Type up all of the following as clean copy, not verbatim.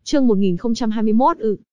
Chương 1021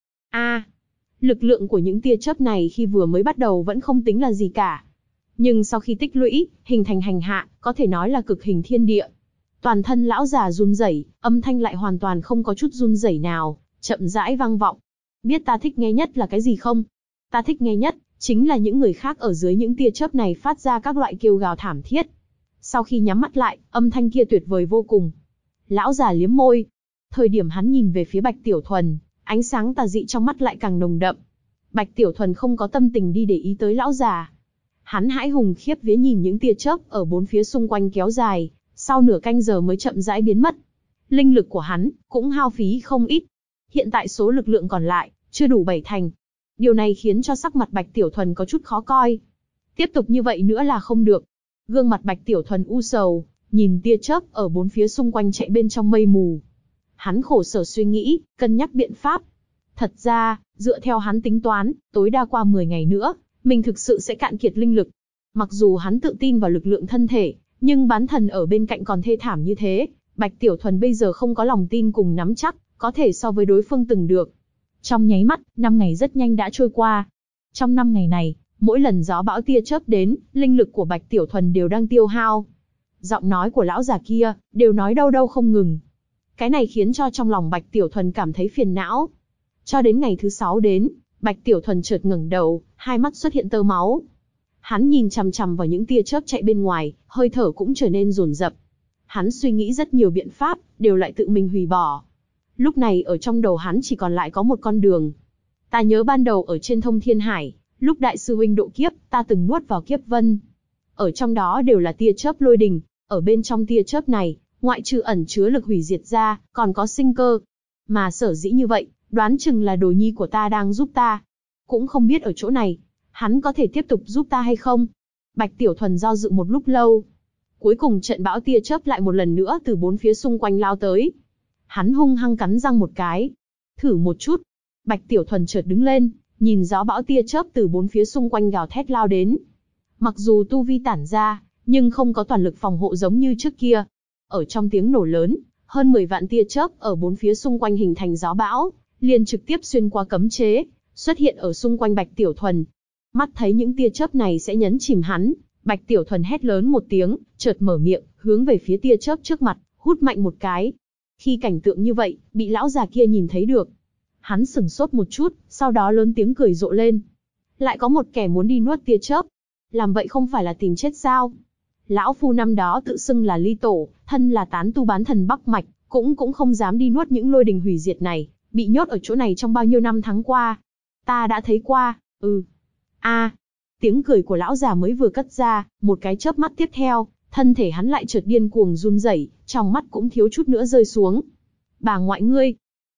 lực lượng của những tia chớp này khi vừa mới bắt đầu vẫn không tính là gì cả. Nhưng sau khi tích lũy, hình thành hành hạ, có thể nói là cực hình thiên địa. Toàn thân lão già run rẩy, âm thanh lại hoàn toàn không có chút run rẩy nào, chậm rãi vang vọng. Biết ta thích nghe nhất là cái gì không? Ta thích nghe nhất, chính là những người khác ở dưới những tia chớp này phát ra các loại kêu gào thảm thiết. Sau khi nhắm mắt lại, âm thanh kia tuyệt vời vô cùng. Lão già liếm môi. Thời điểm hắn nhìn về phía Bạch Tiểu Thuần, ánh sáng tà dị trong mắt lại càng nồng đậm. Bạch Tiểu Thuần không có tâm tình đi để ý tới lão già. Hắn hãi hùng khiếp vía nhìn những tia chớp ở bốn phía xung quanh kéo dài, sau nửa canh giờ mới chậm rãi biến mất. Linh lực của hắn cũng hao phí không ít. Hiện tại số lực lượng còn lại chưa đủ 7 thành. Điều này khiến cho sắc mặt Bạch Tiểu Thuần có chút khó coi. Tiếp tục như vậy nữa là không được. Gương mặt Bạch Tiểu Thuần u sầu, nhìn tia chớp ở bốn phía xung quanh chạy bên trong mây mù. Hắn khổ sở suy nghĩ, cân nhắc biện pháp. Thật ra, dựa theo hắn tính toán, tối đa qua 10 ngày nữa, mình thực sự sẽ cạn kiệt linh lực. Mặc dù hắn tự tin vào lực lượng thân thể, nhưng bán thần ở bên cạnh còn thê thảm như thế, Bạch Tiểu Thuần bây giờ không có lòng tin cùng nắm chắc, có thể so với đối phương từng được. Trong nháy mắt, 5 ngày rất nhanh đã trôi qua. Trong 5 ngày này, mỗi lần gió bão tia chớp đến, linh lực của Bạch Tiểu Thuần đều đang tiêu hao. Giọng nói của lão già kia, đều nói đâu đâu không ngừng. Cái này khiến cho trong lòng Bạch Tiểu Thuần cảm thấy phiền não. Cho đến ngày thứ 6 đến, Bạch Tiểu Thuần chợt ngẩng đầu, hai mắt xuất hiện tơ máu. Hắn nhìn chằm chằm vào những tia chớp chạy bên ngoài, hơi thở cũng trở nên dồn dập. Hắn suy nghĩ rất nhiều biện pháp, đều lại tự mình hủy bỏ. Lúc này ở trong đầu hắn chỉ còn lại có một con đường. Ta nhớ ban đầu ở trên Thông Thiên Hải, lúc đại sư huynh độ kiếp, ta từng nuốt vào kiếp vân. Ở trong đó đều là tia chớp lôi đình, ở bên trong tia chớp này, ngoại trừ ẩn chứa lực hủy diệt ra, còn có sinh cơ. Mà sở dĩ như vậy, đoán chừng là đồ nhi của ta đang giúp ta. Cũng không biết ở chỗ này, hắn có thể tiếp tục giúp ta hay không? Bạch Tiểu Thuần do dự một lúc lâu. Cuối cùng trận bão tia chớp lại một lần nữa từ bốn phía xung quanh lao tới. Hắn hung hăng cắn răng một cái. Thử một chút. Bạch Tiểu Thuần chợt đứng lên, nhìn gió bão tia chớp từ bốn phía xung quanh gào thét lao đến. Mặc dù tu vi tản ra, nhưng không có toàn lực phòng hộ giống như trước kia. Ở trong tiếng nổ lớn, hơn 10 vạn tia chớp ở bốn phía xung quanh hình thành gió bão, liền trực tiếp xuyên qua cấm chế, xuất hiện ở xung quanh Bạch Tiểu Thuần. Mắt thấy những tia chớp này sẽ nhấn chìm hắn, Bạch Tiểu Thuần hét lớn một tiếng, chợt mở miệng, hướng về phía tia chớp trước mặt, hút mạnh một cái. Khi cảnh tượng như vậy, bị lão già kia nhìn thấy được. Hắn sửng sốt một chút, sau đó lớn tiếng cười rộ lên. Lại có một kẻ muốn đi nuốt tia chớp. Làm vậy không phải là tìm chết sao? Lão phu năm đó tự xưng là Ly Tổ, thân là tán tu bán thần Bắc Mạch, cũng không dám đi nuốt những lôi đình hủy diệt này, bị nhốt ở chỗ này trong bao nhiêu năm tháng qua. Ta đã thấy qua, tiếng cười của lão già mới vừa cất ra, một cái chớp mắt tiếp theo, thân thể hắn lại chợt điên cuồng run rẩy, trong mắt cũng thiếu chút nữa rơi xuống. Bà ngoại ngươi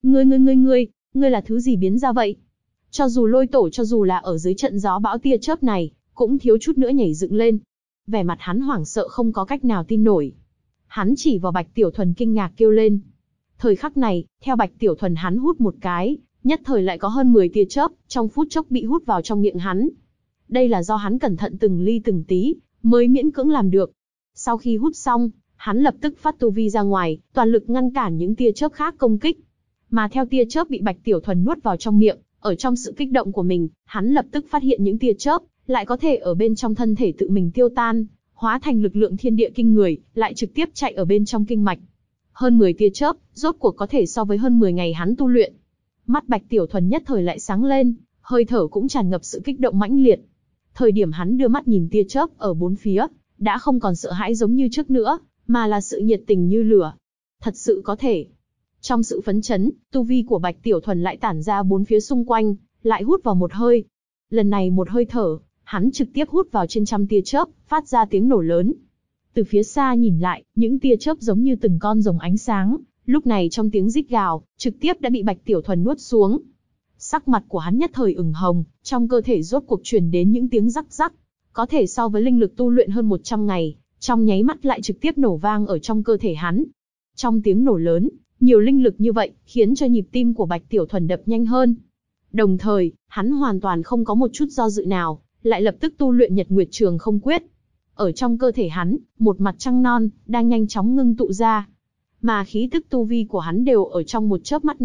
là thứ gì biến ra vậy? Cho dù Lôi Tổ, cho dù là ở dưới trận gió bão tia chớp này, cũng thiếu chút nữa nhảy dựng lên. Vẻ mặt hắn hoảng sợ không có cách nào tin nổi. Hắn chỉ vào Bạch Tiểu Thuần kinh ngạc kêu lên. Thời khắc này, theo Bạch Tiểu Thuần hắn hút một cái, nhất thời lại có hơn 10 tia chớp, trong phút chốc bị hút vào trong miệng hắn. Đây là do hắn cẩn thận từng ly từng tí, mới miễn cưỡng làm được. Sau khi hút xong, hắn lập tức phát tu vi ra ngoài, toàn lực ngăn cản những tia chớp khác công kích. Mà theo tia chớp bị Bạch Tiểu Thuần nuốt vào trong miệng, ở trong sự kích động của mình, hắn lập tức phát hiện những tia chớp lại có thể ở bên trong thân thể tự mình tiêu tan, hóa thành lực lượng thiên địa kinh người, lại trực tiếp chạy ở bên trong kinh mạch. Hơn 10 tia chớp, rốt cuộc có thể so với hơn 10 ngày hắn tu luyện. Mắt Bạch Tiểu Thuần nhất thời lại sáng lên, hơi thở cũng tràn ngập sự kích động mãnh liệt. Thời điểm hắn đưa mắt nhìn tia chớp ở bốn phía, đã không còn sợ hãi giống như trước nữa, mà là sự nhiệt tình như lửa. Thật sự có thể. Trong sự phấn chấn, tu vi của Bạch Tiểu Thuần lại tản ra bốn phía xung quanh, lại hút vào một hơi. Lần này một hơi thở, hắn trực tiếp hút vào trên trăm tia chớp, phát ra tiếng nổ lớn. Từ phía xa nhìn lại, những tia chớp giống như từng con rồng ánh sáng, lúc này trong tiếng rít gào, trực tiếp đã bị Bạch Tiểu Thuần nuốt xuống. Sắc mặt của hắn nhất thời ửng hồng, trong cơ thể rốt cuộc truyền đến những tiếng rắc rắc, có thể so với linh lực tu luyện hơn 100 ngày, trong nháy mắt lại trực tiếp nổ vang ở trong cơ thể hắn. Trong tiếng nổ lớn, nhiều linh lực như vậy, khiến cho nhịp tim của Bạch Tiểu Thuần đập nhanh hơn. Đồng thời, hắn hoàn toàn không có một chút do dự nào, lại lập tức tu luyện Nhật Nguyệt Trường Không Quyết. Ở trong cơ thể hắn, một mặt trăng non, đang nhanh chóng ngưng tụ ra. Mà khí tức tu vi của hắn đều ở trong một chớp mắt này,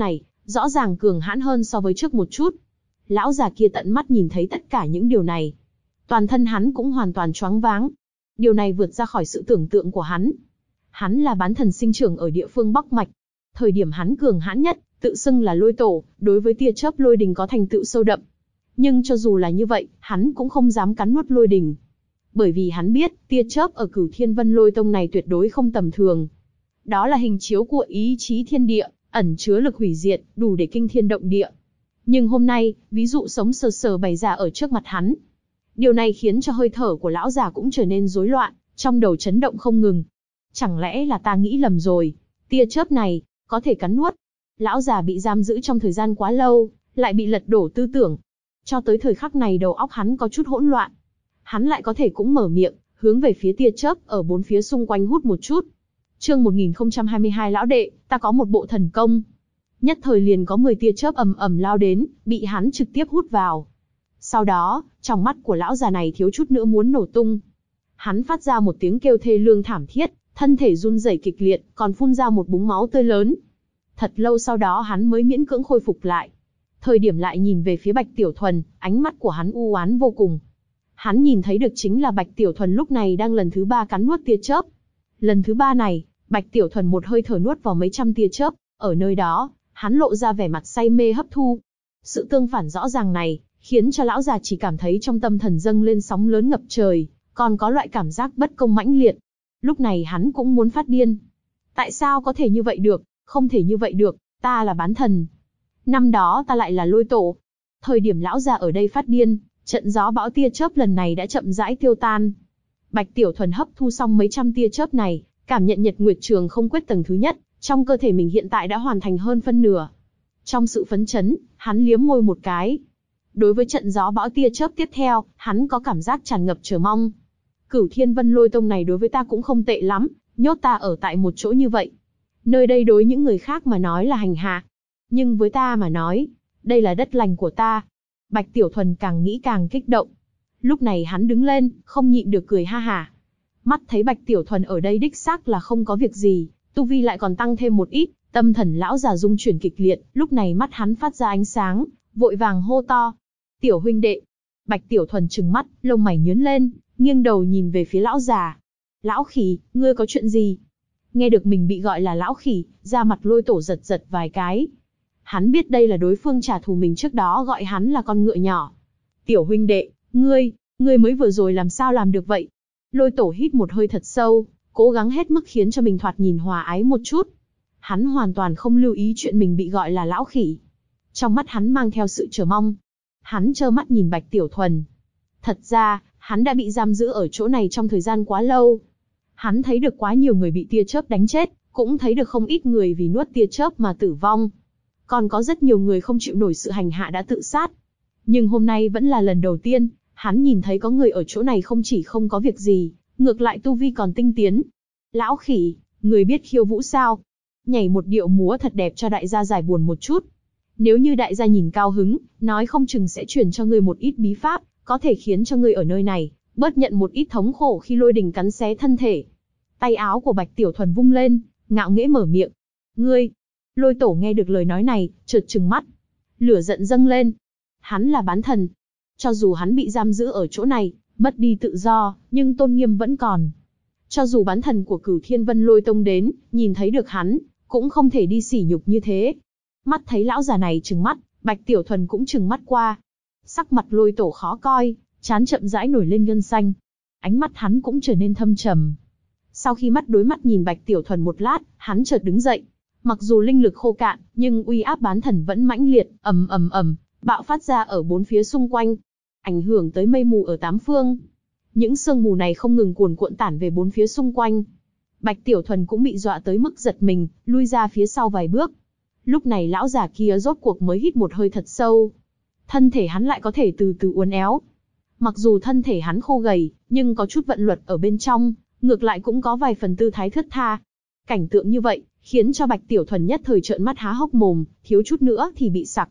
rõ ràng cường hãn hơn so với trước một chút. Lão già kia tận mắt nhìn thấy tất cả những điều này. Toàn thân hắn cũng hoàn toàn choáng váng. Điều này vượt ra khỏi sự tưởng tượng của hắn. Hắn là bán thần sinh trưởng ở địa phương Bắc Mạch. Thời điểm hắn cường hãn nhất, tự xưng là lôi tổ, đối với tia chớp lôi đình có thành tựu sâu đậm. Nhưng cho dù là như vậy, hắn cũng không dám cắn nuốt lôi đình. Bởi vì hắn biết, tia chớp ở Cửu Thiên Vân Lôi Tông này tuyệt đối không tầm thường. Đó là hình chiếu của ý chí thiên địa, ẩn chứa lực hủy diệt, đủ để kinh thiên động địa. Nhưng hôm nay, ví dụ sống sờ sờ bày ra ở trước mặt hắn. Điều này khiến cho hơi thở của lão già cũng trở nên rối loạn, trong đầu chấn động không ngừng. Chẳng lẽ là ta nghĩ lầm rồi? Tia chớp này, có thể cắn nuốt. Lão già bị giam giữ trong thời gian quá lâu, lại bị lật đổ tư tưởng. Cho tới thời khắc này đầu óc hắn có chút hỗn loạn. Hắn lại có thể cũng mở miệng, hướng về phía tia chớp ở bốn phía xung quanh hút một chút. Chương 1022 lão đệ, ta có một bộ thần công. Nhất thời liền có 10 tia chớp ầm ầm lao đến, bị hắn trực tiếp hút vào. Sau đó, trong mắt của lão già này thiếu chút nữa muốn nổ tung. Hắn phát ra một tiếng kêu thê lương thảm thiết, thân thể run rẩy kịch liệt, còn phun ra một búng máu tươi lớn. Thật lâu sau đó hắn mới miễn cưỡng khôi phục lại. Thời điểm lại nhìn về phía Bạch Tiểu Thuần, ánh mắt của hắn u oán vô cùng. Hắn nhìn thấy được chính là Bạch Tiểu Thuần lúc này đang lần thứ 3 cắn nuốt tia chớp. Lần thứ 3 này, Bạch Tiểu Thuần một hơi thở nuốt vào mấy trăm tia chớp, ở nơi đó, hắn lộ ra vẻ mặt say mê hấp thu. Sự tương phản rõ ràng này, khiến cho lão già chỉ cảm thấy trong tâm thần dâng lên sóng lớn ngập trời, còn có loại cảm giác bất công mãnh liệt. Lúc này hắn cũng muốn phát điên. Tại sao có thể như vậy được? Không thể như vậy được, ta là bán thần. Năm đó ta lại là lôi tổ. Thời điểm lão già ở đây phát điên, trận gió bão tia chớp lần này đã chậm rãi tiêu tan. Bạch Tiểu Thuần hấp thu xong mấy trăm tia chớp này, cảm nhận Nhật Nguyệt Trường Không Quyết tầng thứ nhất, trong cơ thể mình hiện tại đã hoàn thành hơn phân nửa. Trong sự phấn chấn, hắn liếm môi một cái. Đối với trận gió bão tia chớp tiếp theo, hắn có cảm giác tràn ngập chờ mong. Cửu Thiên Vân Lôi Tông này đối với ta cũng không tệ lắm, nhốt ta ở tại một chỗ như vậy. Nơi đây đối những người khác mà nói là hành hạ, nhưng với ta mà nói, đây là đất lành của ta. Bạch Tiểu Thuần càng nghĩ càng kích động. Lúc này hắn đứng lên, không nhịn được cười ha hả. Mắt thấy Bạch Tiểu Thuần ở đây đích xác là không có việc gì, tu vi lại còn tăng thêm một ít, tâm thần lão già rung chuyển kịch liệt, lúc này mắt hắn phát ra ánh sáng, vội vàng hô to. Tiểu huynh đệ. Bạch Tiểu Thuần trừng mắt, lông mày nhướng lên, nghiêng đầu nhìn về phía lão già. Lão khỉ, ngươi có chuyện gì? Nghe được mình bị gọi là lão khỉ, da mặt lôi tổ giật giật vài cái. Hắn biết đây là đối phương trả thù mình trước đó gọi hắn là con ngựa nhỏ. Tiểu huynh đệ, ngươi mới vừa rồi làm sao làm được vậy? Lôi tổ hít một hơi thật sâu, cố gắng hết mức khiến cho mình thoạt nhìn hòa ái một chút. Hắn hoàn toàn không lưu ý chuyện mình bị gọi là lão khỉ. Trong mắt hắn mang theo sự chờ mong. Hắn trơ mắt nhìn Bạch Tiểu Thuần. Thật ra, hắn đã bị giam giữ ở chỗ này trong thời gian quá lâu. Hắn thấy được quá nhiều người bị tia chớp đánh chết, cũng thấy được không ít người vì nuốt tia chớp mà tử vong. Còn có rất nhiều người không chịu nổi sự hành hạ đã tự sát. Nhưng hôm nay vẫn là lần đầu tiên, hắn nhìn thấy có người ở chỗ này không chỉ không có việc gì, ngược lại tu vi còn tinh tiến. Lão khỉ, người biết khiêu vũ sao? Nhảy một điệu múa thật đẹp cho đại gia giải buồn một chút. Nếu như đại gia nhìn cao hứng, nói không chừng sẽ truyền cho ngươi một ít bí pháp, có thể khiến cho ngươi ở nơi này, bớt nhận một ít thống khổ khi lôi đình cắn xé thân thể. Tay áo của Bạch Tiểu Thuần vung lên, ngạo nghễ mở miệng. Ngươi! Lôi tổ nghe được lời nói này, chợt trừng mắt. Lửa giận dâng lên. Hắn là bán thần. Cho dù hắn bị giam giữ ở chỗ này, mất đi tự do, nhưng tôn nghiêm vẫn còn. Cho dù bán thần của Cửu Thiên Vân Lôi Tông đến, nhìn thấy được hắn, cũng không thể đi sỉ nhục như thế. Mắt thấy lão già này trừng mắt, Bạch Tiểu Thuần cũng trừng mắt qua. Sắc mặt lôi tổ khó coi, trán chậm rãi nổi lên gân xanh. Ánh mắt hắn cũng trở nên thâm trầm. Sau khi mắt đối mắt nhìn Bạch Tiểu Thuần một lát, hắn chợt đứng dậy. Mặc dù linh lực khô cạn, nhưng uy áp bán thần vẫn mãnh liệt, ầm ầm ầm, bạo phát ra ở bốn phía xung quanh, ảnh hưởng tới mây mù ở tám phương. Những sương mù này không ngừng cuồn cuộn tản về bốn phía xung quanh. Bạch Tiểu Thuần cũng bị dọa tới mức giật mình, lui ra phía sau vài bước. Lúc này lão già kia rốt cuộc mới hít một hơi thật sâu. Thân thể hắn lại có thể từ từ uốn éo. Mặc dù thân thể hắn khô gầy, nhưng có chút vận luật ở bên trong, ngược lại cũng có vài phần tư thái thướt tha. Cảnh tượng như vậy, khiến cho Bạch Tiểu Thuần nhất thời trợn mắt há hốc mồm, thiếu chút nữa thì bị sặc.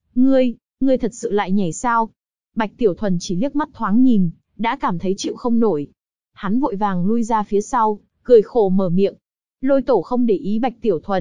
Ngươi thật sự lại nhảy sao? Bạch Tiểu Thuần chỉ liếc mắt thoáng nhìn, đã cảm thấy chịu không nổi. Hắn vội vàng lui ra phía sau, cười khổ mở miệng. Lôi tổ không để ý Bạch Tiểu Thuần,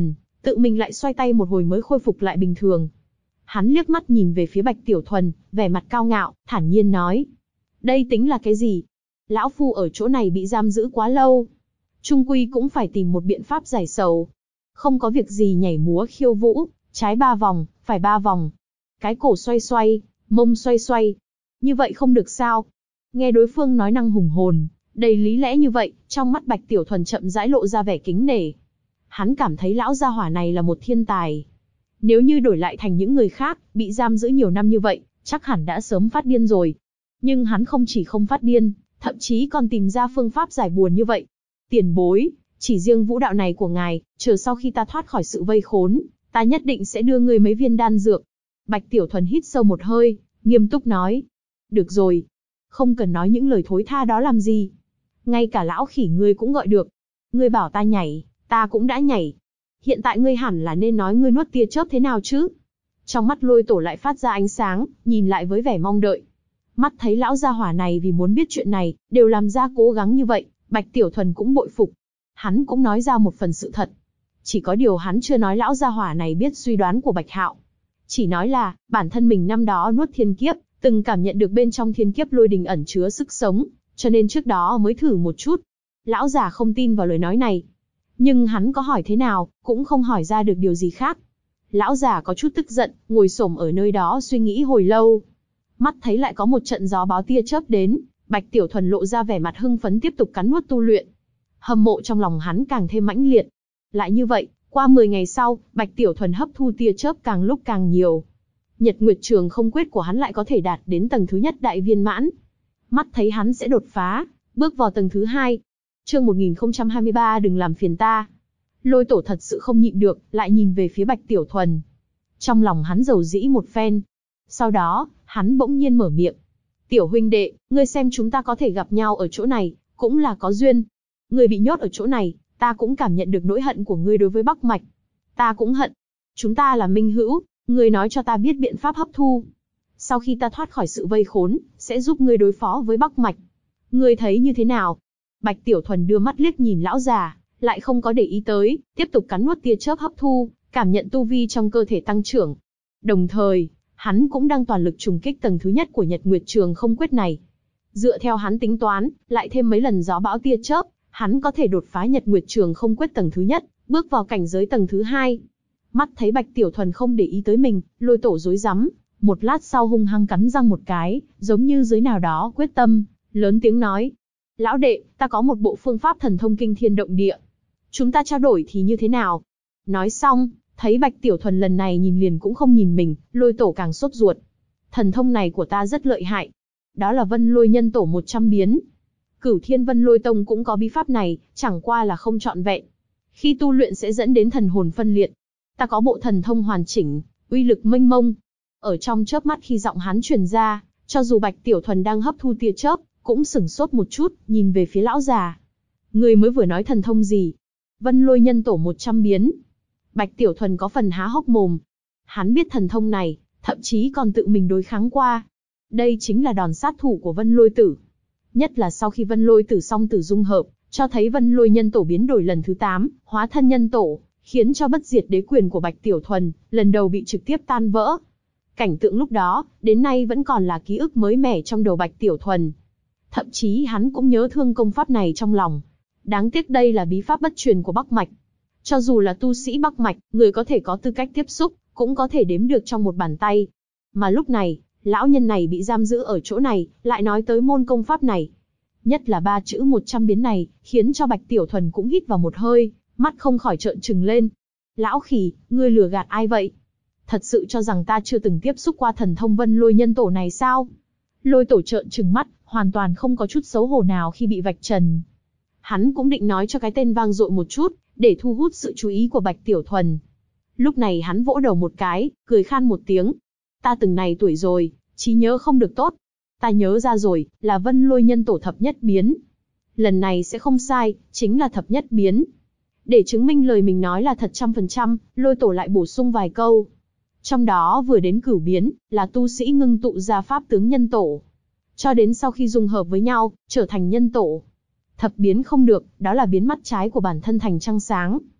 tự mình lại xoay tay một hồi mới khôi phục lại bình thường. Hắn liếc mắt nhìn về phía Bạch Tiểu Thuần, vẻ mặt cao ngạo, thản nhiên nói. Đây tính là cái gì? Lão phu ở chỗ này bị giam giữ quá lâu. Trung quy cũng phải tìm một biện pháp giải sầu. Không có việc gì nhảy múa khiêu vũ, trái 3 vòng, phải 3 vòng. Cái cổ xoay xoay, mông xoay xoay. Như vậy không được sao? Nghe đối phương nói năng hùng hồn, đầy lý lẽ như vậy, trong mắt Bạch Tiểu Thuần chậm rãi lộ ra vẻ kính nể. Hắn cảm thấy lão gia hỏa này là một thiên tài. Nếu như đổi lại thành những người khác, bị giam giữ nhiều năm như vậy, chắc hẳn đã sớm phát điên rồi. Nhưng hắn không chỉ không phát điên, thậm chí còn tìm ra phương pháp giải buồn như vậy. Tiền bối, chỉ riêng vũ đạo này của ngài, chờ sau khi ta thoát khỏi sự vây khốn, ta nhất định sẽ đưa ngươi mấy viên đan dược. Bạch Tiểu Thuần hít sâu một hơi, nghiêm túc nói. Được rồi, không cần nói những lời thối tha đó làm gì. Ngay cả lão khỉ ngươi cũng gọi được. Ngươi bảo ta nhảy, ta cũng đã nhảy. Hiện tại ngươi hẳn là nên nói ngươi nuốt tia chớp thế nào chứ? Trong mắt Lôi Tổ lại phát ra ánh sáng, nhìn lại với vẻ mong đợi. Mắt thấy lão gia hỏa này vì muốn biết chuyện này, đều làm ra cố gắng như vậy, Bạch Tiểu Thuần cũng bội phục. Hắn cũng nói ra một phần sự thật. Chỉ có điều hắn chưa nói lão gia hỏa này biết suy đoán của Bạch Hạo. Chỉ nói là, bản thân mình năm đó nuốt thiên kiếp, từng cảm nhận được bên trong thiên kiếp lôi đình ẩn chứa sức sống, cho nên trước đó mới thử một chút. Lão già không tin vào lời nói này. Nhưng hắn có hỏi thế nào, cũng không hỏi ra được điều gì khác. Lão già có chút tức giận, ngồi xổm ở nơi đó suy nghĩ hồi lâu. Mắt thấy lại có một trận gió báo tia chớp đến, Bạch Tiểu Thuần lộ ra vẻ mặt hưng phấn tiếp tục cắn nuốt tu luyện. Hâm mộ trong lòng hắn càng thêm mãnh liệt. Lại như vậy, qua 10 ngày sau, Bạch Tiểu Thuần hấp thu tia chớp càng lúc càng nhiều. Nhật Nguyệt Trường Không Quyết của hắn lại có thể đạt đến tầng thứ nhất đại viên mãn. Mắt thấy hắn sẽ đột phá, bước vào tầng thứ 2. Chương 1023 đừng làm phiền ta. Lôi Tổ thật sự không nhịn được, lại nhìn về phía Bạch Tiểu Thuần. Trong lòng hắn dầu dĩ một phen. Sau đó, hắn bỗng nhiên mở miệng. Tiểu huynh đệ, ngươi xem chúng ta có thể gặp nhau ở chỗ này, cũng là có duyên. Ngươi bị nhốt ở chỗ này, ta cũng cảm nhận được nỗi hận của ngươi đối với Bắc Mạch. Ta cũng hận. Chúng ta là minh hữu, ngươi nói cho ta biết biện pháp hấp thu. Sau khi ta thoát khỏi sự vây khốn, sẽ giúp ngươi đối phó với Bắc Mạch. Ngươi thấy như thế nào? Bạch Tiểu Thuần đưa mắt liếc nhìn lão già, lại không có để ý tới, tiếp tục cắn nuốt tia chớp hấp thu, cảm nhận tu vi trong cơ thể tăng trưởng. Đồng thời, hắn cũng đang toàn lực trùng kích tầng thứ nhất của Nhật Nguyệt Trường Không Quyết này. Dựa theo hắn tính toán, lại thêm mấy lần gió bão tia chớp, hắn có thể đột phá Nhật Nguyệt Trường Không Quyết tầng thứ nhất, bước vào cảnh giới tầng thứ 2. Mắt thấy Bạch Tiểu Thuần không để ý tới mình, Lôi Tổ rối rắm, một lát sau hung hăng cắn răng một cái, giống như dưới nào đó quyết tâm, lớn tiếng nói. Lão đệ, ta có một bộ phương pháp thần thông kinh thiên động địa. Chúng ta trao đổi thì như thế nào? Nói xong, thấy Bạch Tiểu Thuần lần này nhìn liền cũng không nhìn mình, Lôi Tổ càng sốt ruột. Thần thông này của ta rất lợi hại. Đó là Vân Lôi Nhân Tổ 100 biến. Cửu Thiên Vân Lôi Tông cũng có bí pháp này, chẳng qua là không trọn vẹn. Khi tu luyện sẽ dẫn đến thần hồn phân liệt. Ta có bộ thần thông hoàn chỉnh, uy lực mênh mông. Ở trong chớp mắt khi giọng hắn truyền ra, cho dù Bạch Tiểu Thuần đang hấp thu tia chớp, cũng sửng sốt một chút, nhìn về phía lão già. Người mới vừa nói thần thông gì? Vân Lôi Nhân Tổ 100 biến. Bạch Tiểu Thuần có phần há hốc mồm. Hắn biết thần thông này, thậm chí còn tự mình đối kháng qua. Đây chính là đòn sát thủ của Vân Lôi Tử. Nhất là sau khi Vân Lôi Tử song tử dung hợp, cho thấy Vân Lôi Nhân Tổ biến đổi lần thứ 8, hóa thân nhân tổ, khiến cho bất diệt đế quyền của Bạch Tiểu Thuần lần đầu bị trực tiếp tan vỡ. Cảnh tượng lúc đó, đến nay vẫn còn là ký ức mới mẻ trong đầu Bạch Tiểu Thuần. Thậm chí hắn cũng nhớ thương công pháp này trong lòng. Đáng tiếc đây là bí pháp bất truyền của Bắc Mạch. Cho dù là tu sĩ Bắc Mạch, người có thể có tư cách tiếp xúc, cũng có thể đếm được trong một bàn tay. Mà lúc này, lão nhân này bị giam giữ ở chỗ này, lại nói tới môn công pháp này. Nhất là 3 chữ 100 biến này, khiến cho Bạch Tiểu Thuần cũng hít vào một hơi, mắt không khỏi trợn trừng lên. Lão khỉ, ngươi lừa gạt ai vậy? Thật sự cho rằng ta chưa từng tiếp xúc qua thần thông Vân Lôi Nhân Tổ này sao? Lôi Tổ trợn trừng mắt, hoàn toàn không có chút xấu hổ nào khi bị vạch trần. Hắn cũng định nói cho cái tên vang dội một chút, để thu hút sự chú ý của Bạch Tiểu Thuần. Lúc này hắn vỗ đầu một cái, cười khan một tiếng. Ta từng này tuổi rồi, trí nhớ không được tốt. Ta nhớ ra rồi, là Vân Lôi Nhân Tổ thập nhất biến. Lần này sẽ không sai, chính là thập nhất biến. Để chứng minh lời mình nói là thật 100%, Lôi Tổ lại bổ sung vài câu. Trong đó vừa đến cửu biến, là tu sĩ ngưng tụ ra pháp tướng nhân tổ. Cho đến sau khi dung hợp với nhau, trở thành nhân tổ. Thập biến không được, đó là biến mắt trái của bản thân thành trăng sáng.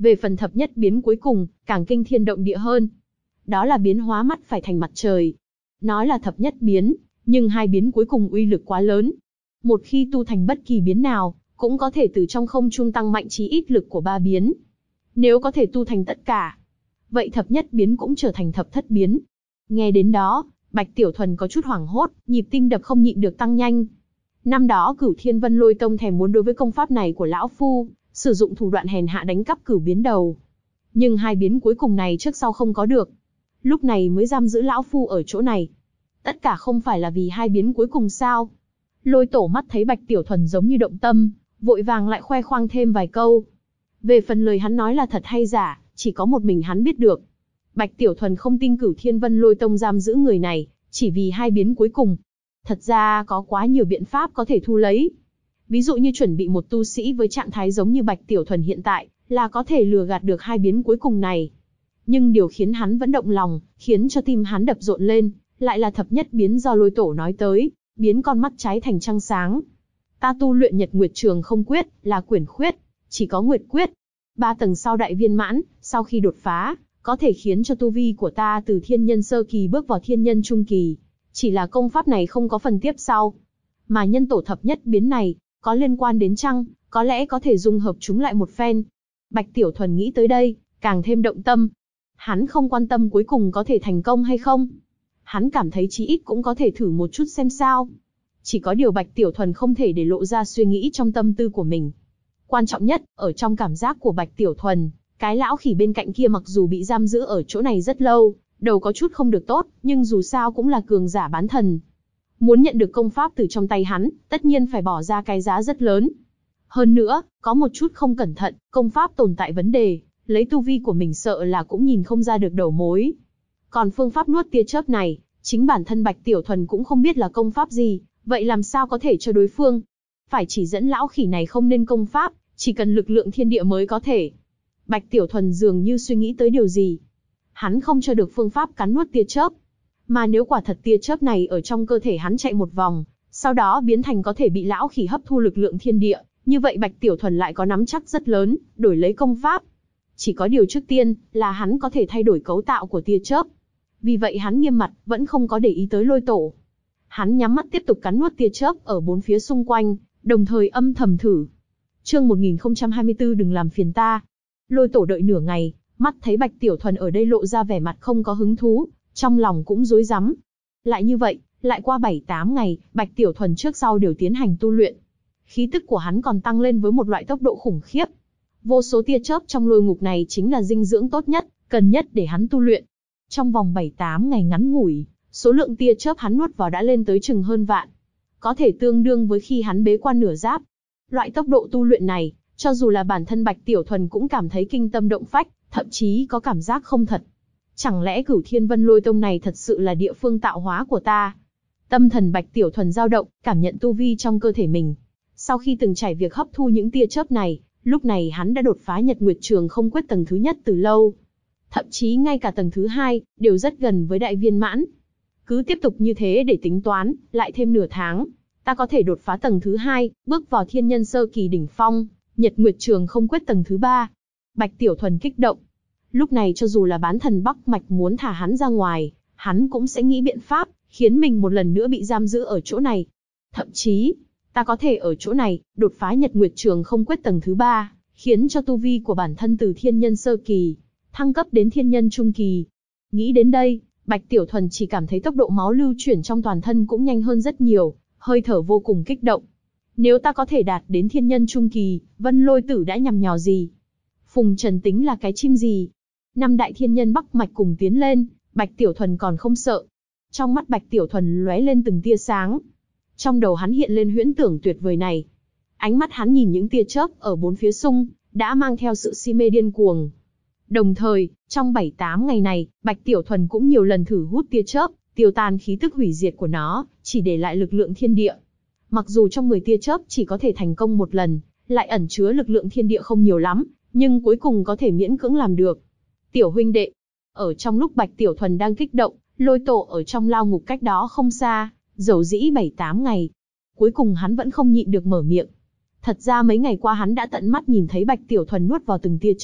Về phần thập nhất biến cuối cùng, càng kinh thiên động địa hơn. Đó là biến hóa mắt phải thành mặt trời. Nói là thập nhất biến, nhưng hai biến cuối cùng uy lực quá lớn. Một khi tu thành bất kỳ biến nào, cũng có thể từ trong không trung tăng mạnh chí ít lực của ba biến. Nếu có thể tu thành tất cả, vậy thập nhất biến cũng trở thành thập thất biến. Nghe đến đó, Bạch Tiểu Thuần có chút hoảng hốt, nhịp tim đập không nhịn được tăng nhanh. Năm đó Cửu Thiên Vân Lôi Tông thèm muốn đối với công pháp này của lão phu, sử dụng thủ đoạn hèn hạ đánh cắp cửu biến đầu. Nhưng hai biến cuối cùng này trước sau không có được. Lúc này mới giam giữ lão phu ở chỗ này. Tất cả không phải là vì hai biến cuối cùng sao? Lôi Tổ mắt thấy Bạch Tiểu Thuần giống như động tâm, vội vàng lại khoe khoang thêm vài câu. Về phần lời hắn nói là thật hay giả, chỉ có một mình hắn biết được. Bạch Tiểu Thuần không tin Cửu Thiên Vân Lôi Tông giam giữ người này, chỉ vì hai biến cuối cùng. Thật ra có quá nhiều biện pháp có thể thu lấy. Ví dụ như chuẩn bị một tu sĩ với trạng thái giống như Bạch Tiểu Thuần hiện tại, là có thể lừa gạt được hai biến cuối cùng này. Nhưng điều khiến hắn vẫn động lòng, khiến cho tim hắn đập rộn lên, lại là thập nhất biến do Lôi Tổ nói tới, biến con mắt trái thành trăng sáng. Ta tu luyện Nhật Nguyệt Trường Không Quyết, là quyển khuyết, chỉ có Nguyệt Quyết. 3 tầng sau đại viên mãn, sau khi đột phá, có thể khiến cho tu vi của ta từ thiên nhân sơ kỳ bước vào thiên nhân trung kỳ. Chỉ là công pháp này không có phần tiếp sau. Mà nhân tổ thập nhất biến này, có liên quan đến chăng, có lẽ có thể dung hợp chúng lại một phen. Bạch Tiểu Thuần nghĩ tới đây, càng thêm động tâm. Hắn không quan tâm cuối cùng có thể thành công hay không. Hắn cảm thấy chí ít cũng có thể thử một chút xem sao. Chỉ có điều Bạch Tiểu Thuần không thể để lộ ra suy nghĩ trong tâm tư của mình. Quan trọng nhất, ở trong cảm giác của Bạch Tiểu Thuần, cái lão khỉ bên cạnh kia mặc dù bị giam giữ ở chỗ này rất lâu, đầu có chút không được tốt, nhưng dù sao cũng là cường giả bán thần. Muốn nhận được công pháp từ trong tay hắn, tất nhiên phải bỏ ra cái giá rất lớn. Hơn nữa, có một chút không cẩn thận, công pháp tồn tại vấn đề, lấy tu vi của mình sợ là cũng nhìn không ra được đầu mối. Còn phương pháp nuốt tia chớp này, chính bản thân Bạch Tiểu Thuần cũng không biết là công pháp gì, vậy làm sao có thể cho đối phương? Phải chỉ dẫn lão khỉ này không nên công pháp, chỉ cần lực lượng thiên địa mới có thể. Bạch Tiểu Thuần dường như suy nghĩ tới điều gì. Hắn không cho được phương pháp cắn nuốt tia chớp. Mà nếu quả thật tia chớp này ở trong cơ thể hắn chạy một vòng, sau đó biến thành có thể bị lão khỉ hấp thu lực lượng thiên địa, như vậy Bạch Tiểu Thuần lại có nắm chắc rất lớn, đổi lấy công pháp. Chỉ có điều trước tiên, là hắn có thể thay đổi cấu tạo của tia chớp. Vì vậy hắn nghiêm mặt, vẫn không có để ý tới Lôi Tổ. Hắn nhắm mắt tiếp tục cắn nuốt tia chớp ở bốn phía xung quanh, đồng thời âm thầm thử. Chương 1024 đừng làm phiền ta. Lôi Tổ đợi nửa ngày, mắt thấy Bạch Tiểu Thuần ở đây lộ ra vẻ mặt không có hứng thú, trong lòng cũng rối rắm. Lại như vậy, lại qua 7-8 ngày, Bạch Tiểu Thuần trước sau đều tiến hành tu luyện. Khí tức của hắn còn tăng lên với một loại tốc độ khủng khiếp. Vô số tia chớp trong lôi ngục này chính là dinh dưỡng tốt nhất, cần nhất để hắn tu luyện. Trong vòng 7-8 ngày ngắn ngủi, số lượng tia chớp hắn nuốt vào đã lên tới chừng hơn vạn. Có thể tương đương với khi hắn bế quan nửa giáp. Loại tốc độ tu luyện này, cho dù là bản thân Bạch Tiểu Thuần cũng cảm thấy kinh tâm động phách, thậm chí có cảm giác không thật. Chẳng lẽ Cửu Thiên Vân Lôi Tông này thật sự là địa phương tạo hóa của ta? Tâm thần Bạch Tiểu Thuần dao động, cảm nhận tu vi trong cơ thể mình. Sau khi từng trải việc hấp thu những tia chớp này, lúc này hắn đã đột phá Nhật Nguyệt Trường Không Quyết tầng thứ nhất từ lâu. Thậm chí ngay cả tầng thứ 2, đều rất gần với đại viên mãn. Cứ tiếp tục như thế để tính toán, lại thêm nửa tháng, ta có thể đột phá tầng thứ 2, bước vào thiên nhân sơ kỳ đỉnh phong, Nhật Nguyệt Trường Không Quyết tầng thứ 3. Bạch Tiểu Thuần kích động. Lúc này cho dù là bán thần Bắc Mạch muốn thả hắn ra ngoài, hắn cũng sẽ nghĩ biện pháp, khiến mình một lần nữa bị giam giữ ở chỗ này. Thậm chí, ta có thể ở chỗ này, đột phá Nhật Nguyệt Trường Không Quyết tầng thứ 3, khiến cho tu vi của bản thân từ thiên nhân sơ kỳ, thăng cấp đến thiên nhân trung kỳ. Nghĩ đến đây, Bạch Tiểu Thuần chỉ cảm thấy tốc độ máu lưu chuyển trong toàn thân cũng nhanh hơn rất nhiều, hơi thở vô cùng kích động. Nếu ta có thể đạt đến thiên nhân trung kỳ, Vân Lôi Tử đã nhằm nhò gì? Phùng Trần tính là cái chim gì? 5 đại thiên nhân Bắc Mạch cùng tiến lên, Bạch Tiểu Thuần còn không sợ. Trong mắt Bạch Tiểu Thuần lóe lên từng tia sáng. Trong đầu hắn hiện lên huyễn tưởng tuyệt vời này. Ánh mắt hắn nhìn những tia chớp ở bốn phía xung, đã mang theo sự si mê điên cuồng. Đồng thời, trong 7-8 ngày này, Bạch Tiểu Thuần cũng nhiều lần thử hút tia chớp, tiêu tan khí tức hủy diệt của nó, chỉ để lại lực lượng thiên địa. Mặc dù trong 10 tia chớp chỉ có thể thành công một lần, lại ẩn chứa lực lượng thiên địa không nhiều lắm, nhưng cuối cùng có thể miễn cưỡng làm được. Tiểu huynh đệ, ở trong lúc Bạch Tiểu Thuần đang kích động, Lôi Tổ ở trong lao ngục cách đó không xa, dầu dĩ 7-8 ngày. Cuối cùng hắn vẫn không nhịn được mở miệng. Thật ra mấy ngày qua hắn đã tận mắt nhìn thấy Bạch Tiểu Thuần nuốt vào từng tia chớp,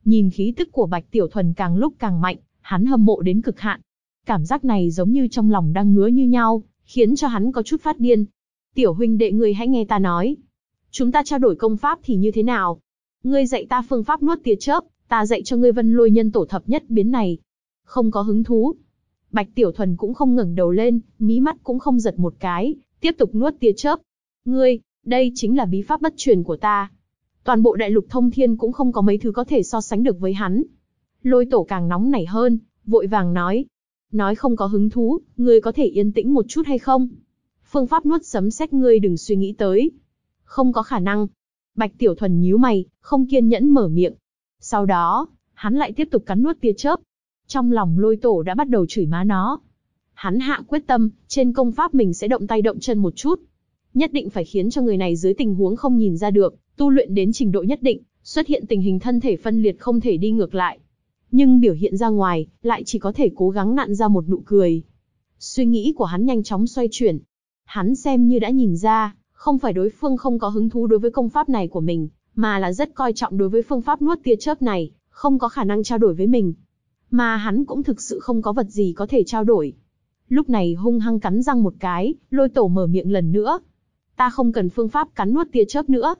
Nhìn khí tức của Bạch Tiểu Thuần càng lúc càng mạnh, hắn hâm mộ đến cực hạn. Cảm giác này giống như trong lòng đang ngứa như nhau, khiến cho hắn có chút phát điên. Tiểu huynh đệ, ngươi hãy nghe ta nói. Chúng ta trao đổi công pháp thì như thế nào? Ngươi dạy ta phương pháp nuốt tia chớp, ta dạy cho ngươi Vân Lôi Nhân Tổ thập nhất biến này. Không có hứng thú. Bạch Tiểu Thuần cũng không ngẩng đầu lên, mí mắt cũng không giật một cái, tiếp tục nuốt tia chớp. Ngươi, đây chính là bí pháp bất truyền của ta. Toàn bộ đại lục thông thiên cũng không có mấy thứ có thể so sánh được với hắn. Lôi Tổ càng nóng nảy hơn, vội vàng nói. Nói không có hứng thú, ngươi có thể yên tĩnh một chút hay không? Phương pháp nuốt sấm sét ngươi đừng suy nghĩ tới. Không có khả năng. Bạch Tiểu Thuần nhíu mày, không kiên nhẫn mở miệng. Sau đó, hắn lại tiếp tục cắn nuốt tia chớp. Trong lòng Lôi Tổ đã bắt đầu chửi má nó. Hắn hạ quyết tâm, trên công pháp mình sẽ động tay động chân một chút. Nhất định phải khiến cho người này dưới tình huống không nhìn ra được, tu luyện đến trình độ nhất định, xuất hiện tình hình thân thể phân liệt không thể đi ngược lại. Nhưng biểu hiện ra ngoài, lại chỉ có thể cố gắng nặn ra một nụ cười. Suy nghĩ của hắn nhanh chóng xoay chuyển. Hắn xem như đã nhìn ra, không phải đối phương không có hứng thú đối với công pháp này của mình, mà là rất coi trọng đối với phương pháp nuốt tia chớp này, không có khả năng trao đổi với mình. Mà hắn cũng thực sự không có vật gì có thể trao đổi. Lúc này hung hăng cắn răng một cái, Lôi Tổ mở miệng lần nữa. Ta không cần phương pháp cắn nuốt tia chớp nữa.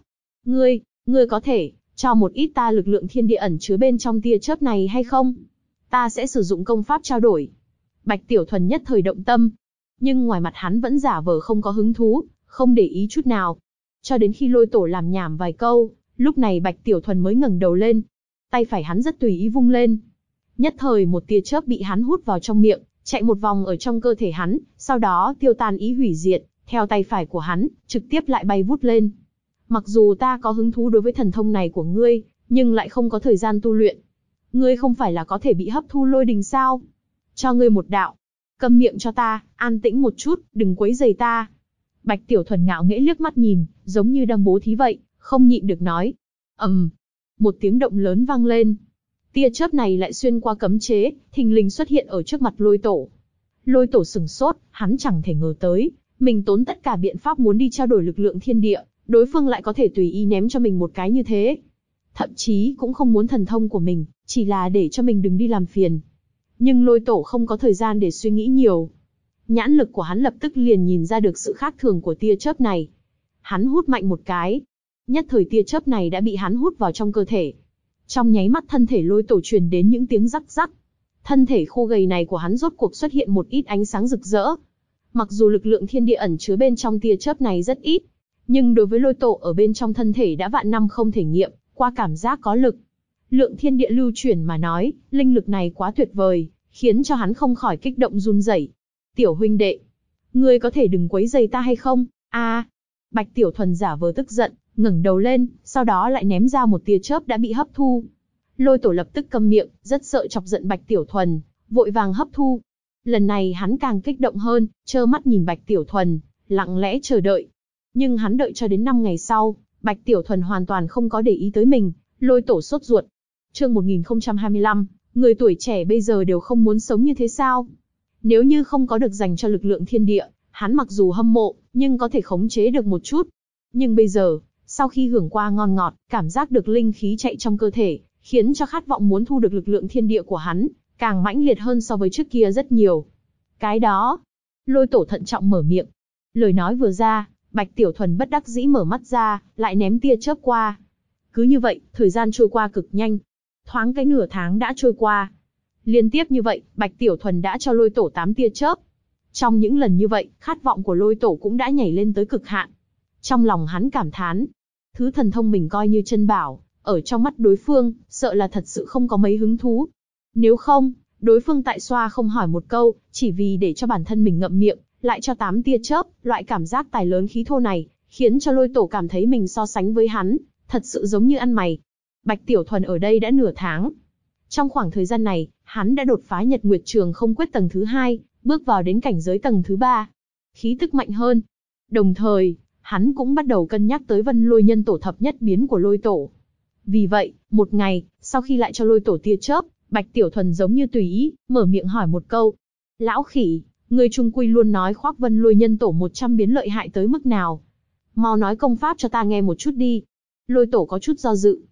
Ngươi có thể cho một ít ta lực lượng thiên địa ẩn chứa bên trong tia chớp này hay không? Ta sẽ sử dụng công pháp trao đổi. Bạch Tiểu Thuần nhất thời động tâm. Nhưng ngoài mặt hắn vẫn giả vờ không có hứng thú, không để ý chút nào. Cho đến khi Lôi Tổ làm nhảm vài câu, lúc này Bạch Tiểu Thuần mới ngẩng đầu lên. Tay phải hắn rất tùy ý vung lên. Nhất thời một tia chớp bị hắn hút vào trong miệng, chạy một vòng ở trong cơ thể hắn, sau đó tiêu tan ý hủy diệt, theo tay phải của hắn, trực tiếp lại bay vút lên. Mặc dù ta có hứng thú đối với thần thông này của ngươi, nhưng lại không có thời gian tu luyện. Ngươi không phải là có thể bị hấp thu lôi đình sao? Cho ngươi một đạo. Câm miệng cho ta, an tĩnh một chút, đừng quấy rầy ta. Bạch Tiểu Thuần ngạo nghễ liếc mắt nhìn, giống như đang bố thí vậy, không nhịn được nói. Một tiếng động lớn vang lên. Tia chớp này lại xuyên qua cấm chế, thình lình xuất hiện ở trước mặt Lôi Tổ. Lôi Tổ sừng sốt, hắn chẳng thể ngờ tới, mình tốn tất cả biện pháp muốn đi trao đổi lực lượng thiên địa, đối phương lại có thể tùy ý ném cho mình một cái như thế. Thậm chí cũng không muốn thần thông của mình, chỉ là để cho mình đừng đi làm phiền. Nhưng Lôi Tổ không có thời gian để suy nghĩ nhiều. Nhãn lực của hắn lập tức liền nhìn ra được sự khác thường của tia chớp này. Hắn hút mạnh một cái. Nhất thời tia chớp này đã bị hắn hút vào trong cơ thể. Trong nháy mắt thân thể Lôi Tổ truyền đến những tiếng rắc rắc. Thân thể khô gầy này của hắn rốt cuộc xuất hiện một ít ánh sáng rực rỡ. Mặc dù lực lượng thiên địa ẩn chứa bên trong tia chớp này rất ít, nhưng đối với Lôi Tổ ở bên trong thân thể đã vạn năm không thể nghiệm, qua cảm giác có lực. Lượng thiên địa lưu chuyển mà nói, linh lực này quá tuyệt vời, khiến cho hắn không khỏi kích động run rẩy. Tiểu huynh đệ, ngươi có thể đừng quấy rầy ta hay không? Bạch Tiểu Thuần giả vờ tức giận, ngẩng đầu lên, sau đó lại ném ra một tia chớp đã bị hấp thu. Lôi Tổ lập tức câm miệng, rất sợ chọc giận Bạch Tiểu Thuần, vội vàng hấp thu. Lần này hắn càng kích động hơn, trơ mắt nhìn Bạch Tiểu Thuần, lặng lẽ chờ đợi. Nhưng hắn đợi cho đến 5 ngày sau, Bạch Tiểu Thuần hoàn toàn không có để ý tới mình, Lôi Tổ sốt ruột. Chương 1025, người tuổi trẻ bây giờ đều không muốn sống như thế sao? Nếu như không có được dành cho lực lượng thiên địa, hắn mặc dù hâm mộ, nhưng có thể khống chế được một chút. Nhưng bây giờ, sau khi hưởng qua ngon ngọt, cảm giác được linh khí chạy trong cơ thể, khiến cho khát vọng muốn thu được lực lượng thiên địa của hắn, càng mãnh liệt hơn so với trước kia rất nhiều. Cái đó, Lôi Tổ thận trọng mở miệng. Lời nói vừa ra, Bạch Tiểu Thuần bất đắc dĩ mở mắt ra, lại ném tia chớp qua. Cứ như vậy, thời gian trôi qua cực nhanh. Thoáng cái nửa tháng đã trôi qua. Liên tiếp như vậy, Bạch Tiểu Thuần đã cho Lôi Tổ 8 tia chớp. Trong những lần như vậy, khát vọng của Lôi Tổ cũng đã nhảy lên tới cực hạn. Trong lòng hắn cảm thán, thứ thần thông mình coi như chân bảo, ở trong mắt đối phương, sợ là thật sự không có mấy hứng thú. Nếu không, đối phương tại xoa không hỏi một câu, chỉ vì để cho bản thân mình ngậm miệng, lại cho 8 tia chớp, loại cảm giác tài lớn khí thô này, khiến cho Lôi Tổ cảm thấy mình so sánh với hắn, thật sự giống như ăn mày. Bạch Tiểu Thuần ở đây đã nửa tháng. Trong khoảng thời gian này, hắn đã đột phá Nhật Nguyệt Trường Không Quyết tầng thứ 2, bước vào đến cảnh giới tầng thứ 3. Khí tức mạnh hơn. Đồng thời, hắn cũng bắt đầu cân nhắc tới Vân Lôi Nhân Tổ thập nhất biến của Lôi Tổ. Vì vậy, một ngày, sau khi lại cho Lôi Tổ tia chớp, Bạch Tiểu Thuần giống như tùy ý, mở miệng hỏi một câu. Lão khỉ, ngươi trung quy luôn nói khoác Vân Lôi Nhân Tổ 100 biến lợi hại tới mức nào? Mau nói công pháp cho ta nghe một chút đi. Lôi Tổ có chút do dự.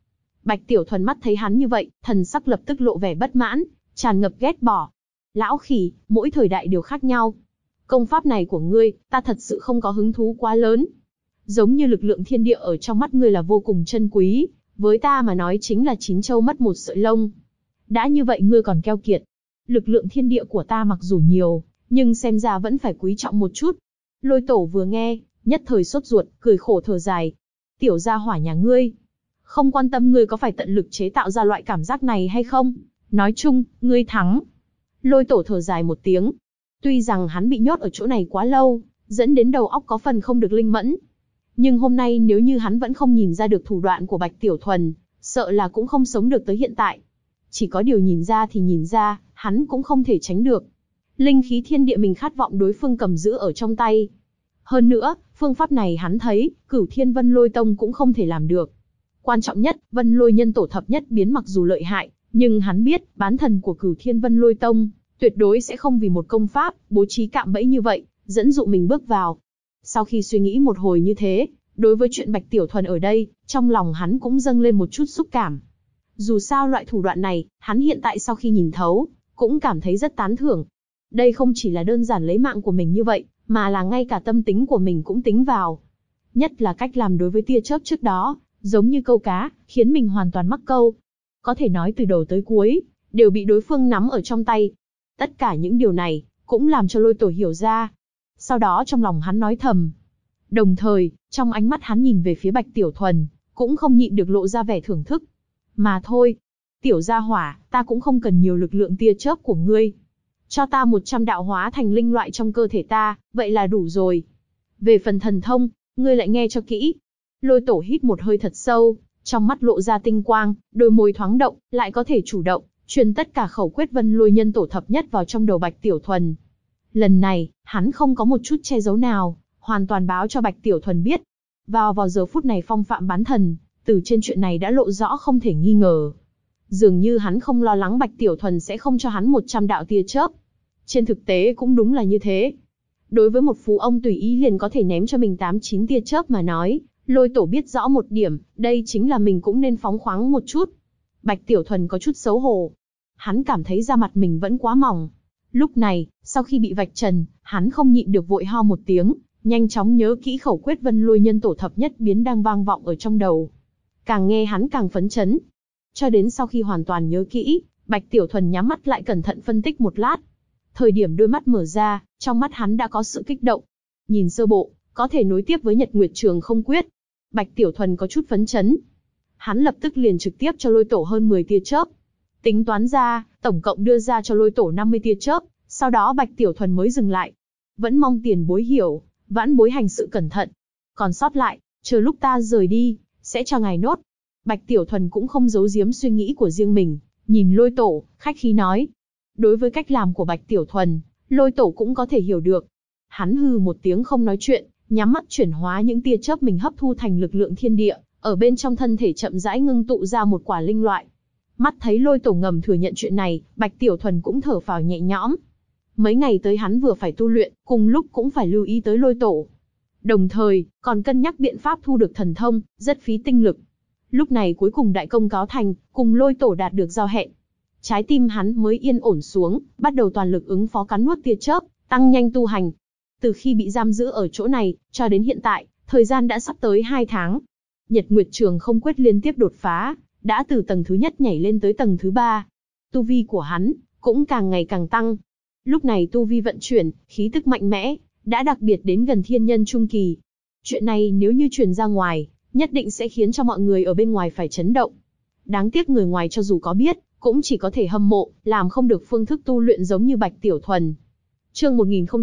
Bạch Tiểu Thuần mắt thấy hắn như vậy, thần sắc lập tức lộ vẻ bất mãn, tràn ngập ghét bỏ. Lão khỉ, mỗi thời đại đều khác nhau. Công pháp này của ngươi, ta thật sự không có hứng thú quá lớn. Giống như lực lượng thiên địa ở trong mắt ngươi là vô cùng chân quý, với ta mà nói chính là chín châu mất một sợi lông. Đã như vậy ngươi còn keo kiệt. Lực lượng thiên địa của ta mặc dù nhiều, nhưng xem ra vẫn phải quý trọng một chút. Lôi Tổ vừa nghe, nhất thời sốt ruột, cười khổ thở dài. Tiểu gia hỏa nhà ngươi, không quan tâm ngươi có phải tận lực chế tạo ra loại cảm giác này hay không. Nói chung, ngươi thắng. Lôi Tổ thở dài một tiếng. Tuy rằng hắn bị nhốt ở chỗ này quá lâu, dẫn đến đầu óc có phần không được linh mẫn. Nhưng hôm nay nếu như hắn vẫn không nhìn ra được thủ đoạn của Bạch Tiểu Thuần, sợ là cũng không sống được tới hiện tại. Chỉ có điều nhìn ra thì nhìn ra, hắn cũng không thể tránh được. Linh khí thiên địa mình khát vọng đối phương cầm giữ ở trong tay. Hơn nữa, phương pháp này hắn thấy, Cửu Thiên Vân Lôi Tông cũng không thể làm được. Quan trọng nhất, Vân Lôi Nhân Tổ thập nhất biến mặc dù lợi hại, nhưng hắn biết, bán thần của Cửu Thiên Vân Lôi Tông tuyệt đối sẽ không vì một công pháp, bố trí cạm bẫy như vậy, dẫn dụ mình bước vào. Sau khi suy nghĩ một hồi như thế, đối với chuyện Bạch Tiểu Thuần ở đây, trong lòng hắn cũng dâng lên một chút xúc cảm. Dù sao loại thủ đoạn này, hắn hiện tại sau khi nhìn thấu, cũng cảm thấy rất tán thưởng. Đây không chỉ là đơn giản lấy mạng của mình như vậy, mà là ngay cả tâm tính của mình cũng tính vào. Nhất là cách làm đối với tia chớp trước đó, giống như câu cá, khiến mình hoàn toàn mắc câu. Có thể nói từ đầu tới cuối, đều bị đối phương nắm ở trong tay. Tất cả những điều này, cũng làm cho Lôi Tổ hiểu ra. Sau đó trong lòng hắn nói thầm. Đồng thời, trong ánh mắt hắn nhìn về phía Bạch Tiểu Thuần, cũng không nhịn được lộ ra vẻ thưởng thức. Mà thôi, tiểu gia hỏa, ta cũng không cần nhiều lực lượng tia chớp của ngươi. Cho ta 100 đạo hóa thành linh loại trong cơ thể ta, vậy là đủ rồi. Về phần thần thông, ngươi lại nghe cho kỹ. Lôi Tổ hít một hơi thật sâu, trong mắt lộ ra tinh quang, đôi môi thoáng động, lại có thể chủ động truyền tất cả khẩu quyết Vân Lôi Nhân Tổ thập nhất vào trong đầu Bạch Tiểu Thuần. Lần này, hắn không có một chút che giấu nào, hoàn toàn báo cho Bạch Tiểu Thuần biết. Vào giờ phút này phong phạm bán thần, từ trên chuyện này đã lộ rõ không thể nghi ngờ. Dường như hắn không lo lắng Bạch Tiểu Thuần sẽ không cho hắn 100 đạo tia chớp. Trên thực tế cũng đúng là như thế. Đối với một phú ông tùy ý liền có thể ném cho mình 8-9 tia chớp mà nói, Lôi Tổ biết rõ một điểm, đây chính là mình cũng nên phóng khoáng một chút. Bạch Tiểu Thuần có chút xấu hổ. Hắn cảm thấy da mặt mình vẫn quá mỏng. Lúc này, sau khi bị vạch trần, hắn không nhịn được vội ho một tiếng, nhanh chóng nhớ kỹ khẩu quyết Vân Lôi Nhân Tổ thập nhất biến đang vang vọng ở trong đầu. Càng nghe hắn càng phấn chấn. Cho đến sau khi hoàn toàn nhớ kỹ, Bạch Tiểu Thuần nhắm mắt lại cẩn thận phân tích một lát. Thời điểm đôi mắt mở ra, trong mắt hắn đã có sự kích động. Nhìn sơ bộ, có thể nối tiếp với Nhật Nguyệt Trường Không Quyết. Bạch Tiểu Thuần có chút phấn chấn. Hắn lập tức liền trực tiếp cho Lôi Tổ hơn 10 tia chớp. Tính toán ra, tổng cộng đưa ra cho Lôi Tổ 50 tia chớp, sau đó Bạch Tiểu Thuần mới dừng lại. Vẫn mong tiền bối hiểu, vãn bối hành sự cẩn thận. Còn sót lại, chờ lúc ta rời đi, sẽ cho ngài nốt. Bạch Tiểu Thuần cũng không giấu giếm suy nghĩ của riêng mình, nhìn Lôi Tổ, khách khí nói. Đối với cách làm của Bạch Tiểu Thuần, Lôi Tổ cũng có thể hiểu được. Hắn hừ một tiếng không nói chuyện, nhắm mắt chuyển hóa những tia chớp mình hấp thu thành lực lượng thiên địa, ở bên trong thân thể chậm rãi ngưng tụ ra một quả linh loại. Mắt thấy Lôi Tổ ngầm thừa nhận chuyện này, Bạch Tiểu Thuần cũng thở phào nhẹ nhõm. Mấy ngày tới hắn vừa phải tu luyện, cùng lúc cũng phải lưu ý tới Lôi Tổ. Đồng thời, còn cân nhắc biện pháp thu được thần thông, rất phí tinh lực. Lúc này cuối cùng đại công cáo thành, cùng Lôi Tổ đạt được giao hẹn. Trái tim hắn mới yên ổn xuống, bắt đầu toàn lực ứng phó cắn nuốt tia chớp, tăng nhanh tu hành. Từ khi bị giam giữ ở chỗ này, cho đến hiện tại, thời gian đã sắp tới 2 tháng. Nhật Nguyệt Trường Không Quyết liên tiếp đột phá, đã từ tầng thứ nhất nhảy lên tới tầng thứ 3. Tu vi của hắn cũng càng ngày càng tăng. Lúc này tu vi vận chuyển, khí tức mạnh mẽ, đã đặc biệt đến gần thiên nhân trung kỳ. Chuyện này nếu như truyền ra ngoài, nhất định sẽ khiến cho mọi người ở bên ngoài phải chấn động. Đáng tiếc người ngoài cho dù có biết, cũng chỉ có thể hâm mộ, làm không được phương thức tu luyện giống như Bạch Tiểu Thuần. Chương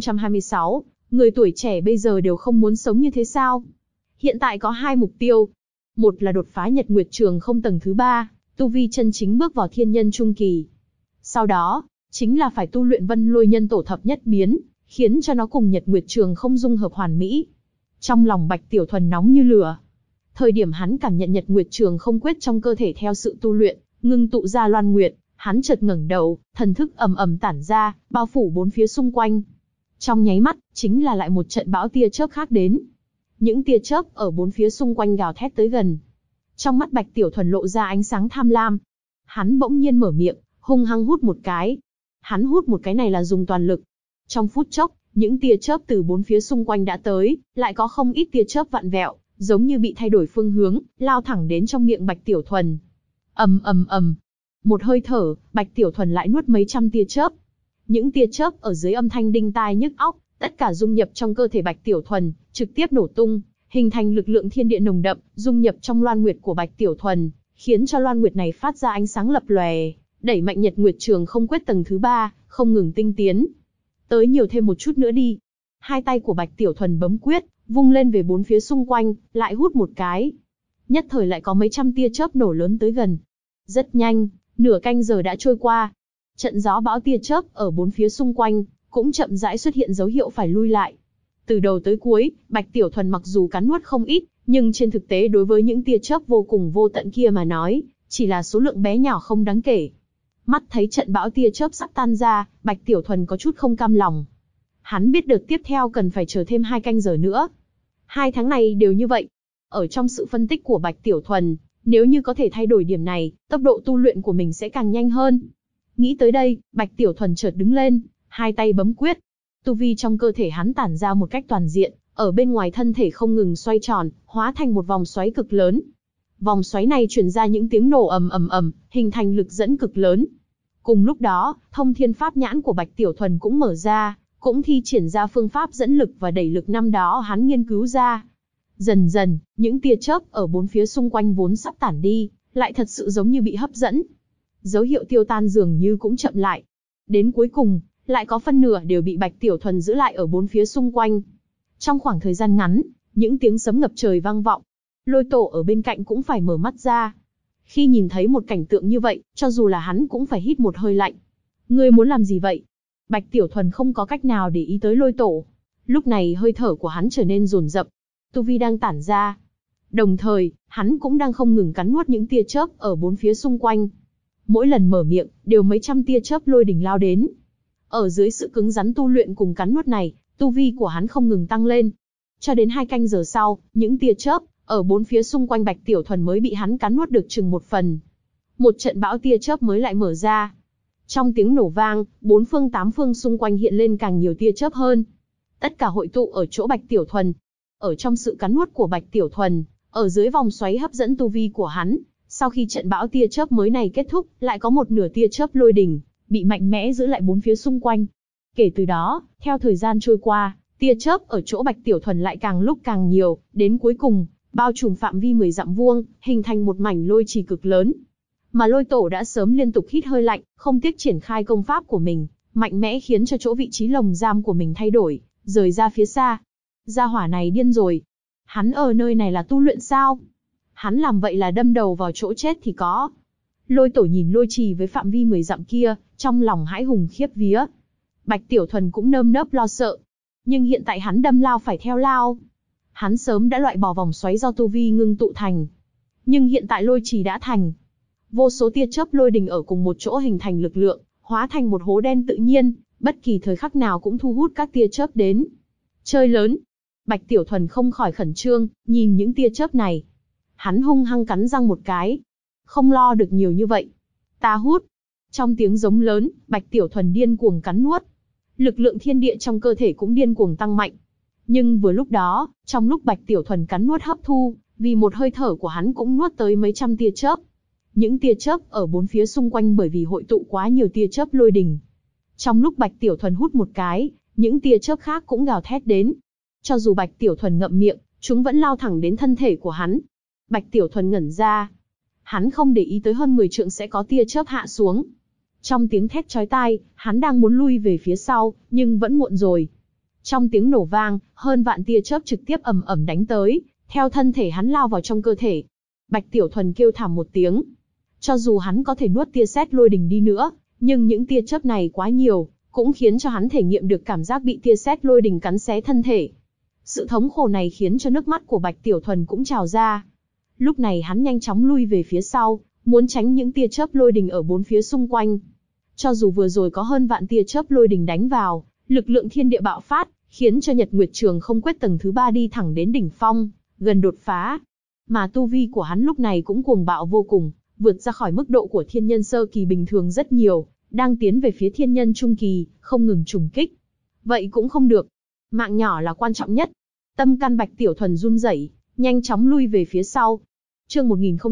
1026, người tuổi trẻ bây giờ đều không muốn sống như thế sao? Hiện tại có 2 mục tiêu. Một là đột phá Nhật Nguyệt Trường Không tầng thứ 3, tu vi chân chính bước vào thiên nhân trung kỳ. Sau đó, chính là phải tu luyện Vân Lôi Nhân Tổ thập nhất biến, khiến cho nó cùng Nhật Nguyệt Trường Không dung hợp hoàn mỹ. Trong lòng Bạch Tiểu Thuần nóng như lửa. Thời điểm hắn cảm nhận Nhật Nguyệt Trường Không quyết trong cơ thể theo sự tu luyện, ngưng tụ ra loan nguyệt, hắn chợt ngẩng đầu, thần thức ầm ầm tản ra, bao phủ bốn phía xung quanh. Trong nháy mắt, chính là lại một trận bão tia chớp khác đến. Những tia chớp ở bốn phía xung quanh gào thét tới gần. Trong mắt Bạch Tiểu Thuần lộ ra ánh sáng tham lam. Hắn bỗng nhiên mở miệng, hung hăng hút một cái. Hắn hút một cái này là dùng toàn lực. Trong phút chốc, những tia chớp từ bốn phía xung quanh đã tới, lại có không ít tia chớp vặn vẹo, giống như bị thay đổi phương hướng, lao thẳng đến trong miệng Bạch Tiểu Thuần. Ầm ầm ầm. Một hơi thở, Bạch Tiểu Thuần lại nuốt mấy trăm tia chớp. Những tia chớp ở dưới âm thanh đinh tai nhức óc, tất cả dung nhập trong cơ thể Bạch Tiểu Thuần, trực tiếp nổ tung, hình thành lực lượng thiên địa nồng đậm, dung nhập trong Loan Nguyệt của Bạch Tiểu Thuần, khiến cho Loan Nguyệt này phát ra ánh sáng lập lòe, đẩy mạnh Nhật Nguyệt Trường Không Quyết tầng thứ 3, không ngừng tinh tiến. Tới nhiều thêm một chút nữa đi. Hai tay của Bạch Tiểu Thuần bấm quyết, vung lên về bốn phía xung quanh, lại hút một cái. Nhất thời lại có mấy trăm tia chớp nổ lớn tới gần. Rất nhanh, nửa canh giờ đã trôi qua. Trận gió bão tia chớp ở bốn phía xung quanh cũng chậm rãi xuất hiện dấu hiệu phải lui lại. Từ đầu tới cuối, Bạch Tiểu Thuần mặc dù cắn nuốt không ít, nhưng trên thực tế đối với những tia chớp vô cùng vô tận kia mà nói, chỉ là số lượng bé nhỏ không đáng kể. Mắt thấy trận bão tia chớp sắp tan ra, Bạch Tiểu Thuần có chút không cam lòng. Hắn biết được tiếp theo cần phải chờ thêm 2 canh giờ nữa. 2 tháng này đều như vậy. Ở trong sự phân tích của Bạch Tiểu Thuần, nếu như có thể thay đổi điểm này, tốc độ tu luyện của mình sẽ càng nhanh hơn. Nghĩ tới đây, Bạch Tiểu Thuần chợt đứng lên, hai tay bấm quyết. Tu vi trong cơ thể hắn tản ra một cách toàn diện, ở bên ngoài thân thể không ngừng xoay tròn, hóa thành một vòng xoáy cực lớn. Vòng xoáy này truyền ra những tiếng nổ ầm ầm ầm, hình thành lực dẫn cực lớn. Cùng lúc đó, Thông Thiên Pháp Nhãn của Bạch Tiểu Thuần cũng mở ra, cũng thi triển ra phương pháp dẫn lực và đẩy lực năm đó hắn nghiên cứu ra. Dần dần, những tia chớp ở bốn phía xung quanh vốn sắp tản đi, lại thật sự giống như bị hấp dẫn. Dấu hiệu tiêu tan dường như cũng chậm lại. Đến cuối cùng, lại có phân nửa đều bị Bạch Tiểu Thuần giữ lại ở bốn phía xung quanh. Trong khoảng thời gian ngắn, những tiếng sấm ngập trời vang vọng. Lôi Tổ ở bên cạnh cũng phải mở mắt ra. Khi nhìn thấy một cảnh tượng như vậy, cho dù là hắn cũng phải hít một hơi lạnh. Ngươi muốn làm gì vậy? Bạch Tiểu Thuần không có cách nào để ý tới Lôi Tổ. Lúc này hơi thở của hắn trở nên dồn dập, tu vi đang tản ra. Đồng thời, hắn cũng đang không ngừng cắn nuốt những tia chớp ở bốn phía xung quanh. Mỗi lần mở miệng, đều mấy trăm tia chớp lôi đỉnh lao đến. Ở dưới sự cứng rắn tu luyện cùng cắn nuốt này, tu vi của hắn không ngừng tăng lên. Cho đến 2 canh giờ sau, những tia chớp ở bốn phía xung quanh Bạch Tiểu Thuần mới bị hắn cắn nuốt được chừng 1 phần. Một trận bão tia chớp mới lại mở ra. Trong tiếng nổ vang, 4 phương 8 phương xung quanh hiện lên càng nhiều tia chớp hơn. Tất cả hội tụ ở chỗ Bạch Tiểu Thuần. Ở trong sự cắn nuốt của Bạch Tiểu Thuần, ở dưới vòng xoáy hấp dẫn tu vi của hắn, sau khi trận bão tia chớp mới này kết thúc, lại có một nửa tia chớp lôi đỉnh bị mạnh mẽ giữ lại bốn phía xung quanh. Kể từ đó, theo thời gian trôi qua, tia chớp ở chỗ Bạch Tiểu Thuần lại càng lúc càng nhiều, đến cuối cùng, bao trùm phạm vi 10 dặm vuông, hình thành một mảnh lôi trì cực lớn. Mà Lôi Tổ đã sớm liên tục hít hơi lạnh, không tiếc triển khai công pháp của mình, mạnh mẽ khiến cho chỗ vị trí lồng giam của mình thay đổi, rời ra phía xa. Gia hỏa này điên rồi. Hắn ở nơi này là tu luyện sao? Hắn làm vậy là đâm đầu vào chỗ chết thì có. Lôi Tổ nhìn lôi trì với phạm vi 10 dặm kia, trong lòng hãi hùng khiếp vía. Bạch Tiểu Thuần cũng nơm nớp lo sợ. Nhưng hiện tại hắn đâm lao phải theo lao. Hắn sớm đã loại bỏ vòng xoáy do tu vi ngưng tụ thành. Nhưng hiện tại lôi trì đã thành. Vô số tia chớp lôi đình ở cùng một chỗ hình thành lực lượng, hóa thành một hố đen tự nhiên, bất kỳ thời khắc nào cũng thu hút các tia chớp đến. Chơi lớn. Bạch Tiểu Thuần không khỏi khẩn trương, nhìn những tia chớp này. Hắn hung hăng cắn răng một cái. Không lo được nhiều như vậy. Ta hút. Trong tiếng giống lớn, Bạch Tiểu Thuần điên cuồng cắn nuốt. Lực lượng thiên địa trong cơ thể cũng điên cuồng tăng mạnh. Nhưng vừa lúc đó, trong lúc Bạch Tiểu Thuần cắn nuốt hấp thu, vì một hơi thở của hắn cũng nuốt tới mấy trăm tia chớp. Những tia chớp ở bốn phía xung quanh bởi vì hội tụ quá nhiều tia chớp lôi đình. Trong lúc Bạch Tiểu Thuần hút một cái, những tia chớp khác cũng gào thét đến. Cho dù Bạch Tiểu Thuần ngậm miệng, chúng vẫn lao thẳng đến thân thể của hắn. Bạch Tiểu Thuần ngẩn ra. Hắn không để ý tới hơn 10 trượng sẽ có tia chớp hạ xuống. Trong tiếng thét chói tai, hắn đang muốn lui về phía sau, nhưng vẫn muộn rồi. Trong tiếng nổ vang, hơn vạn tia chớp trực tiếp ầm ầm đánh tới, theo thân thể hắn lao vào trong cơ thể. Bạch Tiểu Thuần kêu thảm một tiếng. Cho dù hắn có thể nuốt tia sét lôi đình đi nữa, nhưng những tia chớp này quá nhiều, cũng khiến cho hắn thể nghiệm được cảm giác bị tia sét lôi đình cắn xé thân thể. Sự thống khổ này khiến cho nước mắt của Bạch Tiểu Thuần cũng trào ra. Lúc này hắn nhanh chóng lui về phía sau, muốn tránh những tia chớp lôi đình ở bốn phía xung quanh. Cho dù vừa rồi có hơn vạn tia chớp lôi đình đánh vào, lực lượng thiên địa bạo phát, khiến cho Nhật Nguyệt Trường Không Quyết tầng thứ 3 đi thẳng đến đỉnh phong, gần đột phá. mà tu vi của hắn lúc này cũng cuồng bạo vô cùng, vượt ra khỏi mức độ của thiên nhân sơ kỳ bình thường rất nhiều, đang tiến về phía thiên nhân trung kỳ, không ngừng trùng kích. Vậy cũng không được. Mạng nhỏ là quan trọng nhất. Tâm can Bạch Tiểu Thuần run rẩy, nhanh chóng lui về phía sau. Chương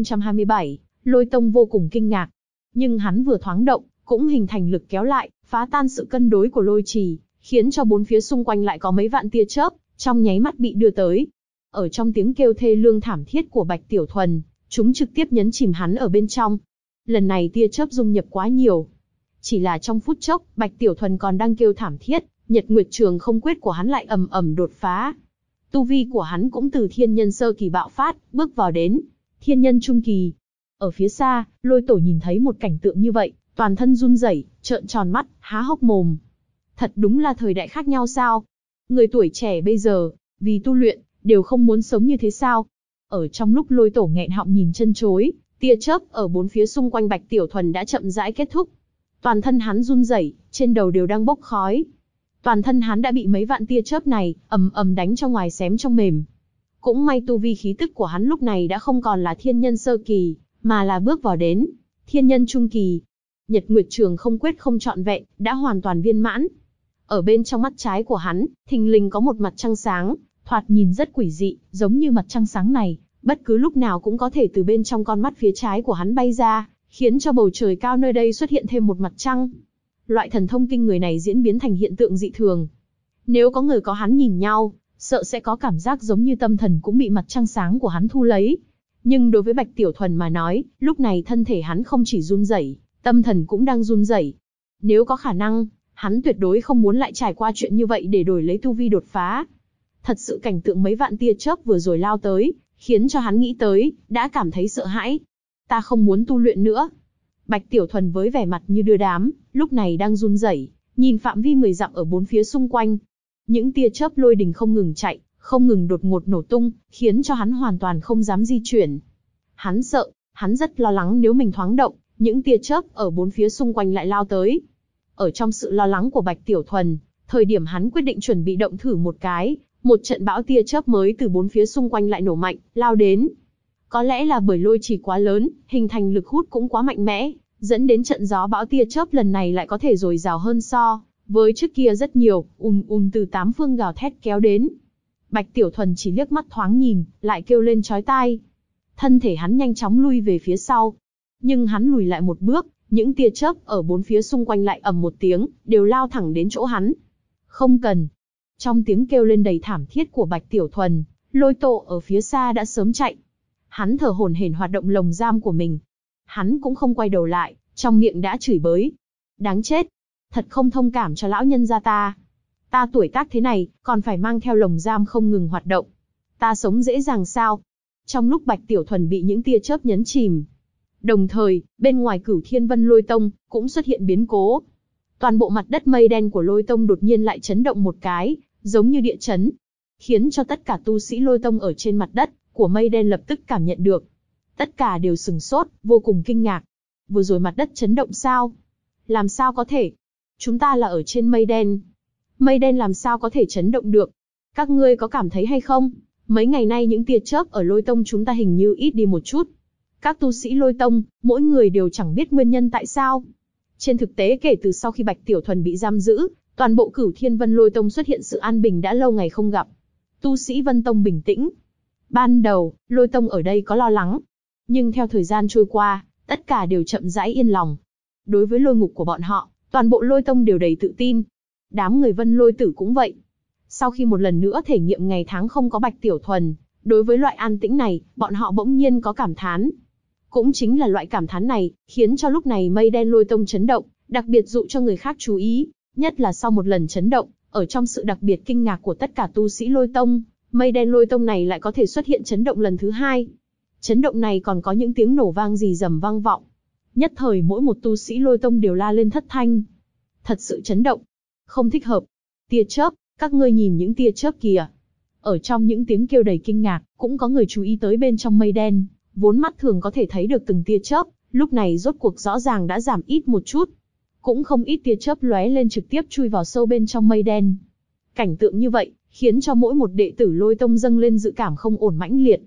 1027, Lôi Tông vô cùng kinh ngạc. Nhưng hắn vừa thoáng động, cũng hình thành lực kéo lại, phá tan sự cân đối của lôi trì, khiến cho bốn phía xung quanh lại có mấy vạn tia chớp, trong nháy mắt bị đưa tới. Ở trong tiếng kêu thê lương thảm thiết của Bạch Tiểu Thuần, chúng trực tiếp nhấn chìm hắn ở bên trong. Lần này tia chớp dung nhập quá nhiều. Chỉ là trong phút chốc, Bạch Tiểu Thuần còn đang kêu thảm thiết, Nhật Nguyệt Trường Không Quyết của hắn lại ầm ầm đột phá. Tu vi của hắn cũng từ thiên nhân sơ kỳ bạo phát, bước vào đến thiên nhân trung kỳ. Ở phía xa, Lôi Tổ nhìn thấy một cảnh tượng như vậy, toàn thân run rẩy, trợn tròn mắt, há hốc mồm. Thật đúng là thời đại khác nhau sao? Người tuổi trẻ bây giờ, vì tu luyện, đều không muốn sống như thế sao? Ở trong lúc Lôi Tổ nghẹn họng nhìn chân chối, tia chớp ở bốn phía xung quanh Bạch Tiểu Thuần đã chậm rãi kết thúc. Toàn thân hắn run rẩy, trên đầu đều đang bốc khói. Toàn thân hắn đã bị mấy vạn tia chớp này ầm ầm đánh trong ngoài xém trong mềm. Cũng may tu vi khí tức của hắn lúc này đã không còn là thiên nhân sơ kỳ, mà là bước vào đến thiên nhân trung kỳ. Nhật Nguyệt Trường Không Quyết không trọn vẹn, đã hoàn toàn viên mãn. Ở bên trong mắt trái của hắn, thình lình có một mặt trăng sáng, thoạt nhìn rất quỷ dị, giống như mặt trăng sáng này, bất cứ lúc nào cũng có thể từ bên trong con mắt phía trái của hắn bay ra, khiến cho bầu trời cao nơi đây xuất hiện thêm một mặt trăng. Loại thần thông kinh người này diễn biến thành hiện tượng dị thường. Nếu có người có hắn nhìn nhau, sợ sẽ có cảm giác giống như tâm thần cũng bị mặt trăng sáng của hắn thu lấy. Nhưng đối với Bạch Tiểu Thuần mà nói, lúc này thân thể hắn không chỉ run rẩy, tâm thần cũng đang run rẩy. Nếu có khả năng, hắn tuyệt đối không muốn lại trải qua chuyện như vậy để đổi lấy tu vi đột phá. Thật sự cảnh tượng mấy vạn tia chớp vừa rồi lao tới, khiến cho hắn nghĩ tới, đã cảm thấy sợ hãi. Ta không muốn tu luyện nữa. Bạch Tiểu Thuần với vẻ mặt như đưa đám, lúc này đang run rẩy, nhìn phạm vi 10 dặm ở bốn phía xung quanh. Những tia chớp lôi đình không ngừng chạy, không ngừng đột ngột nổ tung, khiến cho hắn hoàn toàn không dám di chuyển. Hắn sợ, hắn rất lo lắng nếu mình thoáng động, những tia chớp ở bốn phía xung quanh lại lao tới. Ở trong sự lo lắng của Bạch Tiểu Thuần, thời điểm hắn quyết định chuẩn bị động thử một cái, một trận bão tia chớp mới từ bốn phía xung quanh lại nổ mạnh, lao đến. Có lẽ là bởi lôi trì quá lớn, hình thành lực hút cũng quá mạnh mẽ, dẫn đến trận gió bão tia chớp lần này lại có thể dồi dào hơn so với trước kia rất nhiều, từ tám phương gào thét kéo đến. Bạch Tiểu Thuần chỉ liếc mắt thoáng nhìn, lại kêu lên chói tai. Thân thể hắn nhanh chóng lui về phía sau. Nhưng hắn lùi lại một bước, những tia chớp ở bốn phía xung quanh lại ầm một tiếng, đều lao thẳng đến chỗ hắn. Không cần. Trong tiếng kêu lên đầy thảm thiết của Bạch Tiểu Thuần, Lôi Tổ ở phía xa đã sớm chạy. Hắn thở hổn hển hoạt động lồng giam của mình. Hắn cũng không quay đầu lại, trong miệng đã chửi bới. Đáng chết. Thật không thông cảm cho lão nhân gia ta. Ta tuổi tác thế này, còn phải mang theo lồng giam không ngừng hoạt động. Ta sống dễ dàng sao? Trong lúc Bạch Tiểu Thuần bị những tia chớp nhấn chìm. Đồng thời, bên ngoài Cửu Thiên Vân Lôi Tông, cũng xuất hiện biến cố. Toàn bộ mặt đất mây đen của Lôi Tông đột nhiên lại chấn động một cái, giống như địa chấn. Khiến cho tất cả tu sĩ Lôi Tông ở trên mặt đất của mây đen lập tức cảm nhận được. Tất cả đều sửng sốt, vô cùng kinh ngạc. Vừa rồi mặt đất chấn động sao? Làm sao có thể? Chúng ta là ở trên mây đen. Mây đen làm sao có thể chấn động được? Các ngươi có cảm thấy hay không? Mấy ngày nay những tia chớp ở Lôi Tông chúng ta hình như ít đi một chút. Các tu sĩ Lôi Tông, mỗi người đều chẳng biết nguyên nhân tại sao. Trên thực tế kể từ sau khi Bạch Tiểu Thuần bị giam giữ, toàn bộ Cửu Thiên Vân Lôi Tông xuất hiện sự an bình đã lâu ngày không gặp. Tu sĩ Vân Tông bình tĩnh. Ban đầu, Lôi Tông ở đây có lo lắng. Nhưng theo thời gian trôi qua, tất cả đều chậm rãi yên lòng. Đối với lôi ngục của bọn họ, toàn bộ Lôi Tông đều đầy tự tin. Đám người Vân Lôi Tử cũng vậy. Sau khi một lần nữa thể nghiệm ngày tháng không có Bạch Tiểu Thuần, đối với loại an tĩnh này, bọn họ bỗng nhiên có cảm thán. Cũng chính là loại cảm thán này, khiến cho lúc này mây đen Lôi Tông chấn động, đặc biệt dụ cho người khác chú ý. Nhất là sau một lần chấn động, ở trong sự đặc biệt kinh ngạc của tất cả tu sĩ Lôi Tông, mây đen Lôi Tông này lại có thể xuất hiện chấn động lần thứ hai. Chấn động này còn có những tiếng nổ vang rì rầm vang vọng. Nhất thời mỗi một tu sĩ Lôi Tông đều la lên thất thanh. Thật sự chấn động. Không thích hợp. Tia chớp, các ngươi nhìn những tia chớp kìa. Ở trong những tiếng kêu đầy kinh ngạc, cũng có người chú ý tới bên trong mây đen, vốn mắt thường có thể thấy được từng tia chớp, lúc này rốt cuộc rõ ràng đã giảm ít một chút. Cũng không ít tia chớp lóe lên trực tiếp chui vào sâu bên trong mây đen. Cảnh tượng như vậy, khiến cho mỗi một đệ tử Lôi Tông dâng lên dự cảm không ổn mãnh liệt.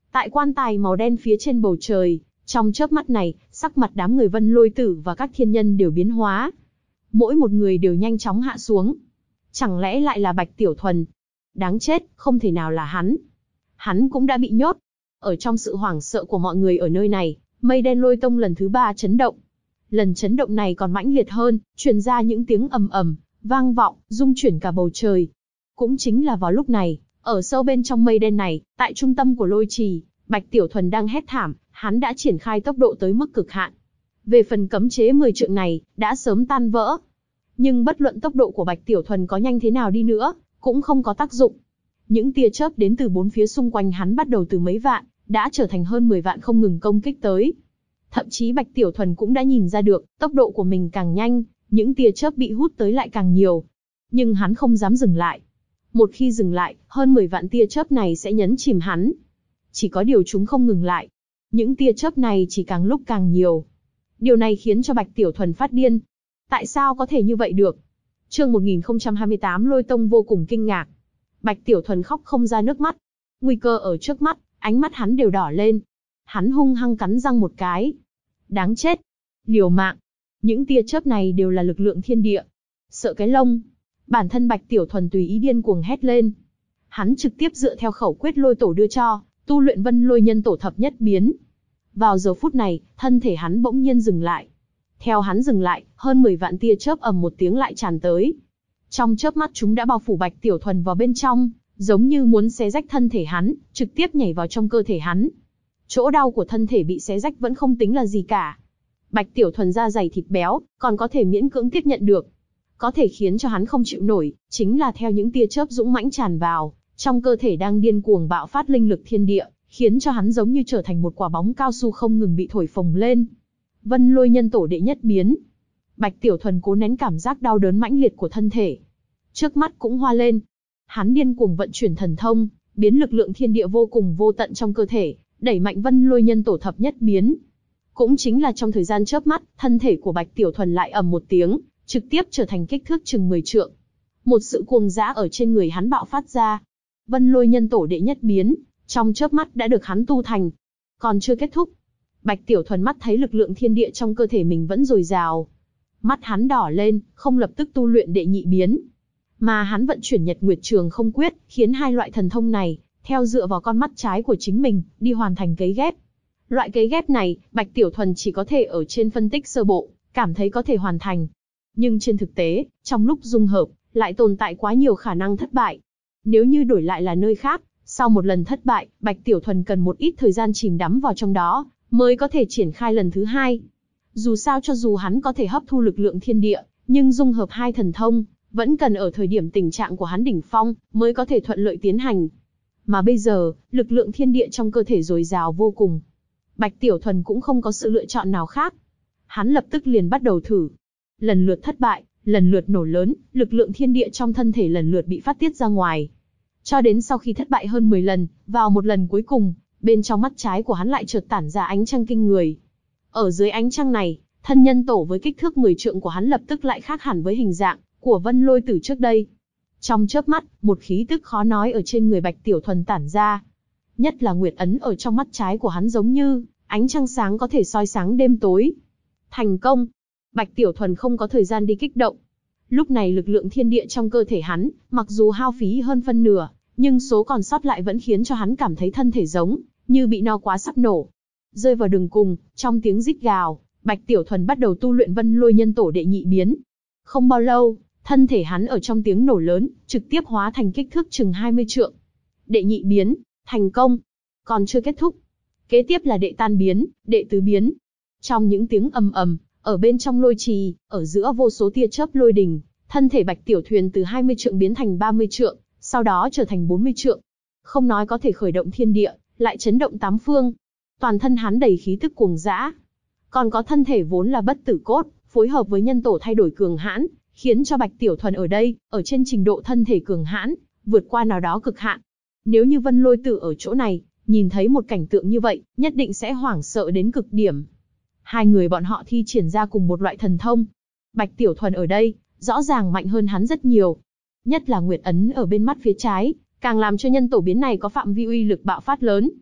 Tại quan tài màu đen phía trên bầu trời, trong chớp mắt này, sắc mặt đám người Vân Lôi Tử và các thiên nhân đều biến hóa. Mỗi một người đều nhanh chóng hạ xuống. Chẳng lẽ lại là Bạch Tiểu Thuần? Đáng chết, không thể nào là hắn. Hắn cũng đã bị nhốt. Ở trong sự hoảng sợ của mọi người ở nơi này, mây đen Lôi Tông lần thứ 3 chấn động. Lần chấn động này còn mãnh liệt hơn, truyền ra những tiếng ầm ầm, vang vọng, rung chuyển cả bầu trời. Cũng chính là vào lúc này, ở sâu bên trong mây đen này, tại trung tâm của lôi trì, Bạch Tiểu Thuần đang hét thảm, hắn đã triển khai tốc độ tới mức cực hạn. Về phần cấm chế 10 trượng này, đã sớm tan vỡ. Nhưng bất luận tốc độ của Bạch Tiểu Thuần có nhanh thế nào đi nữa, cũng không có tác dụng. Những tia chớp đến từ bốn phía xung quanh hắn bắt đầu từ mấy vạn, đã trở thành hơn 10 vạn không ngừng công kích tới. Thậm chí Bạch Tiểu Thuần cũng đã nhìn ra được, tốc độ của mình càng nhanh, những tia chớp bị hút tới lại càng nhiều. Nhưng hắn không dám dừng lại. Một khi dừng lại, hơn 10 vạn tia chớp này sẽ nhấn chìm hắn. Chỉ có điều chúng không ngừng lại. Những tia chớp này chỉ càng lúc càng nhiều. Điều này khiến cho Bạch Tiểu Thuần phát điên. Tại sao có thể như vậy được? Chương 1028 Lôi Tông vô cùng kinh ngạc. Bạch Tiểu Thuần khóc không ra nước mắt. Nguy cơ ở trước mắt, ánh mắt hắn đều đỏ lên. Hắn hung hăng cắn răng một cái. Đáng chết. Liều mạng. Những tia chớp này đều là lực lượng thiên địa. Sợ cái lông. Bản thân Bạch Tiểu Thuần tùy ý điên cuồng hét lên. Hắn trực tiếp dựa theo khẩu quyết lôi tổ đưa cho, tu luyện Vân Lôi Nhân Tổ thập nhất biến. Vào giờ phút này, thân thể hắn bỗng nhiên dừng lại. Theo hắn dừng lại, hơn 10 vạn tia chớp ầm một tiếng lại tràn tới. Trong chớp mắt chúng đã bao phủ Bạch Tiểu Thuần vào bên trong, giống như muốn xé rách thân thể hắn, trực tiếp nhảy vào trong cơ thể hắn. Chỗ đau của thân thể bị xé rách vẫn không tính là gì cả. Bạch Tiểu Thuần da dày thịt béo, còn có thể miễn cưỡng tiếp nhận được. Có thể khiến cho hắn không chịu nổi, chính là theo những tia chớp dũng mãnh tràn vào, trong cơ thể đang điên cuồng bạo phát linh lực thiên địa, khiến cho hắn giống như trở thành một quả bóng cao su không ngừng bị thổi phồng lên. Vân Lôi Nhân Tổ đệ nhất biến. Bạch Tiểu Thuần cố nén cảm giác đau đớn mãnh liệt của thân thể. Trước mắt cũng hoa lên. Hắn điên cuồng vận chuyển thần thông, biến lực lượng thiên địa vô cùng vô tận trong cơ thể, đẩy mạnh Vân Lôi Nhân Tổ thập nhất biến. Cũng chính là trong thời gian chớp mắt, thân thể của Bạch Tiểu Thuần lại ầm một tiếng, trực tiếp trở thành kích thước chừng 10 trượng. Một sự cuồng dã ở trên người hắn bạo phát ra. Vân Lôi Nhân Tổ đệ nhất biến, trong chớp mắt đã được hắn tu thành. Còn chưa kết thúc. Bạch Tiểu Thuần mắt thấy lực lượng thiên địa trong cơ thể mình vẫn dồi dào. Mắt hắn đỏ lên, không lập tức tu luyện đệ nhị biến. Mà hắn vận chuyển Nhật Nguyệt Trường Không Quyết, khiến hai loại thần thông này, theo dựa vào con mắt trái của chính mình, đi hoàn thành cấy ghép. Loại cấy ghép này, Bạch Tiểu Thuần chỉ có thể ở trên phân tích sơ bộ, cảm thấy có thể hoàn thành. Nhưng trên thực tế, trong lúc dung hợp, lại tồn tại quá nhiều khả năng thất bại. Nếu như đổi lại là nơi khác, sau một lần thất bại, Bạch Tiểu Thuần cần một ít thời gian chìm đắm vào trong đó, mới có thể triển khai lần thứ hai. Dù sao cho dù hắn có thể hấp thu lực lượng thiên địa, nhưng dung hợp hai thần thông, vẫn cần ở thời điểm tình trạng của hắn đỉnh phong, mới có thể thuận lợi tiến hành. Mà bây giờ, lực lượng thiên địa trong cơ thể dồi dào vô cùng. Bạch Tiểu Thuần cũng không có sự lựa chọn nào khác. Hắn lập tức liền bắt đầu thử. Lần lượt thất bại, lần lượt nổ lớn, lực lượng thiên địa trong thân thể lần lượt bị phát tiết ra ngoài. Cho đến sau khi thất bại hơn 10 lần, vào một lần cuối cùng, bên trong mắt trái của hắn lại chợt tản ra ánh trăng kinh người. Ở dưới ánh trăng này, thân nhân tổ với kích thước 10 trượng của hắn lập tức lại khác hẳn với hình dạng của Vân Lôi Tử trước đây. Trong chớp mắt, một khí tức khó nói ở trên người Bạch Tiểu Thuần tản ra. Nhất là nguyệt ấn ở trong mắt trái của hắn giống như ánh trăng sáng có thể soi sáng đêm tối. Thành công! Bạch Tiểu Thuần không có thời gian đi kích động. Lúc này lực lượng thiên địa trong cơ thể hắn, mặc dù hao phí hơn phân nửa, nhưng số còn sót lại vẫn khiến cho hắn cảm thấy thân thể giống như bị no quá sắp nổ. Rơi vào đường cùng, trong tiếng rít gào, Bạch Tiểu Thuần bắt đầu tu luyện Vân Lôi Nhân Tổ đệ nhị biến. Không bao lâu, thân thể hắn ở trong tiếng nổ lớn, trực tiếp hóa thành kích thước chừng 20 trượng. Đệ nhị biến, thành công. Còn chưa kết thúc. Kế tiếp là đệ tam biến, đệ tứ biến. Trong những tiếng ầm ầm, ở bên trong lôi trì, ở giữa vô số tia chớp lôi đình, thân thể Bạch Tiểu Thuần từ 20 trượng biến thành 30 trượng, sau đó trở thành 40 trượng. Không nói có thể khởi động thiên địa, lại chấn động tám phương. Toàn thân hắn đầy khí tức cuồng dã. Còn có thân thể vốn là bất tử cốt, phối hợp với nhân tổ thay đổi cường hãn, khiến cho Bạch Tiểu Thuần ở đây, ở trên trình độ thân thể cường hãn, vượt qua nào đó cực hạn. Nếu như Vân Lôi Tử ở chỗ này, nhìn thấy một cảnh tượng như vậy, nhất định sẽ hoảng sợ đến cực điểm. Hai người bọn họ thi triển ra cùng một loại thần thông. Bạch Tiểu Thuần ở đây, rõ ràng mạnh hơn hắn rất nhiều. Nhất là nguyệt ấn ở bên mắt phía trái, càng làm cho nhân tổ biến này có phạm vi uy lực bạo phát lớn.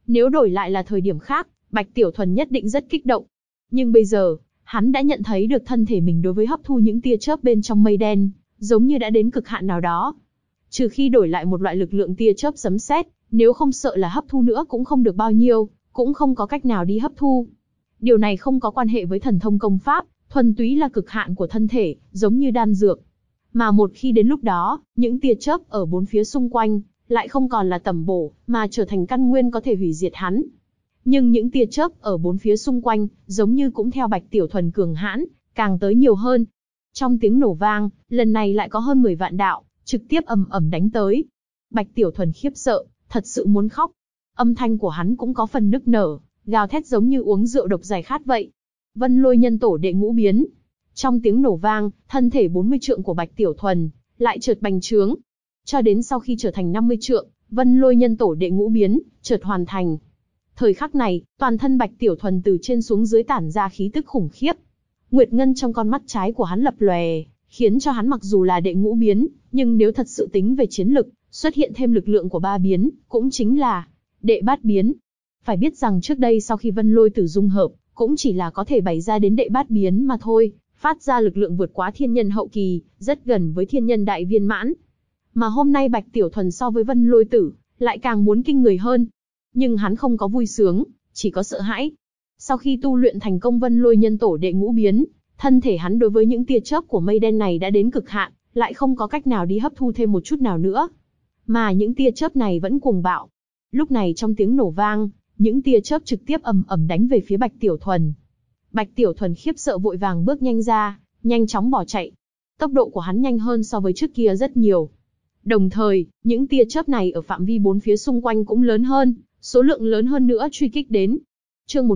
Nếu đổi lại là thời điểm khác, Bạch Tiểu Thuần nhất định rất kích động. Nhưng bây giờ, hắn đã nhận thấy được thân thể mình đối với hấp thu những tia chớp bên trong mây đen, giống như đã đến cực hạn nào đó. Trừ khi đổi lại một loại lực lượng tia chớp sấm sét, nếu không sợ là hấp thu nữa cũng không được bao nhiêu, cũng không có cách nào đi hấp thu. Điều này không có quan hệ với thần thông công pháp, thuần túy là cực hạn của thân thể, giống như đan dược. Mà một khi đến lúc đó, những tia chớp ở bốn phía xung quanh, lại không còn là tẩm bổ, mà trở thành căn nguyên có thể hủy diệt hắn. Nhưng những tia chớp ở bốn phía xung quanh, giống như cũng theo Bạch Tiểu Thuần cường hãn, càng tới nhiều hơn. Trong tiếng nổ vang, lần này lại có hơn 10 vạn đạo, trực tiếp ầm ầm đánh tới. Bạch Tiểu Thuần khiếp sợ, thật sự muốn khóc. Âm thanh của hắn cũng có phần nức nở, gào thét giống như uống rượu độc giải khát vậy. Vân Lôi Nhân Tổ đệ ngũ biến. Trong tiếng nổ vang, thân thể 40 trượng của Bạch Tiểu Thuần lại chợt bành trướng. Cho đến sau khi trở thành 50 trượng, Vân Lôi Nhân Tổ đệ ngũ biến chợt hoàn thành. Thời khắc này, toàn thân Bạch Tiểu Thuần từ trên xuống dưới tản ra khí tức khủng khiếp. Nguyệt ngân trong con mắt trái của hắn lập lòe, khiến cho hắn mặc dù là đệ ngũ biến, nhưng nếu thật sự tính về chiến lực, xuất hiện thêm lực lượng của ba biến, cũng chính là đệ bát biến. Phải biết rằng trước đây sau khi Vân Lôi Tử dung hợp, cũng chỉ là có thể bày ra đến đệ bát biến mà thôi, phát ra lực lượng vượt quá thiên nhân hậu kỳ, rất gần với thiên nhân đại viên mãn. Mà hôm nay Bạch Tiểu Thuần so với Vân Lôi Tử, lại càng muốn kinh người hơn. Nhưng hắn không có vui sướng, chỉ có sợ hãi. Sau khi tu luyện thành công Vân Lôi Nhân Tổ đệ ngũ biến, thân thể hắn đối với những tia chớp của mây đen này đã đến cực hạn, lại không có cách nào đi hấp thu thêm một chút nào nữa. Mà những tia chớp này vẫn cuồng bạo. Lúc này trong tiếng nổ vang, những tia chớp trực tiếp ầm ầm đánh về phía Bạch Tiểu Thuần. Bạch Tiểu Thuần khiếp sợ vội vàng bước nhanh ra, nhanh chóng bỏ chạy. Tốc độ của hắn nhanh hơn so với trước kia rất nhiều. Đồng thời, những tia chớp này ở phạm vi bốn phía xung quanh cũng lớn hơn, số lượng lớn hơn nữa truy kích đến. Chương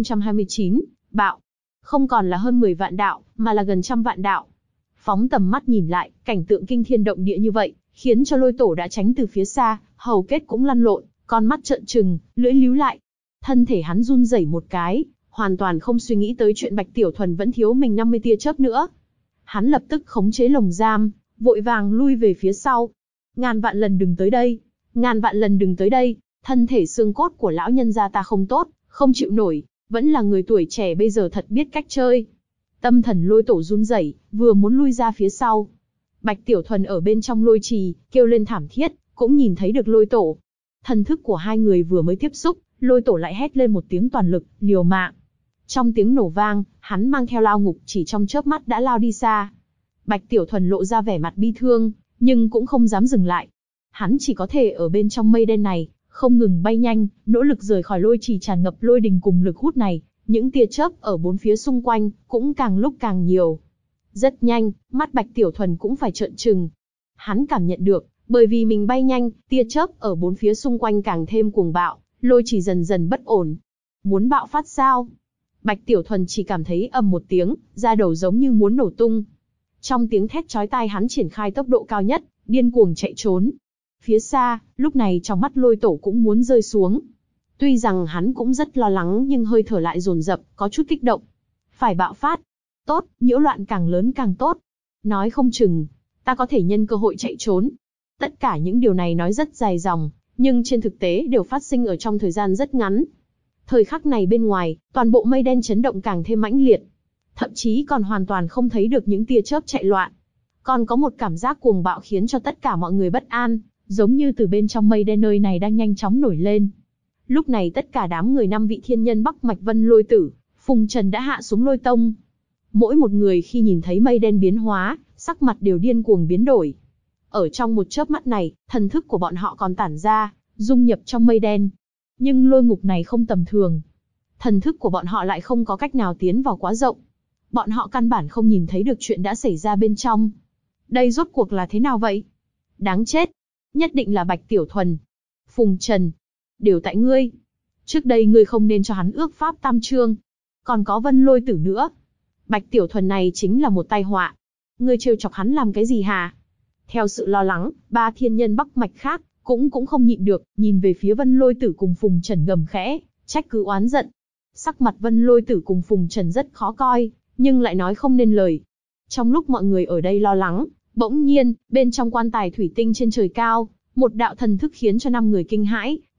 1029, bạo. Không còn là hơn 10 vạn đạo, mà là gần trăm vạn đạo. Phóng tầm mắt nhìn lại, cảnh tượng kinh thiên động địa như vậy, khiến cho Lôi Tổ đã tránh từ phía xa, hầu kết cũng lăn lộn, con mắt trợn trừng, lưỡi líu lại. Thân thể hắn run rẩy một cái, hoàn toàn không suy nghĩ tới chuyện Bạch Tiểu Thuần vẫn thiếu mình 50 tia chớp nữa. Hắn lập tức khống chế lồng giam, vội vàng lui về phía sau. Ngàn vạn lần đừng tới đây, ngàn vạn lần đừng tới đây, thân thể xương cốt của lão nhân gia ta không tốt, không chịu nổi, vẫn là người tuổi trẻ bây giờ thật biết cách chơi. Tâm thần Lôi Tổ run rẩy, vừa muốn lui ra phía sau. Bạch Tiểu Thuần ở bên trong lôi trì, kêu lên thảm thiết, cũng nhìn thấy được Lôi Tổ. Thần thức của hai người vừa mới tiếp xúc, Lôi Tổ lại hét lên một tiếng toàn lực, liều mạng. Trong tiếng nổ vang, hắn mang theo lao ngục chỉ trong chớp mắt đã lao đi xa. Bạch Tiểu Thuần lộ ra vẻ mặt bi thương, nhưng cũng không dám dừng lại. Hắn chỉ có thể ở bên trong mây đen này, không ngừng bay nhanh, nỗ lực rời khỏi lôi trì tràn ngập lôi đình cùng lực hút này. Những tia chớp ở bốn phía xung quanh cũng càng lúc càng nhiều. Rất nhanh, mắt Bạch Tiểu Thuần cũng phải trợn trừng. Hắn cảm nhận được, bởi vì mình bay nhanh, tia chớp ở bốn phía xung quanh càng thêm cuồng bạo, lôi trì dần dần bất ổn. Muốn bạo phát sao? Bạch Tiểu Thuần chỉ cảm thấy ầm một tiếng, da đầu giống như muốn nổ tung. Trong tiếng thét chói tai hắn triển khai tốc độ cao nhất, điên cuồng chạy trốn. Phía xa, lúc này trong mắt Lôi Tổ cũng muốn rơi xuống. Tuy rằng hắn cũng rất lo lắng nhưng hơi thở lại dồn dập, có chút kích động. Phải bạo phát. Tốt, nhiễu loạn càng lớn càng tốt. Nói không chừng, ta có thể nhân cơ hội chạy trốn. Tất cả những điều này nói rất dài dòng, nhưng trên thực tế đều phát sinh ở trong thời gian rất ngắn. Thời khắc này bên ngoài, toàn bộ mây đen chấn động càng thêm mãnh liệt. Thậm chí còn hoàn toàn không thấy được những tia chớp chạy loạn. Còn có một cảm giác cuồng bạo khiến cho tất cả mọi người bất an, giống như từ bên trong mây đen nơi này đang nhanh chóng nổi lên. Lúc này tất cả đám người 5 vị thiên nhân Bắc Mạch Vân Lôi Tử, Phùng Trần đã hạ xuống Lôi Tông. Mỗi một người khi nhìn thấy mây đen biến hóa, sắc mặt đều điên cuồng biến đổi. Ở trong một chớp mắt này, thần thức của bọn họ còn tản ra, dung nhập trong mây đen. Nhưng lôi ngục này không tầm thường. Thần thức của bọn họ lại không có cách nào tiến vào quá rộng. Bọn họ căn bản không nhìn thấy được chuyện đã xảy ra bên trong. Đây rốt cuộc là thế nào vậy? Đáng chết. Nhất định là Bạch Tiểu Thuần. Phùng Trần. Đều tại ngươi. Trước đây ngươi không nên cho hắn ước pháp tam chương. Còn có Vân Lôi Tử nữa. Bạch Tiểu Thuần này chính là một tai họa. Ngươi trêu chọc hắn làm cái gì hả? Theo sự lo lắng, 3 thiên nhân Bắc Mạch khác cũng không nhịn được, nhìn về phía Vân Lôi Tử cùng Phùng Trần gầm khẽ, trách cứ oán giận. Sắc mặt Vân Lôi Tử cùng Phùng Trần rất khó coi, nhưng lại nói không nên lời. Trong lúc mọi người ở đây lo lắng, bỗng nhiên, bên trong quan tài thủy tinh trên trời cao, một đạo thần thức khiến cho 5 người kinh hãi,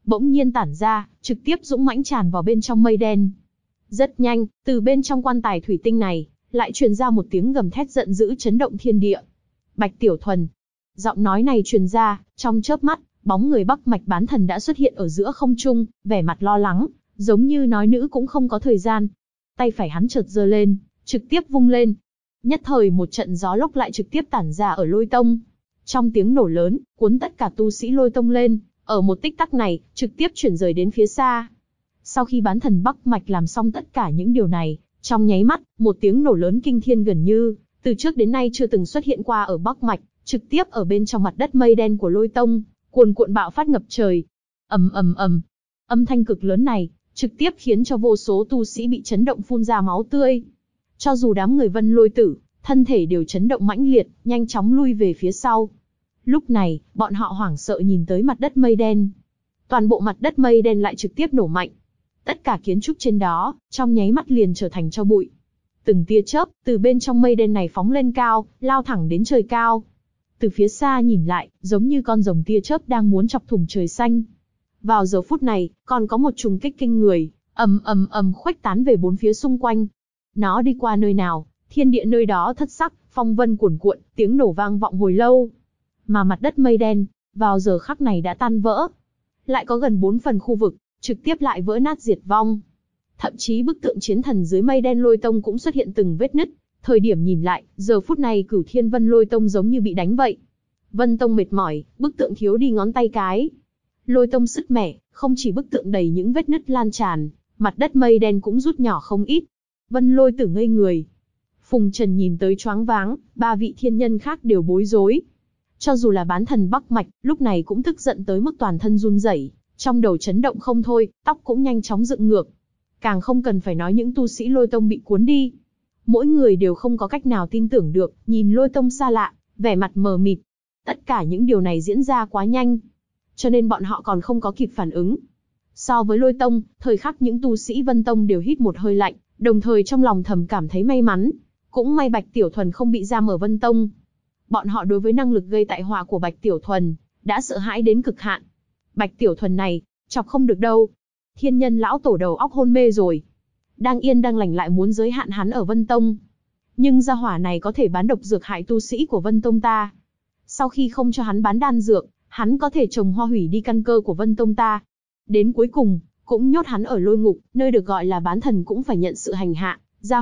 bỗng nhiên tản ra, trực tiếp dũng mãnh tràn vào bên trong mây đen. Rất nhanh, từ bên trong quan tài thủy tinh này, lại truyền ra một tiếng gầm thét giận dữ chấn động thiên địa. Bạch Tiểu Thuần. Giọng nói này truyền ra, trong chớp mắt, bóng người Bắc Mạch bán thần đã xuất hiện ở giữa không trung, vẻ mặt lo lắng, giống như nói nữ cũng không có thời gian. Tay phải hắn chợt giơ lên, trực tiếp vung lên. Nhất thời một trận gió lốc lại trực tiếp tản ra ở Lôi Tông. Trong tiếng nổ lớn, cuốn tất cả tu sĩ Lôi Tông lên, ở một tích tắc này, trực tiếp chuyển rời đến phía xa. Sau khi bán thần Bắc Mạch làm xong tất cả những điều này, trong nháy mắt, một tiếng nổ lớn kinh thiên gần như, từ trước đến nay chưa từng xuất hiện qua ở Bắc Mạch, trực tiếp ở bên trong mặt đất mây đen của Lôi Tông, cuồn cuộn bạo phát ngập trời. Ầm ầm ầm. Âm thanh cực lớn này, trực tiếp khiến cho vô số tu sĩ bị chấn động phun ra máu tươi. Cho dù đám người Vân Lôi Tử, thân thể đều chấn động mãnh liệt, nhanh chóng lui về phía sau. Lúc này, bọn họ hoảng sợ nhìn tới mặt đất mây đen. Toàn bộ mặt đất mây đen lại trực tiếp nổ mạnh. Tất cả kiến trúc trên đó, trong nháy mắt liền trở thành tro bụi. Từng tia chớp, từ bên trong mây đen này phóng lên cao, lao thẳng đến trời cao. Từ phía xa nhìn lại, giống như con rồng tia chớp đang muốn chọc thủng trời xanh. Vào giờ phút này, còn có một trùng kích kinh người, ầm ầm ầm khuếch tán về bốn phía xung quanh. Nó đi qua nơi nào, thiên địa nơi đó thất sắc, phong vân cuồn cuộn, tiếng nổ vang vọng hồi lâu. Mà mặt đất mây đen, vào giờ khắc này đã tan vỡ. Lại có gần 4 phần khu vực, trực tiếp lại vỡ nát diệt vong. Thậm chí bức tượng chiến thần dưới mây đen Lôi Tông cũng xuất hiện từng vết nứt. Thời điểm nhìn lại, giờ phút này Cửu Thiên Vân Lôi Tông giống như bị đánh vậy. Vân Tông mệt mỏi, bức tượng thiếu đi ngón tay cái. Lôi Tông sứt mẻ, không chỉ bức tượng đầy những vết nứt lan tràn, mặt đất mây đen cũng rút nhỏ không ít. Vân Lôi Tử ngây người. Phùng Trần nhìn tới choáng váng, 3 vị thiên nhân khác đều bối rối. Cho dù là bán thần Bắc Mạch, lúc này cũng tức giận tới mức toàn thân run rẩy, trong đầu chấn động không thôi, tóc cũng nhanh chóng dựng ngược. Càng không cần phải nói những tu sĩ Lôi Tông bị cuốn đi. Mỗi người đều không có cách nào tin tưởng được, nhìn Lôi Tông xa lạ, vẻ mặt mờ mịt. Tất cả những điều này diễn ra quá nhanh, cho nên bọn họ còn không có kịp phản ứng. So với Lôi Tông, thời khắc những tu sĩ Vân Tông đều hít một hơi lạnh, đồng thời trong lòng thầm cảm thấy may mắn. Cũng may Bạch Tiểu Thuần không bị giam ở Vân Tông. Bọn họ đối với năng lực gây tai họa của Bạch Tiểu Thuần, đã sợ hãi đến cực hạn. Bạch Tiểu Thuần này, chọc không được đâu. Thiên nhân lão tổ đầu óc hôn mê rồi. Đang yên đang lành lại muốn giới hạn hắn ở Vân Tông. Nhưng gia hỏa này có thể bán độc dược hại tu sĩ của Vân Tông ta. Sau khi không cho hắn bán đan dược, hắn có thể trồng hoa hủy đi căn cơ của Vân Tông ta. Đến cuối cùng, cũng nhốt hắn ở lôi ngục, nơi được gọi là bán thần cũng phải nhận sự hành hạ. Gia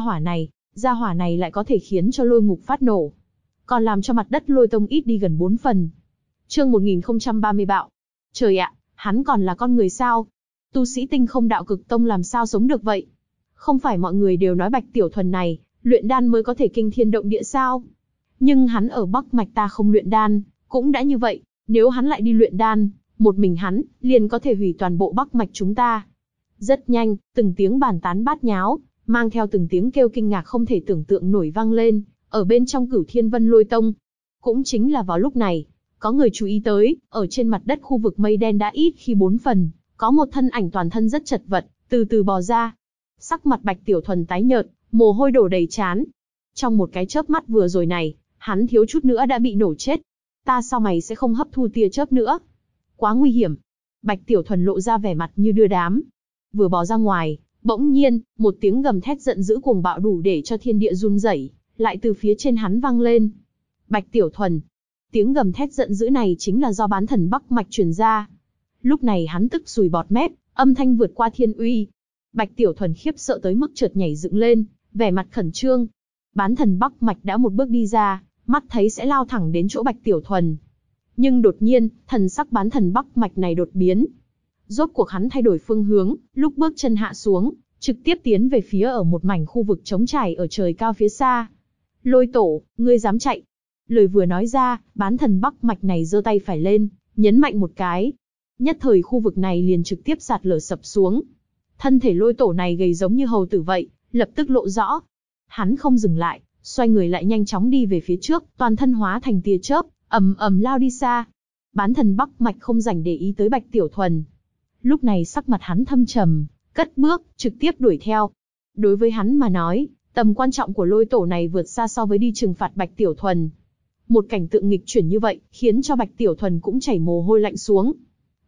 hỏa này lại có thể khiến cho lôi ngục phát nổ. Còn làm cho mặt đất Lôi Tông ít đi gần 4 phần. Chương 1030 bạo. Trời ạ, hắn còn là con người sao? Tu sĩ Tinh Không Đạo Cực Tông làm sao sống được vậy? Không phải mọi người đều nói Bạch Tiểu Thuần này, luyện đan mới có thể kinh thiên động địa sao? Nhưng hắn ở Bắc Mạch ta không luyện đan, cũng đã như vậy, nếu hắn lại đi luyện đan, một mình hắn, liền có thể hủy toàn bộ Bắc Mạch chúng ta. Rất nhanh, từng tiếng bàn tán bát nháo, mang theo từng tiếng kêu kinh ngạc không thể tưởng tượng nổi vang lên, ở bên trong Cửu Thiên Vân Lôi Tông. Cũng chính là vào lúc này, có người chú ý tới, ở trên mặt đất khu vực mây đen đã ít khi 4 phần, có một thân ảnh toàn thân rất chật vật, từ từ bò ra. Sắc mặt Bạch Tiểu Thuần tái nhợt, mồ hôi đổ đầy trán. Trong một cái chớp mắt vừa rồi này, hắn thiếu chút nữa đã bị nổ chết. Ta sao mày sẽ không hấp thu tia chớp nữa? Quá nguy hiểm. Bạch Tiểu Thuần lộ ra vẻ mặt như đưa đám. Vừa bò ra ngoài, bỗng nhiên, một tiếng gầm thét giận dữ cuồng bạo đủ để cho thiên địa run rẩy, lại từ phía trên hắn vang lên. Bạch Tiểu Thuần. Tiếng gầm thét giận dữ này chính là do bán thần Bắc Mạch truyền ra. Lúc này hắn tức sùi bọt mép, âm thanh vượt qua thiên uy. Bạch Tiểu Thuần khiếp sợ tới mức chợt nhảy dựng lên, vẻ mặt khẩn trương. Bán thần Bắc Mạch đã một bước đi ra, mắt thấy sẽ lao thẳng đến chỗ Bạch Tiểu Thuần. Nhưng đột nhiên, thần sắc bán thần Bắc Mạch này đột biến. Rốt cuộc hắn thay đổi phương hướng, lúc bước chân hạ xuống, trực tiếp tiến về phía ở một mảnh khu vực trống trải ở trời cao phía xa. Lôi Tổ, ngươi dám chạy? Lời vừa nói ra, bán thần Bắc Mạch này giơ tay phải lên, nhấn mạnh một cái. Nhất thời khu vực này liền trực tiếp sạt lở sập xuống. Thân thể Lôi Tổ này gầy giống như hầu tử vậy, lập tức lộ rõ. Hắn không dừng lại, xoay người lại nhanh chóng đi về phía trước, toàn thân hóa thành tia chớp, ầm ầm lao đi xa. Bán thần Bắc Mạch không dành để ý tới Bạch Tiểu Thuần. Lúc này sắc mặt hắn thâm trầm, cất bước, trực tiếp đuổi theo. Đối với hắn mà nói, tầm quan trọng của Lôi Tổ này vượt xa so với đi trừng phạt Bạch Tiểu Thuần. Một cảnh tượng nghịch chuyển như vậy, khiến cho Bạch Tiểu Thuần cũng chảy mồ hôi lạnh xuống.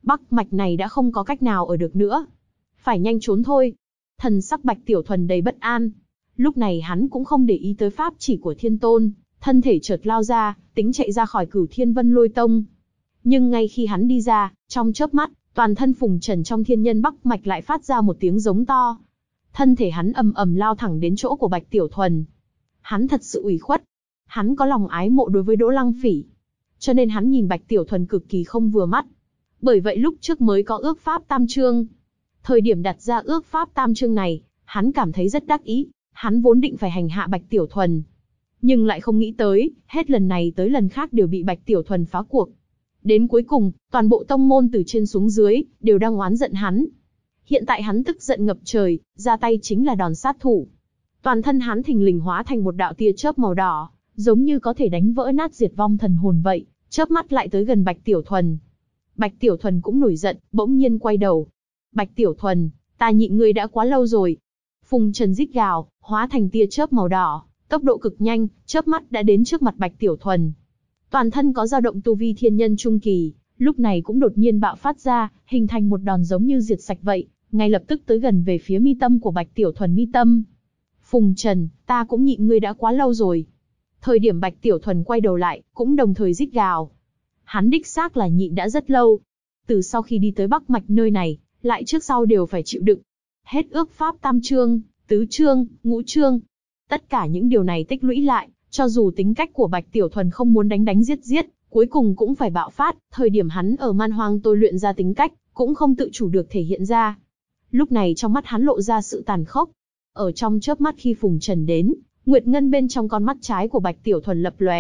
Bắc mạch này đã không có cách nào ở được nữa. Phải nhanh trốn thôi. Thần sắc Bạch Tiểu Thuần đầy bất an. Lúc này hắn cũng không để ý tới pháp chỉ của Thiên Tôn, thân thể chợt lao ra, tính chạy ra khỏi Cửu Thiên Vân Lôi Tông. Nhưng ngay khi hắn đi ra, trong chớp mắt, toàn thân Phùng Trần trong Thiên Nhân Bắc mạch lại phát ra một tiếng giống to. Thân thể hắn ầm ầm lao thẳng đến chỗ của Bạch Tiểu Thuần. Hắn thật sự ủy khuất. Hắn có lòng ái mộ đối với Đỗ Lăng Phỉ, cho nên hắn nhìn Bạch Tiểu Thuần cực kỳ không vừa mắt. Bởi vậy lúc trước mới có ước pháp tam chương. Thời điểm đặt ra ước pháp tam chương này, hắn cảm thấy rất đắc ý. Hắn vốn định phải hành hạ Bạch Tiểu Thuần, nhưng lại không nghĩ tới, hết lần này tới lần khác đều bị Bạch Tiểu Thuần phá cuộc. Đến cuối cùng, toàn bộ tông môn từ trên xuống dưới, đều đang oán giận hắn. Hiện tại hắn tức giận ngập trời, ra tay chính là đòn sát thủ. Toàn thân hắn thình lình hóa thành một đạo tia chớp màu đỏ, giống như có thể đánh vỡ nát diệt vong thần hồn vậy, chớp mắt lại tới gần Bạch Tiểu Thuần. Bạch Tiểu Thuần cũng nổi giận, bỗng nhiên quay đầu. Bạch Tiểu Thuần, ta nhịn ngươi đã quá lâu rồi. Phùng Trần rít gào, hóa thành tia chớp màu đỏ, tốc độ cực nhanh, chớp mắt đã đến trước mặt Bạch Tiểu Thuần. Toàn thân có dao động tu vi thiên nhân trung kỳ, lúc này cũng đột nhiên bạo phát ra, hình thành một đòn giống như diệt sạch vậy, ngay lập tức tới gần về phía mi tâm của Bạch Tiểu Thuần mi tâm. Phùng Trần, ta cũng nhịn ngươi đã quá lâu rồi. Thời điểm Bạch Tiểu Thuần quay đầu lại, cũng đồng thời rít gào. Hắn đích xác là nhịn đã rất lâu. Từ sau khi đi tới Bắc mạch nơi này, lại trước sau đều phải chịu đựng. Hết ước pháp tam chương, tứ chương, ngũ chương. Tất cả những điều này tích lũy lại, cho dù tính cách của Bạch Tiểu Thuần không muốn đánh giết, cuối cùng cũng phải bạo phát. Thời điểm hắn ở man hoang tôi luyện ra tính cách, cũng không tự chủ được thể hiện ra. Lúc này trong mắt hắn lộ ra sự tàn khốc. Ở trong chớp mắt khi Phùng Trần đến, nguyệt ngân bên trong con mắt trái của Bạch Tiểu Thuần lập lòe.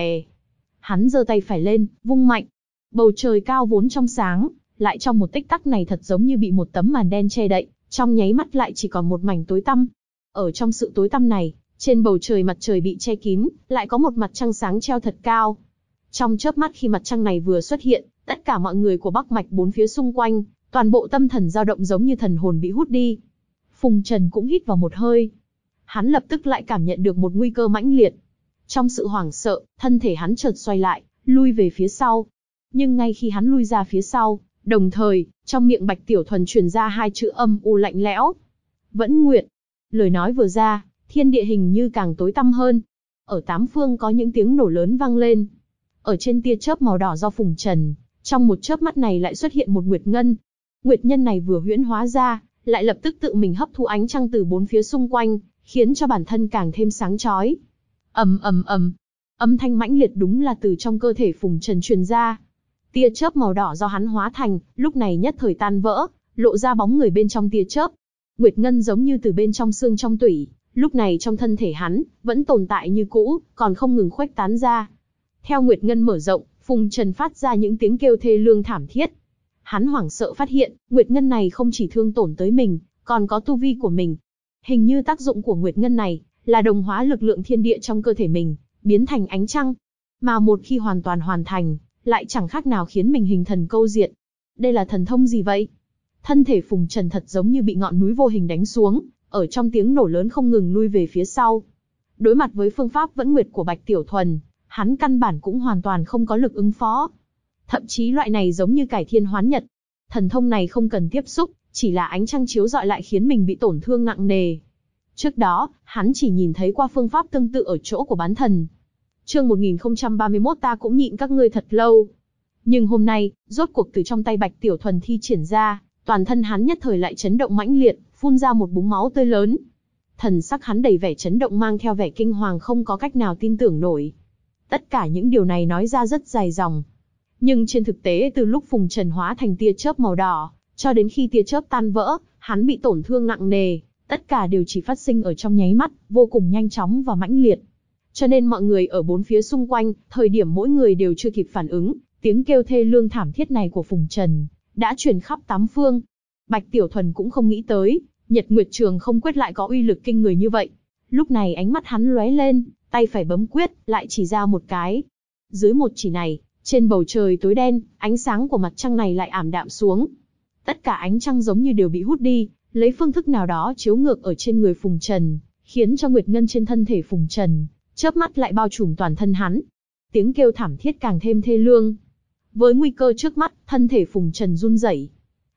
Hắn giơ tay phải lên, vung mạnh. Bầu trời cao vốn trong sáng, lại trong một tích tắc này thật giống như bị một tấm màn đen che đậy, trong nháy mắt lại chỉ còn một mảnh tối tăm. Ở trong sự tối tăm này, trên bầu trời mặt trời bị che kín, lại có một mặt trăng sáng treo thật cao. Trong chớp mắt khi mặt trăng này vừa xuất hiện, tất cả mọi người của Bắc mạch bốn phía xung quanh, toàn bộ tâm thần dao động giống như thần hồn bị hút đi. Phùng Trần cũng hít vào một hơi. Hắn lập tức lại cảm nhận được một nguy cơ mãnh liệt. Trong sự hoảng sợ, thân thể hắn chợt xoay lại, lui về phía sau. Nhưng ngay khi hắn lui ra phía sau, đồng thời, trong miệng Bạch Tiểu Thuần truyền ra hai chữ âm u lạnh lẽo. Vẫn Nguyệt. Lời nói vừa ra, thiên địa hình như càng tối tăm hơn. Ở tám phương có những tiếng nổ lớn vang lên. Ở trên tia chớp màu đỏ do Phùng Trần, trong một chớp mắt này lại xuất hiện một nguyệt ngân. Nguyệt nhân này vừa huyễn hóa ra, lại lập tức tự mình hấp thu ánh trăng từ bốn phía xung quanh, khiến cho bản thân càng thêm sáng chói. Ầm ầm ầm, âm thanh mãnh liệt đúng là từ trong cơ thể Phùng Trần truyền ra. Tia chớp màu đỏ do hắn hóa thành, lúc này nhất thời tan vỡ, lộ ra bóng người bên trong tia chớp. Nguyệt ngân giống như từ bên trong xương trong tủy, lúc này trong thân thể hắn vẫn tồn tại như cũ, còn không ngừng khuếch tán ra. Theo Nguyệt ngân mở rộng, Phùng Trần phát ra những tiếng kêu thê lương thảm thiết. Hắn hoảng sợ phát hiện, Nguyệt ngân này không chỉ thương tổn tới mình, còn có tu vi của mình. Hình như tác dụng của Nguyệt ngân này là đồng hóa lực lượng thiên địa trong cơ thể mình, biến thành ánh trăng. Mà một khi hoàn toàn hoàn thành, lại chẳng khác nào khiến mình hình thần câu diệt. Đây là thần thông gì vậy? Thân thể Phùng Trần thật giống như bị ngọn núi vô hình đánh xuống, ở trong tiếng nổ lớn không ngừng lui về phía sau. Đối mặt với phương pháp vẫn nguyệt của Bạch Tiểu Thuần, hắn căn bản cũng hoàn toàn không có lực ứng phó. Thậm chí loại này giống như cải thiên hoán nhật. Thần thông này không cần tiếp xúc, chỉ là ánh trăng chiếu rọi lại khiến mình bị tổn thương nặng nề. Trước đó, hắn chỉ nhìn thấy qua phương pháp tương tự ở chỗ của bán thần. Chương 1031 ta cũng nhịn các ngươi thật lâu. Nhưng hôm nay, rốt cuộc từ trong tay Bạch Tiểu Thuần thi triển ra, toàn thân hắn nhất thời lại chấn động mãnh liệt, phun ra một búng máu tươi lớn. Thần sắc hắn đầy vẻ chấn động mang theo vẻ kinh hoàng không có cách nào tin tưởng nổi. Tất cả những điều này nói ra rất dài dòng. Nhưng trên thực tế từ lúc Phùng Trần hóa thành tia chớp màu đỏ, cho đến khi tia chớp tan vỡ, hắn bị tổn thương nặng nề, tất cả đều chỉ phát sinh ở trong nháy mắt, vô cùng nhanh chóng và mãnh liệt. Cho nên mọi người ở bốn phía xung quanh, thời điểm mỗi người đều chưa kịp phản ứng, tiếng kêu thê lương thảm thiết này của Phùng Trần đã truyền khắp tám phương. Bạch Tiểu Thuần cũng không nghĩ tới, Nhật Nguyệt Trường không quyết lại có uy lực kinh người như vậy. Lúc này ánh mắt hắn lóe lên, tay phải bấm quyết, lại chỉ ra một cái. Dưới một chỉ này, trên bầu trời tối đen, ánh sáng của mặt trăng này lại ảm đạm xuống. Tất cả ánh trăng giống như đều bị hút đi, lấy phương thức nào đó chiếu ngược ở trên người Phùng Trần, khiến cho nguyệt ngân trên thân thể Phùng Trần chớp mắt lại bao trùm toàn thân hắn. Tiếng kêu thảm thiết càng thêm thê lương. Với nguy cơ trước mắt, thân thể Phùng Trần run rẩy.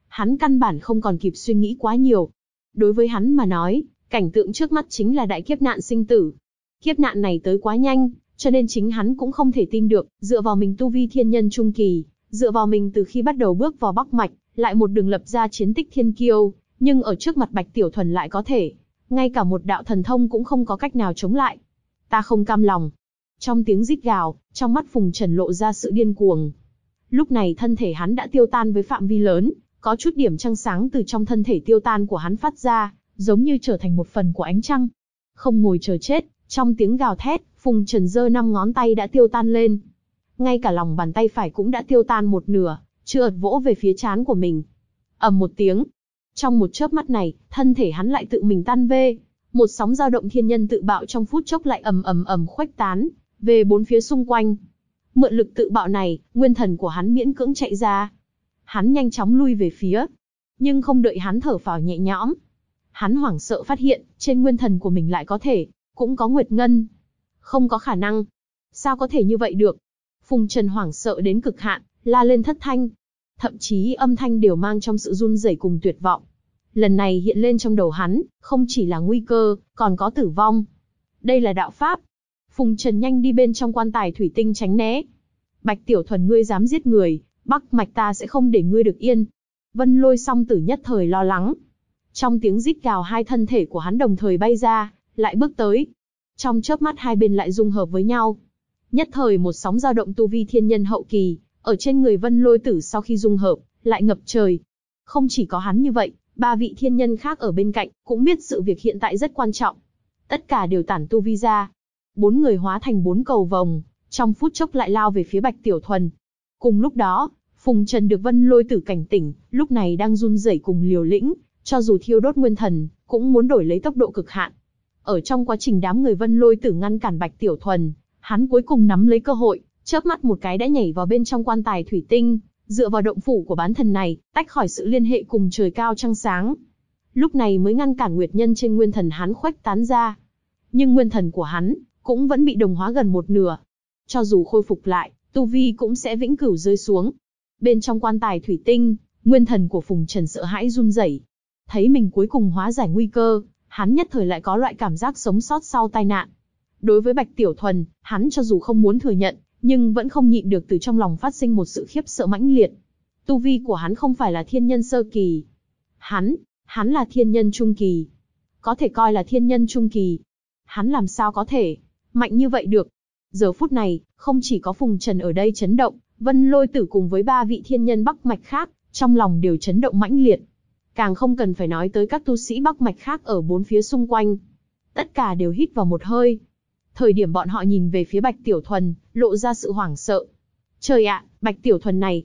Hắn căn bản không còn kịp suy nghĩ quá nhiều. Đối với hắn mà nói, cảnh tượng trước mắt chính là đại kiếp nạn sinh tử. Kiếp nạn này tới quá nhanh, cho nên chính hắn cũng không thể tin được, dựa vào mình tu vi thiên nhân trung kỳ, dựa vào mình từ khi bắt đầu bước vào Bắc Mạch, lại một đường lập ra chiến tích thiên kiêu, nhưng ở trước mặt Bạch Tiểu Thuần lại có thể, ngay cả một đạo thần thông cũng không có cách nào chống lại. Ta không cam lòng. Trong tiếng rít gào, trong mắt Phùng Trần lộ ra sự điên cuồng. Lúc này thân thể hắn đã tiêu tan với phạm vi lớn, có chút điểm trăng sáng từ trong thân thể tiêu tan của hắn phát ra, giống như trở thành một phần của ánh trăng. Không ngồi chờ chết, trong tiếng gào thét, Phùng Trần giơ 5 ngón tay đã tiêu tan lên. Ngay cả lòng bàn tay phải cũng đã tiêu tan một nửa, chợt vỗ về phía trán của mình. Ầm một tiếng. Trong một chớp mắt này, thân thể hắn lại tự mình tan vê. Một sóng dao động thiên nhân tự bạo trong phút chốc lại ầm khuếch tán về bốn phía xung quanh. Mượn lực tự bạo này, nguyên thần của hắn miễn cưỡng chạy ra. Hắn nhanh chóng lui về phía. Nhưng không đợi hắn thở phào nhẹ nhõm, hắn hoảng sợ phát hiện, trên nguyên thần của mình lại cũng có Nguyệt Ngân. Không có khả năng. Sao có thể như vậy được? Phùng Trần hoảng sợ đến cực hạn, la lên thất thanh. Thậm chí âm thanh đều mang trong sự run rẩy cùng tuyệt vọng. Lần này hiện lên trong đầu hắn, không chỉ là nguy cơ, còn có tử vong. Đây là đạo pháp. Phùng Trần nhanh đi bên trong quan tài thủy tinh tránh né. Bạch Tiểu Thuần, ngươi dám giết người, Bắc Mạch ta sẽ không để ngươi được yên. Vân Lôi song tử nhất thời lo lắng. Trong tiếng rít gào, hai thân thể của hắn đồng thời bay ra, lại bước tới. Trong chớp mắt hai bên lại dung hợp với nhau. Nhất thời một sóng dao động tu vi thiên nhân hậu kỳ, ở trên người Vân Lôi tử sau khi dung hợp, lại ngập trời. Không chỉ có hắn như vậy, 3 vị thiên nhân khác ở bên cạnh, cũng biết sự việc hiện tại rất quan trọng. Tất cả đều tản tu vi ra. 4 người hóa thành 4 cầu vồng, trong phút chốc lại lao về phía Bạch Tiểu Thuần. Cùng lúc đó, Phùng Trần được Vân Lôi tử cảnh tỉnh, lúc này đang run rẩy cùng liều lĩnh, cho dù thiêu đốt nguyên thần, cũng muốn đổi lấy tốc độ cực hạn. Ở trong quá trình đám người Vân Lôi tử ngăn cản Bạch Tiểu Thuần, hắn cuối cùng nắm lấy cơ hội, chớp mắt một cái đã nhảy vào bên trong quan tài thủy tinh, dựa vào động phủ của bán thần này, tách khỏi sự liên hệ cùng trời cao trăng sáng. Lúc này mới ngăn cản nguyệt nhân trên nguyên thần hắn khuếch tán ra. Nhưng nguyên thần của hắn cũng vẫn bị đồng hóa gần một nửa. Cho dù khôi phục lại, tu vi cũng sẽ vĩnh cửu rơi xuống. Bên trong quan tài thủy tinh, nguyên thần của Phùng Trần sợ hãi run rẩy. Thấy mình cuối cùng hóa giải nguy cơ, hắn nhất thời lại có loại cảm giác sống sót sau tai nạn. Đối với Bạch Tiểu Thuần, hắn cho dù không muốn thừa nhận, nhưng vẫn không nhịn được từ trong lòng phát sinh một sự khiếp sợ mãnh liệt. Tu vi của hắn không phải là thiên nhân sơ kỳ. Hắn là thiên nhân trung kỳ. Có thể coi là thiên nhân trung kỳ. Hắn làm sao có thể mạnh như vậy được? Giờ phút này, không chỉ có Phùng Trần ở đây chấn động, Vân Lôi tử cùng với 3 vị thiên nhân Bắc Mạch khác, trong lòng đều chấn động mãnh liệt. Càng không cần phải nói tới các tu sĩ Bắc Mạch khác ở bốn phía xung quanh. Tất cả đều hít vào một hơi. Thời điểm bọn họ nhìn về phía Bạch Tiểu Thuần, lộ ra sự hoảng sợ. Trời ạ, Bạch Tiểu Thuần này,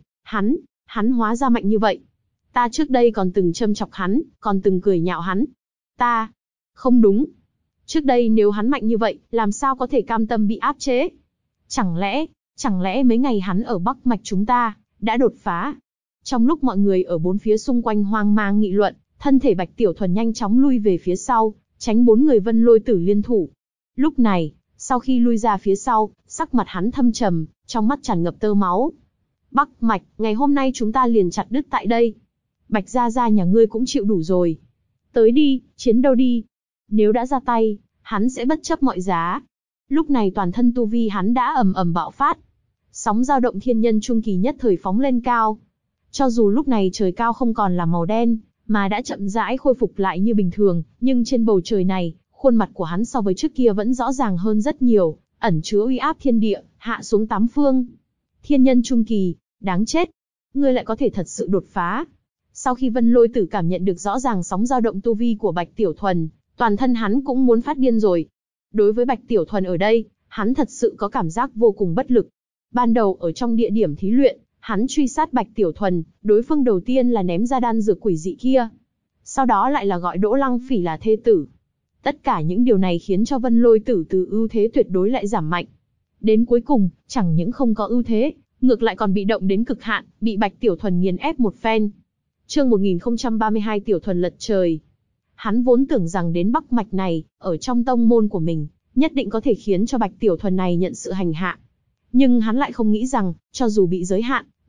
hắn hóa ra mạnh như vậy. Ta trước đây còn từng châm chọc hắn, còn từng cười nhạo hắn. Không đúng. Trước đây nếu hắn mạnh như vậy, làm sao có thể cam tâm bị áp chế? Chẳng lẽ mấy ngày hắn ở Bắc Mạch chúng ta đã đột phá? Trong lúc mọi người ở bốn phía xung quanh hoang mang nghị luận, thân thể Bạch Tiểu Thuần nhanh chóng lui về phía sau, tránh 4 người Vân Lôi tử liên thủ. Lúc này, sau khi lui ra phía sau, sắc mặt hắn thâm trầm, trong mắt tràn ngập tơ máu. Bắc Mạch, ngày hôm nay chúng ta liền chặt đứt tại đây. Bạch gia gia nhà ngươi cũng chịu đủ rồi. Tới đi, chiến đấu đi. Nếu đã ra tay, hắn sẽ bất chấp mọi giá. Lúc này toàn thân tu vi hắn đã ầm bạo phát. Sóng dao động thiên nhân trung kỳ nhất thời phóng lên cao. Cho dù lúc này trời cao không còn là màu đen, mà đã chậm rãi khôi phục lại như bình thường, nhưng trên bầu trời này, khuôn mặt của hắn so với trước kia vẫn rõ ràng hơn rất nhiều, ẩn chứa uy áp thiên địa, hạ xuống 8 phương. Thiên nhân trung kỳ, đáng chết. Ngươi lại có thể thật sự đột phá. Sau khi Vân Lôi tử cảm nhận được rõ ràng sóng dao động tu vi của Bạch Tiểu Thuần, toàn thân hắn cũng muốn phát điên rồi. Đối với Bạch Tiểu Thuần ở đây, hắn thật sự có cảm giác vô cùng bất lực. Ban đầu ở trong địa điểm thí luyện, hắn truy sát Bạch Tiểu Thuần, đối phương đầu tiên là ném ra đan dược quỷ dị kia. Sau đó lại là gọi Đỗ Lăng Phỉ là thê tử. Tất cả những điều này khiến cho Vân Lôi tử từ ưu thế tuyệt đối lại giảm mạnh. Đến cuối cùng, chẳng những không có ưu thế, ngược lại còn bị động đến cực hạn, bị Bạch Tiểu Thuần nghiền ép một phen. Chương 1032 Tiểu Thuần lật trời. Hắn vốn tưởng rằng đến Bắc Mạch này, ở trong tông môn của mình, nhất định có thể khiến cho Bạch Tiểu Thuần này nhận sự hành hạ. Nhưng hắn lại không nghĩ rằng, cho dù bị giới hạn,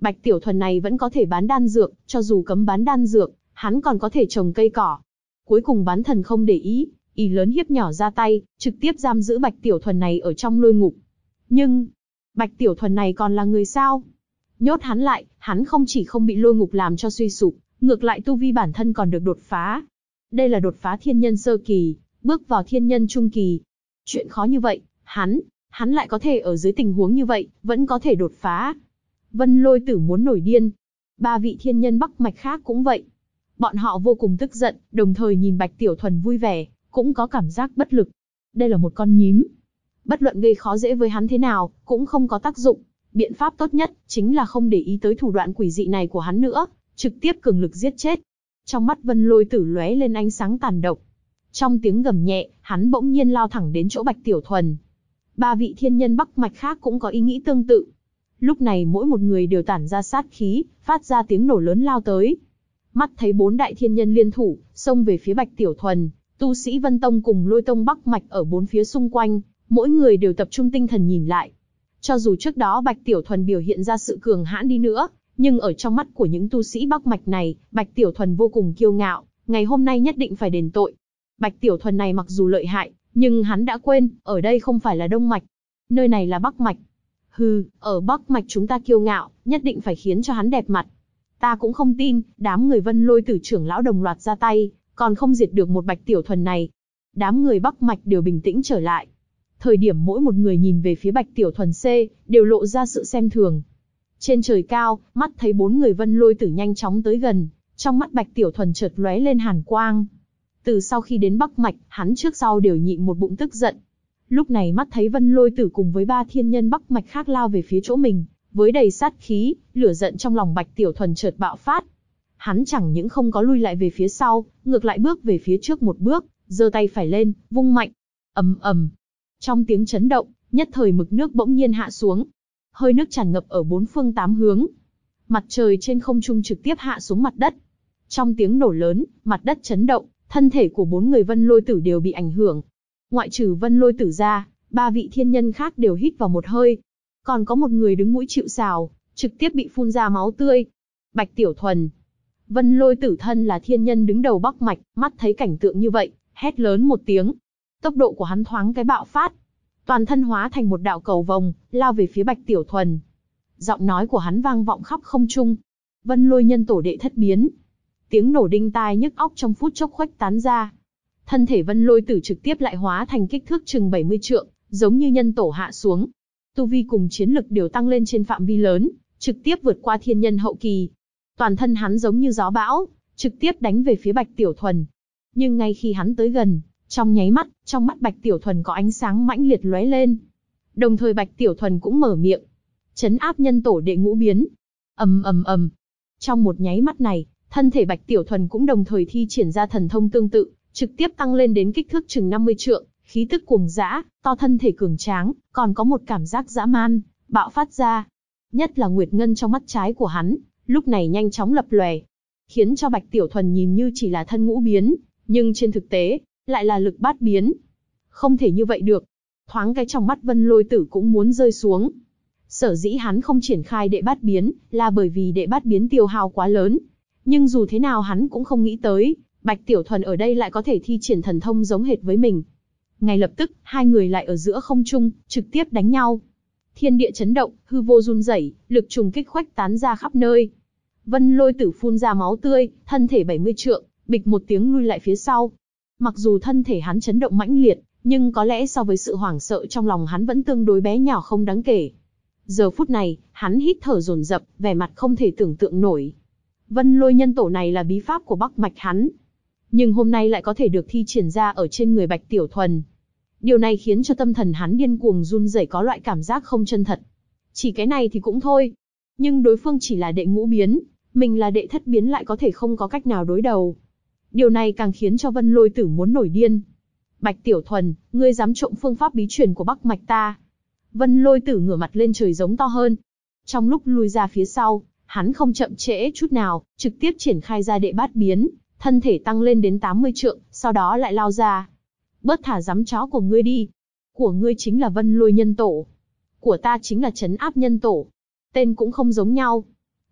Bạch Tiểu Thuần này vẫn có thể bán đan dược, cho dù cấm bán đan dược, hắn còn có thể trồng cây cỏ. Cuối cùng bán thần không để ý, ý lớn hiếp nhỏ ra tay, trực tiếp giam giữ Bạch Tiểu Thuần này ở trong lôi ngục. Nhưng, Bạch Tiểu Thuần này còn là người sao? Nhốt hắn lại, hắn không chỉ không bị lôi ngục làm cho suy sụp, ngược lại tu vi bản thân còn được đột phá. Đây là đột phá thiên nhân sơ kỳ, bước vào thiên nhân trung kỳ. Chuyện khó như vậy, hắn lại có thể ở dưới tình huống như vậy, vẫn có thể đột phá. Vân Lôi Tử muốn nổi điên. 3 vị thiên nhân Bắc Mạch khác cũng vậy. Bọn họ vô cùng tức giận, đồng thời nhìn Bạch Tiểu Thuần vui vẻ, cũng có cảm giác bất lực. Đây là một con nhím. Bất luận gây khó dễ với hắn thế nào, cũng không có tác dụng. Biện pháp tốt nhất, chính là không để ý tới thủ đoạn quỷ dị này của hắn nữa, trực tiếp cường lực giết chết. Trong mắt Vân Lôi Tử lóe lên ánh sáng tàn độc. Trong tiếng gầm nhẹ, hắn bỗng nhiên lao thẳng đến chỗ Bạch Tiểu Thuần. 3 vị thiên nhân Bắc Mạch khác cũng có ý nghĩ tương tự. Lúc này mỗi một người đều tản ra sát khí, phát ra tiếng nổ lớn lao tới. Mắt thấy 4 đại thiên nhân liên thủ, xông về phía Bạch Tiểu Thuần, tu sĩ Vân Tông cùng Lôi Tông Bắc Mạch ở 4 phía xung quanh, mỗi người đều tập trung tinh thần nhìn lại. Cho dù trước đó Bạch Tiểu Thuần biểu hiện ra sự cường hãn đi nữa, nhưng ở trong mắt của những tu sĩ Bắc Mạch này, Bạch Tiểu Thuần vô cùng kiêu ngạo, ngày hôm nay nhất định phải đền tội. Bạch Tiểu Thuần này mặc dù lợi hại, nhưng hắn đã quên, ở đây không phải là Đông Mạch, nơi này là Bắc Mạch. Hừ, ở Bắc Mạch chúng ta kiêu ngạo, nhất định phải khiến cho hắn đẹp mặt. Ta cũng không tin, đám người Vân Lôi Tử trưởng lão đồng loạt ra tay, còn không diệt được một Bạch Tiểu Thuần này. Đám người Bắc Mạch đều bình tĩnh trở lại. Thời điểm mỗi một người nhìn về phía Bạch Tiểu Thuần C, đều lộ ra sự xem thường. Trên trời cao, mắt thấy 4 người Vân Lôi Tử nhanh chóng tới gần, trong mắt Bạch Tiểu Thuần chợt lóe lên hàn quang. Từ sau khi đến Bắc Mạch, hắn trước sau đều nhịn một bụng tức giận. Lúc này mắt thấy Vân Lôi Tử cùng với 3 thiên nhân Bắc Mạch khác lao về phía chỗ mình, với đầy sát khí, lửa giận trong lòng Bạch Tiểu Thuần chợt bạo phát. Hắn chẳng những không có lui lại về phía sau, ngược lại bước về phía trước một bước, giơ tay phải lên, vung mạnh. Ầm ầm. Trong tiếng chấn động, nhất thời mực nước bỗng nhiên hạ xuống. Hơi nước tràn ngập ở 4 phương 8 hướng. Mặt trời trên không trung trực tiếp hạ xuống mặt đất. Trong tiếng nổ lớn, mặt đất chấn động, thân thể của 4 người Vân Lôi Tử đều bị ảnh hưởng. Ngoại trừ Vân Lôi Tử ra, 3 vị thiên nhân khác đều hít vào một hơi. Còn có một người đứng mũi chịu sào, trực tiếp bị phun ra máu tươi. Bạch Tiểu Thuần. Vân Lôi Tử thân là thiên nhân đứng đầu Bắc Mạch, mắt thấy cảnh tượng như vậy, hét lớn một tiếng. Tốc độ của hắn thoáng cái bạo phát. Toàn thân hóa thành một đạo cầu vồng, lao về phía Bạch Tiểu Thuần. Giọng nói của hắn vang vọng khắp không trung. Vân Lôi nhân tổ đệ thất biến. Tiếng nổ đinh tai nhức óc trong phút chốc khuếch tán ra. Thân thể Vân Lôi Tử trực tiếp lại hóa thành kích thước chừng 70 trượng, giống như nhân tổ hạ xuống. Tu vi cùng chiến lực đều tăng lên trên phạm vi lớn, trực tiếp vượt qua thiên nhân hậu kỳ. Toàn thân hắn giống như gió bão, trực tiếp đánh về phía Bạch Tiểu Thuần. Nhưng ngay khi hắn tới gần, trong nháy mắt, trong mắt Bạch Tiểu Thuần có ánh sáng mãnh liệt lóe lên. Đồng thời Bạch Tiểu Thuần cũng mở miệng, trấn áp nhân tổ đệ ngũ biến. Ầm ầm ầm. Trong một nháy mắt này, thân thể Bạch Tiểu Thuần cũng đồng thời thi triển ra thần thông tương tự, trực tiếp tăng lên đến kích thước chừng 50 trượng, khí tức cuồng dã, to thân thể cường tráng, còn có một cảm giác dã man bạo phát ra. Nhất là nguyệt ngân trong mắt trái của hắn, lúc này nhanh chóng lập lòe, khiến cho Bạch Tiểu Thuần nhìn như chỉ là thân ngũ biến, nhưng trên thực tế lại là lực bát biến. Không thể như vậy được. Thoáng cái trong mắt Vân Lôi Tử cũng muốn rơi xuống. Sở dĩ hắn không triển khai đệ bát biến, là bởi vì đệ bát biến tiêu hao quá lớn. Nhưng dù thế nào hắn cũng không nghĩ tới, Bạch Tiểu Thuần ở đây lại có thể thi triển thần thông giống hệt với mình. Ngay lập tức, hai người lại ở giữa không trung, trực tiếp đánh nhau. Thiên địa chấn động, hư vô run rẩy, lực trùng kích khuếch tán ra khắp nơi. Vân Lôi Tử phun ra máu tươi, thân thể 70 trượng, bịch một tiếng lui lại phía sau. Mặc dù thân thể hắn chấn động mãnh liệt, nhưng có lẽ so với sự hoảng sợ trong lòng hắn vẫn tương đối bé nhỏ không đáng kể. Giờ phút này, hắn hít thở dồn dập, vẻ mặt không thể tưởng tượng nổi. Vân Lôi nhân tổ này là bí pháp của Bắc Mạch hắn, nhưng hôm nay lại có thể được thi triển ra ở trên người Bạch Tiểu Thuần. Điều này khiến cho tâm thần hắn điên cuồng run rẩy, có loại cảm giác không chân thật. Chỉ cái này thì cũng thôi, nhưng đối phương chỉ là đệ ngũ biến, mình là đệ thất biến lại có thể không có cách nào đối đầu. Điều này càng khiến cho Vân Lôi Tử muốn nổi điên. Bạch Tiểu Thuần, ngươi dám trộm phương pháp bí truyền của Bắc Mạch ta? Vân Lôi Tử ngửa mặt lên trời giống to hơn. Trong lúc lui ra phía sau, hắn không chậm trễ chút nào, trực tiếp triển khai ra đệ bát biến, thân thể tăng lên đến 80 trượng, sau đó lại lao ra. Bớt thả giấm chó của ngươi đi. Của ngươi chính là Vân Lôi nhân tổ. Của ta chính là trấn áp nhân tổ. Tên cũng không giống nhau.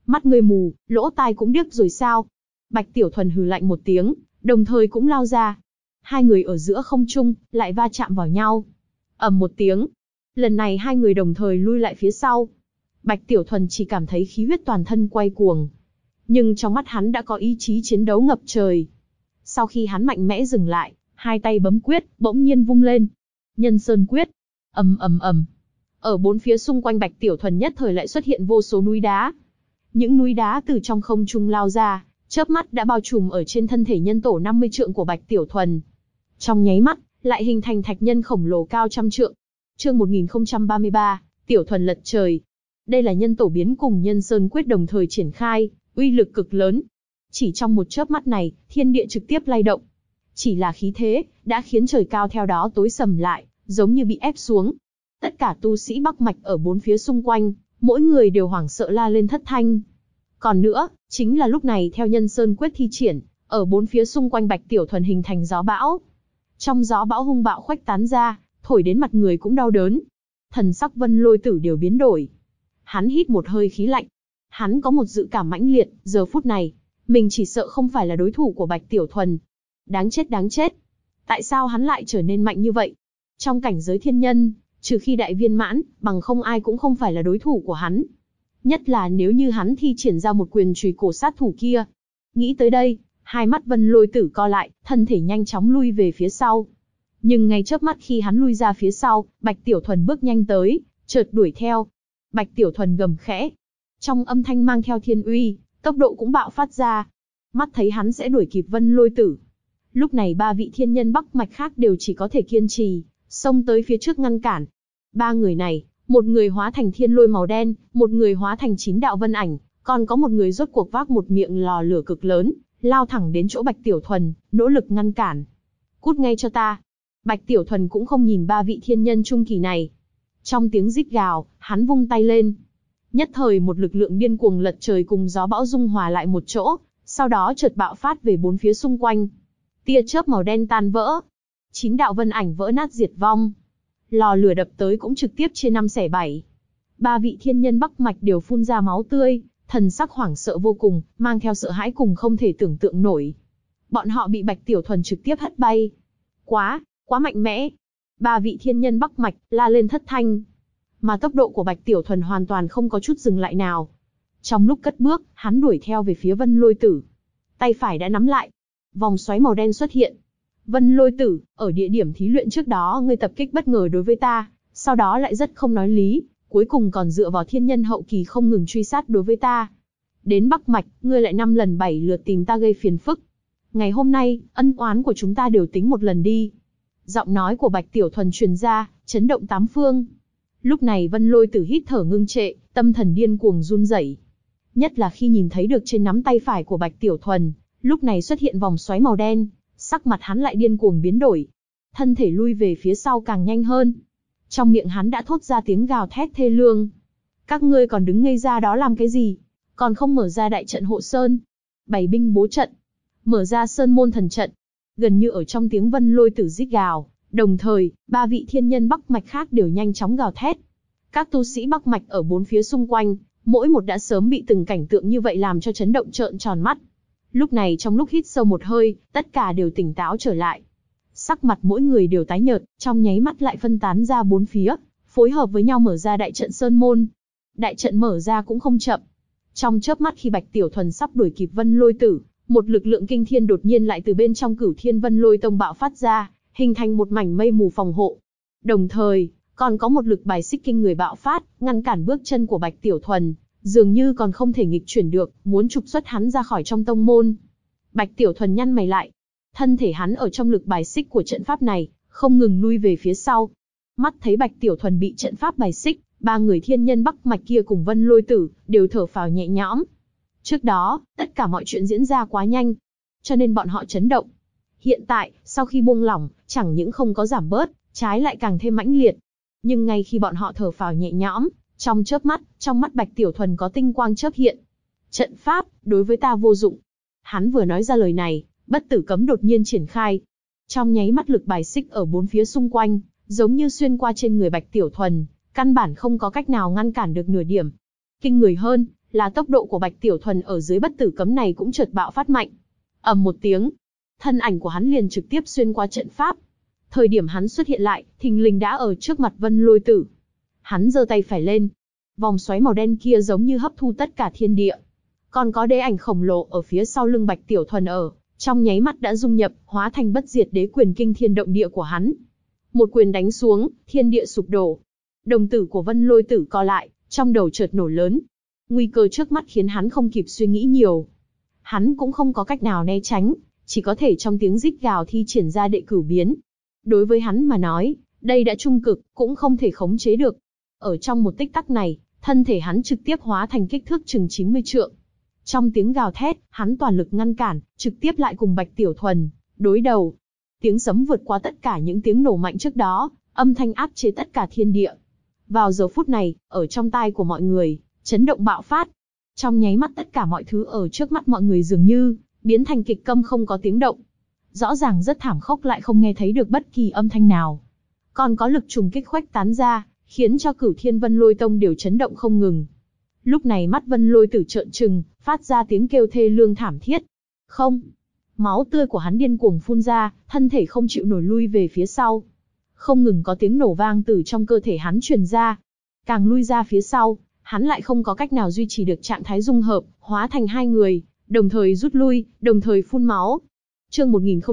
Mắt ngươi mù, lỗ tai cũng điếc rồi sao? Bạch Tiểu Thuần hừ lạnh một tiếng, đồng thời cũng lao ra. Hai người ở giữa không trung, lại va chạm vào nhau. Ầm một tiếng. Lần này hai người đồng thời lui lại phía sau. Bạch Tiểu Thuần chỉ cảm thấy khí huyết toàn thân quay cuồng. Nhưng trong mắt hắn đã có ý chí chiến đấu ngập trời. Sau khi hắn mạnh mẽ dừng lại, hai tay bấm quyết, bỗng nhiên vung lên. Nhân Sơn Quyết. Ầm ầm ầm. Ở bốn phía xung quanh Bạch Tiểu Thuần nhất thời lại xuất hiện vô số núi đá. Những núi đá từ trong không trung lao ra, chớp mắt đã bao trùm ở trên thân thể nhân tổ 50 trượng của Bạch Tiểu Thuần. Trong nháy mắt, lại hình thành thạch nhân khổng lồ cao trăm trượng. Chương 1033, Tiểu Thuần lật trời. Đây là nhân tổ biến cùng Nhân Sơn Quyết đồng thời triển khai, uy lực cực lớn. Chỉ trong một chớp mắt này, thiên địa trực tiếp lay động. Chỉ là khí thế, đã khiến trời cao theo đó tối sầm lại, giống như bị ép xuống. Tất cả tu sĩ Bắc Mạch ở bốn phía xung quanh, mỗi người đều hoảng sợ la lên thất thanh. Còn nữa, chính là lúc này theo Nhân Sơn Quyết thi triển, ở bốn phía xung quanh Bạch Tiểu Thuần hình thành gió bão. Trong gió bão hung bạo khuếch tán ra, thổi đến mặt người cũng đau đớn. Thần sắc Vân Lôi Tử đều biến đổi. Hắn hít một hơi khí lạnh. Hắn có một dự cảm mãnh liệt, giờ phút này, mình chỉ sợ không phải là đối thủ của Bạch Tiểu Thuần. Đáng chết đáng chết. Tại sao hắn lại trở nên mạnh như vậy? Trong cảnh giới thiên nhân, trừ khi đại viên mãn, bằng không ai cũng không phải là đối thủ của hắn. Nhất là nếu như hắn thi triển ra một quyền chùy cổ sát thủ kia. Nghĩ tới đây, hai mắt Vân Lôi Tử co lại, thân thể nhanh chóng lui về phía sau. Nhưng ngay chớp mắt khi hắn lui ra phía sau, Bạch Tiểu Thuần bước nhanh tới, chợt đuổi theo. Bạch Tiểu Thuần gầm khẽ. Trong âm thanh mang theo thiên uy, tốc độ cũng bạo phát ra. Mắt thấy hắn sẽ đuổi kịp Vân Lôi Tử. Lúc này ba vị thiên nhân Bắc Mạch khác đều chỉ có thể kiên trì, xông tới phía trước ngăn cản. Ba người này, một người hóa thành thiên lôi màu đen, một người hóa thành 9 đạo vân ảnh, còn có một người rốt cuộc vác một miệng lò lửa cực lớn, lao thẳng đến chỗ Bạch Tiểu Thuần, nỗ lực ngăn cản. Cút ngay cho ta. Bạch Tiểu Thuần cũng không nhìn ba vị thiên nhân trung kỳ này. Trong tiếng rít gào, hắn vung tay lên. Nhất thời một lực lượng điên cuồng lật trời cùng gió bão dung hòa lại một chỗ, sau đó chợt bạo phát về bốn phía xung quanh. Tia chớp màu đen tan vỡ. 9 đạo vân ảnh vỡ nát diệt vong. Lò lửa đập tới cũng trực tiếp chia 5 xẻ 7. Ba vị thiên nhân Bắc Mạch đều phun ra máu tươi, thần sắc hoảng sợ vô cùng, mang theo sợ hãi cùng không thể tưởng tượng nổi. Bọn họ bị Bạch Tiểu Thuần trực tiếp hất bay. Quá mạnh mẽ. Ba vị thiên nhân Bắc Mạch la lên thất thanh. Mà tốc độ của Bạch Tiểu Thuần hoàn toàn không có chút dừng lại nào. Trong lúc cất bước, hắn đuổi theo về phía Vân Lôi Tử. Tay phải đã nắm lại. Vòng xoáy màu đen xuất hiện. Vân Lôi Tử, ở địa điểm thí luyện trước đó ngươi tập kích bất ngờ đối với ta, sau đó lại rất không nói lý, cuối cùng còn dựa vào thiên nhân hậu kỳ không ngừng truy sát đối với ta. Đến Bắc Mạch, ngươi lại 5 lần 7 lượt tìm ta gây phiền phức. Ngày hôm nay, ân oán của chúng ta đều tính một lần đi. Giọng nói của Bạch Tiểu Thuần truyền ra, chấn động tám phương. Lúc này Vân Lôi Tử hít thở ngưng trệ, tâm thần điên cuồng run rẩy. Nhất là khi nhìn thấy được trên nắm tay phải của Bạch Tiểu Thuần, lúc này xuất hiện vòng xoáy màu đen, sắc mặt hắn lại điên cuồng biến đổi. Thân thể lui về phía sau càng nhanh hơn. Trong miệng hắn đã thốt ra tiếng gào thét thê lương. Các ngươi còn đứng ngây ra đó làm cái gì? Còn không mở ra đại trận hộ sơn, bày binh bố trận, mở ra sơn môn thần trận. Gần như ở trong tiếng Vân Lôi Tử rít gào, đồng thời, ba vị thiên nhân Bắc Mạch khác đều nhanh chóng gào thét. Các tu sĩ Bắc Mạch ở bốn phía xung quanh, mỗi một đã sớm bị từng cảnh tượng như vậy làm cho chấn động trợn tròn mắt. Lúc này trong lúc hít sâu một hơi, tất cả đều tỉnh táo trở lại. Sắc mặt mỗi người đều tái nhợt, trong nháy mắt lại phân tán ra bốn phía, phối hợp với nhau mở ra đại trận sơn môn. Đại trận mở ra cũng không chậm. Trong chớp mắt khi Bạch Tiểu Thuần sắp đuổi kịp Vân Lôi Tử, một lực lượng kinh thiên đột nhiên lại từ bên trong Cửu Thiên Vân Lôi Tông bạo phát ra, hình thành một mảnh mây mù phòng hộ. Đồng thời, còn có một lực bài xích kinh người bạo phát, ngăn cản bước chân của Bạch Tiểu Thuần, dường như còn không thể nghịch chuyển được, muốn trục xuất hắn ra khỏi trong tông môn. Bạch Tiểu Thuần nhăn mày lại. Thân thể hắn ở trong lực bài xích của trận pháp này, không ngừng lui về phía sau. Mắt thấy Bạch Tiểu Thuần bị trận pháp bài xích, ba người thiên nhân Bắc Mạch kia cùng Vân Lôi Tử, đều thở phào nhẹ nhõm. Trước đó, tất cả mọi chuyện diễn ra quá nhanh, cho nên bọn họ chấn động. Hiện tại, sau khi buông lỏng, chẳng những không có giảm bớt, trái lại càng thêm mãnh liệt. Nhưng ngay khi bọn họ thở phào nhẹ nhõm, trong chớp mắt, trong mắt Bạch Tiểu Thuần có tinh quang chớp hiện. Trận pháp, đối với ta vô dụng. Hắn vừa nói ra lời này, bất tử cấm đột nhiên triển khai. Trong nháy mắt lực bài xích ở bốn phía xung quanh, giống như xuyên qua trên người Bạch Tiểu Thuần, căn bản không có cách nào ngăn cản được nửa điểm. Kinh người hơn, là tốc độ của Bạch Tiểu Thuần ở dưới bất tử cấm này cũng chợt bạo phát mạnh. Ầm một tiếng, thân ảnh của hắn liền trực tiếp xuyên qua trận pháp. Thời điểm hắn xuất hiện lại, thình lình đã ở trước mặt Vân Lôi Tử. Hắn giơ tay phải lên, vòng xoáy màu đen kia giống như hấp thu tất cả thiên địa. Còn có đế ảnh khổng lồ ở phía sau lưng Bạch Tiểu Thuần trong nháy mắt đã dung nhập, hóa thành bất diệt đế quyền kinh thiên động địa của hắn. Một quyền đánh xuống, thiên địa sụp đổ. Đồng tử của Vân Lôi Tử co lại, trong đầu chợt nổ lớn. Nguy cơ trước mắt khiến hắn không kịp suy nghĩ nhiều. Hắn cũng không có cách nào né tránh, chỉ có thể trong tiếng rít gào thi triển ra đệ cửu biến. Đối với hắn mà nói, đây đã trung cực, cũng không thể khống chế được. Ở trong một tích tắc này, thân thể hắn trực tiếp hóa thành kích thước chừng 90 trượng. Trong tiếng gào thét, hắn toàn lực ngăn cản, trực tiếp lại cùng Bạch Tiểu Thuần đối đầu. Tiếng sấm vượt qua tất cả những tiếng nổ mạnh trước đó, âm thanh áp chế tất cả thiên địa. Vào giờ phút này, ở trong tai của mọi người, chấn động bạo phát. Trong nháy mắt tất cả mọi thứ ở trước mắt mọi người dường như biến thành kịch câm không có tiếng động. Rõ ràng rất thảm khốc lại không nghe thấy được bất kỳ âm thanh nào. Còn có lực trùng kích khuếch tán ra, khiến cho Cửu Thiên Vân Lôi Tông đều chấn động không ngừng. Lúc này mắt Vân Lôi Tử trợn trừng, phát ra tiếng kêu thê lương thảm thiết. Không! Máu tươi của hắn điên cuồng phun ra, thân thể không chịu nổi lui về phía sau. Không ngừng có tiếng nổ vang từ trong cơ thể hắn truyền ra. Càng lui ra phía sau, hắn lại không có cách nào duy trì được trạng thái dung hợp, hóa thành hai người, đồng thời rút lui, đồng thời phun máu. Chương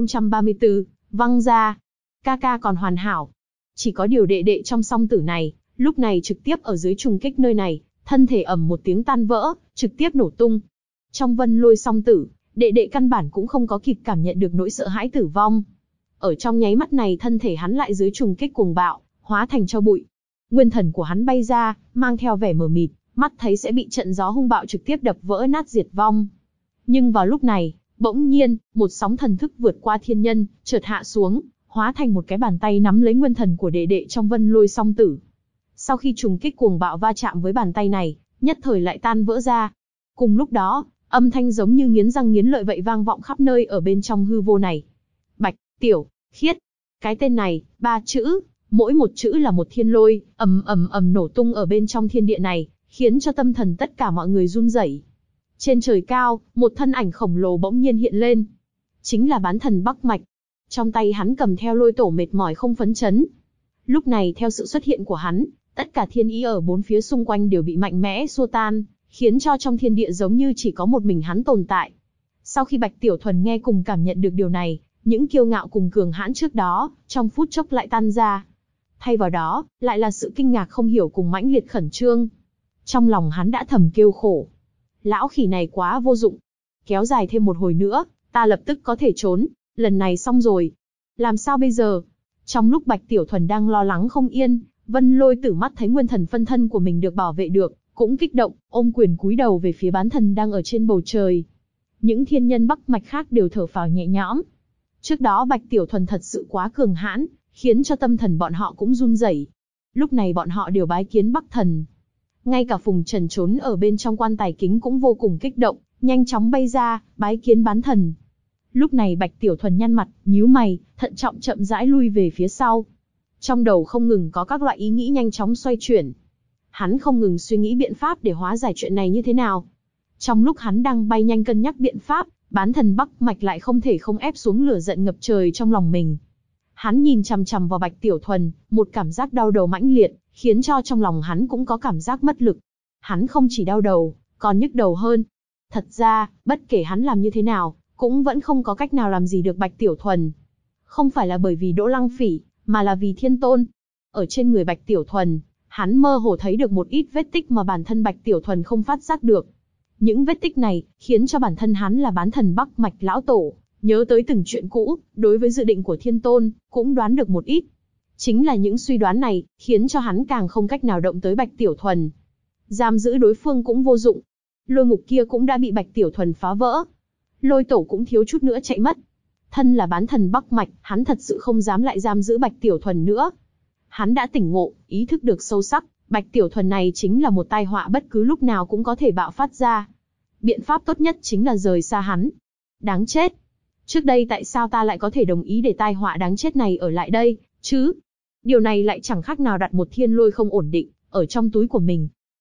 1034, văng ra. Ca ca còn hoàn hảo. Chỉ có điều đệ đệ trong song tử này, lúc này trực tiếp ở dưới trùng kích nơi này, thân thể ầm một tiếng tan vỡ, trực tiếp nổ tung. Trong Vân Lôi song tử, đệ đệ căn bản cũng không có kịp cảm nhận được nỗi sợ hãi tử vong. Ở trong nháy mắt này thân thể hắn lại dưới trùng kích cuồng bạo, hóa thành tro bụi. Nguyên thần của hắn bay ra, mang theo vẻ mờ mịt, mắt thấy sẽ bị trận gió hung bạo trực tiếp đập vỡ nát diệt vong. Nhưng vào lúc này, bỗng nhiên, một sóng thần thức vượt qua thiên nhân, chợt hạ xuống, hóa thành một cái bàn tay nắm lấy nguyên thần của đệ đệ trong Vân Lôi song tử. Sau khi trùng kích cuồng bạo va chạm với bàn tay này, nhất thời lại tan vỡ ra. Cùng lúc đó, âm thanh giống như nghiến răng nghiến lợi vậy vang vọng khắp nơi ở bên trong hư vô này. Bạch Tiểu Khiết. Cái tên này, 3 chữ, mỗi một chữ là một thiên lôi, ầm ầm ầm nổ tung ở bên trong thiên địa này, khiến cho tâm thần tất cả mọi người run rẩy. Trên trời cao, một thân ảnh khổng lồ bỗng nhiên hiện lên. Chính là bán thần Bắc Mạch. Trong tay hắn cầm theo lôi tổ mệt mỏi không phấn chấn. Lúc này theo sự xuất hiện của hắn, tất cả thiên ý ở bốn phía xung quanh đều bị mạnh mẽ xua tan, khiến cho trong thiên địa giống như chỉ có một mình hắn tồn tại. Sau khi Bạch Tiểu Thuần nghe cùng cảm nhận được điều này, những kiêu ngạo cùng cường hãn trước đó, trong phút chốc lại tan ra. Thay vào đó, lại là sự kinh ngạc không hiểu cùng mãnh liệt khẩn trương. Trong lòng hắn đã thầm kêu khổ. Lão khỉ này quá vô dụng. Kéo dài thêm một hồi nữa, ta lập tức có thể trốn. Lần này xong rồi. Làm sao bây giờ? Trong lúc Bạch Tiểu Thuần đang lo lắng không yên, Vân Lôi Tử mắt thấy nguyên thần phân thân của mình được bảo vệ được, cũng kích động, ôm quyền cúi đầu về phía bán thần đang ở trên bầu trời. Những thiên nhân Bắc Mạch khác đều thở phào nhẹ nhõm. Trước đó Bạch Tiểu Thuần thật sự quá cường hãn, khiến cho tâm thần bọn họ cũng run rẩy. Lúc này bọn họ đều bái kiến Bắc Thần. Ngay cả Phùng Trần trốn ở bên trong quan tài kính cũng vô cùng kích động, nhanh chóng bay ra, bái kiến bán thần. Lúc này Bạch Tiểu Thuần nhăn mặt, nhíu mày, thận trọng chậm rãi lui về phía sau. Trong đầu không ngừng có các loại ý nghĩ nhanh chóng xoay chuyển. Hắn không ngừng suy nghĩ biện pháp để hóa giải chuyện này như thế nào. Trong lúc hắn đang bay nhanh cân nhắc biện pháp, bán thần Bắc Mạch lại không thể không ép xuống lửa giận ngập trời trong lòng mình. Hắn nhìn chằm chằm vào Bạch Tiểu Thuần, một cảm giác đau đầu mãnh liệt, khiến cho trong lòng hắn cũng có cảm giác mất lực. Hắn không chỉ đau đầu, còn nhức đầu hơn. Thật ra, bất kể hắn làm như thế nào, cũng vẫn không có cách nào làm gì được Bạch Tiểu Thuần. Không phải là bởi vì Đỗ Lăng Phỉ, mà là vì Thiên Tôn. Ở trên người Bạch Tiểu Thuần, hắn mơ hồ thấy được một ít vết tích mà bản thân Bạch Tiểu Thuần không phát giác được. Những vết tích này, khiến cho bản thân hắn là bán thần Bắc Mạch lão tổ, nhớ tới từng chuyện cũ, đối với dự định của Thiên Tôn, cũng đoán được một ít. Chính là những suy đoán này, khiến cho hắn càng không cách nào động tới Bạch Tiểu Thuần. Giam giữ đối phương cũng vô dụng. Lôi ngục kia cũng đã bị Bạch Tiểu Thuần phá vỡ. Lôi tổ cũng thiếu chút nữa chạy mất. Thân là bán thần Bắc Mạch, hắn thật sự không dám lại giam giữ Bạch Tiểu Thuần nữa. Hắn đã tỉnh ngộ, ý thức được sâu sắc, Bạch Tiểu Thuần này chính là một tai họa bất cứ lúc nào cũng có thể bạo phát ra. Biện pháp tốt nhất chính là rời xa hắn. Đáng chết. Trước đây tại sao ta lại có thể đồng ý để tai họa đáng chết này ở lại đây, chứ? Điều này lại chẳng khác nào đặt một thiên lôi không ổn định, ở trong túi của mình.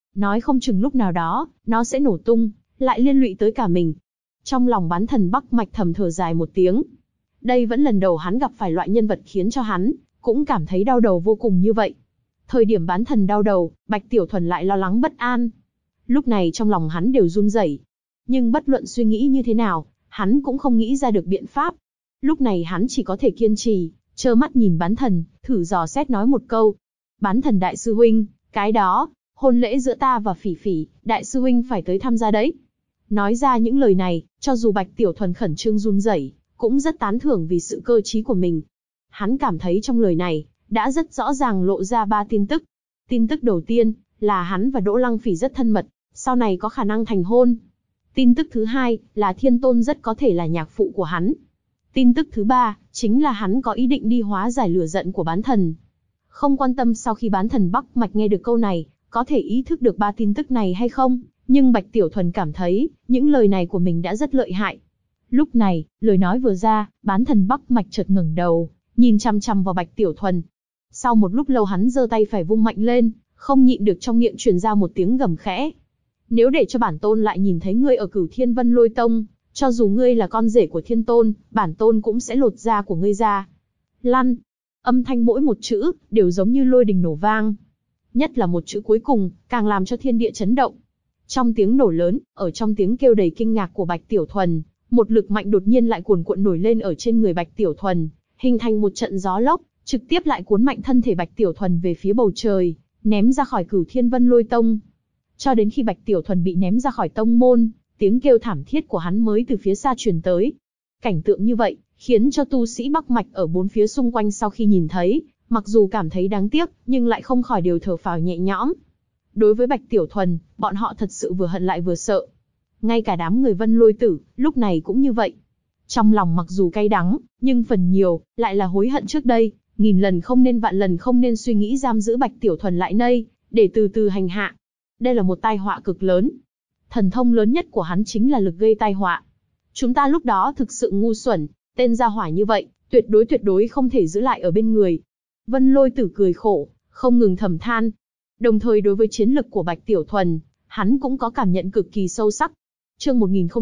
Nói không chừng lúc nào đó, nó sẽ nổ tung, lại liên lụy tới cả mình. Trong lòng bán thần Bắc Mạch thầm thở dài một tiếng. Đây vẫn lần đầu hắn gặp phải loại nhân vật khiến cho hắn cũng cảm thấy đau đầu vô cùng như vậy. Thời điểm bán thần đau đầu, Bạch Tiểu Thuần lại lo lắng bất an. Lúc này trong lòng hắn đều run rẩy. Nhưng bất luận suy nghĩ như thế nào, hắn cũng không nghĩ ra được biện pháp. Lúc này hắn chỉ có thể kiên trì, trơ mắt nhìn bán thần, thử dò xét nói một câu. Bán thần đại sư huynh, cái đó, hôn lễ giữa ta và Phỉ Phỉ, đại sư huynh phải tới tham gia đấy. Nói ra những lời này, cho dù Bạch Tiểu Thuần khẩn trương run rẩy, cũng rất tán thưởng vì sự cơ trí của mình. Hắn cảm thấy trong lời này, đã rất rõ ràng lộ ra 3 tin tức. Tin tức đầu tiên, là hắn và Đỗ Lăng Phỉ rất thân mật, sau này có khả năng thành hôn. Tin tức thứ hai, là Thiên Tôn rất có thể là nhạc phụ của hắn. Tin tức thứ ba, chính là hắn có ý định đi hóa giải lửa giận của bán thần. Không quan tâm sau khi bán thần Bắc Mạch nghe được câu này, có thể ý thức được 3 tin tức này hay không, nhưng Bạch Tiểu Thuần cảm thấy, những lời này của mình đã rất lợi hại. Lúc này, lời nói vừa ra, bán thần Bắc Mạch chợt ngẩng đầu, nhìn chăm chăm vào Bạch Tiểu Thuần. Sau một lúc lâu hắn giơ tay phải vung mạnh lên, không nhịn được trong miệng truyền ra một tiếng gầm khẽ. Nếu để cho bản tôn lại nhìn thấy ngươi ở Cửu Thiên Vân Lôi Tông, cho dù ngươi là con rể của Thiên Tôn, bản tôn cũng sẽ lột da của ngươi ra. Lăn! Âm thanh mỗi một chữ, đều giống như lôi đình nổ vang. Nhất là một chữ cuối cùng, càng làm cho thiên địa chấn động. Trong tiếng nổ lớn, ở trong tiếng kêu đầy kinh ngạc của Bạch Tiểu Thuần, một lực mạnh đột nhiên lại cuồn cuộn nổi lên ở trên người Bạch Tiểu Thuần, hình thành một trận gió lốc, trực tiếp lại cuốn mạnh thân thể Bạch Tiểu Thuần về phía bầu trời, ném ra khỏi Cửu Thiên Vân Lôi Tông. Cho đến khi Bạch Tiểu Thuần bị ném ra khỏi tông môn, tiếng kêu thảm thiết của hắn mới từ phía xa truyền tới. Cảnh tượng như vậy, khiến cho tu sĩ Bắc Mạch ở 4 phía xung quanh sau khi nhìn thấy, mặc dù cảm thấy đáng tiếc, nhưng lại không khỏi đều thở phào nhẹ nhõm. Đối với Bạch Tiểu Thuần, bọn họ thật sự vừa hận lại vừa sợ. Ngay cả đám người Vân Lôi Tử, lúc này cũng như vậy. Trong lòng mặc dù cay đắng, nhưng phần nhiều, lại là hối hận trước đây, nghìn lần không nên vạn lần không nên suy nghĩ giam giữ Bạch Tiểu Thuần lại đây, để từ từ hành hạ. Đây là một tai họa cực lớn. Thần thông lớn nhất của hắn chính là lực gây tai họa. Chúng ta lúc đó thực sự ngu xuẩn, tên gia hỏa như vậy, tuyệt đối không thể giữ lại ở bên người. Vân Lôi Tử cười khổ, không ngừng thầm than. Đồng thời đối với chiến lực của Bạch Tiểu Thuần, hắn cũng có cảm nhận cực kỳ sâu sắc. Chương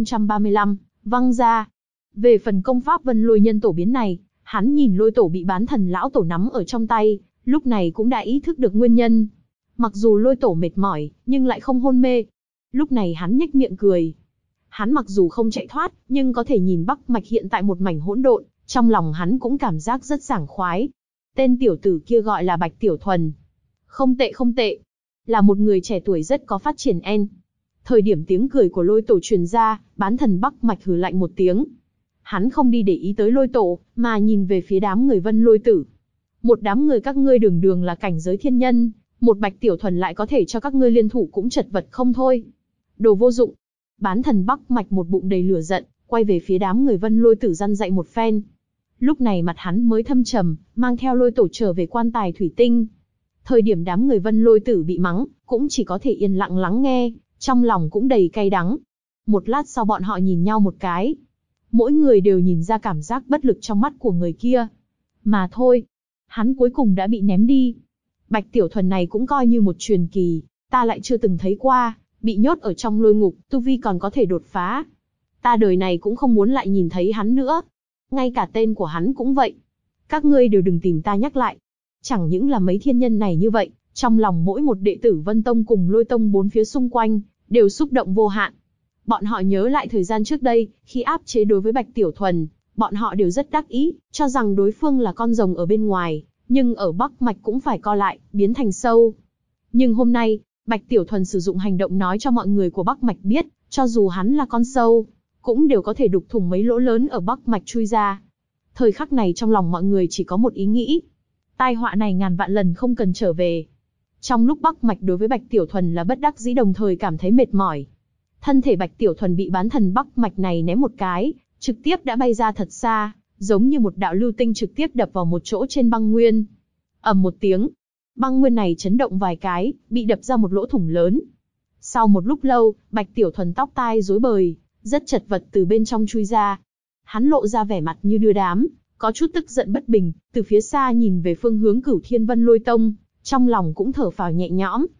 1035, văng ra. Về phần công pháp Vân Lôi Nhân Tổ biến này, hắn nhìn Lôi Tổ bị bán thần lão tổ nắm ở trong tay, lúc này cũng đã ý thức được nguyên nhân. Mặc dù Lôi Tổ mệt mỏi, nhưng lại không hôn mê. Lúc này hắn nhếch miệng cười. Hắn mặc dù không chạy thoát, nhưng có thể nhìn Bắc Mạch hiện tại một mảnh hỗn độn, trong lòng hắn cũng cảm giác rất sảng khoái. Tên tiểu tử kia gọi là Bạch Tiểu Thuần. Không tệ. Là một người trẻ tuổi rất có phát triển en. Thời điểm tiếng cười của Lôi Tổ truyền ra, bán thần Bắc Mạch hừ lạnh một tiếng. Hắn không đi để ý tới Lôi Tổ, mà nhìn về phía đám người Vân Lôi Tử. Một đám người các ngươi đường là cảnh giới thiên nhân, một Bạch Tiểu Thuần lại có thể cho các ngươi liên thủ cũng chật vật không thôi. Đồ vô dụng. Bán thần Bắc Mạch một bụng đầy lửa giận, quay về phía đám người Vân Lôi Tử răn dạy một phen. Lúc này mặt hắn mới thâm trầm, mang theo Lôi Tổ trở về quan tài thủy tinh. Thời điểm đám người Vân Lôi Tử bị mắng, cũng chỉ có thể yên lặng lắng nghe, trong lòng cũng đầy cay đắng. Một lát sau bọn họ nhìn nhau một cái. Mỗi người đều nhìn ra cảm giác bất lực trong mắt của người kia. Mà thôi, hắn cuối cùng đã bị ném đi. Bạch Tiểu Thuần này cũng coi như một truyền kỳ, ta lại chưa từng thấy qua, bị nhốt ở trong lôi ngục, tu vi còn có thể đột phá. Ta đời này cũng không muốn lại nhìn thấy hắn nữa. Ngay cả tên của hắn cũng vậy. Các ngươi đều đừng tìm ta nhắc lại. Chẳng những là mấy thiên nhân này như vậy, trong lòng mỗi một đệ tử Vân Tông cùng Lôi Tông 4 phía xung quanh, đều xúc động vô hạn. Bọn họ nhớ lại thời gian trước đây, khi áp chế đối với Bạch Tiểu Thuần, bọn họ đều rất đắc ý, cho rằng đối phương là con rồng ở bên ngoài, nhưng ở Bắc Mạch cũng phải co lại, biến thành sâu. Nhưng hôm nay, Bạch Tiểu Thuần sử dụng hành động nói cho mọi người của Bắc Mạch biết, cho dù hắn là con sâu, cũng đều có thể đục thủng mấy lỗ lớn ở Bắc Mạch chui ra. Thời khắc này trong lòng mọi người chỉ có một ý nghĩ. Tai họa này ngàn vạn lần không cần trở về. Trong lúc Bắc Mạch đối với Bạch Tiểu Thuần là bất đắc dĩ đồng thời cảm thấy mệt mỏi. Thân thể Bạch Tiểu Thuần bị bán thần Bắc Mạch này ném một cái, trực tiếp đã bay ra thật xa, giống như một đạo lưu tinh trực tiếp đập vào một chỗ trên băng nguyên. Ầm một tiếng, băng nguyên này chấn động vài cái, bị đập ra một lỗ thủng lớn. Sau một lúc lâu, Bạch Tiểu Thuần tóc tai rối bời, rất chật vật từ bên trong chui ra. Hắn lộ ra vẻ mặt như đưa đám, có chút tức giận bất bình, từ phía xa nhìn về phương hướng Cửu Thiên Vân Lôi Tông, trong lòng cũng thở phào nhẹ nhõm.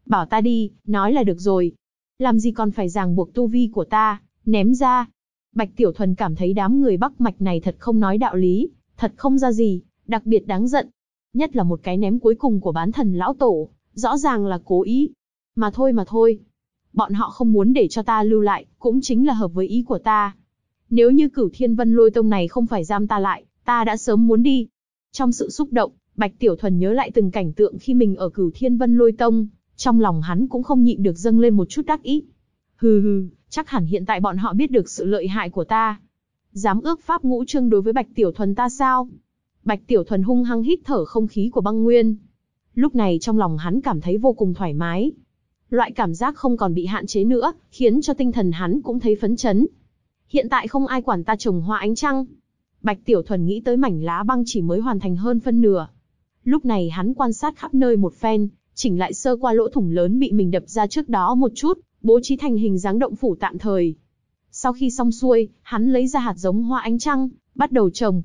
Bảo ta đi, nói là được rồi. Làm gì còn phải ràng buộc tu vi của ta, ném ra. Bạch Tiểu Thuần cảm thấy đám người Bắc Mạch này thật không nói đạo lý, thật không ra gì, đặc biệt đáng giận. Nhất là một cái ném cuối cùng của bán thần lão tổ, rõ ràng là cố ý. Mà thôi. Bọn họ không muốn để cho ta lưu lại, cũng chính là hợp với ý của ta. Nếu như Cửu Thiên Vân Lôi Tông này không phải giam ta lại, ta đã sớm muốn đi. Trong sự xúc động, Bạch Tiểu Thuần nhớ lại từng cảnh tượng khi mình ở Cửu Thiên Vân Lôi Tông, trong lòng hắn cũng không nhịn được dâng lên một chút đắc ý. Hừ, chắc hẳn hiện tại bọn họ biết được sự lợi hại của ta. Dám ước pháp ngũ chương đối với Bạch Tiểu Thuần ta sao? Bạch Tiểu Thuần hung hăng hít thở không khí của băng nguyên. Lúc này trong lòng hắn cảm thấy vô cùng thoải mái. Loại cảm giác không còn bị hạn chế nữa, khiến cho tinh thần hắn cũng thấy phấn chấn. Hiện tại không ai quản ta trồng hoa ánh trăng. Bạch Tiểu Thuần nghĩ tới mảnh lá băng chỉ mới hoàn thành hơn phân nửa. Lúc này hắn quan sát khắp nơi một phen, chỉnh lại sơ qua lỗ thủng lớn bị mình đập ra trước đó một chút, bố trí thành hình dáng động phủ tạm thời. Sau khi xong xuôi, hắn lấy ra hạt giống hoa ánh trăng, bắt đầu trồng.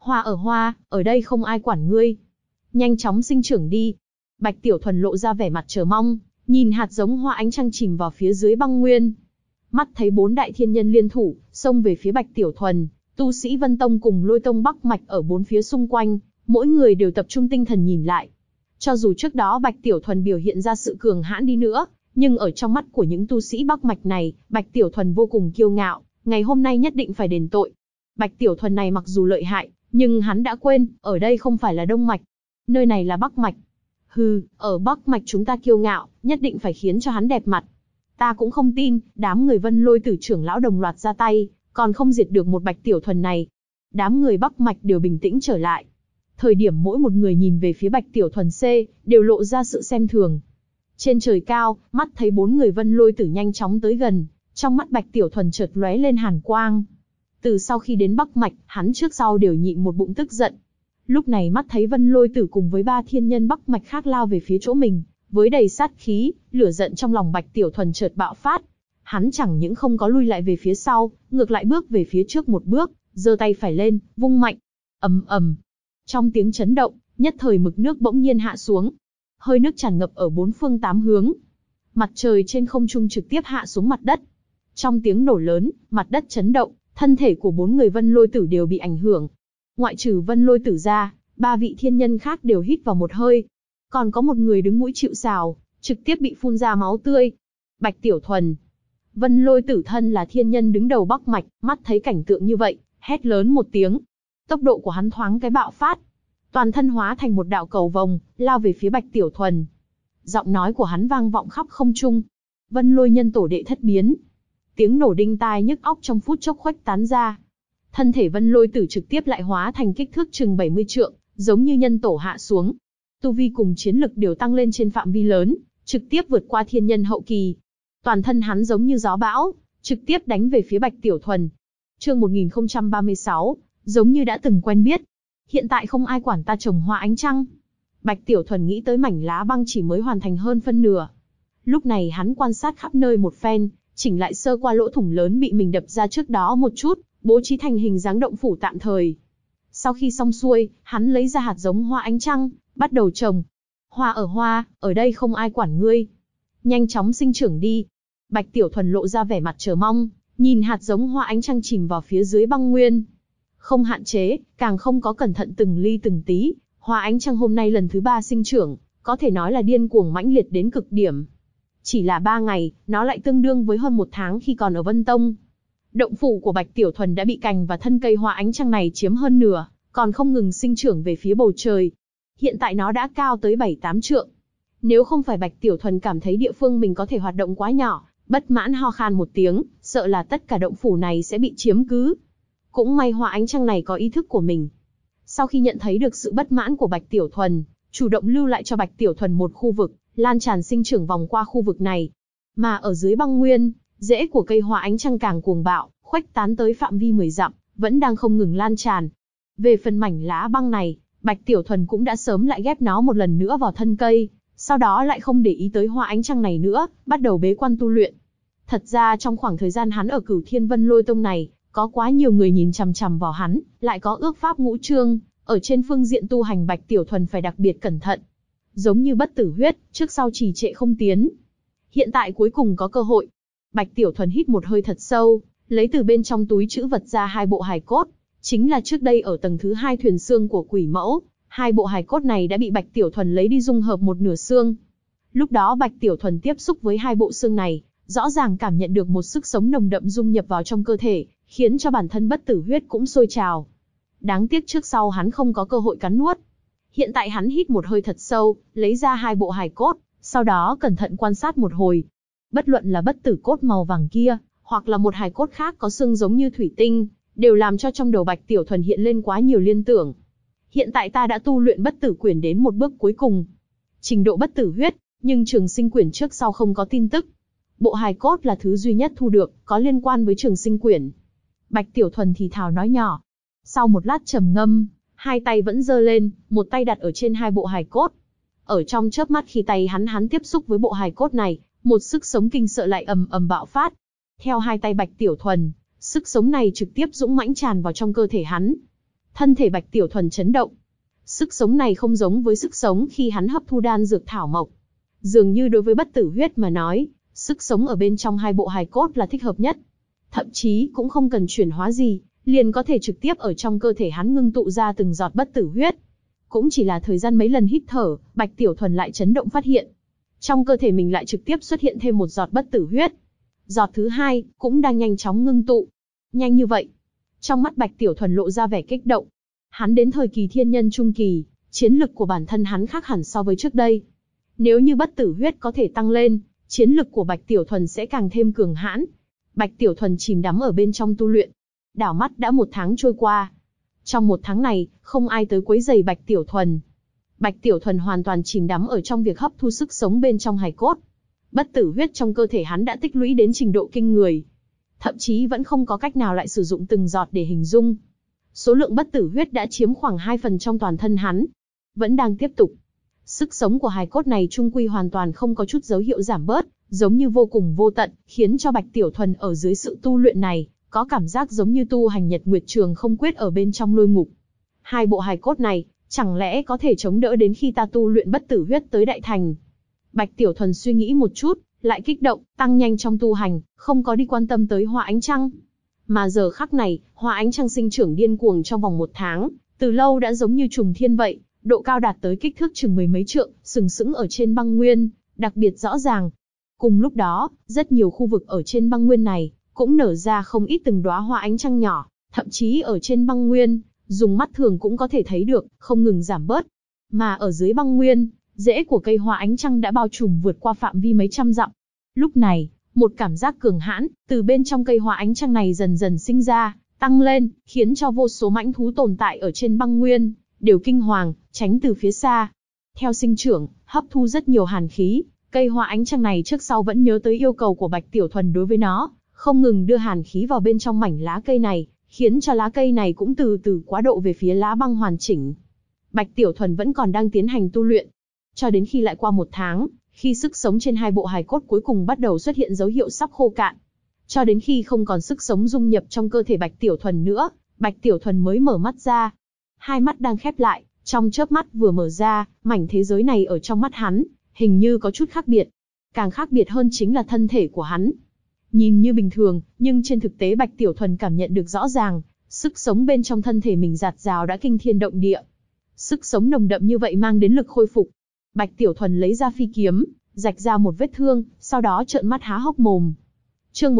Hoa, ở đây không ai quản ngươi. Nhanh chóng sinh trưởng đi. Bạch Tiểu Thuần lộ ra vẻ mặt chờ mong, nhìn hạt giống hoa ánh trăng chìm vào phía dưới băng nguyên. Mắt thấy 4 đại thiên nhân liên thủ, xông về phía Bạch Tiểu Thuần, tu sĩ Vân Tông cùng Lôi Tông Bắc Mạch ở 4 phía xung quanh, mỗi người đều tập trung tinh thần nhìn lại. Cho dù trước đó Bạch Tiểu Thuần biểu hiện ra sự cường hãn đi nữa, nhưng ở trong mắt của những tu sĩ Bắc Mạch này, Bạch Tiểu Thuần vô cùng kiêu ngạo, ngày hôm nay nhất định phải đền tội. Bạch Tiểu Thuần này mặc dù lợi hại, nhưng hắn đã quên, ở đây không phải là Đông Mạch, nơi này là Bắc Mạch. Hừ, ở Bắc Mạch chúng ta kiêu ngạo, nhất định phải khiến cho hắn đẹp mặt. Ta cũng không tin, đám người Vân Lôi Tử trưởng lão đồng loạt ra tay, còn không diệt được một Bạch Tiểu Thuần này. Đám người Bắc Mạch đều bình tĩnh trở lại. Thời điểm mỗi một người nhìn về phía Bạch Tiểu Thuần C, đều lộ ra sự xem thường. Trên trời cao, mắt thấy 4 người Vân Lôi Tử nhanh chóng tới gần, trong mắt Bạch Tiểu Thuần chợt lóe lên hàn quang. Từ sau khi đến Bắc Mạch, hắn trước sau đều nhịn một bụng tức giận. Lúc này mắt thấy Vân Lôi Tử cùng với 3 thiên nhân Bắc Mạch khác lao về phía chỗ mình, với đầy sát khí, lửa giận trong lòng Bạch Tiểu Thuần chợt bạo phát. Hắn chẳng những không có lui lại về phía sau, ngược lại bước về phía trước một bước, giơ tay phải lên, vung mạnh. Ầm ầm. Trong tiếng chấn động, nhất thời mực nước bỗng nhiên hạ xuống. Hơi nước tràn ngập ở 4 phương 8 hướng. Mặt trời trên không trung trực tiếp hạ xuống mặt đất. Trong tiếng nổ lớn, mặt đất chấn động, thân thể của 4 người Vân Lôi Tử đều bị ảnh hưởng. Ngoại trừ Vân Lôi Tử ra, 3 vị thiên nhân khác đều hít vào một hơi. Còn có một người đứng mũi chịu sào, trực tiếp bị phun ra máu tươi. Bạch Tiểu Thuần. Vân Lôi Tử thân là thiên nhân đứng đầu Bắc Mạch, mắt thấy cảnh tượng như vậy, hét lớn một tiếng. Tốc độ của hắn thoáng cái bạo phát. Toàn thân hóa thành một đạo cầu vồng, lao về phía Bạch Tiểu Thuần. Giọng nói của hắn vang vọng khắp không trung. Vân Lôi nhân tổ đệ thất biến. Tiếng nổ đinh tai nhức óc trong phút chốc khuếch tán ra. Thân thể Vân Lôi Tử trực tiếp lại hóa thành kích thước chừng 70 trượng, giống như nhân tổ hạ xuống. Tu vi cùng chiến lực đều tăng lên trên phạm vi lớn, trực tiếp vượt qua thiên nhân hậu kỳ. Toàn thân hắn giống như gió bão, trực tiếp đánh về phía Bạch Tiểu Thuần. Chương 1036, giống như đã từng quen biết. Hiện tại không ai quản ta trồng hoa ánh trăng. Bạch Tiểu Thuần nghĩ tới mảnh lá băng chỉ mới hoàn thành hơn phân nửa. Lúc này hắn quan sát khắp nơi một phen, chỉnh lại sơ qua lỗ thủng lớn bị mình đập ra trước đó một chút, bố trí thành hình dáng động phủ tạm thời. Sau khi xong xuôi, hắn lấy ra hạt giống hoa ánh trăng, bắt đầu trồng. Hoa, ở đây không ai quản ngươi. Nhanh chóng sinh trưởng đi. Bạch Tiểu Thuần lộ ra vẻ mặt chờ mong, nhìn hạt giống hoa ánh trăng chìm vào phía dưới băng nguyên. Không hạn chế, càng không có cẩn thận từng ly từng tí, hoa ánh trăng hôm nay lần thứ 3 sinh trưởng, có thể nói là điên cuồng mãnh liệt đến cực điểm. Chỉ là 3 ngày, nó lại tương đương với hơn 1 tháng khi còn ở Vân Tông. Động phủ của Bạch Tiểu Thuần đã bị cành và thân cây hoa ánh trăng này chiếm hơn nửa, còn không ngừng sinh trưởng về phía bầu trời. Hiện tại nó đã cao tới 7-8 trượng. Nếu không phải Bạch Tiểu Thuần cảm thấy địa phương mình có thể hoạt động quá nhỏ, bất mãn ho khan một tiếng, sợ là tất cả động phủ này sẽ bị chiếm cứ. Cũng may hoa ánh trăng này có ý thức của mình. Sau khi nhận thấy được sự bất mãn của Bạch Tiểu Thuần, chủ động lưu lại cho Bạch Tiểu Thuần một khu vực, lan tràn sinh trưởng vòng qua khu vực này. Mà ở dưới băng nguyên, rễ của cây hoa ánh trăng càng cuồng bạo, khuếch tán tới phạm vi 10 dặm, vẫn đang không ngừng lan tràn. Về phần mảnh lá băng này, Bạch Tiểu Thuần cũng đã sớm lại ghép nó một lần nữa vào thân cây, sau đó lại không để ý tới hoa ánh trăng này nữa, bắt đầu bế quan tu luyện. Thật ra trong khoảng thời gian hắn ở Cửu Thiên Vân Lôi Tông này, có quá nhiều người nhìn chằm chằm vào hắn, lại có ước pháp ngũ chương, ở trên phương diện tu hành Bạch Tiểu Thuần phải đặc biệt cẩn thận. giống như bất tử huyết, trước sau trì trệ không tiến. Hiện tại cuối cùng có cơ hội. Bạch Tiểu Thuần hít một hơi thật sâu, lấy từ bên trong túi trữ vật ra 2 bộ hài cốt, chính là trước đây ở tầng thứ 2 thuyền xương của quỷ mẫu. 2 bộ hài cốt này đã bị Bạch Tiểu Thuần lấy đi dung hợp một nửa xương. Lúc đó Bạch Tiểu Thuần tiếp xúc với 2 bộ xương này, rõ ràng cảm nhận được một sức sống nồng đậm dung nhập vào trong cơ thể, khiến cho bản thân bất tử huyết cũng sôi trào. Đáng tiếc trước sau hắn không có cơ hội cắn nuốt. Hiện tại hắn hít một hơi thật sâu, lấy ra 2 bộ hài cốt, sau đó cẩn thận quan sát một hồi. Bất luận là bất tử cốt màu vàng kia, hoặc là một hài cốt khác có xương giống như thủy tinh, đều làm cho trong đầu Bạch Tiểu Thuần hiện lên quá nhiều liên tưởng. Hiện tại ta đã tu luyện bất tử quyển đến một bước cuối cùng. Trình độ bất tử huyết, nhưng trường sinh quyển trước sau không có tin tức. Bộ hài cốt là thứ duy nhất thu được, có liên quan với trường sinh quyển. Bạch Tiểu Thuần thì thào nói nhỏ. Sau một lát trầm ngâm, 2 tay vẫn giơ lên, một tay đặt ở trên 2 bộ hài cốt. Ở trong chớp mắt khi tay hắn tiếp xúc với bộ hài cốt này, một sức sống kinh sợ lại ầm ầm bạo phát. Theo 2 tay Bạch Tiểu Thuần, sức sống này trực tiếp dũng mãnh tràn vào trong cơ thể hắn. Thân thể Bạch Tiểu Thuần chấn động. Sức sống này không giống với sức sống khi hắn hấp thu đan dược thảo mộc. Dường như đối với bất tử huyết mà nói, sức sống ở bên trong 2 bộ hài cốt là thích hợp nhất. Thậm chí cũng không cần chuyển hóa gì, liền có thể trực tiếp ở trong cơ thể hắn ngưng tụ ra từng giọt bất tử huyết. Cũng chỉ là thời gian mấy lần hít thở, Bạch Tiểu Thuần lại chấn động phát hiện. Trong cơ thể mình lại trực tiếp xuất hiện thêm một giọt bất tử huyết. Giọt thứ 2 cũng đang nhanh chóng ngưng tụ. Nhanh như vậy. Trong mắt Bạch Tiểu Thuần lộ ra vẻ kích động. Hắn đến thời kỳ thiên nhân trung kỳ, chiến lực của bản thân hắn khác hẳn so với trước đây. Nếu như bất tử huyết có thể tăng lên, chiến lực của Bạch Tiểu Thuần sẽ càng thêm cường hãn. Bạch Tiểu Thuần chìm đắm ở bên trong tu luyện. Đảo mắt đã 1 tháng trôi qua. Trong 1 tháng này, không ai tới quấy rầy Bạch Tiểu Thuần. Bạch Tiểu Thuần hoàn toàn chìm đắm ở trong việc hấp thu sức sống bên trong hài cốt. Bất tử huyết trong cơ thể hắn đã tích lũy đến trình độ kinh người. Thậm chí vẫn không có cách nào lại sử dụng từng giọt để hình dung. Số lượng bất tử huyết đã chiếm khoảng 2 phần trong toàn thân hắn. Vẫn đang tiếp tục. Sức sống của hài cốt này trung quy hoàn toàn không có chút dấu hiệu giảm bớt, giống như vô cùng vô tận, khiến cho Bạch Tiểu Thuần ở dưới sự tu luyện này, có cảm giác giống như tu hành Nhật Nguyệt Trường Không Quyết ở bên trong lôi ngục. 2 bộ hài cốt này, chẳng lẽ có thể chống đỡ đến khi ta tu luyện bất tử huyết tới đại thành? Bạch Tiểu Thuần suy nghĩ một chút, lại kích động, tăng nhanh trong tu hành, không có đi quan tâm tới Hoa Ánh Trăng. Mà giờ khắc này, Hoa Ánh Trăng sinh trưởng điên cuồng trong vòng 1 tháng, từ lâu đã giống như trùng thiên vậy, độ cao đạt tới kích thước chừng 10 mấy trượng, sừng sững ở trên băng nguyên, đặc biệt rõ ràng. Cùng lúc đó, rất nhiều khu vực ở trên băng nguyên này, cũng nở ra không ít từng đóa hoa ánh trăng nhỏ, thậm chí ở trên băng nguyên, dùng mắt thường cũng có thể thấy được, không ngừng giảm bớt. Mà ở dưới băng nguyên, rễ của cây hoa ánh trăng đã bao trùm vượt qua phạm vi mấy trăm dặm. Lúc này, một cảm giác cường hãn, từ bên trong cây hoa ánh trăng này dần dần sinh ra, tăng lên, khiến cho vô số mãnh thú tồn tại ở trên băng nguyên, đều kinh hoàng, tránh từ phía xa. Theo sinh trưởng, hấp thu rất nhiều hàn khí, cây hoa ánh trăng này trước sau vẫn nhớ tới yêu cầu của Bạch Tiểu Thuần đối với nó, không ngừng đưa hàn khí vào bên trong mảnh lá cây này, khiến cho lá cây này cũng từ từ quá độ về phía lá băng hoàn chỉnh. Bạch Tiểu Thuần vẫn còn đang tiến hành tu luyện, cho đến khi lại qua 1 tháng, khi sức sống trên 2 bộ hài cốt cuối cùng bắt đầu xuất hiện dấu hiệu sắp khô cạn. Cho đến khi không còn sức sống dung nhập trong cơ thể Bạch Tiểu Thuần nữa, Bạch Tiểu Thuần mới mở mắt ra. 2 mắt đang khép lại, trong chớp mắt vừa mở ra, mảnh thế giới này ở trong mắt hắn, hình như có chút khác biệt. Càng khác biệt hơn chính là thân thể của hắn. Nhìn như bình thường, nhưng trên thực tế Bạch Tiểu Thuần cảm nhận được rõ ràng, sức sống bên trong thân thể mình dạt dào đã kinh thiên động địa. Sức sống nồng đậm như vậy mang đến lực khôi phục. Bạch Tiểu Thuần lấy ra phi kiếm, rạch ra một vết thương, sau đó trợn mắt há hốc mồm. Chương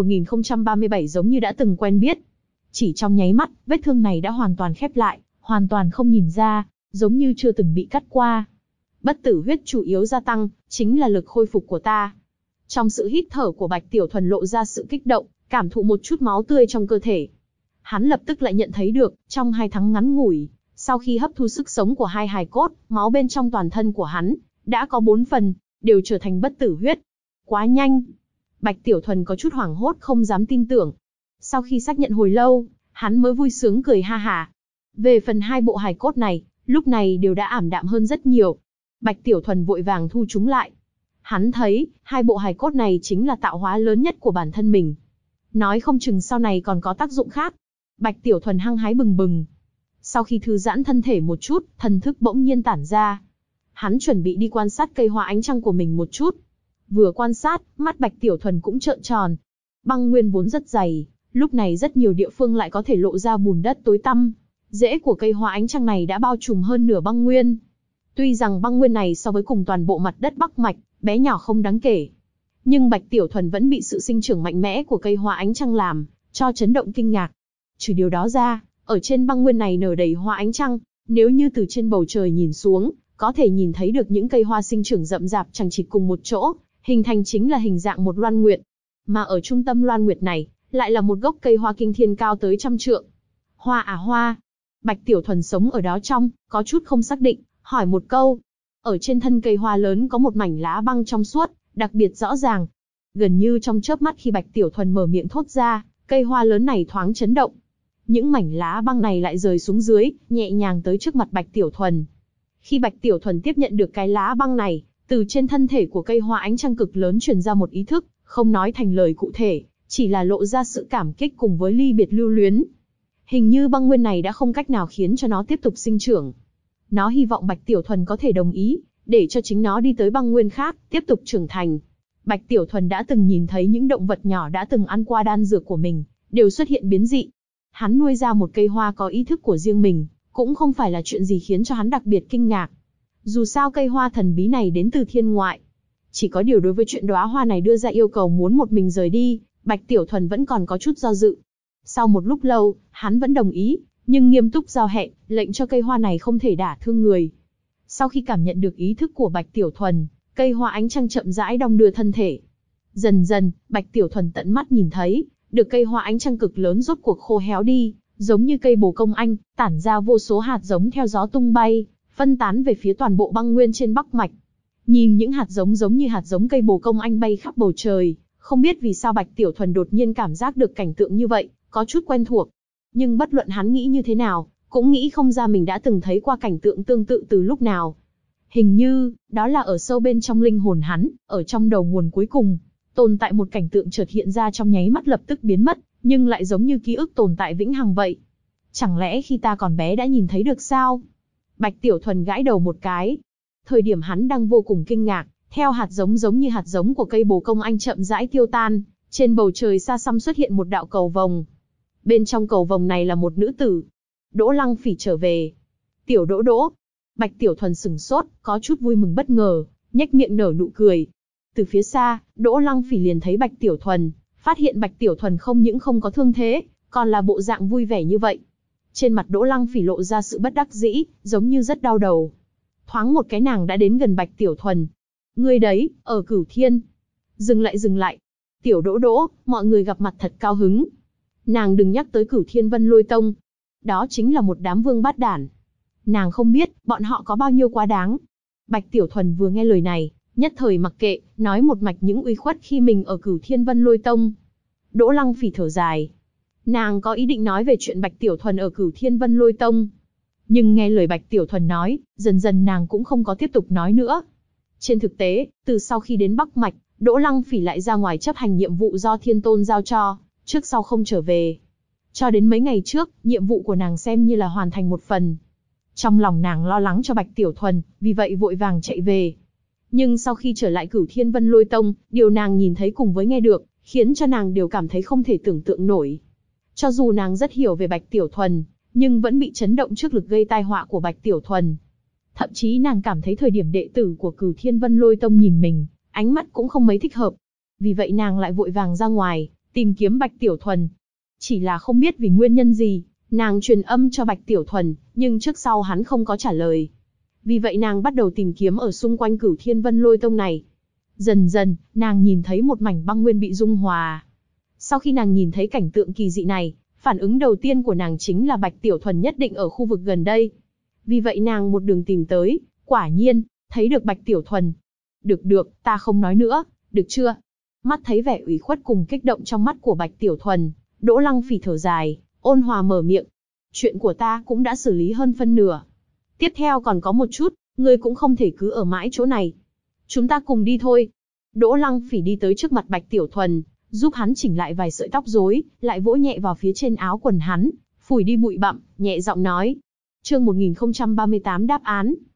1037 giống như đã từng quen biết. Chỉ trong nháy mắt, vết thương này đã hoàn toàn khép lại, hoàn toàn không nhìn ra, giống như chưa từng bị cắt qua. Bất tử huyết chủ yếu gia tăng, chính là lực khôi phục của ta. Trong sự hít thở của Bạch Tiểu Thuần lộ ra sự kích động, cảm thụ một chút máu tươi trong cơ thể. Hắn lập tức lại nhận thấy được, trong 2 tháng ngắn ngủi, sau khi hấp thu sức sống của 2 hài cốt, máu bên trong toàn thân của hắn, đã có 4 phần, đều trở thành bất tử huyết. Quá nhanh! Bạch Tiểu Thuần có chút hoảng hốt không dám tin tưởng. Sau khi xác nhận hồi lâu, hắn mới vui sướng cười ha hả. Về phần 2 bộ hài cốt này, lúc này đều đã ảm đạm hơn rất nhiều. Bạch Tiểu Thuần vội vàng thu chúng lại. Hắn thấy, 2 bộ hài cốt này chính là tạo hóa lớn nhất của bản thân mình. Nói không chừng sau này còn có tác dụng khác. Bạch Tiểu Thuần hăng hái bừng bừng. Sau khi thư giãn thân thể một chút, thần thức bỗng nhiên tản ra. hắn chuẩn bị đi quan sát cây hoa ánh trăng của mình một chút. Vừa quan sát, mắt Bạch Tiểu Thuần cũng trợn tròn. Băng nguyên vốn rất dày, lúc này rất nhiều địa phương lại có thể lộ ra bùn đất tối tăm. Rễ của cây hoa ánh trăng này đã bao trùm hơn nửa băng nguyên. Tuy rằng băng nguyên này so với cùng toàn bộ mặt đất Bắc Mạch, bé nhỏ không đáng kể. Nhưng Bạch Tiểu Thuần vẫn bị sự sinh trưởng mạnh mẽ của cây hoa ánh trăng làm cho chấn động kinh ngạc. Trừ điều đó ra, ở trên băng nguyên này nở đầy hoa ánh trăng, nếu như từ trên bầu trời nhìn xuống, có thể nhìn thấy được những cây hoa sinh trưởng rậm rạp chằng chịt cùng một chỗ, hình thành chính là hình dạng một loan nguyệt. Mà ở trung tâm loan nguyệt này, lại là một gốc cây hoa kinh thiên cao tới 100 trượng. Hoa à hoa. Bạch Tiểu Thuần sống ở đó trong, có chút không xác định, hỏi một câu. Ở trên thân cây hoa lớn có một mảnh lá băng trong suốt, đặc biệt rõ ràng. Gần như trong chớp mắt khi Bạch Tiểu Thuần mở miệng thốt ra, cây hoa lớn này thoáng chấn động. Những mảnh lá băng này lại rơi xuống dưới, nhẹ nhàng tới trước mặt Bạch Tiểu Thuần. Khi Bạch Tiểu Thuần tiếp nhận được cái lá băng này, từ trên thân thể của cây hoa ánh trăng cực lớn truyền ra một ý thức, không nói thành lời cụ thể, chỉ là lộ ra sự cảm kích cùng với ly biệt lưu luyến. Hình như băng nguyên này đã không cách nào khiến cho nó tiếp tục sinh trưởng. Nó hy vọng Bạch Tiểu Thuần có thể đồng ý, để cho chính nó đi tới băng nguyên khác, tiếp tục trưởng thành. Bạch Tiểu Thuần đã từng nhìn thấy những động vật nhỏ đã từng ăn qua đan dược của mình, đều xuất hiện biến dị. Hắn nuôi ra một cây hoa có ý thức của riêng mình, cũng không phải là chuyện gì khiến cho hắn đặc biệt kinh ngạc. Dù sao cây hoa thần bí này đến từ thiên ngoại. Chỉ có điều đối với chuyện đóa hoa này đưa ra yêu cầu muốn một mình rời đi, Bạch Tiểu Thuần vẫn còn có chút do dự. Sau một lúc lâu, hắn vẫn đồng ý, nhưng nghiêm túc giao hẹn, lệnh cho cây hoa này không thể đả thương người. Sau khi cảm nhận được ý thức của Bạch Tiểu Thuần, cây hoa ánh trăng chậm rãi đong đưa thân thể. Dần dần, Bạch Tiểu Thuần tận mắt nhìn thấy, được cây hoa ánh trăng cực lớn rốt cuộc khô héo đi, giống như cây bồ công anh, tản ra vô số hạt giống theo gió tung bay, phân tán về phía toàn bộ băng nguyên trên Bắc Mạch. Nhìn những hạt giống giống như hạt giống cây bồ công anh bay khắp bầu trời, không biết vì sao Bạch Tiểu Thuần đột nhiên cảm giác được cảnh tượng như vậy, có chút quen thuộc. Nhưng bất luận hắn nghĩ như thế nào, cũng nghĩ không ra mình đã từng thấy qua cảnh tượng tương tự từ lúc nào. Hình như, đó là ở sâu bên trong linh hồn hắn, ở trong đầu nguồn cuối cùng, tồn tại một cảnh tượng chợt hiện ra trong nháy mắt lập tức biến mất, nhưng lại giống như ký ức tồn tại vĩnh hằng vậy. Chẳng lẽ khi ta còn bé đã nhìn thấy được sao? Bạch Tiểu Thuần gãi đầu một cái. Thời điểm hắn đang vô cùng kinh ngạc, theo hạt giống giống như hạt giống của cây bồ công anh chậm rãi tiêu tan, trên bầu trời xa xăm xuất hiện một đạo cầu vồng. Bên trong cầu vồng này là một nữ tử. Đỗ Lăng Phỉ trở về. Tiểu Đỗ Đỗ. Bạch Tiểu Thuần sửng sốt, có chút vui mừng bất ngờ, nhếch miệng nở nụ cười. Từ phía xa, Đỗ Lăng Phỉ liền thấy Bạch Tiểu Thuần, phát hiện Bạch Tiểu Thuần không những không có thương thế, còn là bộ dạng vui vẻ như vậy. Trên mặt Đỗ Lăng Phỉ lộ ra sự bất đắc dĩ, giống như rất đau đầu. Thoáng một cái nàng đã đến gần Bạch Tiểu Thuần. Ngươi đấy, ở Cửu Thiên. Dừng lại. Tiểu Đỗ Đỗ, mọi người gặp mặt thật cao hứng. Nàng đừng nhắc tới Cửu Thiên Vân Lôi Tông. Đó chính là một đám vương bát đản. Nàng không biết, bọn họ có bao nhiêu quá đáng. Bạch Tiểu Thuần vừa nghe lời này, nhất thời mặc kệ, nói một mạch những uy khuất khi mình ở Cửu Thiên Vân Lôi Tông. Đỗ Lăng Phỉ thở dài. Nàng có ý định nói về chuyện Bạch Tiểu Thuần ở Cửu Thiên Vân Lôi Tông. Nhưng nghe lời Bạch Tiểu Thuần nói, dần dần nàng cũng không có tiếp tục nói nữa. Trên thực tế, từ sau khi đến Bắc Mạch, Đỗ Lăng Phỉ lại ra ngoài chấp hành nhiệm vụ do Thiên Tôn giao cho, trước sau không trở về. Cho đến mấy ngày trước, nhiệm vụ của nàng xem như là hoàn thành một phần. Trong lòng nàng lo lắng cho Bạch Tiểu Thuần, vì vậy vội vàng chạy về. Nhưng sau khi trở lại Cửu Thiên Vân Lôi Tông, điều nàng nhìn thấy cùng với nghe được, khiến cho nàng đều cảm thấy không thể tưởng tượng nổi. Cho dù nàng rất hiểu về Bạch Tiểu Thuần, nhưng vẫn bị chấn động trước lực gây tai họa của Bạch Tiểu Thuần. Thậm chí nàng cảm thấy thời điểm đệ tử của Cửu Thiên Vân Lôi Tông nhìn mình, ánh mắt cũng không mấy thích hợp. Vì vậy nàng lại vội vàng ra ngoài, tìm kiếm Bạch Tiểu Thuần. Chỉ là không biết vì nguyên nhân gì, nàng truyền âm cho Bạch Tiểu Thuần, nhưng trước sau hắn không có trả lời. Vì vậy nàng bắt đầu tìm kiếm ở xung quanh Cửu Thiên Vân Lôi Tông này. Dần dần, nàng nhìn thấy một mảnh băng nguyên bị dung hòa. Sau khi nàng nhìn thấy cảnh tượng kỳ dị này, phản ứng đầu tiên của nàng chính là Bạch Tiểu Thuần nhất định ở khu vực gần đây. Vì vậy nàng một đường tìm tới, quả nhiên, thấy được Bạch Tiểu Thuần. Được, ta không nói nữa, được chưa? Mắt thấy vẻ ủy khuất cùng kích động trong mắt của Bạch Tiểu Thuần, Đỗ Lăng Phỉ thở dài, ôn hòa mở miệng. Chuyện của ta cũng đã xử lý hơn phân nửa. Tiếp theo còn có một chút, ngươi cũng không thể cứ ở mãi chỗ này. Chúng ta cùng đi thôi. Đỗ Lăng Phỉ đi tới trước mặt Bạch Tiểu Thuần, giúp hắn chỉnh lại vài sợi tóc rối, lại vỗ nhẹ vào phía trên áo quần hắn, phủi đi bụi bặm, nhẹ giọng nói. Chương 1038 đáp án.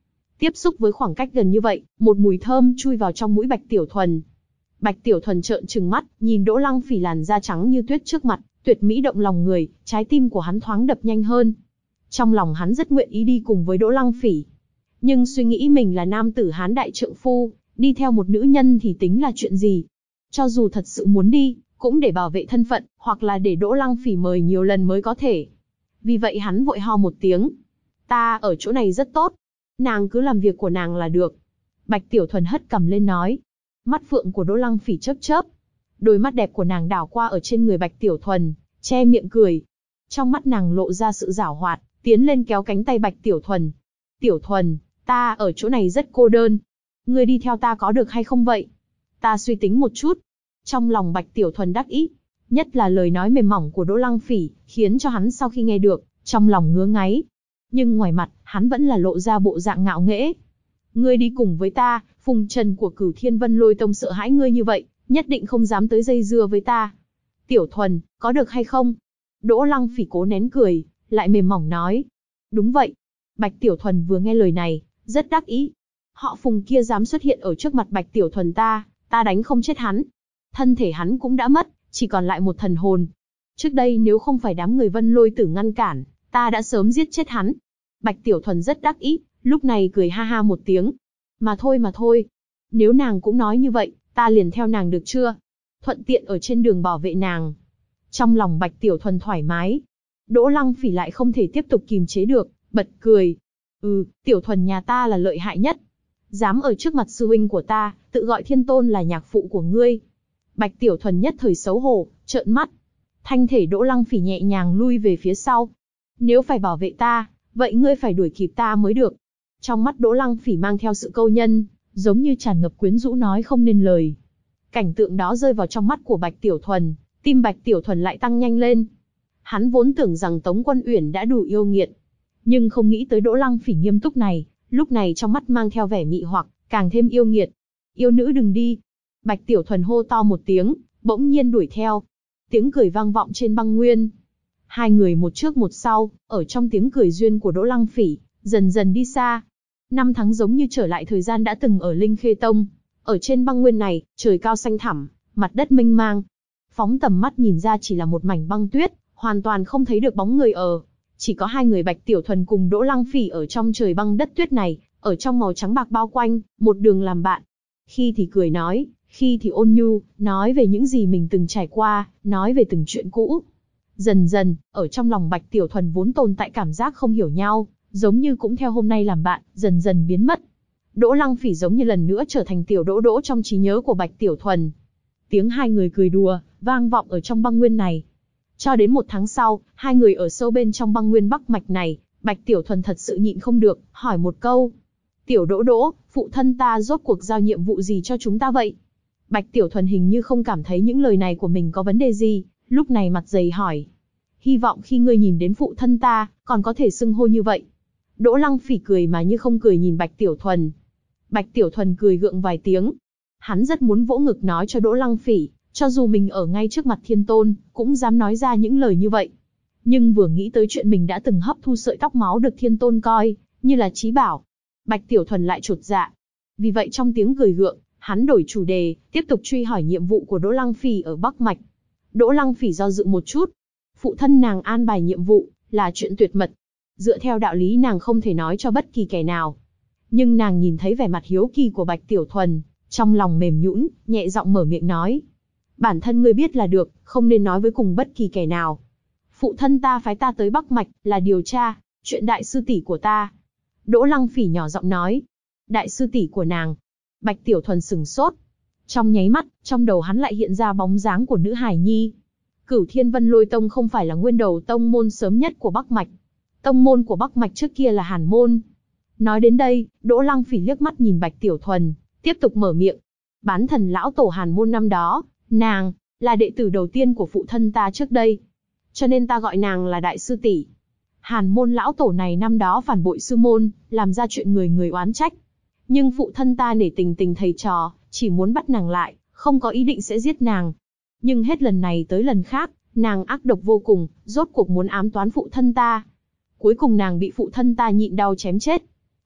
Tiếp xúc với khoảng cách gần như vậy, một mùi thơm chui vào trong mũi Bạch Tiểu Thuần. Bạch Tiểu Thuần trợn trừng mắt, nhìn Đỗ Lăng Phỉ làn da trắng như tuyết trước mặt, tuyệt mỹ động lòng người, trái tim của hắn thoáng đập nhanh hơn. Trong lòng hắn rất nguyện ý đi cùng với Đỗ Lăng Phỉ. Nhưng suy nghĩ mình là nam tử Hán đại trượng phu, đi theo một nữ nhân thì tính là chuyện gì? Cho dù thật sự muốn đi, cũng để bảo vệ thân phận, hoặc là để Đỗ Lăng Phỉ mời nhiều lần mới có thể. Vì vậy hắn vội ho một tiếng. Ta ở chỗ này rất tốt. Nàng cứ làm việc của nàng là được. Bạch Tiểu Thuần hất cằm lên nói. Mắt phượng của Đỗ Lăng Phỉ chớp chớp. Đôi mắt đẹp của nàng đảo qua ở trên người Bạch Tiểu Thuần, che miệng cười. Trong mắt nàng lộ ra sự giảo hoạt, tiến lên kéo cánh tay Bạch Tiểu Thuần. Tiểu Thuần, ta ở chỗ này rất cô đơn. Ngươi đi theo ta có được hay không vậy? Ta suy tính một chút. Trong lòng Bạch Tiểu Thuần đắc ý, nhất là lời nói mềm mỏng của Đỗ Lăng Phỉ, khiến cho hắn sau khi nghe được, trong lòng ngứa ngáy. Nhưng ngoài mặt, hắn vẫn là lộ ra bộ dạng ngạo nghễ. Ngươi đi cùng với ta, phùng trần của Cửu Thiên Vân Lôi Tông sợ hãi ngươi như vậy, nhất định không dám tới dây dưa với ta. Tiểu Thuần, có được hay không? Đỗ Lăng Phỉ cố nén cười, lại mềm mỏng nói. Đúng vậy. Bạch Tiểu Thuần vừa nghe lời này, rất đắc ý. Họ Phùng kia dám xuất hiện ở trước mặt Bạch Tiểu Thuần ta đánh không chết hắn. Thân thể hắn cũng đã mất, chỉ còn lại một thần hồn. Trước đây nếu không phải đám người Vân Lôi Tử ngăn cản, ta đã sớm giết chết hắn. Bạch Tiểu Thuần rất đắc ý, lúc này cười ha ha một tiếng. Mà thôi. Nếu nàng cũng nói như vậy, ta liền theo nàng được chưa? Thuận tiện ở trên đường bảo vệ nàng. Trong lòng Bạch Tiểu Thuần thoải mái. Đỗ Lăng Phỉ lại không thể tiếp tục kìm chế được, bật cười. Tiểu Thuần nhà ta là lợi hại nhất. Dám ở trước mặt sư huynh của ta, tự gọi Thiên Tôn là nhạc phụ của ngươi. Bạch Tiểu Thuần nhất thời xấu hổ, trợn mắt. Thanh thể Đỗ Lăng Phỉ nhẹ nhàng lui về phía sau. Nếu phải bảo vệ ta, vậy ngươi phải đuổi kịp ta mới được. Trong mắt Đỗ Lăng Phỉ mang theo sự câu nhân, giống như tràn ngập quyến rũ nói không nên lời. Cảnh tượng đó rơi vào trong mắt của Bạch Tiểu Thuần, tim Bạch Tiểu Thuần lại tăng nhanh lên. Hắn vốn tưởng rằng Tống Quân Uyển đã đủ yêu nghiệt, nhưng không nghĩ tới Đỗ Lăng Phỉ nghiêm túc này, lúc này trong mắt mang theo vẻ mị hoặc, càng thêm yêu nghiệt. Yêu nữ đừng đi. Bạch Tiểu Thuần hô to một tiếng, bỗng nhiên đuổi theo. Tiếng cười vang vọng trên băng nguyên. Hai người một trước một sau, ở trong tiếng cười duyên của Đỗ Lăng Phỉ, dần dần đi xa. 5 tháng giống như trở lại thời gian đã từng ở Linh Khê Tông. Ở trên băng nguyên này, trời cao xanh thẳm, mặt đất mênh mang. Phóng tầm mắt nhìn ra chỉ là một mảnh băng tuyết, hoàn toàn không thấy được bóng người ở. Chỉ có hai người Bạch Tiểu Thuần cùng Đỗ Lăng Phỉ ở trong trời băng đất tuyết này, ở trong màu trắng bạc bao quanh, một đường làm bạn. Khi thì cười nói, khi thì ôn nhu, nói về những gì mình từng trải qua, nói về từng chuyện cũ. Dần dần, ở trong lòng Bạch Tiểu Thuần vốn tồn tại cảm giác không hiểu nhau, giống như cũng theo hôm nay làm bạn, dần dần biến mất. Đỗ Lăng Phỉ giống như lần nữa trở thành tiểu Đỗ Đỗ trong trí nhớ của Bạch Tiểu Thuần. Tiếng hai người cười đùa, vang vọng ở trong băng nguyên này. Cho đến 1 tháng sau, hai người ở sâu bên trong băng nguyên Bắc Mạch này, Bạch Tiểu Thuần thật sự nhịn không được, hỏi một câu. Tiểu Đỗ Đỗ, phụ thân ta rốt cuộc giao nhiệm vụ gì cho chúng ta vậy? Bạch Tiểu Thuần hình như không cảm thấy những lời này của mình có vấn đề gì, lúc này mặt dày hỏi. Hy vọng khi ngươi nhìn đến phụ thân ta, còn có thể xưng hô như vậy. Đỗ Lăng Phỉ cười mà như không cười nhìn Bạch Tiểu Thuần. Bạch Tiểu Thuần cười gượng vài tiếng. Hắn rất muốn vỗ ngực nói cho Đỗ Lăng Phỉ, cho dù mình ở ngay trước mặt Thiên Tôn, cũng dám nói ra những lời như vậy. Nhưng vừa nghĩ tới chuyện mình đã từng hấp thu sợi tóc máu được Thiên Tôn coi như là chí bảo, Bạch Tiểu Thuần lại chột dạ. Vì vậy trong tiếng cười gượng, hắn đổi chủ đề, tiếp tục truy hỏi nhiệm vụ của Đỗ Lăng Phỉ ở Bắc Mạch. Đỗ Lăng Phỉ do dự một chút. Phụ thân nàng an bài nhiệm vụ là chuyện tuyệt mật. Dựa theo đạo lý nàng không thể nói cho bất kỳ kẻ nào. Nhưng nàng nhìn thấy vẻ mặt hiếu kỳ của Bạch Tiểu Thuần, trong lòng mềm nhũn, nhẹ giọng mở miệng nói. Bản thân ngươi biết là được, không nên nói với cùng bất kỳ kẻ nào. Phụ thân ta phái ta tới Bắc Mạch, là điều tra chuyện đại sư tỷ của ta. Đỗ Lăng Phỉ nhỏ giọng nói. Đại sư tỷ của nàng. Bạch Tiểu Thuần sững sốt. Trong nháy mắt, trong đầu hắn lại hiện ra bóng dáng của nữ hài nhi. Cửu Thiên Vân Lôi Tông không phải là nguyên đầu tông môn sớm nhất của Bắc Mạch. Tông môn của Bắc Mạch trước kia là Hàn môn. Nói đến đây, Đỗ Lăng Phỉ liếc mắt nhìn Bạch Tiểu Thuần, tiếp tục mở miệng. Bán thần lão tổ Hàn môn năm đó, nàng là đệ tử đầu tiên của phụ thân ta trước đây, cho nên ta gọi nàng là đại sư tỷ. Hàn môn lão tổ này năm đó phản bội sư môn, làm ra chuyện người người oán trách. Nhưng phụ thân ta nể tình thầy trò, chỉ muốn bắt nàng lại, không có ý định sẽ giết nàng. Nhưng hết lần này tới lần khác, nàng ác độc vô cùng, rốt cuộc muốn ám toán phụ thân ta. Cuối cùng nàng bị phụ thân ta nhịn đau chém chết.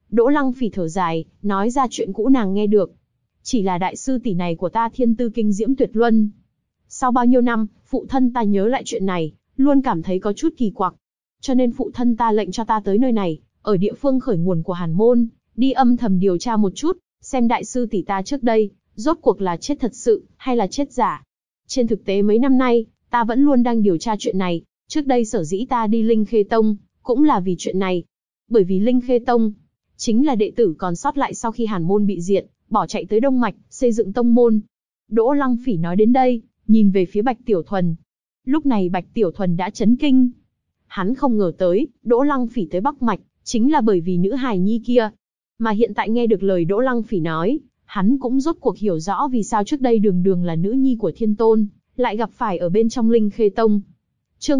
Đỗ Lăng Phỉ thở dài, nói ra chuyện cũ nàng nghe được. Chỉ là đại sư tỷ này của ta thiên tư kinh diễm tuyệt luân. Sau bao nhiêu năm, phụ thân ta nhớ lại chuyện này, luôn cảm thấy có chút kỳ quặc. Cho nên phụ thân ta lệnh cho ta tới nơi này, ở địa phương khởi nguồn của Hàn Môn, đi âm thầm điều tra một chút, xem đại sư tỷ ta trước đây, rốt cuộc là chết thật sự, hay là chết giả. Trên thực tế mấy năm nay, ta vẫn luôn đang điều tra chuyện này, trước đây sở dĩ ta đi Linh Khê Tông, cũng là vì chuyện này. Bởi vì Linh Khê Tông, chính là đệ tử còn sót lại sau khi Hàn Môn bị diệt, bỏ chạy tới Đông Mạch, xây dựng tông môn. Đỗ Lăng Phỉ nói đến đây, nhìn về phía Bạch Tiểu Thuần. Lúc này Bạch Tiểu Thuần đã chấn kinh. Hắn không ngờ tới, Đỗ Lăng Phỉ tới Bắc Mạch, chính là bởi vì nữ hài nhi kia. Mà hiện tại nghe được lời Đỗ Lăng Phỉ nói, hắn cũng rốt cuộc hiểu rõ vì sao trước đây đường đường là nữ nhi của Thiên Tôn, lại gặp phải ở bên trong Linh Khê Tông. Chương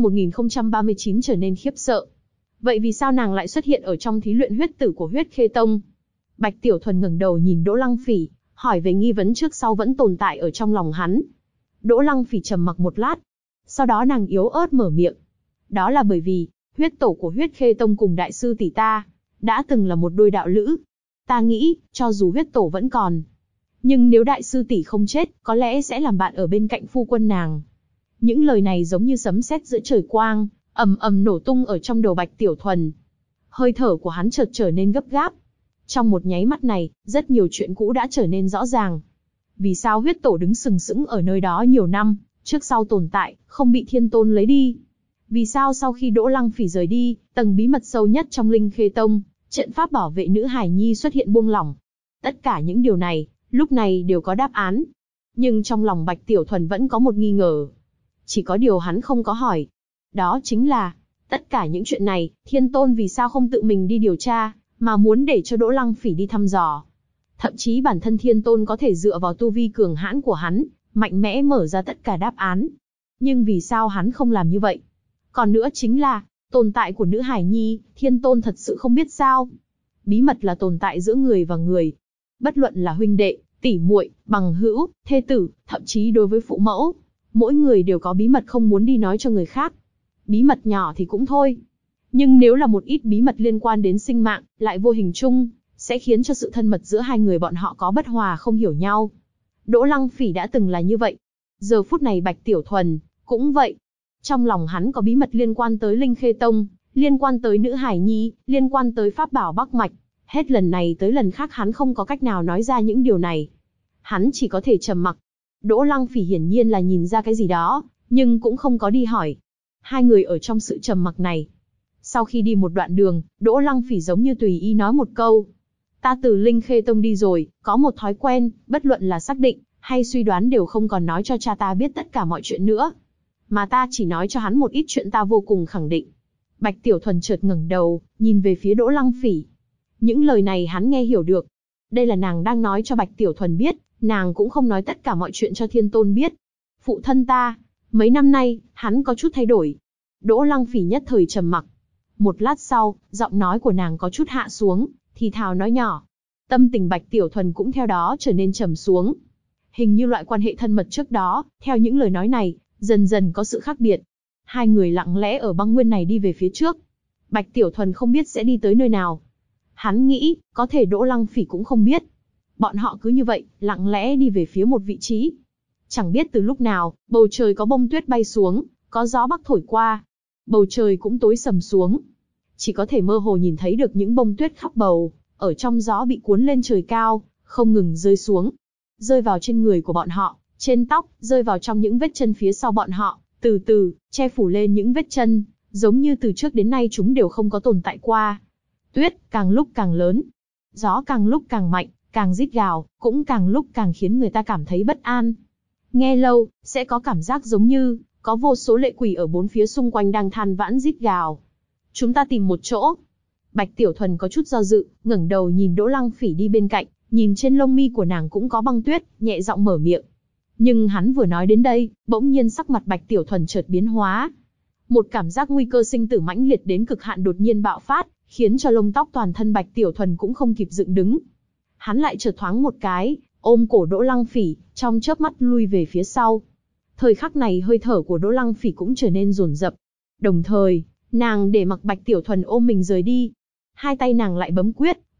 1039 trở nên khiếp sợ. Vậy vì sao nàng lại xuất hiện ở trong thí luyện huyết tử của Huyết Khê Tông? Bạch Tiểu Thuần ngẩng đầu nhìn Đỗ Lăng Phỉ, hỏi về nghi vấn trước sau vẫn tồn tại ở trong lòng hắn. Đỗ Lăng Phỉ trầm mặc một lát, sau đó nàng yếu ớt mở miệng. Đó là bởi vì, huyết tổ của Huyết Khê Tông cùng đại sư tỷ ta, đã từng là một đôi đạo lữ. Ta nghĩ, cho dù huyết tổ vẫn còn, nhưng nếu đại sư tỷ không chết, có lẽ sẽ làm bạn ở bên cạnh phu quân nàng. Những lời này giống như sấm sét giữa trời quang, ầm ầm nổ tung ở trong đầu Bạch Tiểu Thuần. Hơi thở của hắn chợt trở nên gấp gáp. Trong một nháy mắt này, rất nhiều chuyện cũ đã trở nên rõ ràng. Vì sao huyết tổ đứng sừng sững ở nơi đó nhiều năm, trước sau tồn tại, không bị Thiên Tôn lấy đi? Vì sao sau khi Đỗ Lăng Phỉ rời đi, tầng bí mật sâu nhất trong Linh Khê Tông, trận pháp bảo vệ nữ hài nhi xuất hiện buông lỏng? Tất cả những điều này, lúc này đều có đáp án. Nhưng trong lòng Bạch Tiểu Thuần vẫn có một nghi ngờ. Chỉ có điều hắn không có hỏi. Đó chính là, tất cả những chuyện này, Thiên Tôn vì sao không tự mình đi điều tra, mà muốn để cho Đỗ Lăng Phỉ đi thăm dò. Thậm chí bản thân Thiên Tôn có thể dựa vào tu vi cường hãn của hắn, mạnh mẽ mở ra tất cả đáp án. Nhưng vì sao hắn không làm như vậy? Còn nữa chính là, tồn tại của nữ hải nhi, Thiên Tôn thật sự không biết sao? Bí mật là tồn tại giữa người và người. Bất luận là huynh đệ, tỷ muội, bằng hữu, thê tử, thậm chí đối với phụ mẫu, mỗi người đều có bí mật không muốn đi nói cho người khác. Bí mật nhỏ thì cũng thôi. Nhưng nếu là một ít bí mật liên quan đến sinh mạng, lại vô hình chung, sẽ khiến cho sự thân mật giữa hai người bọn họ có bất hòa không hiểu nhau. Đỗ Lăng Phỉ đã từng là như vậy. Giờ phút này Bạch Tiểu Thuần, cũng vậy. Trong lòng hắn có bí mật liên quan tới Linh Khê Tông, liên quan tới nữ hải nhi, liên quan tới pháp bảo Bắc Mạch. Hết lần này tới lần khác hắn không có cách nào nói ra những điều này. Hắn chỉ có thể trầm mặc. Đỗ Lăng Phỉ hiển nhiên là nhìn ra cái gì đó, nhưng cũng không có đi hỏi. Hai người ở trong sự trầm mặc này. Sau khi đi một đoạn đường, Đỗ Lăng Phỉ giống như tùy ý nói một câu. Ta từ Linh Khê Tông đi rồi, có một thói quen, bất luận là xác định, hay suy đoán đều không còn nói cho cha ta biết tất cả mọi chuyện nữa. Mà ta chỉ nói cho hắn một ít chuyện ta vô cùng khẳng định. Bạch Tiểu Thuần chợt ngẩng đầu, nhìn về phía Đỗ Lăng Phỉ. Những lời này hắn nghe hiểu được. Đây là nàng đang nói cho Bạch Tiểu Thuần biết, nàng cũng không nói tất cả mọi chuyện cho Thiên Tôn biết. Phụ thân ta, mấy năm nay, hắn có chút thay đổi. Đỗ Lăng Phỉ nhất thời trầm mặc. Một lát sau, giọng nói của nàng có chút hạ xuống, thì thào nói nhỏ. Tâm tình Bạch Tiểu Thuần cũng theo đó trở nên trầm xuống. Hình như loại quan hệ thân mật trước đó, theo những lời nói này, dần dần có sự khác biệt. Hai người lặng lẽ ở băng nguyên này đi về phía trước. Bạch Tiểu Thuần không biết sẽ đi tới nơi nào. Hắn nghĩ, có thể Đỗ Lăng Phỉ cũng không biết. Bọn họ cứ như vậy, lặng lẽ đi về phía một vị trí. Chẳng biết từ lúc nào, bầu trời có bông tuyết bay xuống, có gió bắc thổi qua. Bầu trời cũng tối sầm xuống. Chỉ có thể mơ hồ nhìn thấy được những bông tuyết khắp bầu, ở trong gió bị cuốn lên trời cao, không ngừng rơi xuống. Rơi vào trên người của bọn họ, trên tóc, rơi vào trong những vết chân phía sau bọn họ, từ từ, che phủ lên những vết chân, giống như từ trước đến nay chúng đều không có tồn tại qua. Tuyết càng lúc càng lớn, gió càng lúc càng mạnh, càng rít gào, cũng càng lúc càng khiến người ta cảm thấy bất an. Nghe lâu, sẽ có cảm giác giống như, có vô số lệ quỷ ở bốn phía xung quanh đang than vãn rít gào. Chúng ta tìm một chỗ. Bạch Tiểu Thuần có chút do dự, ngẩng đầu nhìn Đỗ Lăng Phỉ đi bên cạnh, nhìn trên lông mi của nàng cũng có băng tuyết, nhẹ giọng mở miệng. Nhưng hắn vừa nói đến đây, bỗng nhiên sắc mặt Bạch Tiểu Thuần chợt biến hóa. Một cảm giác nguy cơ sinh tử mãnh liệt đến cực hạn đột nhiên bạo phát, khiến cho lông tóc toàn thân Bạch Tiểu Thuần cũng không kịp dựng đứng. Hắn lại chợt thoáng một cái, ôm cổ Đỗ Lăng Phỉ, trong chớp mắt lui về phía sau. Thời khắc này hơi thở của Đỗ Lăng Phỉ cũng trở nên dồn dập. Đồng thời, nàng để mặc Bạch Tiểu Thuần ôm mình rời đi. Hai tay nàng lại bấm quyết,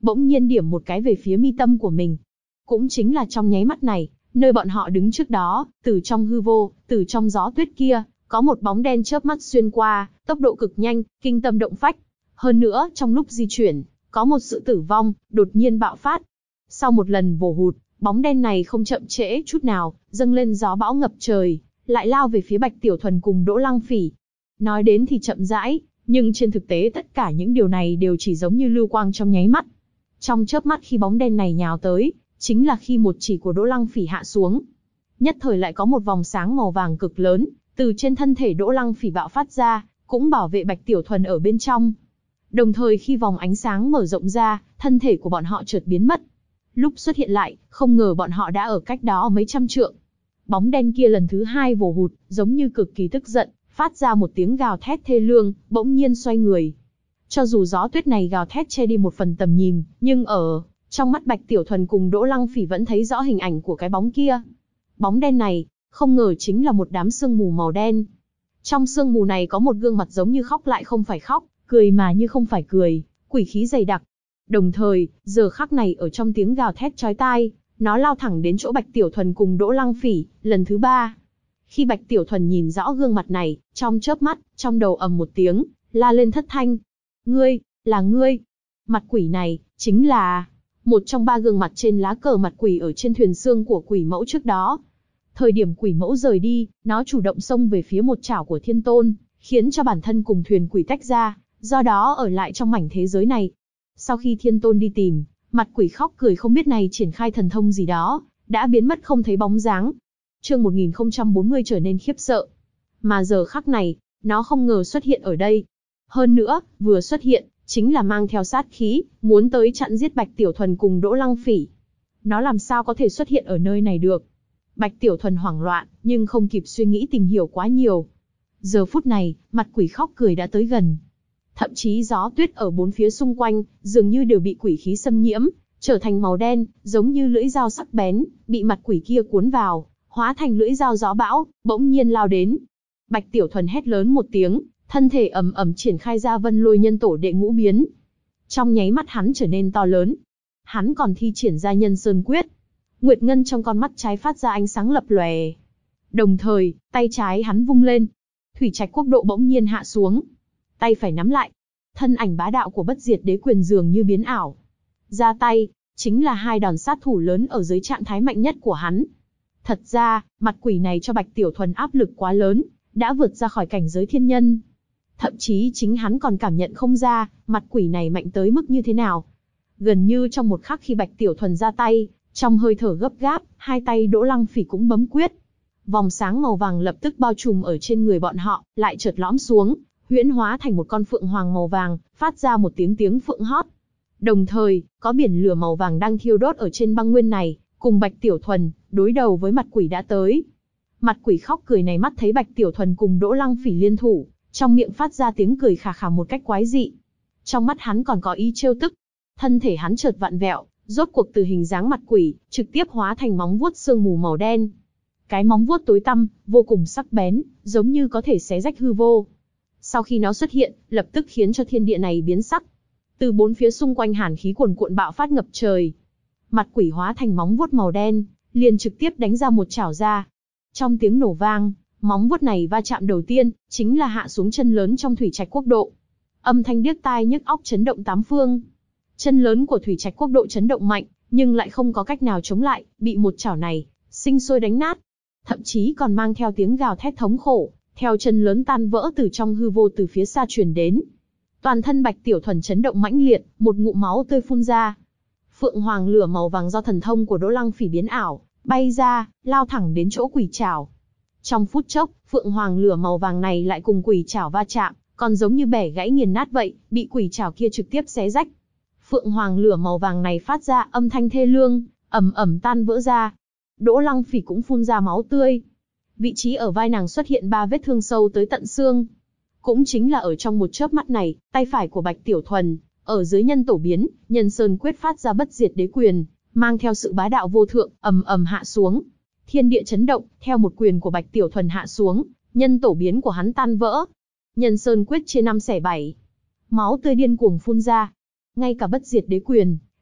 bỗng nhiên điểm một cái về phía mi tâm của mình. Cũng chính là trong nháy mắt này, nơi bọn họ đứng trước đó, từ trong hư vô, từ trong gió tuyết kia, có một bóng đen chớp mắt xuyên qua, tốc độ cực nhanh, kinh tâm động phách. Hơn nữa, trong lúc di chuyển, có một sự tử vong, đột nhiên bạo phát. Sau một lần vồ hụt, bóng đen này không chậm trễ chút nào, dâng lên gió bão ngập trời, lại lao về phía Bạch Tiểu Thuần cùng Đỗ Lăng Phỉ. Nói đến thì chậm rãi, nhưng trên thực tế tất cả những điều này đều chỉ giống như lưu quang trong nháy mắt. Trong chớp mắt khi bóng đen này nhào tới, chính là khi một chỉ của Đỗ Lăng Phỉ hạ xuống. Nhất thời lại có một vòng sáng màu vàng cực lớn, từ trên thân thể Đỗ Lăng Phỉ bạo phát ra, cũng bảo vệ Bạch Tiểu Thuần ở bên trong. Đồng thời khi vòng ánh sáng mở rộng ra, thân thể của bọn họ chợt biến mất. Lúc xuất hiện lại, không ngờ bọn họ đã ở cách đó mấy trăm trượng. Bóng đen kia lần thứ hai vồ hụt, giống như cực kỳ tức giận, phát ra một tiếng gào thét thê lương, bỗng nhiên xoay người. Cho dù gió tuyết này gào thét che đi một phần tầm nhìn, nhưng ở trong mắt Bạch Tiểu Thuần cùng Đỗ Lăng Phỉ vẫn thấy rõ hình ảnh của cái bóng kia. Bóng đen này, không ngờ chính là một đám sương mù màu đen. Trong sương mù này có một gương mặt giống như khóc lại không phải khóc, cười mà như không phải cười, quỷ khí dày đặc. Đồng thời, giờ khắc này ở trong tiếng gào thét chói tai, nó lao thẳng đến chỗ Bạch Tiểu Thuần cùng Đỗ Lăng Phỉ, lần thứ ba. Khi Bạch Tiểu Thuần nhìn rõ gương mặt này, trong chớp mắt, trong đầu ầm một tiếng, la lên thất thanh. Ngươi, là ngươi. Mặt quỷ này, chính là một trong ba gương mặt trên lá cờ mặt quỷ ở trên thuyền xương của quỷ mẫu trước đó. Thời điểm quỷ mẫu rời đi, nó chủ động xông về phía một chảo của thiên tôn, khiến cho bản thân cùng thuyền quỷ tách ra, do đó ở lại trong mảnh thế giới này. Sau khi thiên tôn đi tìm, mặt quỷ khóc cười không biết này triển khai thần thông gì đó, đã biến mất không thấy bóng dáng. Chương 1040 trở nên khiếp sợ. Mà giờ khắc này, nó không ngờ xuất hiện ở đây. Hơn nữa, vừa xuất hiện, chính là mang theo sát khí, muốn tới chặn giết Bạch Tiểu Thuần cùng Đỗ Lăng Phỉ. Nó làm sao có thể xuất hiện ở nơi này được? Bạch Tiểu Thuần hoảng loạn, nhưng không kịp suy nghĩ tìm hiểu quá nhiều. Giờ phút này, mặt quỷ khóc cười đã tới gần. Thậm chí gió tuyết ở bốn phía xung quanh, dường như đều bị quỷ khí xâm nhiễm, trở thành màu đen, giống như lưỡi dao sắc bén, bị mặt quỷ kia cuốn vào, hóa thành lưỡi dao gió bão, bỗng nhiên lao đến. Bạch Tiểu Thuần hét lớn một tiếng, thân thể ầm ầm triển khai ra Vân Lôi Nhân Tổ đệ ngũ biến. Trong nháy mắt hắn trở nên to lớn. Hắn còn thi triển ra Nhân Sơn Quyết. Nguyệt ngân trong con mắt trái phát ra ánh sáng lập lòe. Đồng thời, tay trái hắn vung lên. Thủy Trạch Quốc độ bỗng nhiên hạ xuống. Tay phải nắm lại. Thân ảnh bá đạo của Bất Diệt Đế Quyền dường như biến ảo. Ra tay, chính là hai đòn sát thủ lớn ở dưới trạng thái mạnh nhất của hắn. Thật ra, mặt quỷ này cho Bạch Tiểu Thuần áp lực quá lớn, đã vượt ra khỏi cảnh giới thiên nhân. Thậm chí chính hắn còn cảm nhận không ra, mặt quỷ này mạnh tới mức như thế nào. Gần như trong một khắc khi Bạch Tiểu Thuần ra tay, trong hơi thở gấp gáp, hai tay Đỗ Lăng Phỉ cũng bấm quyết. Vòng sáng màu vàng lập tức bao trùm ở trên người bọn họ, lại chợt lõm xuống, huyễn hóa thành một con phượng hoàng màu vàng, phát ra một tiếng phượng hót. Đồng thời, có biển lửa màu vàng đang thiêu đốt ở trên băng nguyên này, cùng Bạch Tiểu Thuần, đối đầu với mặt quỷ đã tới. Mặt quỷ khóc cười này mắt thấy Bạch Tiểu Thuần cùng Đỗ Lăng Phỉ liên thủ, trong miệng phát ra tiếng cười khà khà một cách quái dị. Trong mắt hắn còn có ý trêu tức. Thân thể hắn chợt vặn vẹo, rốt cuộc từ hình dáng mặt quỷ, trực tiếp hóa thành móng vuốt sương mù màu đen. Cái móng vuốt tối tăm, vô cùng sắc bén, giống như có thể xé rách hư vô. Sau khi nó xuất hiện, lập tức khiến cho thiên địa này biến sắc. Từ bốn phía xung quanh hàn khí cuồn cuộn bạo phát ngập trời. Mặt quỷ hóa thành móng vuốt màu đen, liền trực tiếp đánh ra một chảo ra. Trong tiếng nổ vang, móng vuốt này va chạm đầu tiên, chính là hạ xuống chân lớn trong Thủy Trạch Quốc độ. Âm thanh điếc tai nhức óc chấn động tám phương. Chân lớn của Thủy Trạch Quốc độ chấn động mạnh, nhưng lại không có cách nào chống lại, bị một chảo này sinh sôi đánh nát. Thậm chí còn mang theo tiếng gào thét thống khổ, theo chân lớn tan vỡ từ trong hư vô từ phía xa truyền đến. Toàn thân Bạch Tiểu Thuần chấn động mãnh liệt, một ngụm máu tươi phun ra. Phượng hoàng lửa màu vàng do thần thông của Đỗ Lăng Phỉ biến ảo, bay ra, lao thẳng đến chỗ quỷ trảo. Trong phút chốc, phượng hoàng lửa màu vàng này lại cùng quỷ trảo va chạm, còn giống như bẻ gãy nghiền nát vậy, bị quỷ trảo kia trực tiếp xé rách. Phượng hoàng lửa màu vàng này phát ra âm thanh thê lương, ầm ầm tan vỡ ra. Đỗ Lăng Phỉ cũng phun ra máu tươi. Vị trí ở vai nàng xuất hiện 3 vết thương sâu tới tận xương. Cũng chính là ở trong một chớp mắt này, tay phải của Bạch Tiểu Thuần, ở dưới nhân tổ biến, Nhân Sơn Quyết phát ra Bất Diệt Đế Quyền, mang theo sự bá đạo vô thượng, ầm ầm hạ xuống. Thiên địa chấn động, theo một quyền của Bạch Tiểu Thuần hạ xuống, nhân tổ biến của hắn tan vỡ. Nhân Sơn Quyết chia 5 xẻ 7. Máu tươi điên cuồng phun ra. Ngay cả Bất Diệt Đế Quyền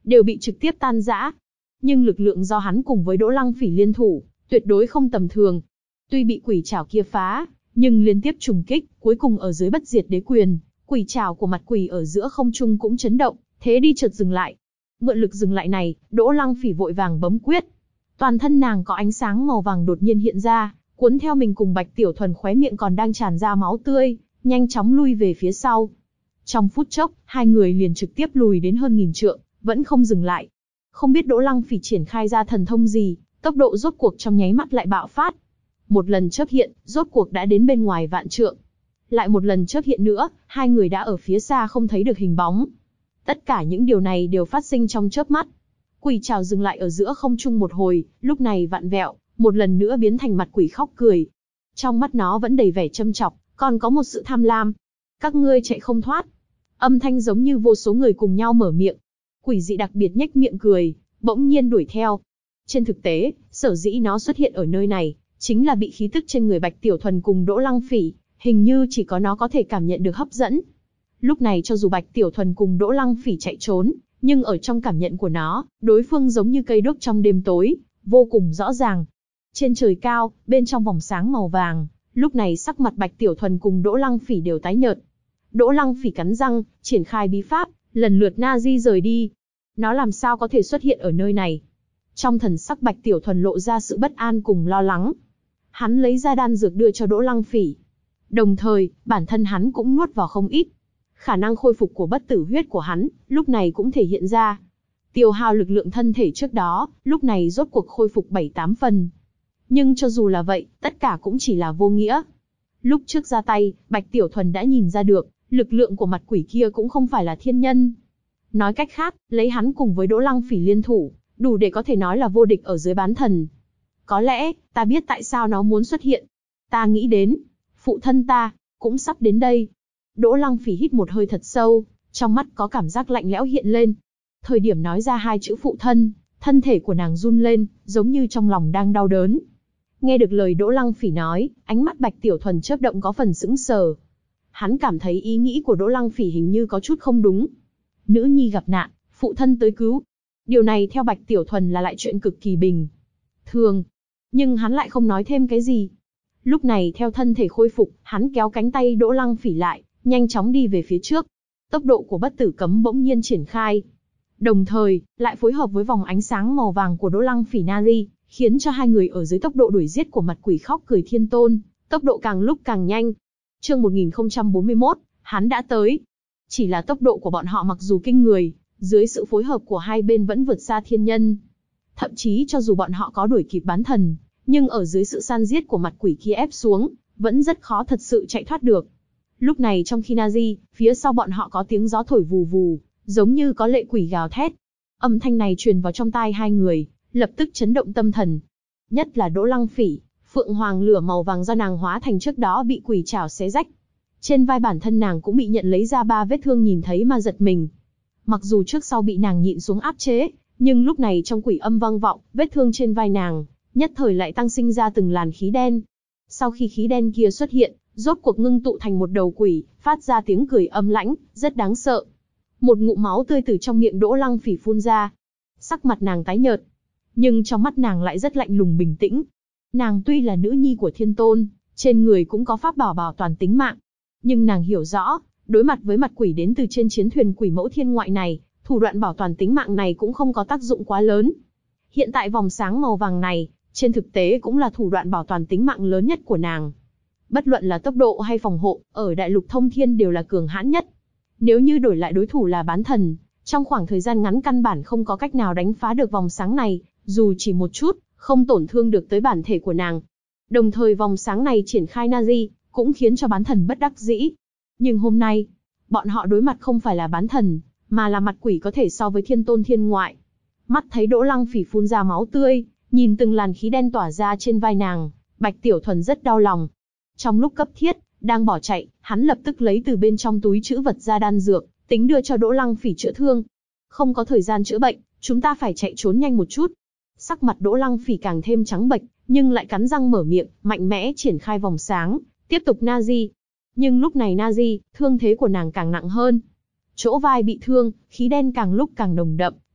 đều bị trực tiếp tan rã. Nhưng lực lượng do hắn cùng với Đỗ Lăng Phỉ liên thủ, tuyệt đối không tầm thường. Tuy bị quỷ trảo kia phá, nhưng liên tiếp trùng kích, cuối cùng ở dưới bất diệt đế quyền, quỷ trảo của mặt quỷ ở giữa không trung cũng chấn động, thế đi chợt dừng lại. Mượn lực dừng lại này, Đỗ Lăng Phỉ vội vàng bấm quyết. Toàn thân nàng có ánh sáng màu vàng đột nhiên hiện ra, cuốn theo mình cùng Bạch Tiểu Thuần khóe miệng còn đang tràn ra máu tươi, nhanh chóng lui về phía sau. Trong phút chốc, hai người liền trực tiếp lùi đến hơn 1000 trượng, vẫn không dừng lại. Không biết Đỗ Lăng Phỉ triển khai ra thần thông gì, tốc độ rốt cuộc trong nháy mắt lại bạo phát. Một lần chớp hiện, rốt cuộc đã đến bên ngoài vạn trượng. Lại một lần chớp hiện nữa, hai người đã ở phía xa không thấy được hình bóng. Tất cả những điều này đều phát sinh trong chớp mắt. Quỷ trảo dừng lại ở giữa không trung một hồi, lúc này vặn vẹo, một lần nữa biến thành mặt quỷ khóc cười. Trong mắt nó vẫn đầy vẻ châm chọc, còn có một sự tham lam. Các ngươi chạy không thoát. Âm thanh giống như vô số người cùng nhau mở miệng. Quỷ dị đặc biệt nhếch miệng cười, bỗng nhiên đuổi theo. Trên thực tế, sở dĩ nó xuất hiện ở nơi này, chính là bị khí tức trên người Bạch Tiểu Thuần cùng Đỗ Lăng Phỉ, hình như chỉ có nó có thể cảm nhận được hấp dẫn. Lúc này cho dù Bạch Tiểu Thuần cùng Đỗ Lăng Phỉ chạy trốn, nhưng ở trong cảm nhận của nó, đối phương giống như cây đuốc trong đêm tối, vô cùng rõ ràng. Trên trời cao, bên trong vòng sáng màu vàng, lúc này sắc mặt Bạch Tiểu Thuần cùng Đỗ Lăng Phỉ đều tái nhợt. Đỗ Lăng Phỉ cắn răng, triển khai bí pháp, lần lượt na di rời đi. Nó làm sao có thể xuất hiện ở nơi này? Trong thần sắc Bạch Tiểu Thuần lộ ra sự bất an cùng lo lắng. Hắn lấy ra đan dược đưa cho Đỗ Lăng Phỉ. Đồng thời, bản thân hắn cũng nuốt vào không ít. Khả năng khôi phục của bất tử huyết của hắn, lúc này cũng thể hiện ra. Tiêu hao lực lượng thân thể trước đó, lúc này rốt cuộc khôi phục 7-8 phần. Nhưng cho dù là vậy, tất cả cũng chỉ là vô nghĩa. Lúc trước ra tay, Bạch Tiểu Thuần đã nhìn ra được, lực lượng của mặt quỷ kia cũng không phải là thiên nhân. Nói cách khác, lấy hắn cùng với Đỗ Lăng Phỉ liên thủ, đủ để có thể nói là vô địch ở dưới bán thần. Có lẽ, ta biết tại sao nó muốn xuất hiện. Ta nghĩ đến, phụ thân ta, cũng sắp đến đây. Đỗ Lăng Phỉ hít một hơi thật sâu, trong mắt có cảm giác lạnh lẽo hiện lên. Thời điểm nói ra hai chữ phụ thân, thân thể của nàng run lên, giống như trong lòng đang đau đớn. Nghe được lời Đỗ Lăng Phỉ nói, ánh mắt Bạch Tiểu Thuần chớp động có phần sững sờ. Hắn cảm thấy ý nghĩ của Đỗ Lăng Phỉ hình như có chút không đúng. Nữ nhi gặp nạn, phụ thân tới cứu. Điều này theo Bạch Tiểu Thuần là lại chuyện cực kỳ bình thường. Nhưng hắn lại không nói thêm cái gì. Lúc này theo thân thể khôi phục, hắn kéo cánh tay Đỗ Lăng Phỉ lại, nhanh chóng đi về phía trước. Tốc độ của bất tử cấm bỗng nhiên triển khai. Đồng thời, lại phối hợp với vòng ánh sáng màu vàng của Đỗ Lăng Phỉ Nari, khiến cho hai người ở dưới tốc độ đuổi giết của mặt quỷ khóc cười thiên tôn, tốc độ càng lúc càng nhanh. Chương 1041, hắn đã tới. Chỉ là tốc độ của bọn họ mặc dù kinh người, dưới sự phối hợp của hai bên vẫn vượt xa thiên nhân. Thậm chí cho dù bọn họ có đuổi kịp bán thần, nhưng ở dưới sự san giết của mặt quỷ kia ép xuống, vẫn rất khó thật sự chạy thoát được. Lúc này trong khi Nazi, phía sau bọn họ có tiếng gió thổi vù vù, giống như có lệ quỷ gào thét. Âm thanh này truyền vào trong tai hai người, lập tức chấn động tâm thần. Nhất là Đỗ Lăng Phỉ, phượng hoàng lửa màu vàng do nàng hóa thành trước đó bị quỷ chảo xé rách. Trên vai bản thân nàng cũng bị nhận lấy ra 3 vết thương nhìn thấy mà giật mình. Mặc dù trước sau bị nàng nhịn xuống áp chế, nhưng lúc này trong quỷ âm vang vọng, vết thương trên vai nàng, nhất thời lại tăng sinh ra từng làn khí đen. Sau khi khí đen kia xuất hiện, rốt cuộc ngưng tụ thành một đầu quỷ, phát ra tiếng cười âm lãnh, rất đáng sợ. Một ngụm máu tươi từ trong miệng Đỗ Lăng Phỉ phun ra. Sắc mặt nàng tái nhợt, nhưng trong mắt nàng lại rất lạnh lùng bình tĩnh. Nàng tuy là nữ nhi của thiên tôn, trên người cũng có pháp bảo bảo toàn tính mạng. Nhưng nàng hiểu rõ, đối mặt với mặt quỷ đến từ trên chiến thuyền quỷ mẫu thiên ngoại này, thủ đoạn bảo toàn tính mạng này cũng không có tác dụng quá lớn. Hiện tại vòng sáng màu vàng này, trên thực tế cũng là thủ đoạn bảo toàn tính mạng lớn nhất của nàng. Bất luận là tốc độ hay phòng hộ, ở đại lục thông thiên đều là cường hãn nhất. Nếu như đổi lại đối thủ là bán thần, trong khoảng thời gian ngắn căn bản không có cách nào đánh phá được vòng sáng này, dù chỉ một chút, không tổn thương được tới bản thể của nàng. Đồng thời vòng sáng này triển khai Nazi, cũng khiến cho bán thần bất đắc dĩ. Nhưng hôm nay, bọn họ đối mặt không phải là bán thần, mà là mặt quỷ có thể so với thiên tôn thiên ngoại. Mắt thấy Đỗ Lăng Phỉ phun ra máu tươi, nhìn từng làn khí đen tỏa ra trên vai nàng, Bạch Tiểu Thuần rất đau lòng. Trong lúc cấp thiết, đang bỏ chạy, hắn lập tức lấy từ bên trong túi trữ vật ra đan dược, tính đưa cho Đỗ Lăng Phỉ chữa thương. Không có thời gian chữa bệnh, chúng ta phải chạy trốn nhanh một chút. Sắc mặt Đỗ Lăng Phỉ càng thêm trắng bệch, nhưng lại cắn răng mở miệng, mạnh mẽ triển khai vòng sáng, tiếp tục Nazi. Nhưng lúc này Nazi, thương thế của nàng càng nặng hơn. Chỗ vai bị thương, khí đen càng lúc càng nồng đậm,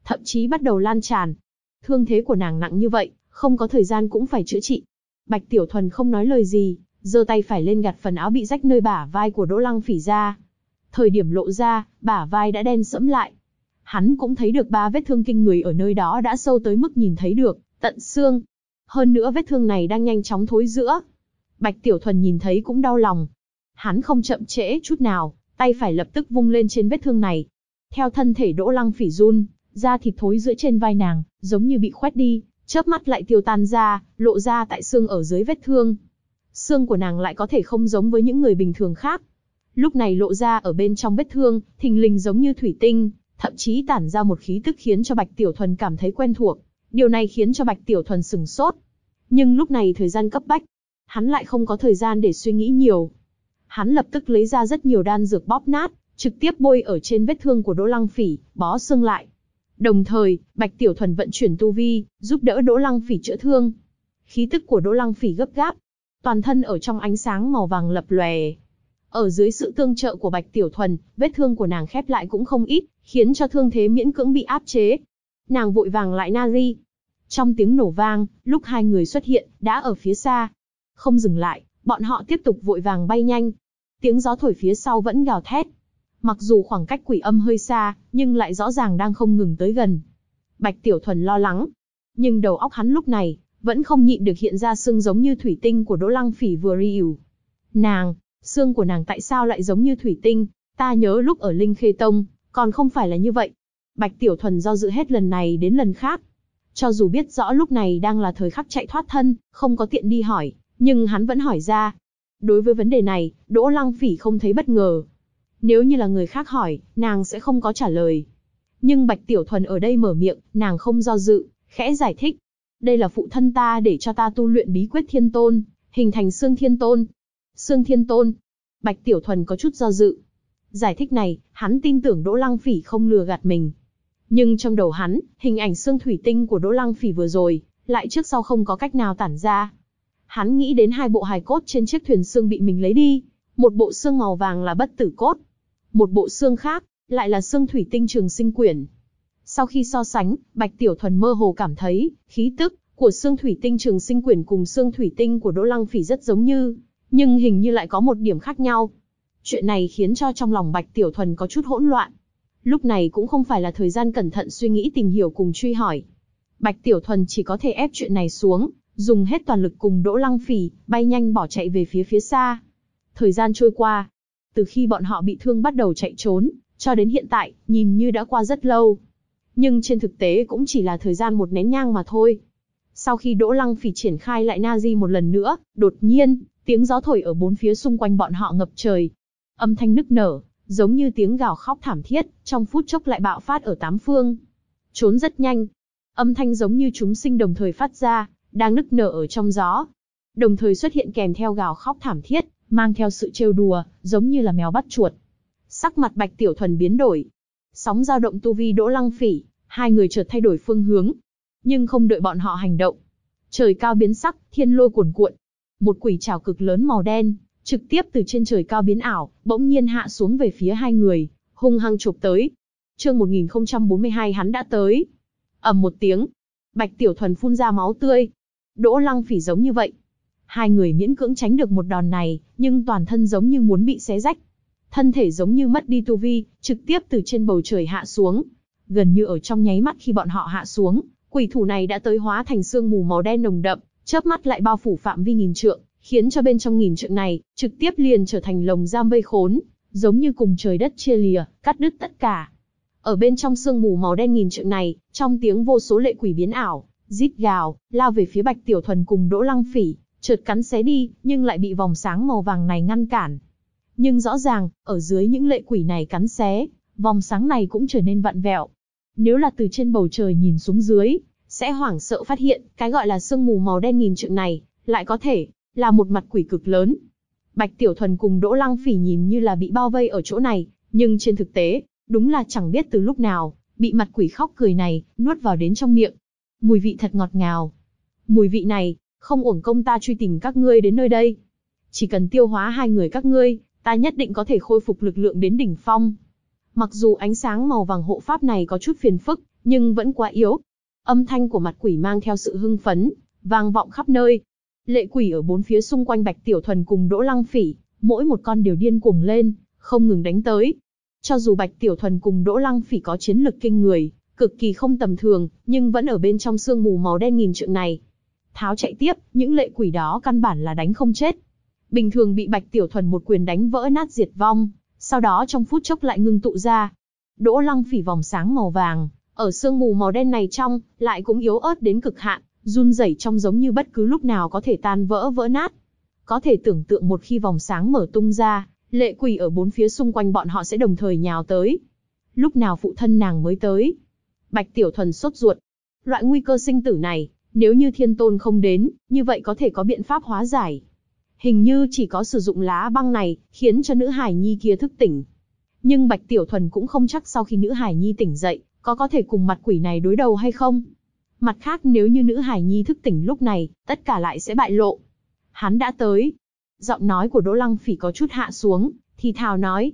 thậm chí bắt đầu lan tràn. Thương thế của nàng nặng như vậy, không có thời gian cũng phải chữa trị. Bạch Tiểu Thuần không nói lời gì, giơ tay phải lên gạt phần áo bị rách nơi bả vai của Đỗ Lăng Phỉ ra. Thời điểm lộ ra, bả vai đã đen sẫm lại. Hắn cũng thấy được 3 vết thương kinh người ở nơi đó đã sâu tới mức nhìn thấy được tận xương. Hơn nữa vết thương này đang nhanh chóng thối rữa. Bạch Tiểu Thuần nhìn thấy cũng đau lòng. Hắn không chậm trễ chút nào, tay phải lập tức vung lên trên vết thương này. Theo thân thể Đỗ Lăng Phỉ run, da thịt thối rữa trên vai nàng, giống như bị khoét đi, chớp mắt lại tiêu tan ra, lộ ra tại xương ở dưới vết thương. Xương của nàng lại có thể không giống với những người bình thường khác. Lúc này lộ ra ở bên trong vết thương, thình lình giống như thủy tinh, thậm chí tản ra một khí tức khiến cho Bạch Tiểu Thuần cảm thấy quen thuộc. Điều này khiến cho Bạch Tiểu Thuần sửng sốt. Nhưng lúc này thời gian cấp bách, hắn lại không có thời gian để suy nghĩ nhiều. Hắn lập tức lấy ra rất nhiều đan dược bóp nát, trực tiếp bôi ở trên vết thương của Đỗ Lăng Phỉ, bó xương lại. Đồng thời, Bạch Tiểu Thuần vận chuyển tu vi, giúp đỡ Đỗ Lăng Phỉ chữa thương. Khí tức của Đỗ Lăng Phỉ gấp gáp, toàn thân ở trong ánh sáng màu vàng lập lòe. Ở dưới sự tương trợ của Bạch Tiểu Thuần, vết thương của nàng khép lại cũng không ít, khiến cho thương thế miễn cưỡng bị áp chế. Nàng vội vàng lại Nari. Trong tiếng nổ vang, lúc hai người xuất hiện, đã ở phía xa. Không dừng lại, bọn họ tiếp tục vội vàng bay nhanh. Tiếng gió thổi phía sau vẫn gào thét. Mặc dù khoảng cách quỷ âm hơi xa, nhưng lại rõ ràng đang không ngừng tới gần. Bạch Tiểu Thuần lo lắng. Nhưng đầu óc hắn lúc này, vẫn không nhịn được hiện ra xương giống như thủy tinh của Đỗ Lăng Phỉ vừa rỉu. Xương của nàng tại sao lại giống như thủy tinh? Ta nhớ lúc ở Linh Khê Tông, còn không phải là như vậy. Bạch Tiểu Thuần do dự hết lần này đến lần khác. Cho dù biết rõ lúc này đang là thời khắc chạy thoát thân, không có tiện đi hỏi, nhưng hắn vẫn hỏi ra. Đối với vấn đề này, Đỗ Lăng Phỉ không thấy bất ngờ. Nếu như là người khác hỏi, nàng sẽ không có trả lời. Nhưng Bạch Tiểu Thuần ở đây mở miệng, nàng không do dự, khẽ giải thích. Đây là phụ thân ta để cho ta tu luyện bí quyết Thiên Tôn, hình thành Xương Thiên Tôn. Xương Thiên Tôn. Bạch Tiểu Thuần có chút do dự. Giải thích này, hắn tin tưởng Đỗ Lăng Phỉ không lừa gạt mình. Nhưng trong đầu hắn, hình ảnh xương thủy tinh của Đỗ Lăng Phỉ vừa rồi, lại trước sau không có cách nào tản ra. Hắn nghĩ đến 2 bộ hài cốt trên chiếc thuyền xương bị mình lấy đi. Một bộ xương màu vàng là bất tử cốt. Một bộ xương khác, lại là xương thủy tinh Trường Sinh Quyển. Sau khi so sánh, Bạch Tiểu Thuần mơ hồ cảm thấy, khí tức của xương thủy tinh Trường Sinh Quyển cùng xương thủy tinh của Đỗ Lăng Phỉ rất giống như, nhưng hình như lại có một điểm khác nhau. Chuyện này khiến cho trong lòng Bạch Tiểu Thuần có chút hỗn loạn. Lúc này cũng không phải là thời gian cẩn thận suy nghĩ tìm hiểu cùng truy hỏi. Bạch Tiểu Thuần chỉ có thể ép chuyện này xuống, dùng hết toàn lực cùng Đỗ Lăng Phỉ, bay nhanh bỏ chạy về phía xa. Thời gian trôi qua, từ khi bọn họ bị thương bắt đầu chạy trốn, cho đến hiện tại, nhìn như đã qua rất lâu. Nhưng trên thực tế cũng chỉ là thời gian một nén nhang mà thôi. Sau khi Đỗ Lăng Phỉ triển khai lại Nazi một lần nữa, đột nhiên, tiếng gió thổi ở bốn phía xung quanh bọn họ ngập trời. Âm thanh nức nở, giống như tiếng gào khóc thảm thiết, trong phút chốc lại bạo phát ở 8 phương. Trốn rất nhanh. Âm thanh giống như chúng sinh đồng thời phát ra, đang nức nở ở trong gió. Đồng thời xuất hiện kèm theo gào khóc thảm thiết, mang theo sự trêu đùa, giống như là mèo bắt chuột. Sắc mặt Bạch Tiểu Thuần biến đổi. Sóng dao động tu vi Đỗ Lăng Phỉ, hai người chợt thay đổi phương hướng. Nhưng không đợi bọn họ hành động. Trời cao biến sắc, thiên lôi cuồn cuộn. Một quỷ trảo cực lớn màu đen, trực tiếp từ trên trời cao biến ảo, bỗng nhiên hạ xuống về phía hai người, hung hăng chụp tới. Chương 1042 hắn đã tới. Ầm một tiếng, Bạch Tiểu Thuần phun ra máu tươi. Đỗ Lăng Phỉ giống như vậy. Hai người miễn cưỡng tránh được một đòn này, nhưng toàn thân giống như muốn bị xé rách. Thân thể giống như mất đi tu vi, trực tiếp từ trên bầu trời hạ xuống. Gần như ở trong nháy mắt khi bọn họ hạ xuống, quỷ thủ này đã tới hóa thành sương mù màu đen nồng đậm, chớp mắt lại bao phủ phạm vi 1000 trượng, khiến cho bên trong 1000 trượng này, trực tiếp liền trở thành lồng giam vây khốn, giống như cùng trời đất chia lìa, cắt đứt tất cả. Ở bên trong sương mù màu đen 1000 trượng này, trong tiếng vô số lệ quỷ biến ảo, rít gào, lao về phía Bạch Tiểu Thuần cùng Đỗ Lăng Phỉ, chợt cắn xé đi, nhưng lại bị vòng sáng màu vàng này ngăn cản. Nhưng rõ ràng, ở dưới những lệ quỷ này cắn xé, vòng sáng này cũng trở nên vặn vẹo. Nếu là từ trên bầu trời nhìn xuống dưới, sẽ hoảng sợ phát hiện, cái gọi là sương mù màu đen 1000 trượng này, lại có thể là một mặt quỷ cực lớn. Bạch Tiểu Thuần cùng Đỗ Lăng Phỉ nhìn như là bị bao vây ở chỗ này, nhưng trên thực tế, đúng là chẳng biết từ lúc nào, bị mặt quỷ khóc cười này, nuốt vào đến trong miệng. Mùi vị thật ngọt ngào. Mùi vị này, không uổng công ta truy tìm các ngươi đến nơi đây. Chỉ cần tiêu hóa hai người các ngươi, ta nhất định có thể khôi phục lực lượng đến đỉnh phong. Mặc dù ánh sáng màu vàng hộ pháp này có chút phiền phức, nhưng vẫn quá yếu. Âm thanh của mặt quỷ mang theo sự hưng phấn, vang vọng khắp nơi. Lệ quỷ ở bốn phía xung quanh Bạch Tiểu Thuần cùng Đỗ Lăng Phỉ, mỗi một con đều điên cuồng lên, không ngừng đánh tới. Cho dù Bạch Tiểu Thuần cùng Đỗ Lăng Phỉ có chiến lực kinh người, cực kỳ không tầm thường, nhưng vẫn ở bên trong sương mù màu đen nghìn trượng này. Tháo chạy tiếp, những lệ quỷ đó căn bản là đánh không chết. Bình thường bị Bạch Tiểu Thuần một quyền đánh vỡ nát diệt vong, sau đó trong phút chốc lại ngưng tụ ra. Đỗ Lăng Phỉ vòng sáng màu vàng, ở sương mù màu đen này trong, lại cũng yếu ớt đến cực hạn, run rẩy trong giống như bất cứ lúc nào có thể tan vỡ vỡ nát. Có thể tưởng tượng một khi vòng sáng mở tung ra, lệ quỷ ở bốn phía xung quanh bọn họ sẽ đồng thời nhào tới. Lúc nào phụ thân nàng mới tới? Bạch Tiểu Thuần sốt ruột. Loại nguy cơ sinh tử này, nếu như Thiên Tôn không đến, như vậy có thể có biện pháp hóa giải. Hình như chỉ có sử dụng lá băng này, khiến cho nữ hải nhi kia thức tỉnh. Nhưng Bạch Tiểu Thuần cũng không chắc sau khi nữ hải nhi tỉnh dậy, có thể cùng mặt quỷ này đối đầu hay không. Mặt khác nếu như nữ hải nhi thức tỉnh lúc này, tất cả lại sẽ bại lộ. Hắn đã tới. Giọng nói của Đỗ Lăng Phỉ có chút hạ xuống, thì thào nói.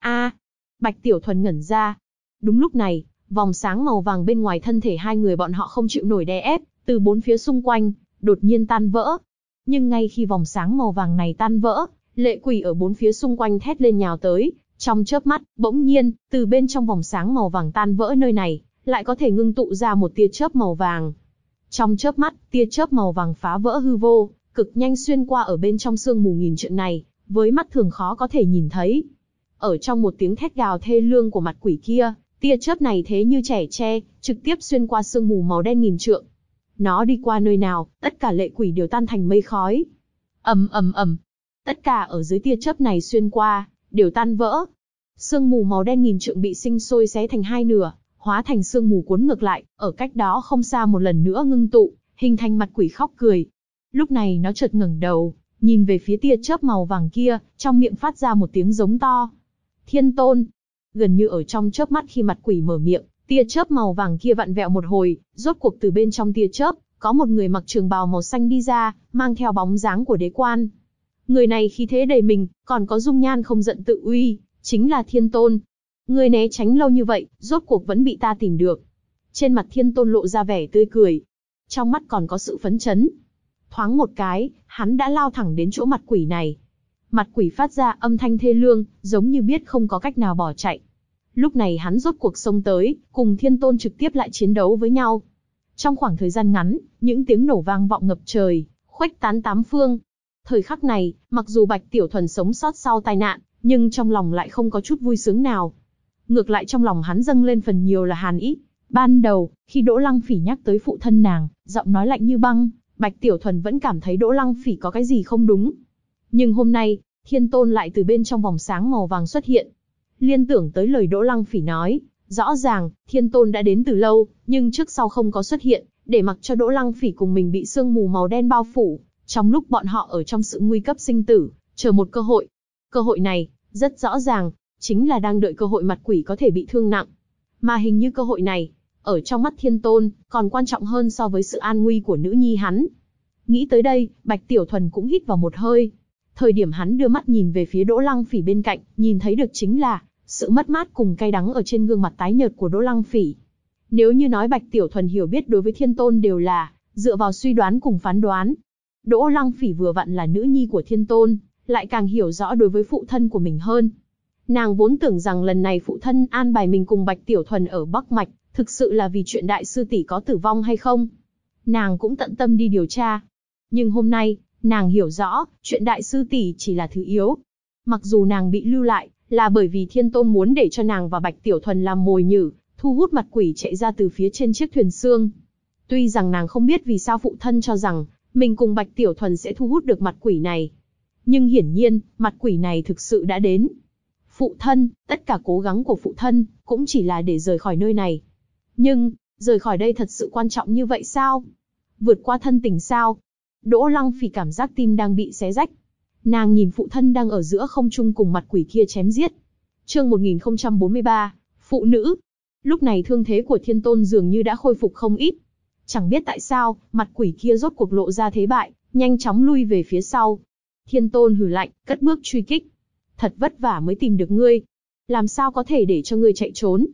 Bạch Tiểu Thuần ngẩn ra. Đúng lúc này, vòng sáng màu vàng bên ngoài thân thể hai người bọn họ không chịu nổi đè ép, từ bốn phía xung quanh, đột nhiên tan vỡ. Nhưng ngay khi vòng sáng màu vàng này tan vỡ, lệ quỷ ở bốn phía xung quanh thét lên nhào tới. Trong chớp mắt, bỗng nhiên, từ bên trong vòng sáng màu vàng tan vỡ nơi này, lại có thể ngưng tụ ra một tia chớp màu vàng. Trong chớp mắt, tia chớp màu vàng phá vỡ hư vô, cực nhanh xuyên qua ở bên trong sương mù nghìn trượng này, với mắt thường khó có thể nhìn thấy. Ở trong một tiếng thét gào thê lương của mặt quỷ kia, tia chớp này thế như trẻ tre, trực tiếp xuyên qua sương mù màu đen nghìn trượng. Nó đi qua nơi nào, tất cả lệ quỷ đều tan thành mây khói. Ầm ầm ầm, tất cả ở dưới tia chớp này xuyên qua, đều tan vỡ. Sương mù màu đen nghìn trượng bị sinh sôi xé thành hai nửa, hóa thành sương mù cuốn ngược lại, ở cách đó không xa một lần nữa ngưng tụ, hình thành mặt quỷ khóc cười. Lúc này nó chợt ngẩng đầu, nhìn về phía tia chớp màu vàng kia, trong miệng phát ra một tiếng giống to. Thiên Tôn! Gần như ở trong chớp mắt khi mặt quỷ mở miệng, tia chớp màu vàng kia vặn vẹo một hồi, rốt cuộc từ bên trong tia chớp, có một người mặc trường bào màu xanh đi ra, mang theo bóng dáng của đế quan. Người này khí thế đầy mình, còn có dung nhan không giận tự uy, chính là Thiên Tôn. Người né tránh lâu như vậy, rốt cuộc vẫn bị ta tìm được. Trên mặt Thiên Tôn lộ ra vẻ tươi cười, trong mắt còn có sự phấn chấn. Thoáng một cái, hắn đã lao thẳng đến chỗ mặt quỷ này. Mặt quỷ phát ra âm thanh thê lương, giống như biết không có cách nào bỏ chạy. Lúc này hắn rốt cuộc xông tới, cùng Thiên Tôn trực tiếp lại chiến đấu với nhau. Trong khoảng thời gian ngắn, những tiếng nổ vang vọng ngập trời, khuếch tán tám phương. Thời khắc này, mặc dù Bạch Tiểu Thuần sống sót sau tai nạn, nhưng trong lòng lại không có chút vui sướng nào. Ngược lại trong lòng hắn dâng lên phần nhiều là hàn ý. Ban đầu, khi Đỗ Lăng Phỉ nhắc tới phụ thân nàng, giọng nói lạnh như băng, Bạch Tiểu Thuần vẫn cảm thấy Đỗ Lăng Phỉ có cái gì không đúng. Nhưng hôm nay, Thiên Tôn lại từ bên trong vòng sáng màu vàng xuất hiện. Liên tưởng tới lời Đỗ Lăng Phỉ nói, rõ ràng, Thiên Tôn đã đến từ lâu, nhưng trước sau không có xuất hiện, để mặc cho Đỗ Lăng Phỉ cùng mình bị sương mù màu đen bao phủ, trong lúc bọn họ ở trong sự nguy cấp sinh tử, chờ một cơ hội. Cơ hội này, rất rõ ràng, chính là đang đợi cơ hội mặt quỷ có thể bị thương nặng. Mà hình như cơ hội này, ở trong mắt Thiên Tôn, còn quan trọng hơn so với sự an nguy của nữ nhi hắn. Nghĩ tới đây, Bạch Tiểu Thuần cũng hít vào một hơi. Thời điểm hắn đưa mắt nhìn về phía Đỗ Lăng Phỉ bên cạnh, nhìn thấy được chính là sự mất mát cùng cay đắng ở trên gương mặt tái nhợt của Đỗ Lăng Phỉ. Nếu như nói Bạch Tiểu Thuần hiểu biết đối với Thiên Tôn đều là dựa vào suy đoán cùng phán đoán, Đỗ Lăng Phỉ vừa vặn là nữ nhi của Thiên Tôn, lại càng hiểu rõ đối với phụ thân của mình hơn. Nàng vốn tưởng rằng lần này phụ thân an bài mình cùng Bạch Tiểu Thuần ở Bắc Mạch, thực sự là vì chuyện đại sư tỷ có tử vong hay không. Nàng cũng tận tâm đi điều tra. Nhưng hôm nay, nàng hiểu rõ, chuyện đại sư tỷ chỉ là thứ yếu. Mặc dù nàng bị lưu lại, là bởi vì Thiên Tôn muốn để cho nàng và Bạch Tiểu Thuần làm mồi nhử, thu hút mặt quỷ chạy ra từ phía trên chiếc thuyền xương. Tuy rằng nàng không biết vì sao phụ thân cho rằng, mình cùng Bạch Tiểu Thuần sẽ thu hút được mặt quỷ này. Nhưng hiển nhiên, mặt quỷ này thực sự đã đến. Phụ thân, tất cả cố gắng của phụ thân, cũng chỉ là để rời khỏi nơi này. Nhưng, rời khỏi đây thật sự quan trọng như vậy sao? Vượt qua thân tình sao? Đỗ Lăng Phỉ cảm giác tim đang bị xé rách. Nàng nhìn phụ thân đang ở giữa không trung cùng mặt quỷ kia chém giết. Chương 1043, phụ nữ. Lúc này thương thế của Thiên Tôn dường như đã khôi phục không ít. Chẳng biết tại sao, mặt quỷ kia rốt cuộc lộ ra thế bại, nhanh chóng lui về phía sau. Thiên Tôn hừ lạnh, cất bước truy kích. Thật vất vả mới tìm được ngươi. Làm sao có thể để cho ngươi chạy trốn?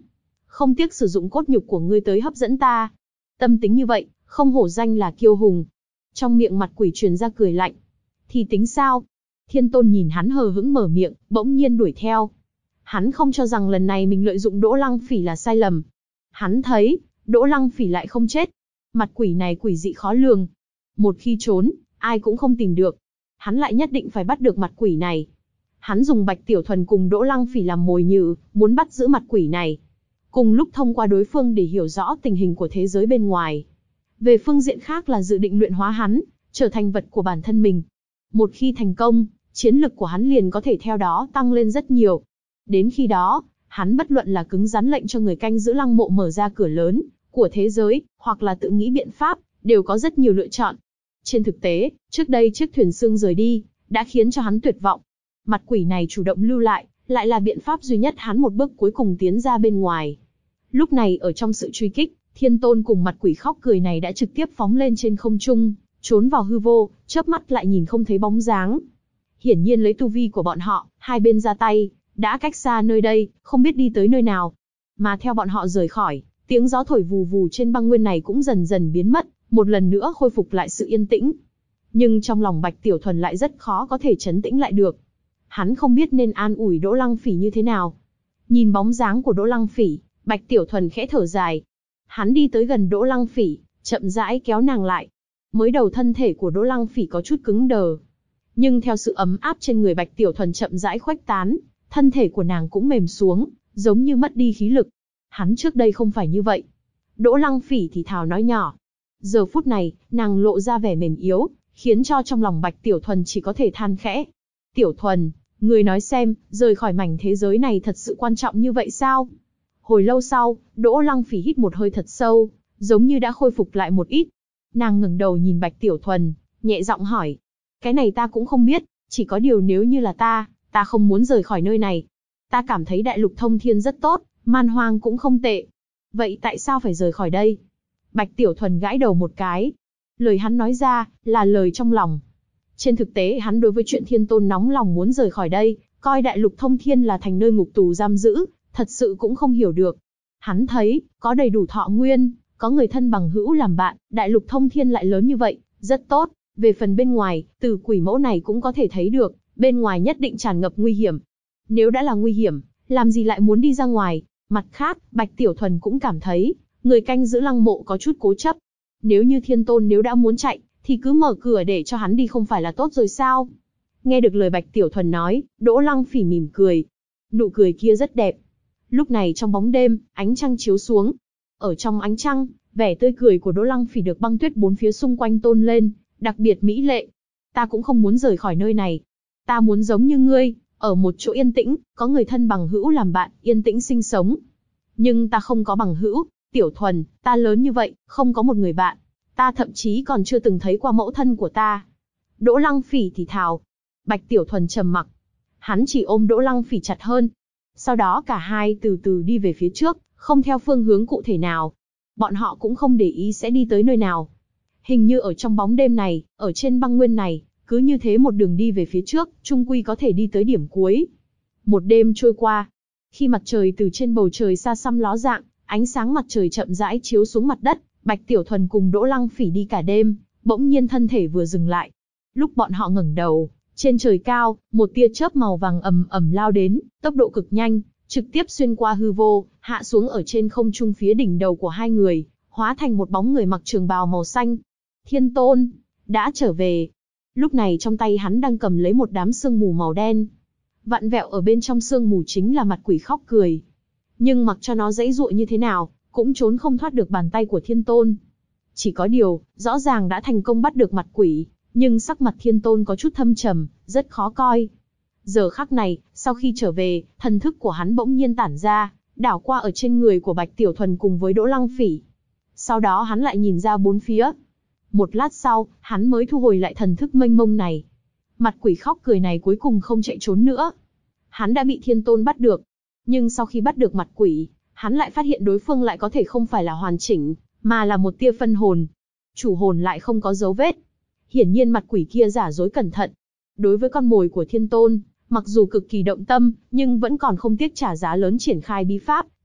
không tiếc sử dụng cốt nhục của ngươi tới hấp dẫn ta. Tâm tính như vậy, không hổ danh là kiêu hùng. Trong miệng mặt quỷ truyền ra cười lạnh. Thì tính sao? Thiên Tôn nhìn hắn hờ hững mở miệng, bỗng nhiên đuổi theo. Hắn không cho rằng lần này mình lợi dụng Đỗ Lăng Phỉ là sai lầm. Hắn thấy, Đỗ Lăng Phỉ lại không chết. Mặt quỷ này quỷ dị khó lường. Một khi trốn, ai cũng không tìm được. Hắn lại nhất định phải bắt được mặt quỷ này. Hắn dùng Bạch Tiểu Thuần cùng Đỗ Lăng Phỉ làm mồi nhử, muốn bắt giữ mặt quỷ này. Cùng lúc thông qua đối phương để hiểu rõ tình hình của thế giới bên ngoài. Về phương diện khác là dự định luyện hóa hắn, trở thành vật của bản thân mình. Một khi thành công, chiến lực của hắn liền có thể theo đó tăng lên rất nhiều. Đến khi đó, hắn bất luận là cứng rắn lệnh cho người canh giữ lăng mộ mở ra cửa lớn của thế giới, hoặc là tự nghĩ biện pháp, đều có rất nhiều lựa chọn. Trên thực tế, trước đây chiếc thuyền xương rời đi, đã khiến cho hắn tuyệt vọng. Mặt quỷ này chủ động lưu lại là biện pháp duy nhất hắn một bước cuối cùng tiến ra bên ngoài. Lúc này ở trong sự truy kích, Thiên Tôn cùng mặt quỷ khóc cười này đã trực tiếp phóng lên trên không trung, trốn vào hư vô, chớp mắt lại nhìn không thấy bóng dáng. Hiển nhiên lấy tu vi của bọn họ, hai bên ra tay, đã cách xa nơi đây, không biết đi tới nơi nào. Mà theo bọn họ rời khỏi, tiếng gió thổi vù vù trên băng nguyên này cũng dần dần biến mất, một lần nữa khôi phục lại sự yên tĩnh. Nhưng trong lòng Bạch Tiểu Thuần lại rất khó có thể trấn tĩnh lại được. Hắn không biết nên an ủi Đỗ Lăng Phỉ như thế nào. Nhìn bóng dáng của Đỗ Lăng Phỉ, Bạch Tiểu Thuần khẽ thở dài. Hắn đi tới gần Đỗ Lăng Phỉ, chậm rãi kéo nàng lại. Mới đầu thân thể của Đỗ Lăng Phỉ có chút cứng đờ. Nhưng theo sự ấm áp trên người Bạch Tiểu Thuần chậm rãi khuếch tán, thân thể của nàng cũng mềm xuống, giống như mất đi khí lực. Hắn trước đây không phải như vậy. Đỗ Lăng Phỉ thì thào nói nhỏ. Giờ phút này, nàng lộ ra vẻ mềm yếu, khiến cho trong lòng Bạch Tiểu Thuần chỉ có thể than khẽ. Tiểu Thuần, người nói xem, rời khỏi mảnh thế giới này thật sự quan trọng như vậy sao? Hồi lâu sau, Đỗ Lăng Phỉ hít một hơi thật sâu, giống như đã khôi phục lại một ít. Nàng ngẩng đầu nhìn Bạch Tiểu Thuần, nhẹ giọng hỏi. Cái này ta cũng không biết, chỉ có điều nếu như là ta không muốn rời khỏi nơi này. Ta cảm thấy đại lục thông thiên rất tốt, man hoang cũng không tệ. Vậy tại sao phải rời khỏi đây? Bạch Tiểu Thuần gãi đầu một cái. Lời hắn nói ra, là lời trong lòng. Trên thực tế hắn đối với chuyện Thiên Tôn nóng lòng muốn rời khỏi đây, coi đại lục thông thiên là thành nơi ngục tù giam giữ, thật sự cũng không hiểu được. Hắn thấy, có đầy đủ thọ nguyên, có người thân bằng hữu làm bạn, đại lục thông thiên lại lớn như vậy, rất tốt. Về phần bên ngoài, từ quỷ mẫu này cũng có thể thấy được, bên ngoài nhất định tràn ngập nguy hiểm. Nếu đã là nguy hiểm, làm gì lại muốn đi ra ngoài? Mặt khác, Bạch Tiểu Thuần cũng cảm thấy, người canh giữ lăng mộ có chút cố chấp. Nếu như Thiên Tôn nếu đã muốn chạy, thì cứ mở cửa để cho hắn đi không phải là tốt rồi sao? Nghe được lời Bạch Tiểu Thuần nói, Đỗ Lăng Phỉ mỉm cười. Nụ cười kia rất đẹp. Lúc này trong bóng đêm, ánh trăng chiếu xuống. Ở trong ánh trăng, vẻ tươi cười của Đỗ Lăng Phỉ được băng tuyết bốn phía xung quanh tôn lên, đặc biệt mỹ lệ. Ta cũng không muốn rời khỏi nơi này. Ta muốn giống như ngươi, ở một chỗ yên tĩnh, có người thân bằng hữu làm bạn, yên tĩnh sinh sống. Nhưng ta không có bằng hữu, Tiểu Thuần, ta lớn như vậy, không có một người bạn. Ta thậm chí còn chưa từng thấy qua mẫu thân của ta. Đỗ Lăng Phỉ thì thào. Bạch Tiểu Thuần trầm mặc. Hắn chỉ ôm Đỗ Lăng Phỉ chặt hơn. Sau đó cả hai từ từ đi về phía trước, không theo phương hướng cụ thể nào. Bọn họ cũng không để ý sẽ đi tới nơi nào. Hình như ở trong bóng đêm này, ở trên băng nguyên này, cứ như thế một đường đi về phía trước, chung quy có thể đi tới điểm cuối. Một đêm trôi qua. Khi mặt trời từ trên bầu trời xa xăm ló dạng, ánh sáng mặt trời chậm rãi chiếu xuống mặt đất, Bạch Tiểu Thuần cùng Đỗ Lăng Phỉ đi cả đêm, bỗng nhiên thân thể vừa dừng lại. Lúc bọn họ ngẩng đầu, trên trời cao, một tia chớp màu vàng ầm ầm lao đến, tốc độ cực nhanh, trực tiếp xuyên qua hư vô, hạ xuống ở trên không trung phía đỉnh đầu của hai người, hóa thành một bóng người mặc trường bào màu xanh. Thiên Tôn đã trở về. Lúc này trong tay hắn đang cầm lấy một đám sương mù màu đen. Vặn vẹo ở bên trong sương mù chính là mặt quỷ khóc cười. Nhưng mặc cho nó giãy giụa như thế nào, cũng trốn không thoát được bàn tay của Thiên Tôn. Chỉ có điều, rõ ràng đã thành công bắt được mặt quỷ, nhưng sắc mặt Thiên Tôn có chút thâm trầm, rất khó coi. Giờ khắc này, sau khi trở về, thần thức của hắn bỗng nhiên tản ra, đảo qua ở trên người của Bạch Tiểu Thuần cùng với Đỗ Lăng Phỉ. Sau đó hắn lại nhìn ra bốn phía. Một lát sau, hắn mới thu hồi lại thần thức mênh mông này. Mặt quỷ khóc cười này cuối cùng không chạy trốn nữa. Hắn đã bị Thiên Tôn bắt được. Nhưng sau khi bắt được mặt quỷ, hắn lại phát hiện đối phương lại có thể không phải là hoàn chỉnh, mà là một tia phân hồn. Chủ hồn lại không có dấu vết. Hiển nhiên mặt quỷ kia giả dối cẩn thận. Đối với con mồi của Thiên Tôn, mặc dù cực kỳ động tâm, nhưng vẫn còn không tiếc trả giá lớn triển khai bí pháp,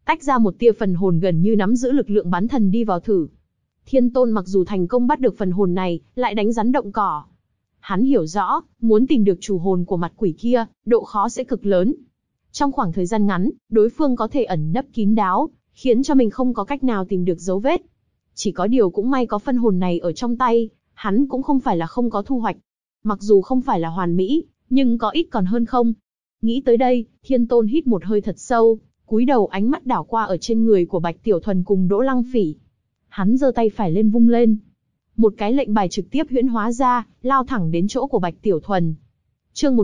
tách ra một tia phần hồn gần như nắm giữ lực lượng bán thần đi vào thử. Thiên Tôn mặc dù thành công bắt được phần hồn này, lại đánh rắn động cỏ. Hắn hiểu rõ, muốn tìm được chủ hồn của mặt quỷ kia, độ khó sẽ cực lớn. Trong khoảng thời gian ngắn, đối phương có thể ẩn nấp kín đáo, khiến cho mình không có cách nào tìm được dấu vết. Chỉ có điều cũng may có phân hồn này ở trong tay, hắn cũng không phải là không có thu hoạch. Mặc dù không phải là hoàn mỹ, nhưng có ít còn hơn không. Nghĩ tới đây, Thiên Tôn hít một hơi thật sâu, cúi đầu ánh mắt đảo qua ở trên người của Bạch Tiểu Thuần cùng Đỗ Lăng Phỉ. Hắn giơ tay phải lên vung lên. Một cái lệnh bài trực tiếp huyễn hóa ra, lao thẳng đến chỗ của Bạch Tiểu Thuần. Chương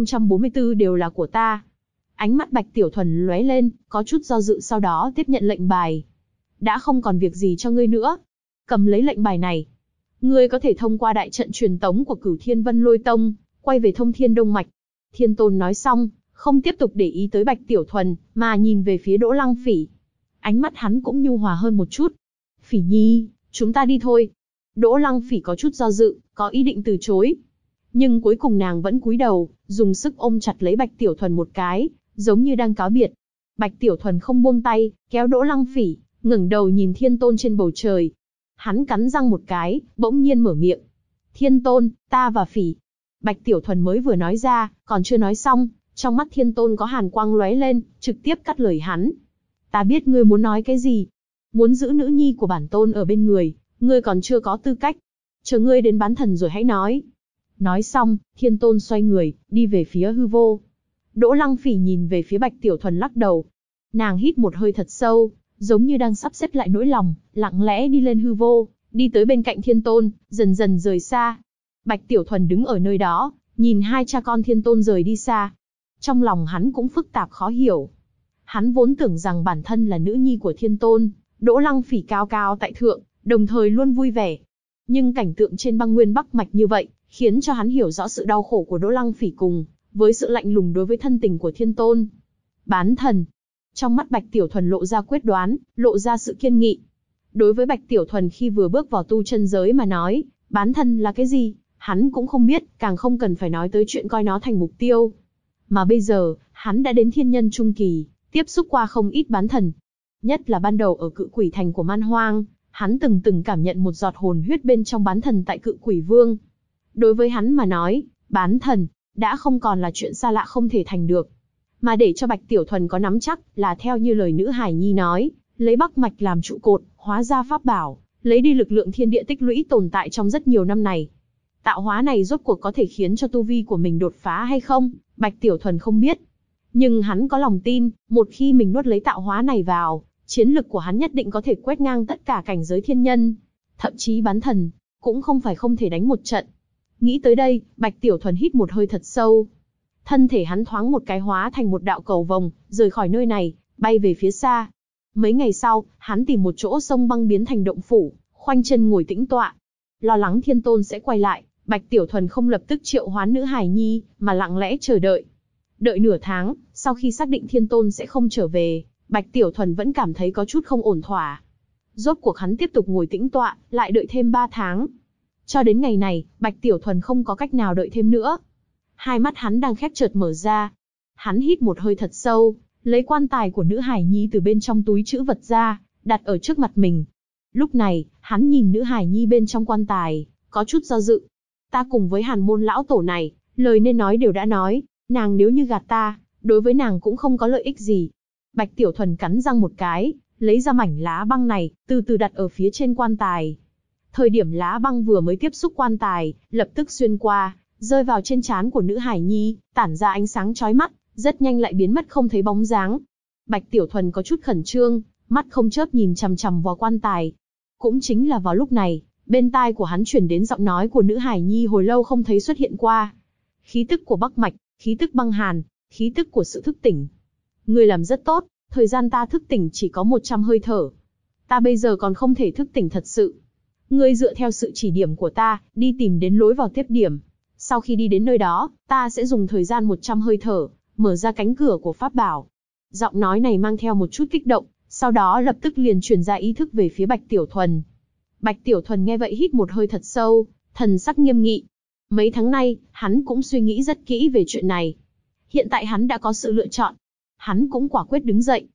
1044 đều là của ta. Ánh mắt Bạch Tiểu Thuần lóe lên, có chút do dự sau đó tiếp nhận lệnh bài. Đã không còn việc gì cho ngươi nữa. Cầm lấy lệnh bài này. Ngươi có thể thông qua đại trận truyền tống của Cửu Thiên Vân Lôi Tông, quay về Thông Thiên Đông Mạch. Thiên Tôn nói xong, không tiếp tục để ý tới Bạch Tiểu Thuần, mà nhìn về phía Đỗ Lăng Phỉ. Ánh mắt hắn cũng nhu hòa hơn một chút. Phỉ Nhi, chúng ta đi thôi. Đỗ Lăng Phỉ có chút do dự, có ý định từ chối. Nhưng cuối cùng nàng vẫn cúi đầu, dùng sức ôm chặt lấy Bạch Tiểu Thuần một cái, giống như đang cáo biệt. Bạch Tiểu Thuần không buông tay, kéo Đỗ Lăng Phỉ, ngẩng đầu nhìn Thiên Tôn trên bầu trời. Hắn cắn răng một cái, bỗng nhiên mở miệng. Thiên Tôn, ta và Phỉ. Bạch Tiểu Thuần mới vừa nói ra, còn chưa nói xong, trong mắt Thiên Tôn có hàn quang lóe lên, trực tiếp cắt lời hắn. Ta biết ngươi muốn nói cái gì. Muốn giữ nữ nhi của bản tôn ở bên người, ngươi còn chưa có tư cách. Chờ ngươi đến bán thần rồi hãy nói. Nói xong, Thiên Tôn xoay người, đi về phía hư vô. Đỗ Lăng Phỉ nhìn về phía Bạch Tiểu Thuần lắc đầu. Nàng hít một hơi thật sâu, giống như đang sắp xếp lại nỗi lòng, lặng lẽ đi lên hư vô, đi tới bên cạnh Thiên Tôn, dần dần rời xa. Bạch Tiểu Thuần đứng ở nơi đó, nhìn hai cha con Thiên Tôn rời đi xa. Trong lòng hắn cũng phức tạp khó hiểu. Hắn vốn tưởng rằng bản thân là nữ nhi của Thiên Tôn, Đỗ Lăng Phỉ cao cao tại thượng, đồng thời luôn vui vẻ. Nhưng cảnh tượng trên băng nguyên Bắc Mạch như vậy, khiến cho hắn hiểu rõ sự đau khổ của Đỗ Lăng Phỉ cùng với sự lạnh lùng đối với thân tình của Thiên Tôn. Bán thần. Trong mắt Bạch Tiểu Thuần lộ ra quyết đoán, lộ ra sự kiên nghị. Đối với Bạch Tiểu Thuần khi vừa bước vào tu chân giới mà nói, bán thần là cái gì, hắn cũng không biết, càng không cần phải nói tới chuyện coi nó thành mục tiêu. Mà bây giờ, hắn đã đến thiên nhân trung kỳ, tiếp xúc qua không ít bán thần. Nhất là ban đầu ở Cự Quỷ Thành của Man Hoang, hắn từng cảm nhận một giọt hồn huyết bên trong bán thần tại Cự Quỷ Vương. Đối với hắn mà nói, bán thần đã không còn là chuyện xa lạ không thể thành được. Mà để cho Bạch Tiểu Thuần có nắm chắc là theo như lời nữ Hải Nhi nói, lấy Bắc Mạch làm trụ cột, hóa ra pháp bảo, lấy đi lực lượng thiên địa tích lũy tồn tại trong rất nhiều năm này. Tạo hóa này rốt cuộc có thể khiến cho tu vi của mình đột phá hay không, Bạch Tiểu Thuần không biết. Nhưng hắn có lòng tin, một khi mình nuốt lấy tạo hóa này vào, chiến lực của hắn nhất định có thể quét ngang tất cả cảnh giới thiên nhân. Thậm chí bán thần, cũng không phải không thể đánh một trận. Nghĩ tới đây, Bạch Tiểu Thuần hít một hơi thật sâu. Thân thể hắn thoáng một cái hóa thành một đạo cầu vồng, rời khỏi nơi này, bay về phía xa. Mấy ngày sau, hắn tìm một chỗ sông băng biến thành động phủ, khoanh chân ngồi tĩnh tọa. Lo lắng Thiên Tôn sẽ quay lại, Bạch Tiểu Thuần không lập tức triệu hoán nữ Hải Nhi, mà lặng lẽ chờ đợi. Đợi nửa tháng, sau khi xác định Thiên Tôn sẽ không trở về, Bạch Tiểu Thuần vẫn cảm thấy có chút không ổn thỏa. Rốt cuộc hắn tiếp tục ngồi tĩnh tọa, lại đợi thêm 3 tháng. Cho đến ngày này, Bạch Tiểu Thuần không có cách nào đợi thêm nữa. Hai mắt hắn đang khép chợt mở ra. Hắn hít một hơi thật sâu, lấy quan tài của nữ Hải Nhi từ bên trong túi trữ vật ra, đặt ở trước mặt mình. Lúc này, hắn nhìn nữ Hải Nhi bên trong quan tài, có chút do dự. Ta cùng với Hàn Môn lão tổ này, lời nên nói đều đã nói, nàng nếu như gạt ta, đối với nàng cũng không có lợi ích gì. Bạch Tiểu Thuần cắn răng một cái, lấy ra mảnh lá băng này, từ từ đặt ở phía trên quan tài. Thời điểm lá băng vừa mới tiếp xúc quan tài, lập tức xuyên qua, rơi vào trên trán của nữ Hải Nhi, tản ra ánh sáng chói mắt, rất nhanh lại biến mất không thấy bóng dáng. Bạch Tiểu Thuần có chút khẩn trương, mắt không chớp nhìn chằm chằm vào quan tài. Cũng chính là vào lúc này, bên tai của hắn chuyển đến giọng nói của nữ Hải Nhi hồi lâu không thấy xuất hiện qua. Khí tức của Bắc Mạch, khí tức băng hàn, khí tức của sự thức tỉnh. Ngươi làm rất tốt, thời gian ta thức tỉnh chỉ có 100 hơi thở. Ta bây giờ còn không thể thức tỉnh thật sự. Ngươi dựa theo sự chỉ điểm của ta, đi tìm đến lối vào tiếp điểm. Sau khi đi đến nơi đó, ta sẽ dùng thời gian 100 hơi thở, mở ra cánh cửa của pháp bảo. Giọng nói này mang theo một chút kích động, sau đó lập tức liền truyền ra ý thức về phía Bạch Tiểu Thuần. Bạch Tiểu Thuần nghe vậy hít một hơi thật sâu, thần sắc nghiêm nghị. Mấy tháng nay, hắn cũng suy nghĩ rất kỹ về chuyện này. Hiện tại hắn đã có sự lựa chọn. Hắn cũng quả quyết đứng dậy,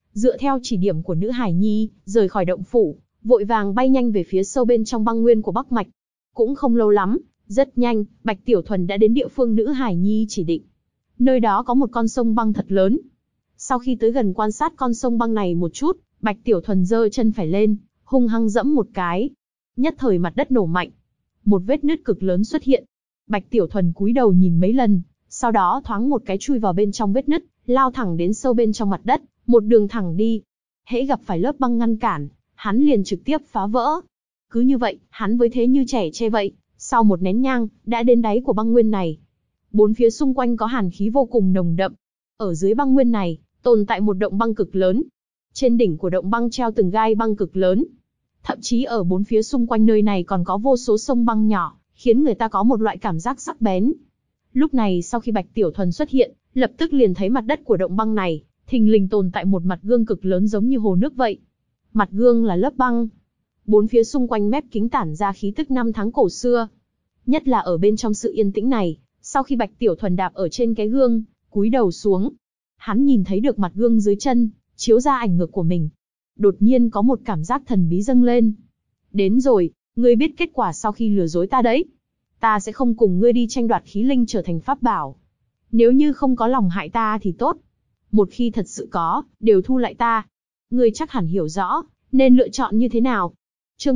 dựa theo chỉ điểm của nữ hải nhi, rời khỏi động phủ, vội vàng bay nhanh về phía sâu bên trong băng nguyên của Bắc Mạch. Cũng không lâu lắm, rất nhanh, Bạch Tiểu Thuần đã đến địa phương nữ hải nhi chỉ định. Nơi đó có một con sông băng thật lớn. Sau khi tới gần quan sát con sông băng này một chút, Bạch Tiểu Thuần giơ chân phải lên, hung hăng dẫm một cái. Nhất thời mặt đất nổ mạnh. Một vết nứt cực lớn xuất hiện. Bạch Tiểu Thuần cúi đầu nhìn mấy lần, sau đó thoáng một cái chui vào bên trong vết nứt, lao thẳng đến sâu bên trong mặt đất, một đường thẳng đi. Hễ gặp phải lớp băng ngăn cản, hắn liền trực tiếp phá vỡ. Cứ như vậy, hắn với thế như trẻ tre vậy, sau một nén nhang, đã đến đáy của băng nguyên này. Bốn phía xung quanh có hàn khí vô cùng nồng đậm. Ở dưới băng nguyên này, tồn tại một động băng cực lớn. Trên đỉnh của động băng treo từng gai băng cực lớn. Thậm chí ở bốn phía xung quanh nơi này còn có vô số sông băng nhỏ, khiến người ta có một loại cảm giác sắc bén. Lúc này sau khi Bạch Tiểu Thuần xuất hiện, lập tức liền thấy mặt đất của động băng này, thình lình tồn tại một mặt gương cực lớn giống như hồ nước vậy. Mặt gương là lớp băng. Bốn phía xung quanh mép kính tản ra khí tức năm tháng cổ xưa. Nhất là ở bên trong sự yên tĩnh này, sau khi Bạch Tiểu Thuần đạp ở trên cái gương, cúi đầu xuống, hắn nhìn thấy được mặt gương dưới chân, chiếu ra ảnh ngược của mình. Đột nhiên có một cảm giác thần bí dâng lên. Đến rồi, ngươi biết kết quả sau khi lừa dối ta đấy. Ta sẽ không cùng ngươi đi tranh đoạt khí linh trở thành pháp bảo. Nếu như không có lòng hại ta thì tốt. Một khi thật sự có, đều thu lại ta. Ngươi chắc hẳn hiểu rõ, nên lựa chọn như thế nào. Chương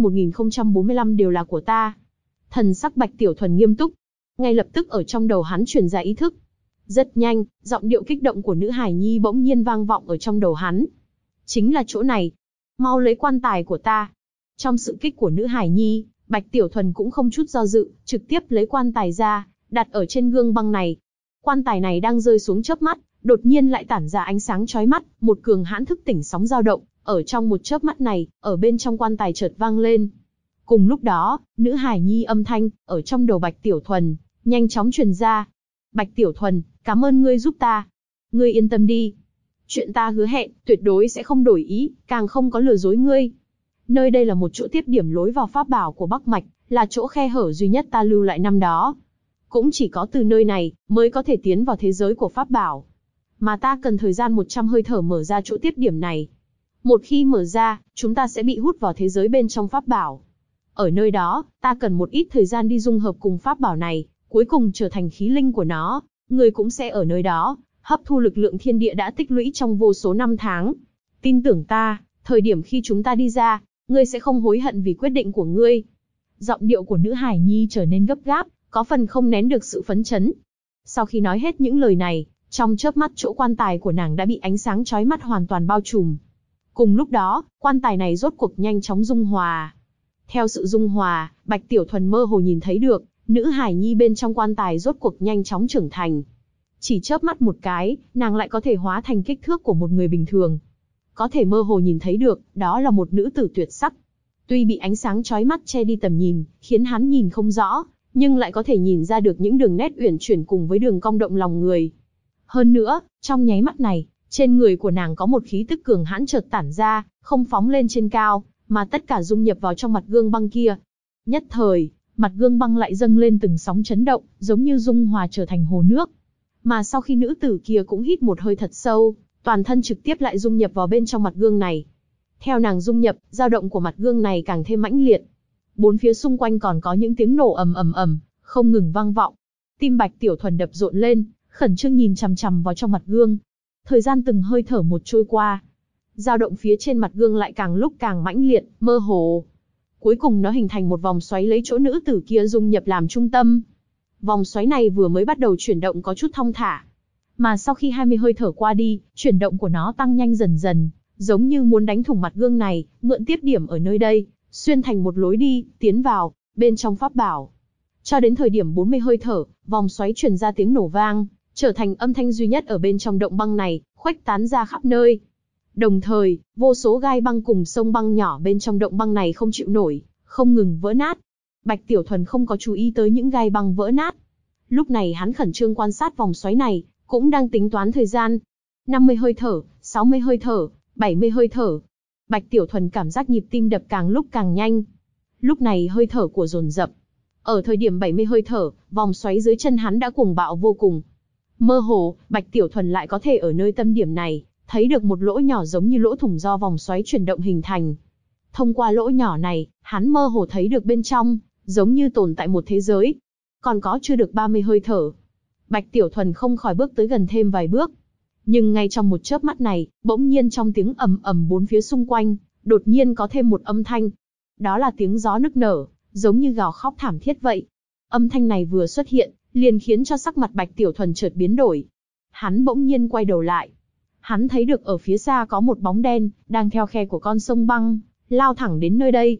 1045 đều là của ta. Thần sắc Bạch Tiểu Thuần nghiêm túc. Ngay lập tức ở trong đầu hắn truyền ra ý thức. Rất nhanh, giọng điệu kích động của nữ hải nhi bỗng nhiên vang vọng ở trong đầu hắn. Chính là chỗ này. Mau lấy quan tài của ta. Trong sự kích của nữ hải nhi, Bạch Tiểu Thuần cũng không chút do dự, trực tiếp lấy quan tài ra, đặt ở trên gương băng này. Quan tài này đang rơi xuống chớp mắt, đột nhiên lại tản ra ánh sáng chói mắt, một cường hãn thức tỉnh sóng dao động, ở trong một chớp mắt này, ở bên trong quan tài chợt vang lên. Cùng lúc đó, nữ hải nhi âm thanh, ở trong đầu Bạch Tiểu Thuần, nhanh chóng truyền ra. Bạch Tiểu Thuần, cảm ơn ngươi giúp ta. Ngươi yên tâm đi. Chuyện ta hứa hẹn, tuyệt đối sẽ không đổi ý, càng không có lừa dối ngươi. Nơi đây là một chỗ tiếp điểm lối vào pháp bảo của Bắc Mạch, là chỗ khe hở duy nhất ta lưu lại năm đó. Cũng chỉ có từ nơi này, mới có thể tiến vào thế giới của pháp bảo. Mà ta cần thời gian 100 hơi thở mở ra chỗ tiếp điểm này. Một khi mở ra, chúng ta sẽ bị hút vào thế giới bên trong pháp bảo. Ở nơi đó, ta cần một ít thời gian đi dung hợp cùng pháp bảo này, cuối cùng trở thành khí linh của nó. Ngươi cũng sẽ ở nơi đó, hấp thu lực lượng thiên địa đã tích lũy trong vô số năm tháng. Tin tưởng ta, thời điểm khi chúng ta đi ra, ngươi sẽ không hối hận vì quyết định của ngươi. Giọng điệu của nữ hải nhi trở nên gấp gáp, có phần không nén được sự phấn chấn. Sau khi nói hết những lời này, trong chớp mắt chỗ quan tài của nàng đã bị ánh sáng chói mắt hoàn toàn bao trùm. Cùng lúc đó, quan tài này rốt cuộc nhanh chóng dung hòa. Theo sự dung hòa, Bạch Tiểu Thuần mơ hồ nhìn thấy được, nữ hải nhi bên trong quan tài rốt cuộc nhanh chóng trưởng thành. Chỉ chớp mắt một cái, nàng lại có thể hóa thành kích thước của một người bình thường. Có thể mơ hồ nhìn thấy được, đó là một nữ tử tuyệt sắc. Tuy bị ánh sáng chói mắt che đi tầm nhìn, khiến hắn nhìn không rõ, nhưng lại có thể nhìn ra được những đường nét uyển chuyển cùng với đường cong động lòng người. Hơn nữa, trong nháy mắt này, trên người của nàng có một khí tức cường hãn chợt tản ra, không phóng lên trên cao, mà tất cả dung nhập vào trong mặt gương băng kia. Nhất thời, mặt gương băng lại dâng lên từng sóng chấn động, giống như dung hòa trở thành hồ nước. Mà sau khi nữ tử kia cũng hít một hơi thật sâu, toàn thân trực tiếp lại dung nhập vào bên trong mặt gương này. Theo nàng dung nhập, dao động của mặt gương này càng thêm mãnh liệt. Bốn phía xung quanh còn có những tiếng nổ ầm ầm ầm, không ngừng vang vọng. Tim Bạch Tiểu Thuần đập rộn lên, khẩn trương nhìn chằm chằm vào trong mặt gương. Thời gian từng hơi thở một trôi qua, dao động phía trên mặt gương lại càng lúc càng mãnh liệt, mơ hồ. Cuối cùng nó hình thành một vòng xoáy lấy chỗ nữ tử kia dung nhập làm trung tâm. Vòng xoáy này vừa mới bắt đầu chuyển động có chút thong thả, mà sau khi 20 hơi thở qua đi, chuyển động của nó tăng nhanh dần dần, giống như muốn đánh thủng mặt gương này, mượn tiếp điểm ở nơi đây, xuyên thành một lối đi, tiến vào bên trong pháp bảo. Cho đến thời điểm 40 hơi thở, vòng xoáy truyền ra tiếng nổ vang, trở thành âm thanh duy nhất ở bên trong động băng này, khuếch tán ra khắp nơi. Đồng thời, vô số gai băng cùng sông băng nhỏ bên trong động băng này không chịu nổi, không ngừng vỡ nát. Bạch Tiểu Thuần không có chú ý tới những gai băng vỡ nát. Lúc này hắn khẩn trương quan sát vòng xoáy này, cũng đang tính toán thời gian. 50 hơi thở, 60 hơi thở, 70 hơi thở. Bạch Tiểu Thuần cảm giác nhịp tim đập càng lúc càng nhanh. Lúc này hơi thở của dồn dập. Ở thời điểm 70 hơi thở, vòng xoáy dưới chân hắn đã cuồng bạo vô cùng. Mơ hồ, Bạch Tiểu Thuần lại có thể ở nơi tâm điểm này, thấy được một lỗ nhỏ giống như lỗ thủng do vòng xoáy chuyển động hình thành. Thông qua lỗ nhỏ này, hắn mơ hồ thấy được bên trong, giống như tồn tại một thế giới. Còn có chưa được 30 hơi thở. Bạch Tiểu Thuần không khỏi bước tới gần thêm vài bước. Nhưng ngay trong một chớp mắt này, bỗng nhiên trong tiếng ầm ầm bốn phía xung quanh, đột nhiên có thêm một âm thanh. Đó là tiếng gió nức nở, giống như gào khóc thảm thiết vậy. Âm thanh này vừa xuất hiện, liền khiến cho sắc mặt Bạch Tiểu Thuần chợt biến đổi. Hắn bỗng nhiên quay đầu lại. Hắn thấy được ở phía xa có một bóng đen, đang theo khe của con sông băng, lao thẳng đến nơi đây.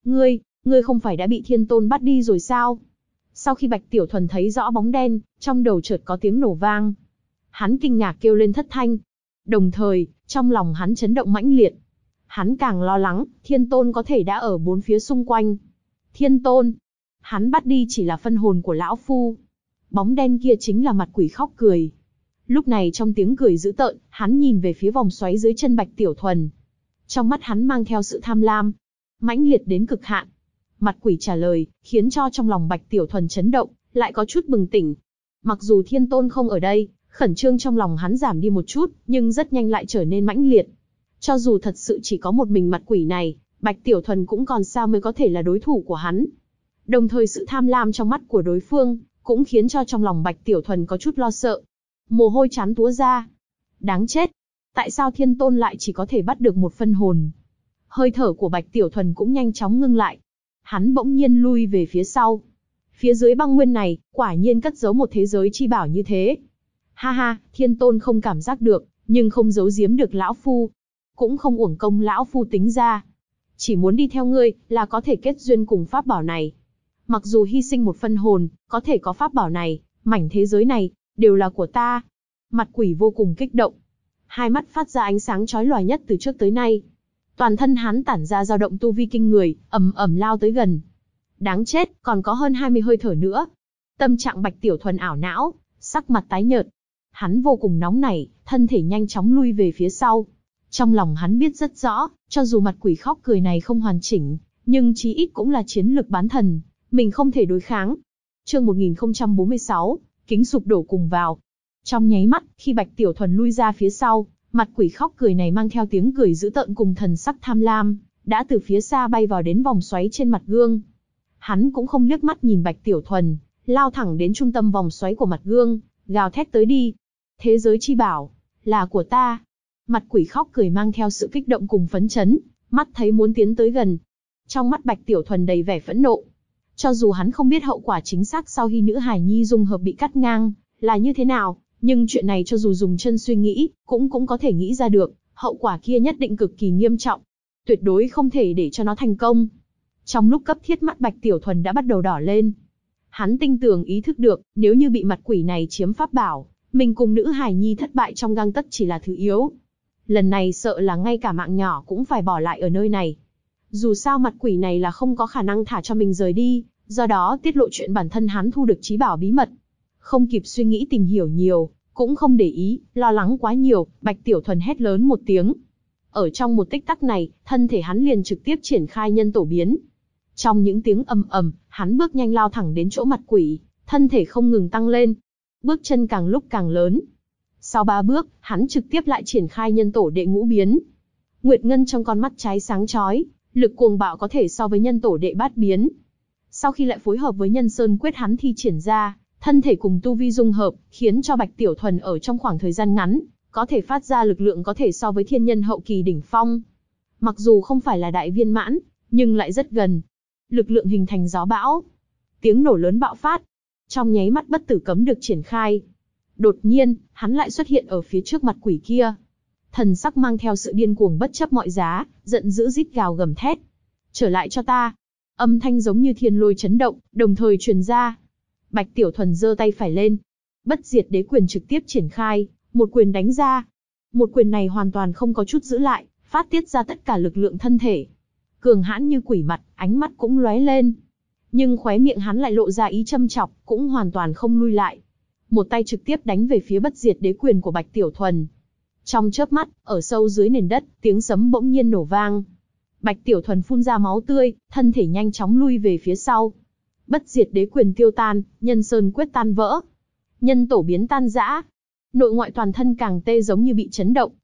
Ngươi không phải đã bị Thiên Tôn bắt đi rồi sao? Sau khi Bạch Tiểu Thuần thấy rõ bóng đen, trong đầu chợt có tiếng nổ vang. Hắn kinh ngạc kêu lên thất thanh. Đồng thời, trong lòng hắn chấn động mãnh liệt. Hắn càng lo lắng, Thiên Tôn có thể đã ở bốn phía xung quanh. Thiên Tôn? Hắn bắt đi chỉ là phân hồn của lão phu. Bóng đen kia chính là mặt quỷ khóc cười. Lúc này trong tiếng cười dữ tợn, hắn nhìn về phía vòng xoáy dưới chân Bạch Tiểu Thuần. Trong mắt hắn mang theo sự tham lam, mãnh liệt đến cực hạn. Mặt quỷ trả lời, khiến cho trong lòng Bạch Tiểu Thuần chấn động, lại có chút bừng tỉnh. Mặc dù Thiên Tôn không ở đây, khẩn trương trong lòng hắn giảm đi một chút, nhưng rất nhanh lại trở nên mãnh liệt. Cho dù thật sự chỉ có một mình mặt quỷ này, Bạch Tiểu Thuần cũng còn sao mới có thể là đối thủ của hắn. Đồng thời sự tham lam trong mắt của đối phương, cũng khiến cho trong lòng Bạch Tiểu Thuần có chút lo sợ. Mồ hôi chán túa ra. Đáng chết! Tại sao Thiên Tôn lại chỉ có thể bắt được một phân hồn? Hơi thở của Bạch Tiểu Thuần cũng nhanh chóng ngưng lại. Hắn bỗng nhiên lui về phía sau. Phía dưới băng nguyên này, quả nhiên cất giấu một thế giới chi bảo như thế. Ha ha, Thiên Tôn không cảm giác được, nhưng không giấu giếm được lão phu. Cũng không uổng công lão phu tính ra. Chỉ muốn đi theo ngươi, là có thể kết duyên cùng pháp bảo này. Mặc dù hy sinh một phân hồn, có thể có pháp bảo này, mảnh thế giới này, đều là của ta. Mặt quỷ vô cùng kích động. Hai mắt phát ra ánh sáng chói lòa nhất từ trước tới nay. Toàn thân hắn tản ra dao động tu vi kinh người, ầm ầm lao tới gần. Đáng chết, còn có hơn 20 hơi thở nữa. Tâm trạng Bạch Tiểu Thuần ảo não, sắc mặt tái nhợt. Hắn vô cùng nóng nảy, thân thể nhanh chóng lui về phía sau. Trong lòng hắn biết rất rõ, cho dù mặt quỷ khóc cười này không hoàn chỉnh, nhưng chí ít cũng là chiến lực bán thần, mình không thể đối kháng. Chương 1046, kính sụp đổ cùng vào. Trong nháy mắt, khi Bạch Tiểu Thuần lui ra phía sau, mặt quỷ khóc cười này mang theo tiếng cười dữ tợn cùng thần sắc tham lam, đã từ phía xa bay vào đến vòng xoáy trên mặt gương. Hắn cũng không liếc mắt nhìn Bạch Tiểu Thuần, lao thẳng đến trung tâm vòng xoáy của mặt gương, gào thét tới đi. Thế giới chi bảo, là của ta. Mặt quỷ khóc cười mang theo sự kích động cùng phấn chấn, mắt thấy muốn tiến tới gần. Trong mắt Bạch Tiểu Thuần đầy vẻ phẫn nộ. Cho dù hắn không biết hậu quả chính xác sau khi nữ hài nhi dung hợp bị cắt ngang, là như thế nào, nhưng chuyện này cho dù dùng chân suy nghĩ, cũng có thể nghĩ ra được, hậu quả kia nhất định cực kỳ nghiêm trọng. Tuyệt đối không thể để cho nó thành công. Trong lúc cấp thiết mắt Bạch Tiểu Thuần đã bắt đầu đỏ lên. Hắn tinh tường ý thức được, nếu như bị mặt quỷ này chiếm pháp bảo, mình cùng nữ hài nhi thất bại trong gang tấc chỉ là thứ yếu. Lần này sợ là ngay cả mạng nhỏ cũng phải bỏ lại ở nơi này. Dù sao mặt quỷ này là không có khả năng thả cho mình rời đi, do đó tiết lộ chuyện bản thân hắn thu được chí bảo bí mật. Không kịp suy nghĩ tìm hiểu nhiều, cũng không để ý, lo lắng quá nhiều, Bạch Tiểu Thuần hét lớn một tiếng. Ở trong một tích tắc này, thân thể hắn liền trực tiếp triển khai nhân tổ biến. Trong những tiếng ầm ầm, hắn bước nhanh lao thẳng đến chỗ mặt quỷ, thân thể không ngừng tăng lên. Bước chân càng lúc càng lớn. Sau 3 bước, hắn trực tiếp lại triển khai nhân tổ đệ ngũ biến. Nguyệt ngân trong con mắt trái sáng chói, lực cuồng bạo có thể so với nhân tổ đệ bát biến. Sau khi lại phối hợp với nhân sơn quyết hắn thi triển ra, thân thể cùng tu vi dung hợp, khiến cho Bạch Tiểu Thuần ở trong khoảng thời gian ngắn, có thể phát ra lực lượng có thể so với thiên nhân hậu kỳ đỉnh phong. Mặc dù không phải là đại viên mãn, nhưng lại rất gần. Lực lượng hình thành gió bão. Tiếng nổ lớn bạo phát. Trong nháy mắt bất tử cấm được triển khai. Đột nhiên, hắn lại xuất hiện ở phía trước mặt quỷ kia. Thần sắc mang theo sự điên cuồng bất chấp mọi giá, giận dữ rít gào gầm thét. Trở lại cho ta. Âm thanh giống như thiên lôi chấn động, đồng thời truyền ra. Bạch Tiểu Thuần giơ tay phải lên. Bất diệt đế quyền trực tiếp triển khai, một quyền đánh ra. Một quyền này hoàn toàn không có chút giữ lại, phát tiết ra tất cả lực lượng thân thể. Cường hãn như quỷ mặt, ánh mắt cũng lóe lên. Nhưng khóe miệng hắn lại lộ ra ý châm chọc, cũng hoàn toàn không lui lại. Một tay trực tiếp đánh về phía bất diệt đế quyền của Bạch Tiểu Thuần. Trong chớp mắt, ở sâu dưới nền đất, tiếng sấm bỗng nhiên nổ vang. Bạch Tiểu Thuần phun ra máu tươi, thân thể nhanh chóng lui về phía sau. Bất diệt đế quyền tiêu tan, nhân sơn quyết tan vỡ. Nhân tổ biến tan rã. Nội ngoại toàn thân càng tê giống như bị chấn động,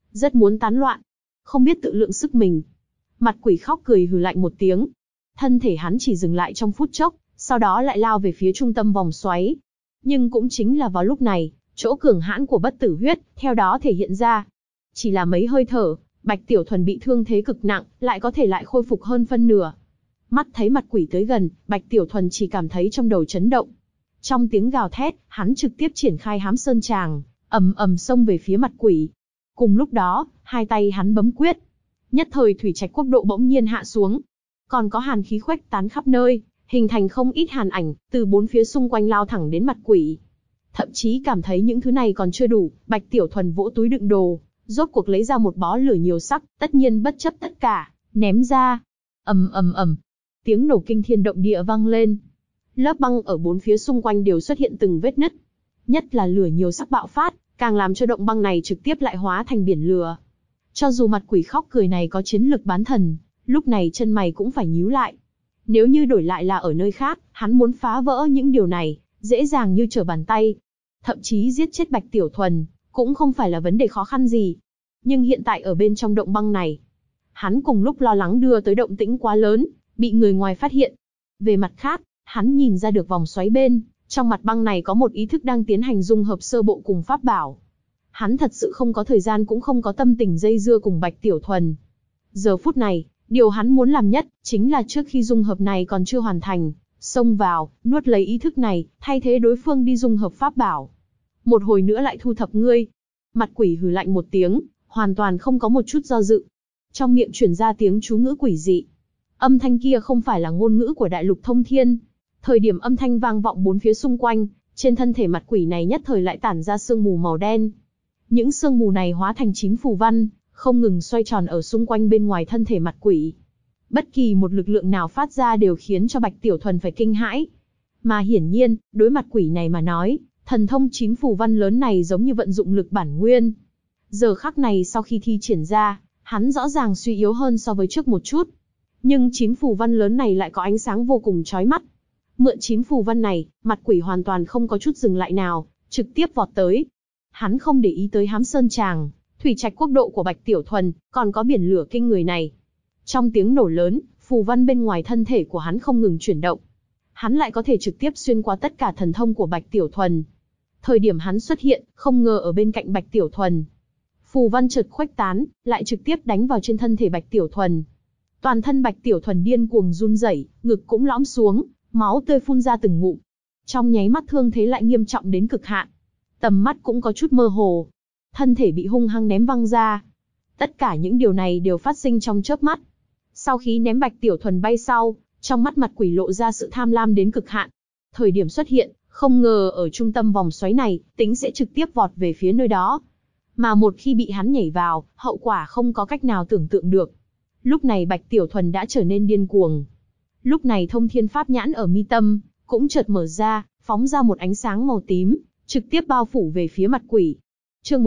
rất muốn tán loạn, không biết tự lượng sức mình. Mặt quỷ khóc cười hừ lạnh một tiếng. Thân thể hắn chỉ dừng lại trong phút chốc, sau đó lại lao về phía trung tâm vòng xoáy. Nhưng cũng chính là vào lúc này, chỗ cường hãn của bất tử huyết, theo đó thể hiện ra. Chỉ là mấy hơi thở, Bạch Tiểu Thuần bị thương thế cực nặng, lại có thể lại khôi phục hơn phân nửa. Mắt thấy mặt quỷ tới gần, Bạch Tiểu Thuần chỉ cảm thấy trong đầu chấn động. Trong tiếng gào thét, hắn trực tiếp triển khai Hám Sơn Tràng, ầm ầm xông về phía mặt quỷ. Cùng lúc đó, hai tay hắn bấm quyết. Nhất thời thủy trạch quốc độ bỗng nhiên hạ xuống. Còn có hàn khí khuếch tán khắp nơi, hình thành không ít hàn ảnh, từ bốn phía xung quanh lao thẳng đến mặt quỷ. Thậm chí cảm thấy những thứ này còn chưa đủ, Bạch Tiểu Thuần vỗ túi đựng đồ, rốt cuộc lấy ra một bó lửa nhiều sắc, tất nhiên bất chấp tất cả, ném ra. Ầm ầm ầm, tiếng nổ kinh thiên động địa vang lên. Lớp băng ở bốn phía xung quanh đều xuất hiện từng vết nứt. Nhất là lửa nhiều sắc bạo phát, càng làm cho động băng này trực tiếp lại hóa thành biển lửa. Cho dù mặt quỷ khóc cười này có chiến lực bán thần, lúc này chân mày cũng phải nhíu lại. Nếu như đổi lại là ở nơi khác, hắn muốn phá vỡ những điều này, dễ dàng như trở bàn tay. Thậm chí giết chết Bạch Tiểu Thuần, cũng không phải là vấn đề khó khăn gì. Nhưng hiện tại ở bên trong động băng này, hắn cùng lúc lo lắng đưa tới động tĩnh quá lớn, bị người ngoài phát hiện. Về mặt khác, hắn nhìn ra được vòng xoáy bên, trong mặt băng này có một ý thức đang tiến hành dung hợp sơ bộ cùng pháp bảo. Hắn thật sự không có thời gian cũng không có tâm tình dây dưa cùng Bạch Tiểu Thuần. Giờ phút này, điều hắn muốn làm nhất, chính là trước khi dung hợp này còn chưa hoàn thành, xông vào, nuốt lấy ý thức này, thay thế đối phương đi dung hợp pháp bảo. Một hồi nữa lại thu thập ngươi. Mặt quỷ hừ lạnh một tiếng, hoàn toàn không có một chút do dự. Trong miệng truyền ra tiếng chú ngữ quỷ dị. Âm thanh kia không phải là ngôn ngữ của đại lục thông thiên. Thời điểm âm thanh vang vọng bốn phía xung quanh, trên thân thể mặt quỷ này nhất thời lại tản ra sương mù màu đen. Những sương mù này hóa thành 9 phù văn, không ngừng xoay tròn ở xung quanh bên ngoài thân thể mặt quỷ. Bất kỳ một lực lượng nào phát ra đều khiến cho Bạch Tiểu Thuần phải kinh hãi. Mà hiển nhiên, đối mặt quỷ này mà nói, thần thông 9 phù văn lớn này giống như vận dụng lực bản nguyên. Giờ khắc này sau khi thi triển ra, hắn rõ ràng suy yếu hơn so với trước một chút. Nhưng 9 phù văn lớn này lại có ánh sáng vô cùng chói mắt. Mượn 9 phù văn này, mặt quỷ hoàn toàn không có chút dừng lại nào, trực tiếp vọt tới. Hắn không để ý tới Hám Sơn Tràng, thủy trạch quốc độ của Bạch Tiểu Thuần, còn có biển lửa kinh người này. Trong tiếng nổ lớn, phù văn bên ngoài thân thể của hắn không ngừng chuyển động. Hắn lại có thể trực tiếp xuyên qua tất cả thần thông của Bạch Tiểu Thuần. Thời điểm hắn xuất hiện, không ngờ ở bên cạnh Bạch Tiểu Thuần. Phù văn chợt khuếch tán, lại trực tiếp đánh vào trên thân thể Bạch Tiểu Thuần. Toàn thân Bạch Tiểu Thuần điên cuồng run rẩy, ngực cũng lõm xuống, máu tươi phun ra từng ngụm. Trong nháy mắt thương thế lại nghiêm trọng đến cực hạn. Tầm mắt cũng có chút mơ hồ. Thân thể bị hung hăng ném văng ra. Tất cả những điều này đều phát sinh trong chớp mắt. Sau khi ném Bạch Tiểu Thuần bay sau, trong mắt mặt quỷ lộ ra sự tham lam đến cực hạn. Thời điểm xuất hiện, không ngờ ở trung tâm vòng xoáy này, tính sẽ trực tiếp vọt về phía nơi đó. Mà một khi bị hắn nhảy vào, hậu quả không có cách nào tưởng tượng được. Lúc này Bạch Tiểu Thuần đã trở nên điên cuồng. Lúc này thông thiên pháp nhãn ở mi tâm, cũng chợt mở ra, phóng ra một ánh sáng màu tím, trực tiếp bao phủ về phía mặt quỷ. Chương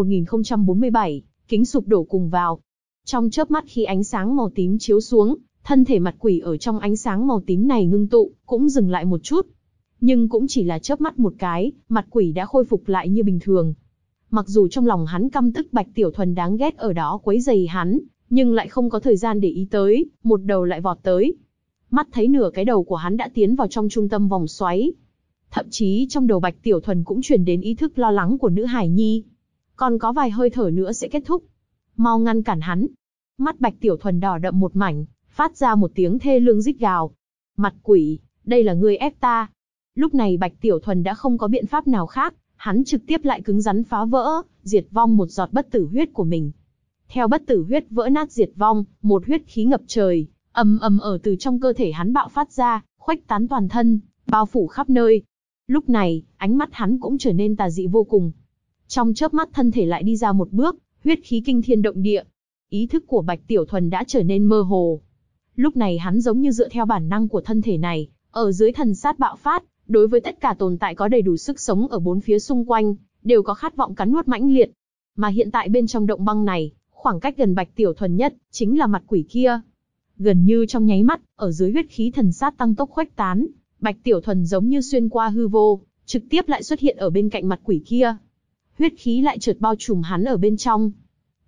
1047, kính sụp đổ cùng vào. Trong chớp mắt khi ánh sáng màu tím chiếu xuống, thân thể mặt quỷ ở trong ánh sáng màu tím này ngưng tụ, cũng dừng lại một chút. Nhưng cũng chỉ là chớp mắt một cái, mặt quỷ đã khôi phục lại như bình thường. Mặc dù trong lòng hắn căm tức Bạch Tiểu Thuần đáng ghét ở đó quấy rầy hắn, nhưng lại không có thời gian để ý tới, một đầu lại vọt tới. Mắt thấy nửa cái đầu của hắn đã tiến vào trong trung tâm vòng xoáy. Thậm chí trong đầu Bạch Tiểu Thuần cũng truyền đến ý thức lo lắng của nữ hải nhi. Còn có vài hơi thở nữa sẽ kết thúc. Mau ngăn cản hắn. Mắt Bạch Tiểu Thuần đỏ đậm một mảnh, phát ra một tiếng thê lương rít gào. Mặt quỷ, đây là ngươi ép ta. Lúc này Bạch Tiểu Thuần đã không có biện pháp nào khác, hắn trực tiếp lại cứng rắn phá vỡ, diệt vong một giọt bất tử huyết của mình. Theo bất tử huyết vỡ nát diệt vong, một huyết khí ngập trời, ầm ầm ở từ trong cơ thể hắn bạo phát ra, khuếch tán toàn thân, bao phủ khắp nơi. Lúc này, ánh mắt hắn cũng trở nên tà dị vô cùng. Trong chớp mắt thân thể lại đi ra một bước, huyết khí kinh thiên động địa. Ý thức của Bạch Tiểu Thuần đã trở nên mơ hồ. Lúc này hắn giống như dựa theo bản năng của thân thể này, ở dưới thần sát bạo phát, đối với tất cả tồn tại có đầy đủ sức sống ở bốn phía xung quanh, đều có khát vọng cắn nuốt mãnh liệt. Mà hiện tại bên trong động băng này, khoảng cách gần Bạch Tiểu Thuần nhất, chính là mặt quỷ kia. Gần như trong nháy mắt, ở dưới huyết khí thần sát tăng tốc khuếch tán, Bạch Tiểu Thuần giống như xuyên qua hư vô, trực tiếp lại xuất hiện ở bên cạnh mặt quỷ kia. Huyết khí lại chợt bao trùm hắn ở bên trong.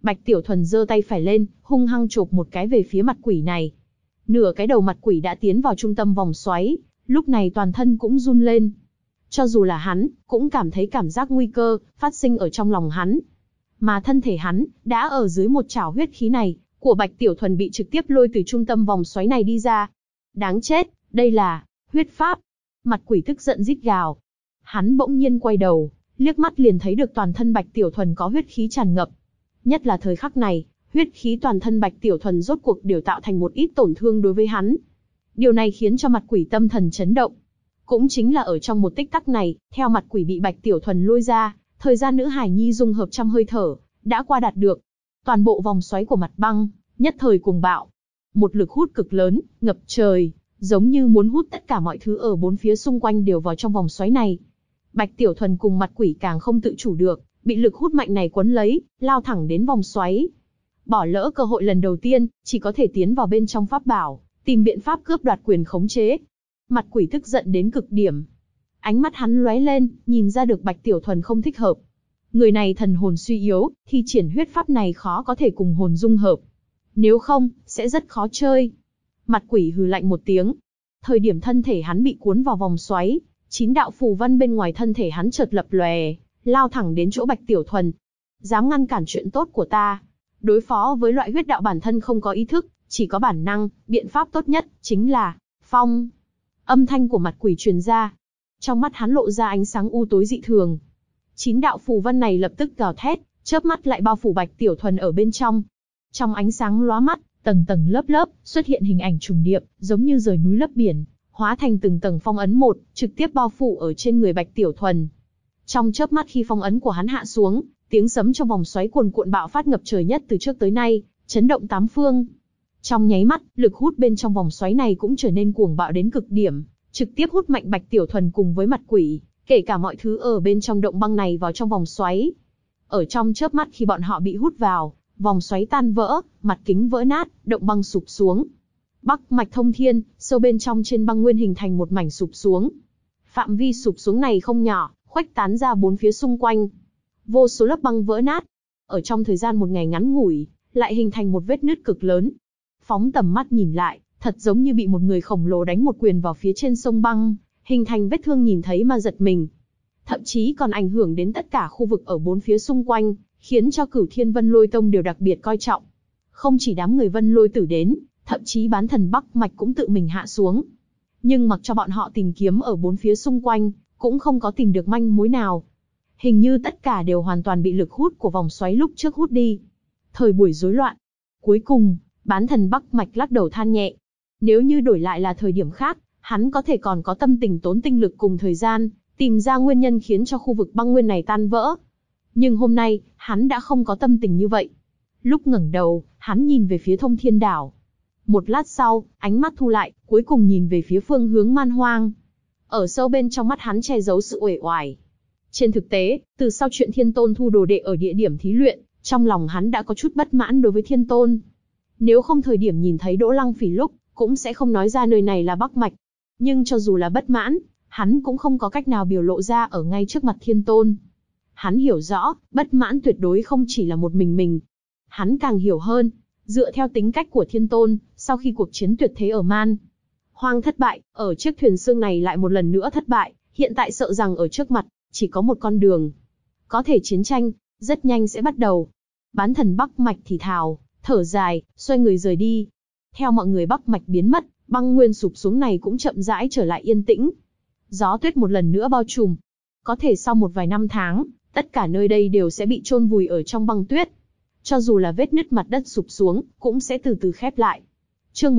Bạch Tiểu Thuần giơ tay phải lên, hung hăng chộp một cái về phía mặt quỷ này. Nửa cái đầu mặt quỷ đã tiến vào trung tâm vòng xoáy, lúc này toàn thân cũng run lên. Cho dù là hắn, cũng cảm thấy cảm giác nguy cơ phát sinh ở trong lòng hắn. Mà thân thể hắn đã ở dưới một chảo huyết khí này của Bạch Tiểu Thuần bị trực tiếp lôi từ trung tâm vòng xoáy này đi ra. Đáng chết, đây là huyết pháp. Mặt quỷ tức giận rít gào. Hắn bỗng nhiên quay đầu, liếc mắt liền thấy được toàn thân Bạch Tiểu Thuần có huyết khí tràn ngập. Nhất là thời khắc này, huyết khí toàn thân Bạch Tiểu Thuần rốt cuộc đều tạo thành một ít tổn thương đối với hắn. Điều này khiến cho mặt quỷ tâm thần chấn động. Cũng chính là ở trong một tích tắc này, theo mặt quỷ bị Bạch Tiểu Thuần lôi ra, thời gian nữ hải nhi dung hợp trăm hơi thở đã qua đạt được. Toàn bộ vòng xoáy của mặt băng nhất thời cuồng bạo. Một lực hút cực lớn, ngập trời, giống như muốn hút tất cả mọi thứ ở bốn phía xung quanh đều vào trong vòng xoáy này. Bạch Tiểu Thuần cùng mặt quỷ càng không tự chủ được, bị lực hút mạnh này quấn lấy, lao thẳng đến vòng xoáy. Bỏ lỡ cơ hội lần đầu tiên, chỉ có thể tiến vào bên trong pháp bảo, tìm biện pháp cướp đoạt quyền khống chế. Mặt quỷ tức giận đến cực điểm. Ánh mắt hắn lóe lên, nhìn ra được Bạch Tiểu Thuần không thích hợp. Người này thần hồn suy yếu, thi triển huyết pháp này khó có thể cùng hồn dung hợp. Nếu không, sẽ rất khó chơi. Mặt quỷ hừ lạnh một tiếng. Thời điểm thân thể hắn bị cuốn vào vòng xoáy, 9 đạo phù văn bên ngoài thân thể hắn chợt lập lòe, lao thẳng đến chỗ Bạch Tiểu Thuần. Dám ngăn cản chuyện tốt của ta. Đối phó với loại huyết đạo bản thân không có ý thức, chỉ có bản năng, biện pháp tốt nhất chính là phong. Âm thanh của mặt quỷ truyền ra. Trong mắt hắn lộ ra ánh sáng u tối dị thường. 9 đạo phù văn này lập tức gào thét, chớp mắt lại bao phủ Bạch Tiểu Thuần ở bên trong. Trong ánh sáng lóa mắt, tầng tầng lớp lớp, xuất hiện hình ảnh trùng điệp, giống như rời núi lấp biển, hóa thành từng tầng phong ấn một, trực tiếp bao phủ ở trên người Bạch Tiểu Thuần. Trong chớp mắt khi phong ấn của hắn hạ xuống, tiếng sấm trong vòng xoáy cuồn cuộn bạo phát ngập trời nhất từ trước tới nay, chấn động tám phương. Trong nháy mắt, lực hút bên trong vòng xoáy này cũng trở nên cuồng bạo đến cực điểm, trực tiếp hút mạnh Bạch Tiểu Thuần cùng với mặt quỷ, kể cả mọi thứ ở bên trong động băng này vào trong vòng xoáy. Ở trong chớp mắt khi bọn họ bị hút vào, vòng xoáy tan vỡ, mặt kính vỡ nát, động băng sụp xuống. Bắc mạch thông thiên, sâu bên trong trên băng nguyên hình thành một mảnh sụp xuống. Phạm vi sụp xuống này không nhỏ, khuếch tán ra bốn phía xung quanh. Vô số lớp băng vỡ nát. Ở trong thời gian một ngày ngắn ngủi, lại hình thành một vết nứt cực lớn. Phóng tầm mắt nhìn lại, thật giống như bị một người khổng lồ đánh một quyền vào phía trên sông băng, hình thành vết thương nhìn thấy mà giật mình. Thậm chí còn ảnh hưởng đến tất cả khu vực ở bốn phía xung quanh, khiến cho Cửu Thiên Vân Lôi Tông đều đặc biệt coi trọng. Không chỉ đám người Vân Lôi Tử đến, thậm chí bán thần Bắc Mạch cũng tự mình hạ xuống. Nhưng mặc cho bọn họ tìm kiếm ở bốn phía xung quanh, cũng không có tìm được manh mối nào. Hình như tất cả đều hoàn toàn bị lực hút của vòng xoáy lúc trước hút đi. Thời buổi rối loạn. Cuối cùng, bán thần Bắc Mạch lắc đầu than nhẹ. Nếu như đổi lại là thời điểm khác, hắn có thể còn có tâm tình tốn tinh lực cùng thời gian, tìm ra nguyên nhân khiến cho khu vực băng nguyên này tan vỡ. Nhưng hôm nay, hắn đã không có tâm tình như vậy. Lúc ngẩng đầu, hắn nhìn về phía Thông Thiên Đảo. Một lát sau, ánh mắt thu lại, cuối cùng nhìn về phía phương hướng Man Hoang. Ở sâu bên trong mắt hắn che giấu sự uể oải. Trên thực tế, từ sau chuyện Thiên Tôn thu đồ đệ ở địa điểm thí luyện, trong lòng hắn đã có chút bất mãn đối với Thiên Tôn. Nếu không thời điểm nhìn thấy Đỗ Lăng Phỉ lúc, cũng sẽ không nói ra nơi này là Bắc Mạch. Nhưng cho dù là bất mãn, hắn cũng không có cách nào biểu lộ ra ở ngay trước mặt Thiên Tôn. Hắn hiểu rõ, bất mãn tuyệt đối không chỉ là một mình. Hắn càng hiểu hơn, dựa theo tính cách của Thiên Tôn, sau khi cuộc chiến tuyệt thế ở Man Hoang thất bại, ở chiếc thuyền xương này lại một lần nữa thất bại, hiện tại sợ rằng ở trước mặt, chỉ có một con đường. Có thể chiến tranh, rất nhanh sẽ bắt đầu. Bán thần Bắc Mạch thì thào, thở dài, xoay người rời đi. Theo mọi người Bắc Mạch biến mất, băng nguyên sụp xuống này cũng chậm rãi trở lại yên tĩnh. Gió tuyết một lần nữa bao trùm. Có thể sau một vài năm tháng, tất cả nơi đây đều sẽ bị chôn vùi ở trong băng tuyết. Cho dù là vết nứt mặt đất sụp xuống, cũng sẽ từ từ khép lại. Chương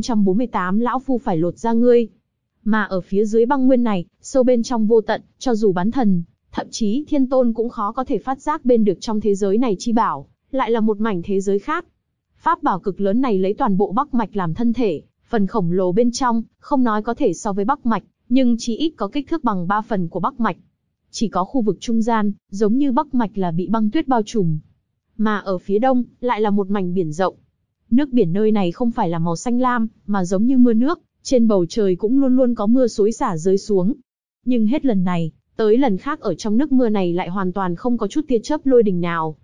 1048 lão phu phải lột da ngươi. Mà ở phía dưới băng nguyên này, sâu bên trong vô tận, cho dù bán thần, thậm chí Thiên Tôn cũng khó có thể phát giác bên được trong thế giới này chi bảo, lại là một mảnh thế giới khác. Pháp bảo cực lớn này lấy toàn bộ Bắc Mạch làm thân thể, phần khổng lồ bên trong, không nói có thể so với Bắc Mạch, nhưng chí ít có kích thước bằng 3 phần của Bắc Mạch. Chỉ có khu vực trung gian, giống như Bắc Mạch là bị băng tuyết bao trùm. Mà ở phía đông, lại là một mảnh biển rộng. Nước biển nơi này không phải là màu xanh lam, mà giống như mưa nước, trên bầu trời cũng luôn luôn có mưa xối xả rơi xuống. Nhưng hết lần này, tới lần khác ở trong nước mưa này lại hoàn toàn không có chút tia chớp lôi đình nào.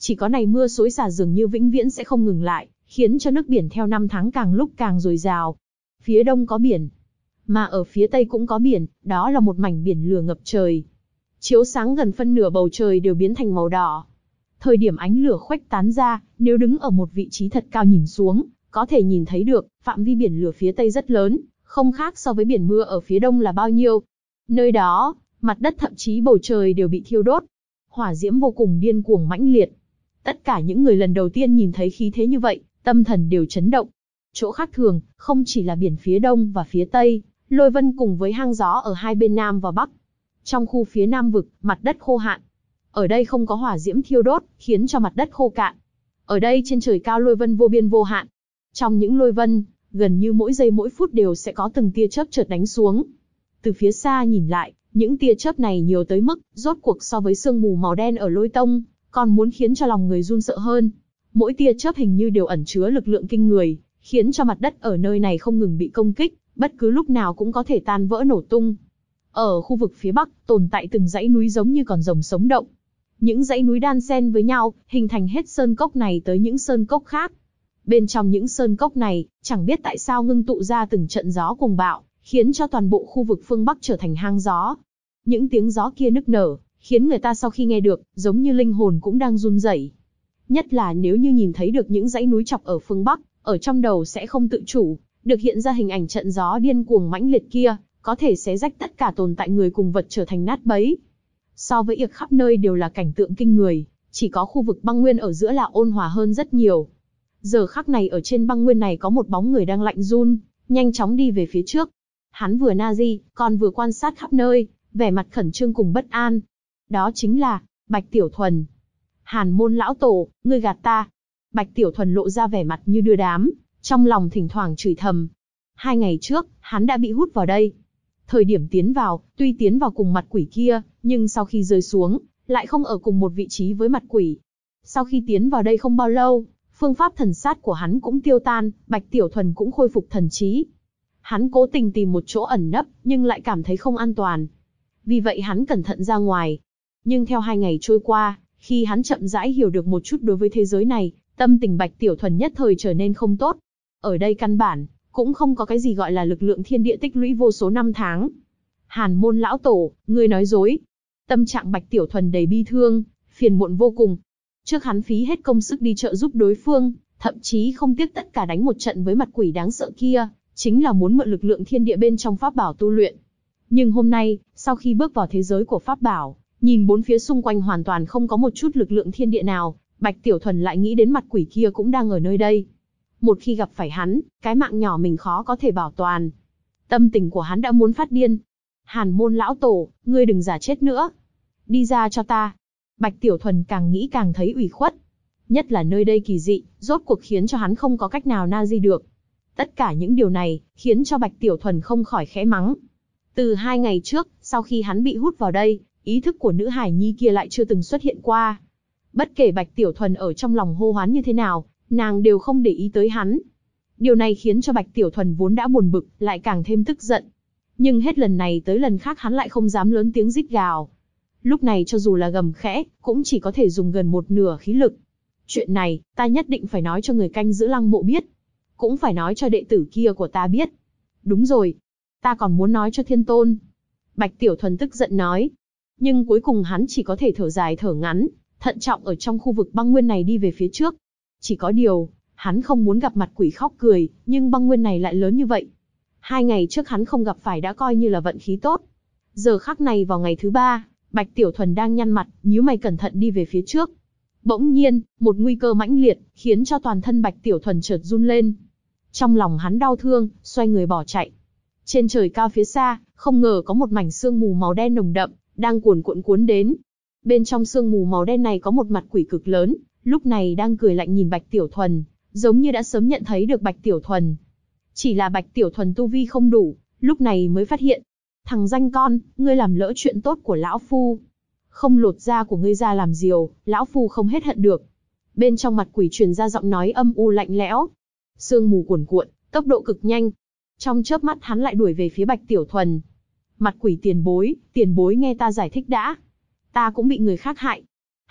Chỉ có này mưa xối xả dường như vĩnh viễn sẽ không ngừng lại, khiến cho nước biển theo năm tháng càng lúc càng dồi dào. Phía đông có biển, mà ở phía tây cũng có biển, đó là một mảnh biển lửa ngập trời. Chiếu sáng gần phân nửa bầu trời đều biến thành màu đỏ. Thời điểm ánh lửa khuếch tán ra, nếu đứng ở một vị trí thật cao nhìn xuống, có thể nhìn thấy được, phạm vi biển lửa phía tây rất lớn, không khác so với biển mưa ở phía đông là bao nhiêu. Nơi đó, mặt đất thậm chí bầu trời đều bị thiêu đốt. Hỏa diễm vô cùng điên cuồng mãnh liệt. Tất cả những người lần đầu tiên nhìn thấy khí thế như vậy, tâm thần đều chấn động. Chỗ khác thường, không chỉ là biển phía đông và phía tây, lôi vân cùng với hang gió ở hai bên nam và bắc. Trong khu phía nam vực, mặt đất khô hạn. Ở đây không có hỏa diễm thiêu đốt, khiến cho mặt đất khô cạn. Ở đây trên trời cao lôi vân vô biên vô hạn. Trong những lôi vân, gần như mỗi giây mỗi phút đều sẽ có từng tia chớp chợt đánh xuống. Từ phía xa nhìn lại, những tia chớp này nhiều tới mức, rốt cuộc so với sương mù màu đen ở lôi tông, còn muốn khiến cho lòng người run sợ hơn. Mỗi tia chớp hình như đều ẩn chứa lực lượng kinh người, khiến cho mặt đất ở nơi này không ngừng bị công kích, bất cứ lúc nào cũng có thể tan vỡ nổ tung. Ở khu vực phía bắc, tồn tại từng dãy núi giống như con rồng sống động. Những dãy núi đan xen với nhau, hình thành hết sơn cốc này tới những sơn cốc khác. Bên trong những sơn cốc này, chẳng biết tại sao ngưng tụ ra từng trận gió cuồng bạo, khiến cho toàn bộ khu vực phương bắc trở thành hang gió. Những tiếng gió kia nức nở, khiến người ta sau khi nghe được, giống như linh hồn cũng đang run rẩy. Nhất là nếu như nhìn thấy được những dãy núi chọc ở phương bắc, ở trong đầu sẽ không tự chủ, được hiện ra hình ảnh trận gió điên cuồng mãnh liệt kia, có thể xé rách tất cả tồn tại người cùng vật trở thành nát bấy. So với việc khắp nơi đều là cảnh tượng kinh người, chỉ có khu vực băng nguyên ở giữa là ôn hòa hơn rất nhiều. Giờ khắc này ở trên băng nguyên này có một bóng người đang lạnh run, nhanh chóng đi về phía trước. Hắn vừa Nazi, còn vừa quan sát khắp nơi, vẻ mặt khẩn trương cùng bất an. Đó chính là Bạch Tiểu Thuần. Hàn Môn lão tổ, ngươi gạt ta. Bạch Tiểu Thuần lộ ra vẻ mặt như đưa đám, trong lòng thỉnh thoảng chửi thầm. 2 ngày trước, hắn đã bị hút vào đây. Thời điểm tiến vào, tuy tiến vào cùng mặt quỷ kia, nhưng sau khi rơi xuống, lại không ở cùng một vị trí với mặt quỷ. Sau khi tiến vào đây không bao lâu, phương pháp thần sát của hắn cũng tiêu tan, Bạch Tiểu Thuần cũng khôi phục thần trí. Hắn cố tình tìm một chỗ ẩn nấp, nhưng lại cảm thấy không an toàn. Vì vậy hắn cẩn thận ra ngoài. Nhưng theo 2 ngày trôi qua, khi hắn chậm rãi hiểu được một chút đối với thế giới này, tâm tình Bạch Tiểu Thuần nhất thời trở nên không tốt. Ở đây căn bản, cũng không có cái gì gọi là lực lượng thiên địa tích lũy vô số năm tháng. Hàn Môn lão tổ, ngươi nói dối. Tâm trạng Bạch Tiểu Thuần đầy bi thương, phiền muộn vô cùng. Trước hắn phí hết công sức đi trợ giúp đối phương, thậm chí không tiếc tất cả đánh một trận với mặt quỷ đáng sợ kia, chính là muốn mượn lực lượng thiên địa bên trong pháp bảo tu luyện. Nhưng hôm nay, sau khi bước vào thế giới của pháp bảo, nhìn bốn phía xung quanh hoàn toàn không có một chút lực lượng thiên địa nào, Bạch Tiểu Thuần lại nghĩ đến mặt quỷ kia cũng đang ở nơi đây. Một khi gặp phải hắn, cái mạng nhỏ mình khó có thể bảo toàn. Tâm tình của hắn đã muốn phát điên. Hàn Môn lão tổ, ngươi đừng giả chết nữa. Đi ra cho ta. Bạch Tiểu Thuần càng nghĩ càng thấy ủy khuất. Nhất là nơi đây kỳ dị, rốt cuộc khiến cho hắn không có cách nào Nazi được. Tất cả những điều này, khiến cho Bạch Tiểu Thuần không khỏi khẽ mắng. Từ 2 ngày trước, sau khi hắn bị hút vào đây, ý thức của nữ hải nhi kia lại chưa từng xuất hiện qua. Bất kể Bạch Tiểu Thuần ở trong lòng hô hoán như thế nào, nàng đều không để ý tới hắn. Điều này khiến cho Bạch Tiểu Thuần vốn đã buồn bực, lại càng thêm tức giận. Nhưng hết lần này tới lần khác hắn lại không dám lớn tiếng rít gào. Lúc này cho dù là gầm khẽ, cũng chỉ có thể dùng gần một nửa khí lực. Chuyện này, ta nhất định phải nói cho người canh giữ lăng mộ biết. Cũng phải nói cho đệ tử kia của ta biết. Đúng rồi, ta còn muốn nói cho Thiên Tôn. Bạch Tiểu Thuần tức giận nói. Nhưng cuối cùng hắn chỉ có thể thở dài thở ngắn, thận trọng ở trong khu vực băng nguyên này đi về phía trước. Chỉ có điều, hắn không muốn gặp mặt quỷ khóc cười, nhưng băng nguyên này lại lớn như vậy. 2 ngày trước hắn không gặp phải đã coi như là vận khí tốt. Giờ khắc này vào ngày thứ 3, Bạch Tiểu Thuần đang nhăn mặt, nhíu mày cẩn thận đi về phía trước. Bỗng nhiên, một nguy cơ mãnh liệt, khiến cho toàn thân Bạch Tiểu Thuần chợt run lên. Trong lòng hắn đau thương, xoay người bỏ chạy. Trên trời cao phía xa, không ngờ có một mảnh sương mù màu đen nồng đậm, đang cuồn cuộn cuốn đến. Bên trong sương mù màu đen này có một mặt quỷ cực lớn, lúc này đang cười lạnh nhìn Bạch Tiểu Thuần, giống như đã sớm nhận thấy được Bạch Tiểu Thuần. Chỉ là Bạch Tiểu Thuần tu vi không đủ, lúc này mới phát hiện. Thằng danh con, ngươi làm lỡ chuyện tốt của lão phu. Không lột da của ngươi ra làm diều, lão phu không hết hận được. Bên trong mặt quỷ truyền ra giọng nói âm u lạnh lẽo. Sương mù cuồn cuộn, tốc độ cực nhanh. Trong chớp mắt hắn lại đuổi về phía Bạch Tiểu Thuần. Mặt quỷ tiền bối nghe ta giải thích đã. Ta cũng bị người khác hại.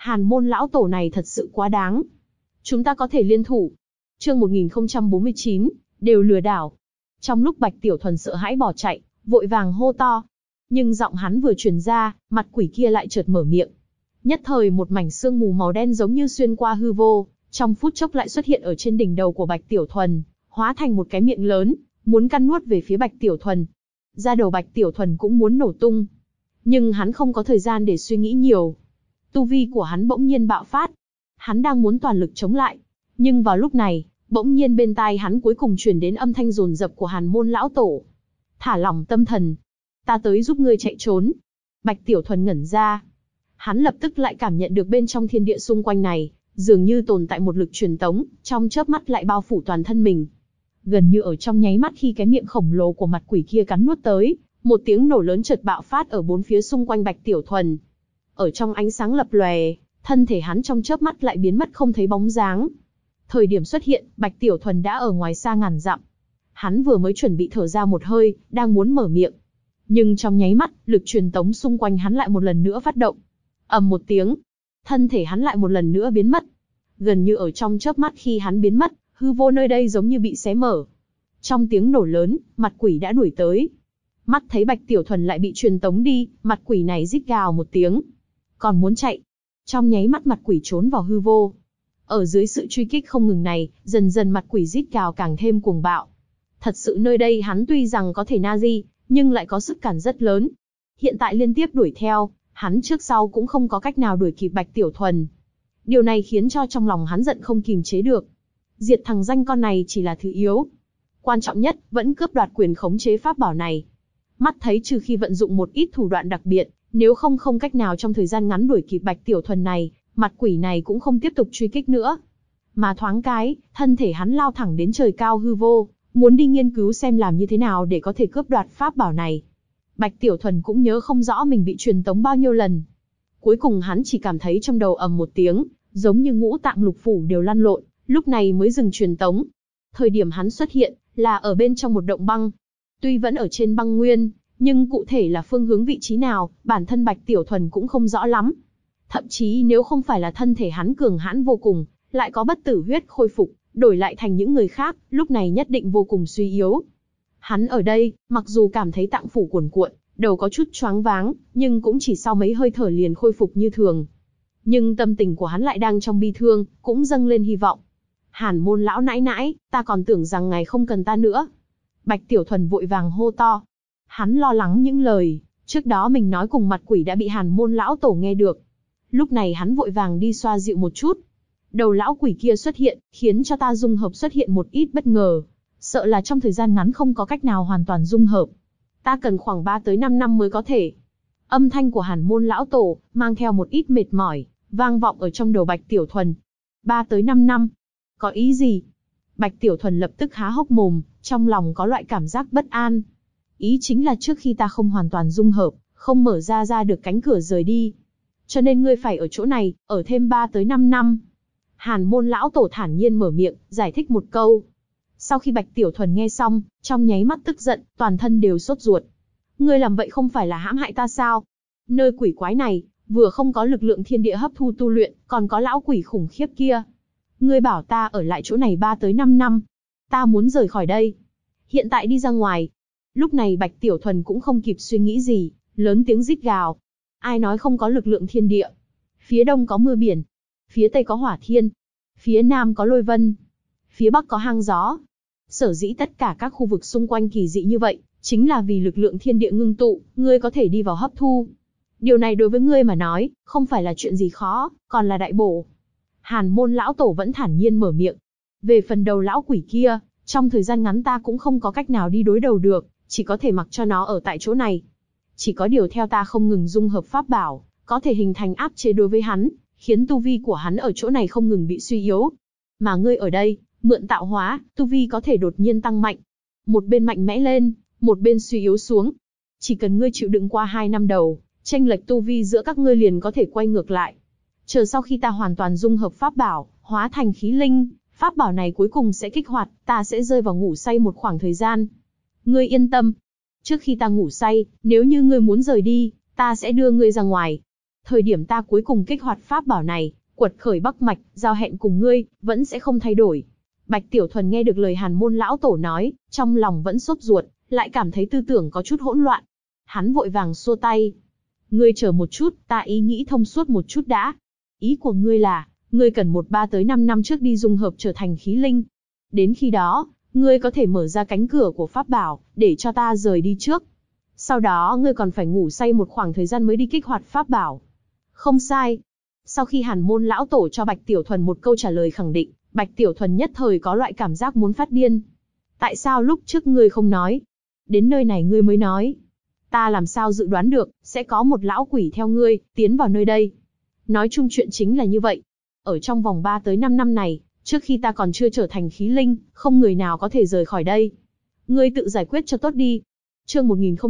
Hàn môn lão tổ này thật sự quá đáng. Chúng ta có thể liên thủ. Chương 1049, đều lừa đảo. Trong lúc Bạch Tiểu Thuần sợ hãi bỏ chạy, vội vàng hô to. Nhưng giọng hắn vừa truyền ra, mặt quỷ kia lại chợt mở miệng. Nhất thời một mảnh sương mù màu đen giống như xuyên qua hư vô, trong phút chốc lại xuất hiện ở trên đỉnh đầu của Bạch Tiểu Thuần, hóa thành một cái miệng lớn, muốn căn nuốt về phía Bạch Tiểu Thuần. Da đầu Bạch Tiểu Thuần cũng muốn nổ tung. Nhưng hắn không có thời gian để suy nghĩ nhiều. Tu vi của hắn bỗng nhiên bạo phát. Hắn đang muốn toàn lực chống lại. Nhưng vào lúc này, bỗng nhiên bên tai hắn cuối cùng truyền đến âm thanh dồn dập của Hàn môn lão tổ. Thả lỏng tâm thần. Ta tới giúp ngươi chạy trốn. Bạch Tiểu Thuần ngẩn ra. Hắn lập tức lại cảm nhận được bên trong thiên địa xung quanh này, dường như tồn tại một lực truyền tống, trong chớp mắt lại bao phủ toàn thân mình. Gần như ở trong nháy mắt khi cái miệng khổng lồ của mặt quỷ kia cắn nuốt tới, một tiếng nổ lớn chợt bạo phát ở bốn phía xung quanh Bạch Tiểu Thuần. Ở trong ánh sáng lập lòe, thân thể hắn trong chớp mắt lại biến mất không thấy bóng dáng. Thời điểm xuất hiện, Bạch Tiểu Thuần đã ở ngoài xa ngàn dặm. Hắn vừa mới chuẩn bị thở ra một hơi, đang muốn mở miệng. Nhưng trong nháy mắt, lực truyền tống xung quanh hắn lại một lần nữa phát động. Ầm một tiếng, thân thể hắn lại một lần nữa biến mất. Gần như ở trong chớp mắt khi hắn biến mất, hư vô nơi đây giống như bị xé mở. Trong tiếng nổ lớn, mặt quỷ đã đuổi tới. Mắt thấy Bạch Tiểu Thuần lại bị truyền tống đi, mặt quỷ này rít gào một tiếng. Còn muốn chạy. Trong nháy mắt mặt quỷ trốn vào hư vô. Ở dưới sự truy kích không ngừng này, dần dần mặt quỷ rít gào càng thêm cuồng bạo. Thật sự nơi đây hắn tuy rằng có thể na di, nhưng lại có sức cản rất lớn. Hiện tại liên tiếp đuổi theo, hắn trước sau cũng không có cách nào đuổi kịp Bạch Tiểu Thuần. Điều này khiến cho trong lòng hắn giận không kìm chế được. Diệt thằng danh con này chỉ là thứ yếu. Quan trọng nhất, vẫn cướp đoạt quyền khống chế pháp bảo này. Mắt thấy trừ khi vận dụng một ít thủ đoạn đặc biệt, nếu không cách nào trong thời gian ngắn đuổi kịp Bạch Tiểu Thuần này, mặt quỷ này cũng không tiếp tục truy kích nữa. Mà thoáng cái, thân thể hắn lao thẳng đến trời cao hư vô, muốn đi nghiên cứu xem làm như thế nào để có thể cướp đoạt pháp bảo này. Bạch Tiểu Thuần cũng nhớ không rõ mình bị truyền tống bao nhiêu lần. Cuối cùng hắn chỉ cảm thấy trong đầu ầm một tiếng, giống như ngũ tạng lục phủ đều lăn lộn, lúc này mới dừng truyền tống. Thời điểm hắn xuất hiện, là ở bên trong một động băng. Tuy vẫn ở trên băng nguyên, nhưng cụ thể là phương hướng vị trí nào, bản thân Bạch Tiểu Thuần cũng không rõ lắm. Thậm chí nếu không phải là thân thể hắn cường hãn vô cùng, lại có bất tử huyết khôi phục, đổi lại thành những người khác, lúc này nhất định vô cùng suy yếu. Hắn ở đây, mặc dù cảm thấy tạng phủ cuồn cuộn, đầu có chút choáng váng, nhưng cũng chỉ sau mấy hơi thở liền khôi phục như thường. Nhưng tâm tình của hắn lại đang trong bi thương, cũng dâng lên hy vọng. Hàn môn lão nãi nãi, ta còn tưởng rằng ngài không cần ta nữa. Bạch Tiểu Thuần vội vàng hô to. Hắn lo lắng những lời trước đó mình nói cùng mặt quỷ đã bị Hàn môn lão tổ nghe được. Lúc này hắn vội vàng đi xoa dịu một chút. Đầu lão quỷ kia xuất hiện, khiến cho ta dung hợp xuất hiện một ít bất ngờ. Sợ là trong thời gian ngắn không có cách nào hoàn toàn dung hợp. Ta cần khoảng 3 tới 5 năm mới có thể. Âm thanh của Hàn môn lão tổ, mang theo một ít mệt mỏi, vang vọng ở trong đầu Bạch Tiểu Thuần. 3 tới 5 năm? Có ý gì? Bạch Tiểu Thuần lập tức há hốc mồm, trong lòng có loại cảm giác bất an. Ý chính là trước khi ta không hoàn toàn dung hợp, không mở ra được cánh cửa rời đi. Cho nên ngươi phải ở chỗ này, ở thêm 3 tới 5 năm. Hàn môn lão tổ thản nhiên mở miệng, giải thích một câu. Sau khi Bạch Tiểu Thuần nghe xong, trong nháy mắt tức giận, toàn thân đều sốt ruột. Ngươi làm vậy không phải là hãm hại ta sao? Nơi quỷ quái này, vừa không có lực lượng thiên địa hấp thu tu luyện, còn có lão quỷ khủng khiếp kia. Ngươi bảo ta ở lại chỗ này 3 tới 5 năm. Ta muốn rời khỏi đây. Hiện tại đi ra ngoài. Lúc này Bạch Tiểu Thuần cũng không kịp suy nghĩ gì, lớn tiếng rít gào. Ai nói không có lực lượng thiên địa? Phía đông có mưa biển. Phía tây có hỏa thiên. Phía nam có lôi vân. Phía bắc có hang gió. Sở dĩ tất cả các khu vực xung quanh kỳ dị như vậy, chính là vì lực lượng thiên địa ngưng tụ, ngươi có thể đi vào hấp thu. Điều này đối với ngươi mà nói, không phải là chuyện gì khó, còn là đại bổ. Hàn môn lão tổ vẫn thản nhiên mở miệng. Về phần đầu lão quỷ kia, trong thời gian ngắn ta cũng không có cách nào đi đối đầu được, chỉ có thể mặc cho nó ở tại chỗ này. Chỉ có điều theo ta không ngừng dung hợp pháp bảo, có thể hình thành áp chế đối với hắn, khiến tu vi của hắn ở chỗ này không ngừng bị suy yếu. Mà ngươi ở đây, mượn tạo hóa, tu vi có thể đột nhiên tăng mạnh. Một bên mạnh mẽ lên, một bên suy yếu xuống. Chỉ cần ngươi chịu đựng qua 2 năm đầu, chênh lệch tu vi giữa các ngươi liền có thể quay ngược lại. Chờ sau khi ta hoàn toàn dung hợp pháp bảo, hóa thành khí linh, pháp bảo này cuối cùng sẽ kích hoạt, ta sẽ rơi vào ngủ say một khoảng thời gian. Ngươi yên tâm. Trước khi ta ngủ say, nếu như ngươi muốn rời đi, ta sẽ đưa ngươi ra ngoài. Thời điểm ta cuối cùng kích hoạt pháp bảo này, quật khởi Bắc Mạch, giao hẹn cùng ngươi, vẫn sẽ không thay đổi. Bạch Tiểu Thuần nghe được lời Hàn Môn lão tổ nói, trong lòng vẫn sốt ruột, lại cảm thấy tư tưởng có chút hỗn loạn. Hắn vội vàng xua tay. Ngươi chờ một chút, ta ý nghĩ thông suốt một chút đã. Ý của ngươi là, ngươi cần 3 tới 5 năm trước đi dung hợp trở thành khí linh. Đến khi đó, ngươi có thể mở ra cánh cửa của pháp bảo, để cho ta rời đi trước. Sau đó ngươi còn phải ngủ say một khoảng thời gian mới đi kích hoạt pháp bảo. Không sai. Sau khi Hàn Môn lão tổ cho Bạch Tiểu Thuần một câu trả lời khẳng định, Bạch Tiểu Thuần nhất thời có loại cảm giác muốn phát điên. Tại sao lúc trước ngươi không nói? Đến nơi này ngươi mới nói. Ta làm sao dự đoán được, sẽ có một lão quỷ theo ngươi, tiến vào nơi đây. Nói chung chuyện chính là như vậy. Ở trong vòng 3 tới 5 năm này, trước khi ta còn chưa trở thành khí linh, không người nào có thể rời khỏi đây. Ngươi tự giải quyết cho tốt đi. Chương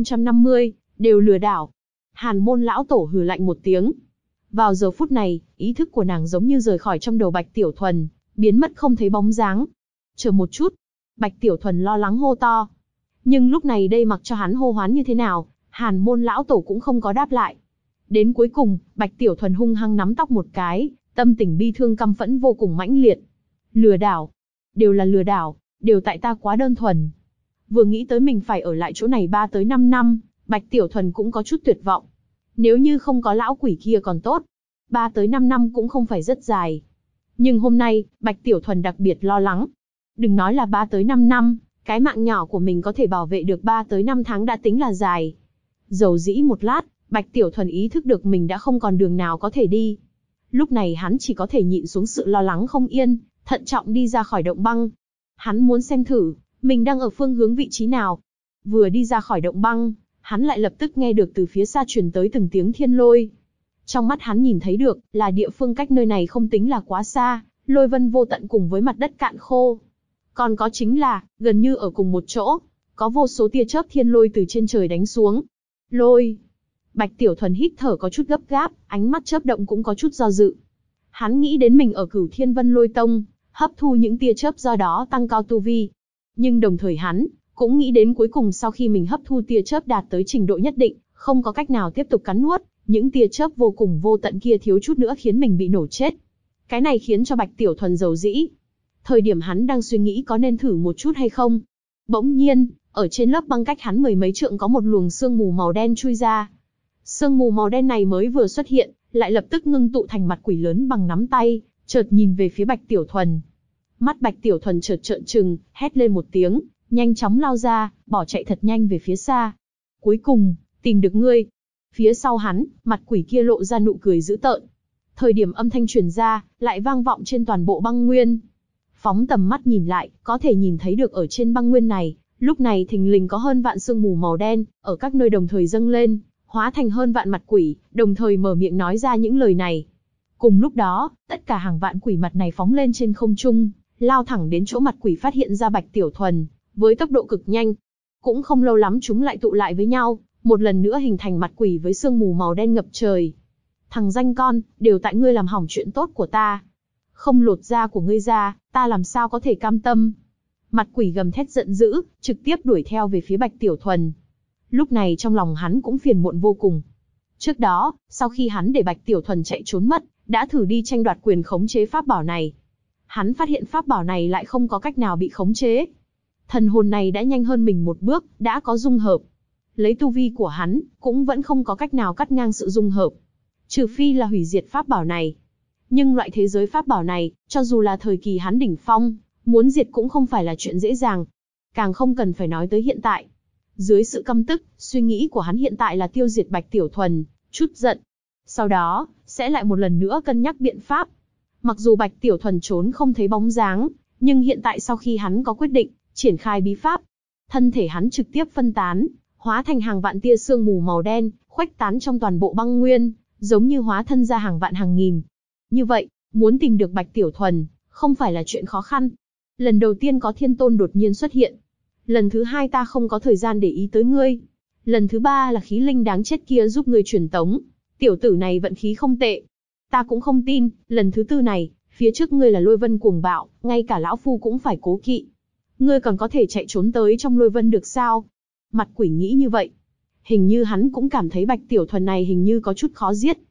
1050, đều lừa đảo. Hàn Môn lão tổ hừ lạnh một tiếng. Vào giờ phút này, ý thức của nàng giống như rời khỏi trong đầu Bạch Tiểu Thuần, biến mất không thấy bóng dáng. Chờ một chút. Bạch Tiểu Thuần lo lắng hô to. Nhưng lúc này đây mặc cho hắn hô hoán như thế nào, Hàn Môn lão tổ cũng không có đáp lại. Đến cuối cùng, Bạch Tiểu Thuần hung hăng nắm tóc một cái, tâm tình bi thương căm phẫn vô cùng mãnh liệt. Lừa đảo. Đều là lừa đảo, đều tại ta quá đơn thuần. Vừa nghĩ tới mình phải ở lại chỗ này 3 tới 5 năm, Bạch Tiểu Thuần cũng có chút tuyệt vọng. Nếu như không có lão quỷ kia còn tốt. 3 tới 5 năm cũng không phải rất dài. Nhưng hôm nay, Bạch Tiểu Thuần đặc biệt lo lắng. Đừng nói là 3 tới 5 năm, cái mạng nhỏ của mình có thể bảo vệ được 3 tới 5 tháng đã tính là dài. Dầu dĩ một lát, Bạch Tiểu Thuần ý thức được mình đã không còn đường nào có thể đi. Lúc này hắn chỉ có thể nhịn xuống sự lo lắng không yên, thận trọng đi ra khỏi động băng. Hắn muốn xem thử, mình đang ở phương hướng vị trí nào. Vừa đi ra khỏi động băng, hắn lại lập tức nghe được từ phía xa truyền tới từng tiếng thiên lôi. Trong mắt hắn nhìn thấy được, là địa phương cách nơi này không tính là quá xa, lôi vân vô tận cùng với mặt đất cạn khô. Còn có chính là, gần như ở cùng một chỗ, có vô số tia chớp thiên lôi từ trên trời đánh xuống. Lôi! Bạch Tiểu Thuần hít thở có chút gấp gáp, ánh mắt chớp động cũng có chút do dự. Hắn nghĩ đến mình ở Cửu Thiên Vân Lôi Tông, hấp thu những tia chớp do đó tăng cao tu vi. Nhưng đồng thời hắn cũng nghĩ đến cuối cùng sau khi mình hấp thu tia chớp đạt tới trình độ nhất định, không có cách nào tiếp tục cắn nuốt, những tia chớp vô cùng vô tận kia thiếu chút nữa khiến mình bị nổ chết. Cái này khiến cho Bạch Tiểu Thuần dầu dĩ. Thời điểm hắn đang suy nghĩ có nên thử một chút hay không. Bỗng nhiên, ở trên lớp băng cách hắn 10 mấy trượng có một luồng sương mù màu đen chui ra. Sương mù màu đen này mới vừa xuất hiện, lại lập tức ngưng tụ thành mặt quỷ lớn bằng nắm tay, chợt nhìn về phía Bạch Tiểu Thuần. Mắt Bạch Tiểu Thuần chợt trợn trừng, hét lên một tiếng, nhanh chóng lao ra, bỏ chạy thật nhanh về phía xa. Cuối cùng, tìm được ngươi. Phía sau hắn, mặt quỷ kia lộ ra nụ cười dữ tợn. Thời điểm âm thanh truyền ra, lại vang vọng trên toàn bộ băng nguyên. Phóng tầm mắt nhìn lại, có thể nhìn thấy được ở trên băng nguyên này, lúc này thình lình có hơn vạn sương mù màu đen, ở các nơi đồng thời dâng lên, hóa thành hơn vạn mặt quỷ, đồng thời mở miệng nói ra những lời này. Cùng lúc đó, tất cả hàng vạn quỷ mặt này phóng lên trên không trung, lao thẳng đến chỗ mặt quỷ phát hiện ra Bạch Tiểu Thuần, với tốc độ cực nhanh. Cũng không lâu lắm chúng lại tụ lại với nhau, một lần nữa hình thành mặt quỷ với sương mù màu đen ngập trời. Thằng danh con, đều tại ngươi làm hỏng chuyện tốt của ta. Không lột da của ngươi ra, ta làm sao có thể cam tâm. Mặt quỷ gầm thét giận dữ, trực tiếp đuổi theo về phía Bạch Tiểu Thuần. Lúc này trong lòng hắn cũng phiền muộn vô cùng. Trước đó, sau khi hắn để Bạch Tiểu Thuần chạy trốn mất, đã thử đi tranh đoạt quyền khống chế pháp bảo này. Hắn phát hiện pháp bảo này lại không có cách nào bị khống chế. Thần hồn này đã nhanh hơn mình một bước, đã có dung hợp. Lấy tu vi của hắn, cũng vẫn không có cách nào cắt ngang sự dung hợp. Trừ phi là hủy diệt pháp bảo này. Nhưng loại thế giới pháp bảo này, cho dù là thời kỳ hắn đỉnh phong, muốn diệt cũng không phải là chuyện dễ dàng. Càng không cần phải nói tới hiện tại. Dưới sự căm tức, suy nghĩ của hắn hiện tại là tiêu diệt Bạch Tiểu Thuần, chút giận. Sau đó, sẽ lại một lần nữa cân nhắc biện pháp. Mặc dù Bạch Tiểu Thuần trốn không thấy bóng dáng, nhưng hiện tại sau khi hắn có quyết định, triển khai bí pháp, thân thể hắn trực tiếp phân tán, hóa thành hàng vạn tia sương mù màu đen, khuếch tán trong toàn bộ băng nguyên, giống như hóa thân ra hàng vạn hàng nghìn. Như vậy, muốn tìm được Bạch Tiểu Thuần, không phải là chuyện khó khăn. Lần đầu tiên có thiên tôn đột nhiên xuất hiện. Lần thứ hai ta không có thời gian để ý tới ngươi. Lần thứ ba là khí linh đáng chết kia giúp ngươi truyền tống. Tiểu tử này vận khí không tệ. Ta cũng không tin, lần thứ tư này, phía trước ngươi là lôi vân cuồng bạo, ngay cả lão phu cũng phải cố kỵ. Ngươi còn có thể chạy trốn tới trong lôi vân được sao? Mặt quỷ nghĩ như vậy. Hình như hắn cũng cảm thấy Bạch Tiểu Thuần này hình như có chút khó giết.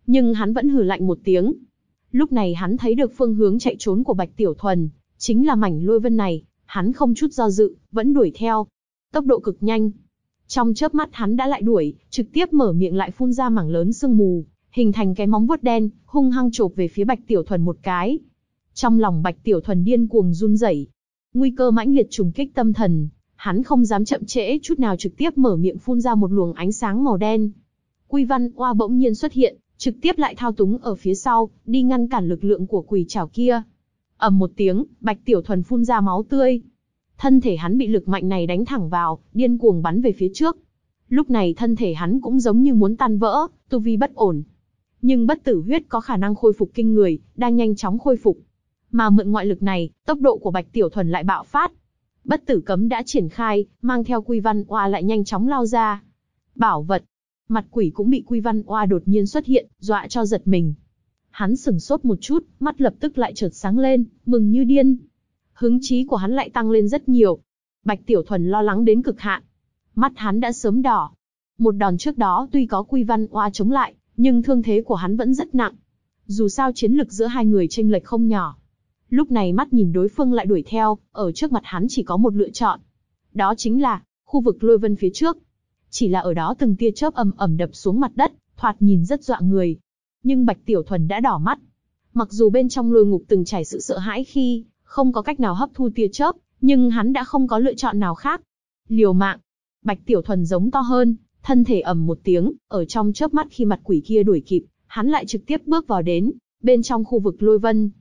Nhưng hắn vẫn hừ lạnh một tiếng. Lúc này hắn thấy được phương hướng chạy trốn của Bạch Tiểu Thuần, chính là mảnh lôi vân này, hắn không chút do dự, vẫn đuổi theo. Tốc độ cực nhanh. Trong chớp mắt hắn đã lại đuổi, trực tiếp mở miệng lại phun ra mảng lớn sương mù, hình thành cái móng vuốt đen, hung hăng chộp về phía Bạch Tiểu Thuần một cái. Trong lòng Bạch Tiểu Thuần điên cuồng run rẩy, nguy cơ mãnh liệt trùng kích tâm thần, hắn không dám chậm trễ chút nào, trực tiếp mở miệng phun ra một luồng ánh sáng màu đen. Quy Văn Oa bỗng nhiên xuất hiện, trực tiếp lại thao túng ở phía sau, đi ngăn cản lực lượng của quỷ trảo kia. Ầm một tiếng, Bạch Tiểu Thuần phun ra máu tươi. Thân thể hắn bị lực mạnh này đánh thẳng vào, điên cuồng bắn về phía trước. Lúc này thân thể hắn cũng giống như muốn tan vỡ, tu vi bất ổn. Nhưng bất tử huyết có khả năng khôi phục kinh người, đang nhanh chóng khôi phục. Mà mượn ngoại lực này, tốc độ của Bạch Tiểu Thuần lại bạo phát. Bất tử cấm đã triển khai, mang theo Quy Văn Oa lại nhanh chóng lao ra. Bảo vật. Mặt quỷ cũng bị Quy Văn Oa đột nhiên xuất hiện, dọa cho giật mình. Hắn sửng sốt một chút, mắt lập tức lại chợt sáng lên, mừng như điên. Hứng chí của hắn lại tăng lên rất nhiều. Bạch Tiểu Thuần lo lắng đến cực hạn. Mắt hắn đã sớm đỏ. Một đòn trước đó tuy có Quy Văn Oa chống lại, nhưng thương thế của hắn vẫn rất nặng. Dù sao chiến lực giữa hai người chênh lệch không nhỏ. Lúc này mắt nhìn đối phương lại đuổi theo, ở trước mặt hắn chỉ có một lựa chọn. Đó chính là, khu vực lôi vân phía trước. Chỉ là ở đó từng tia chớp ầm ầm đập xuống mặt đất, thoạt nhìn rất dọa người. Nhưng Bạch Tiểu Thuần đã đỏ mắt. Mặc dù bên trong lôi ngục từng trải sự sợ hãi khi không có cách nào hấp thu tia chớp, nhưng hắn đã không có lựa chọn nào khác. Liều mạng. Bạch Tiểu Thuần giống to hơn, thân thể ầm một tiếng, ở trong chớp mắt khi mặt quỷ kia đuổi kịp, hắn lại trực tiếp bước vào đến bên trong khu vực lôi vân.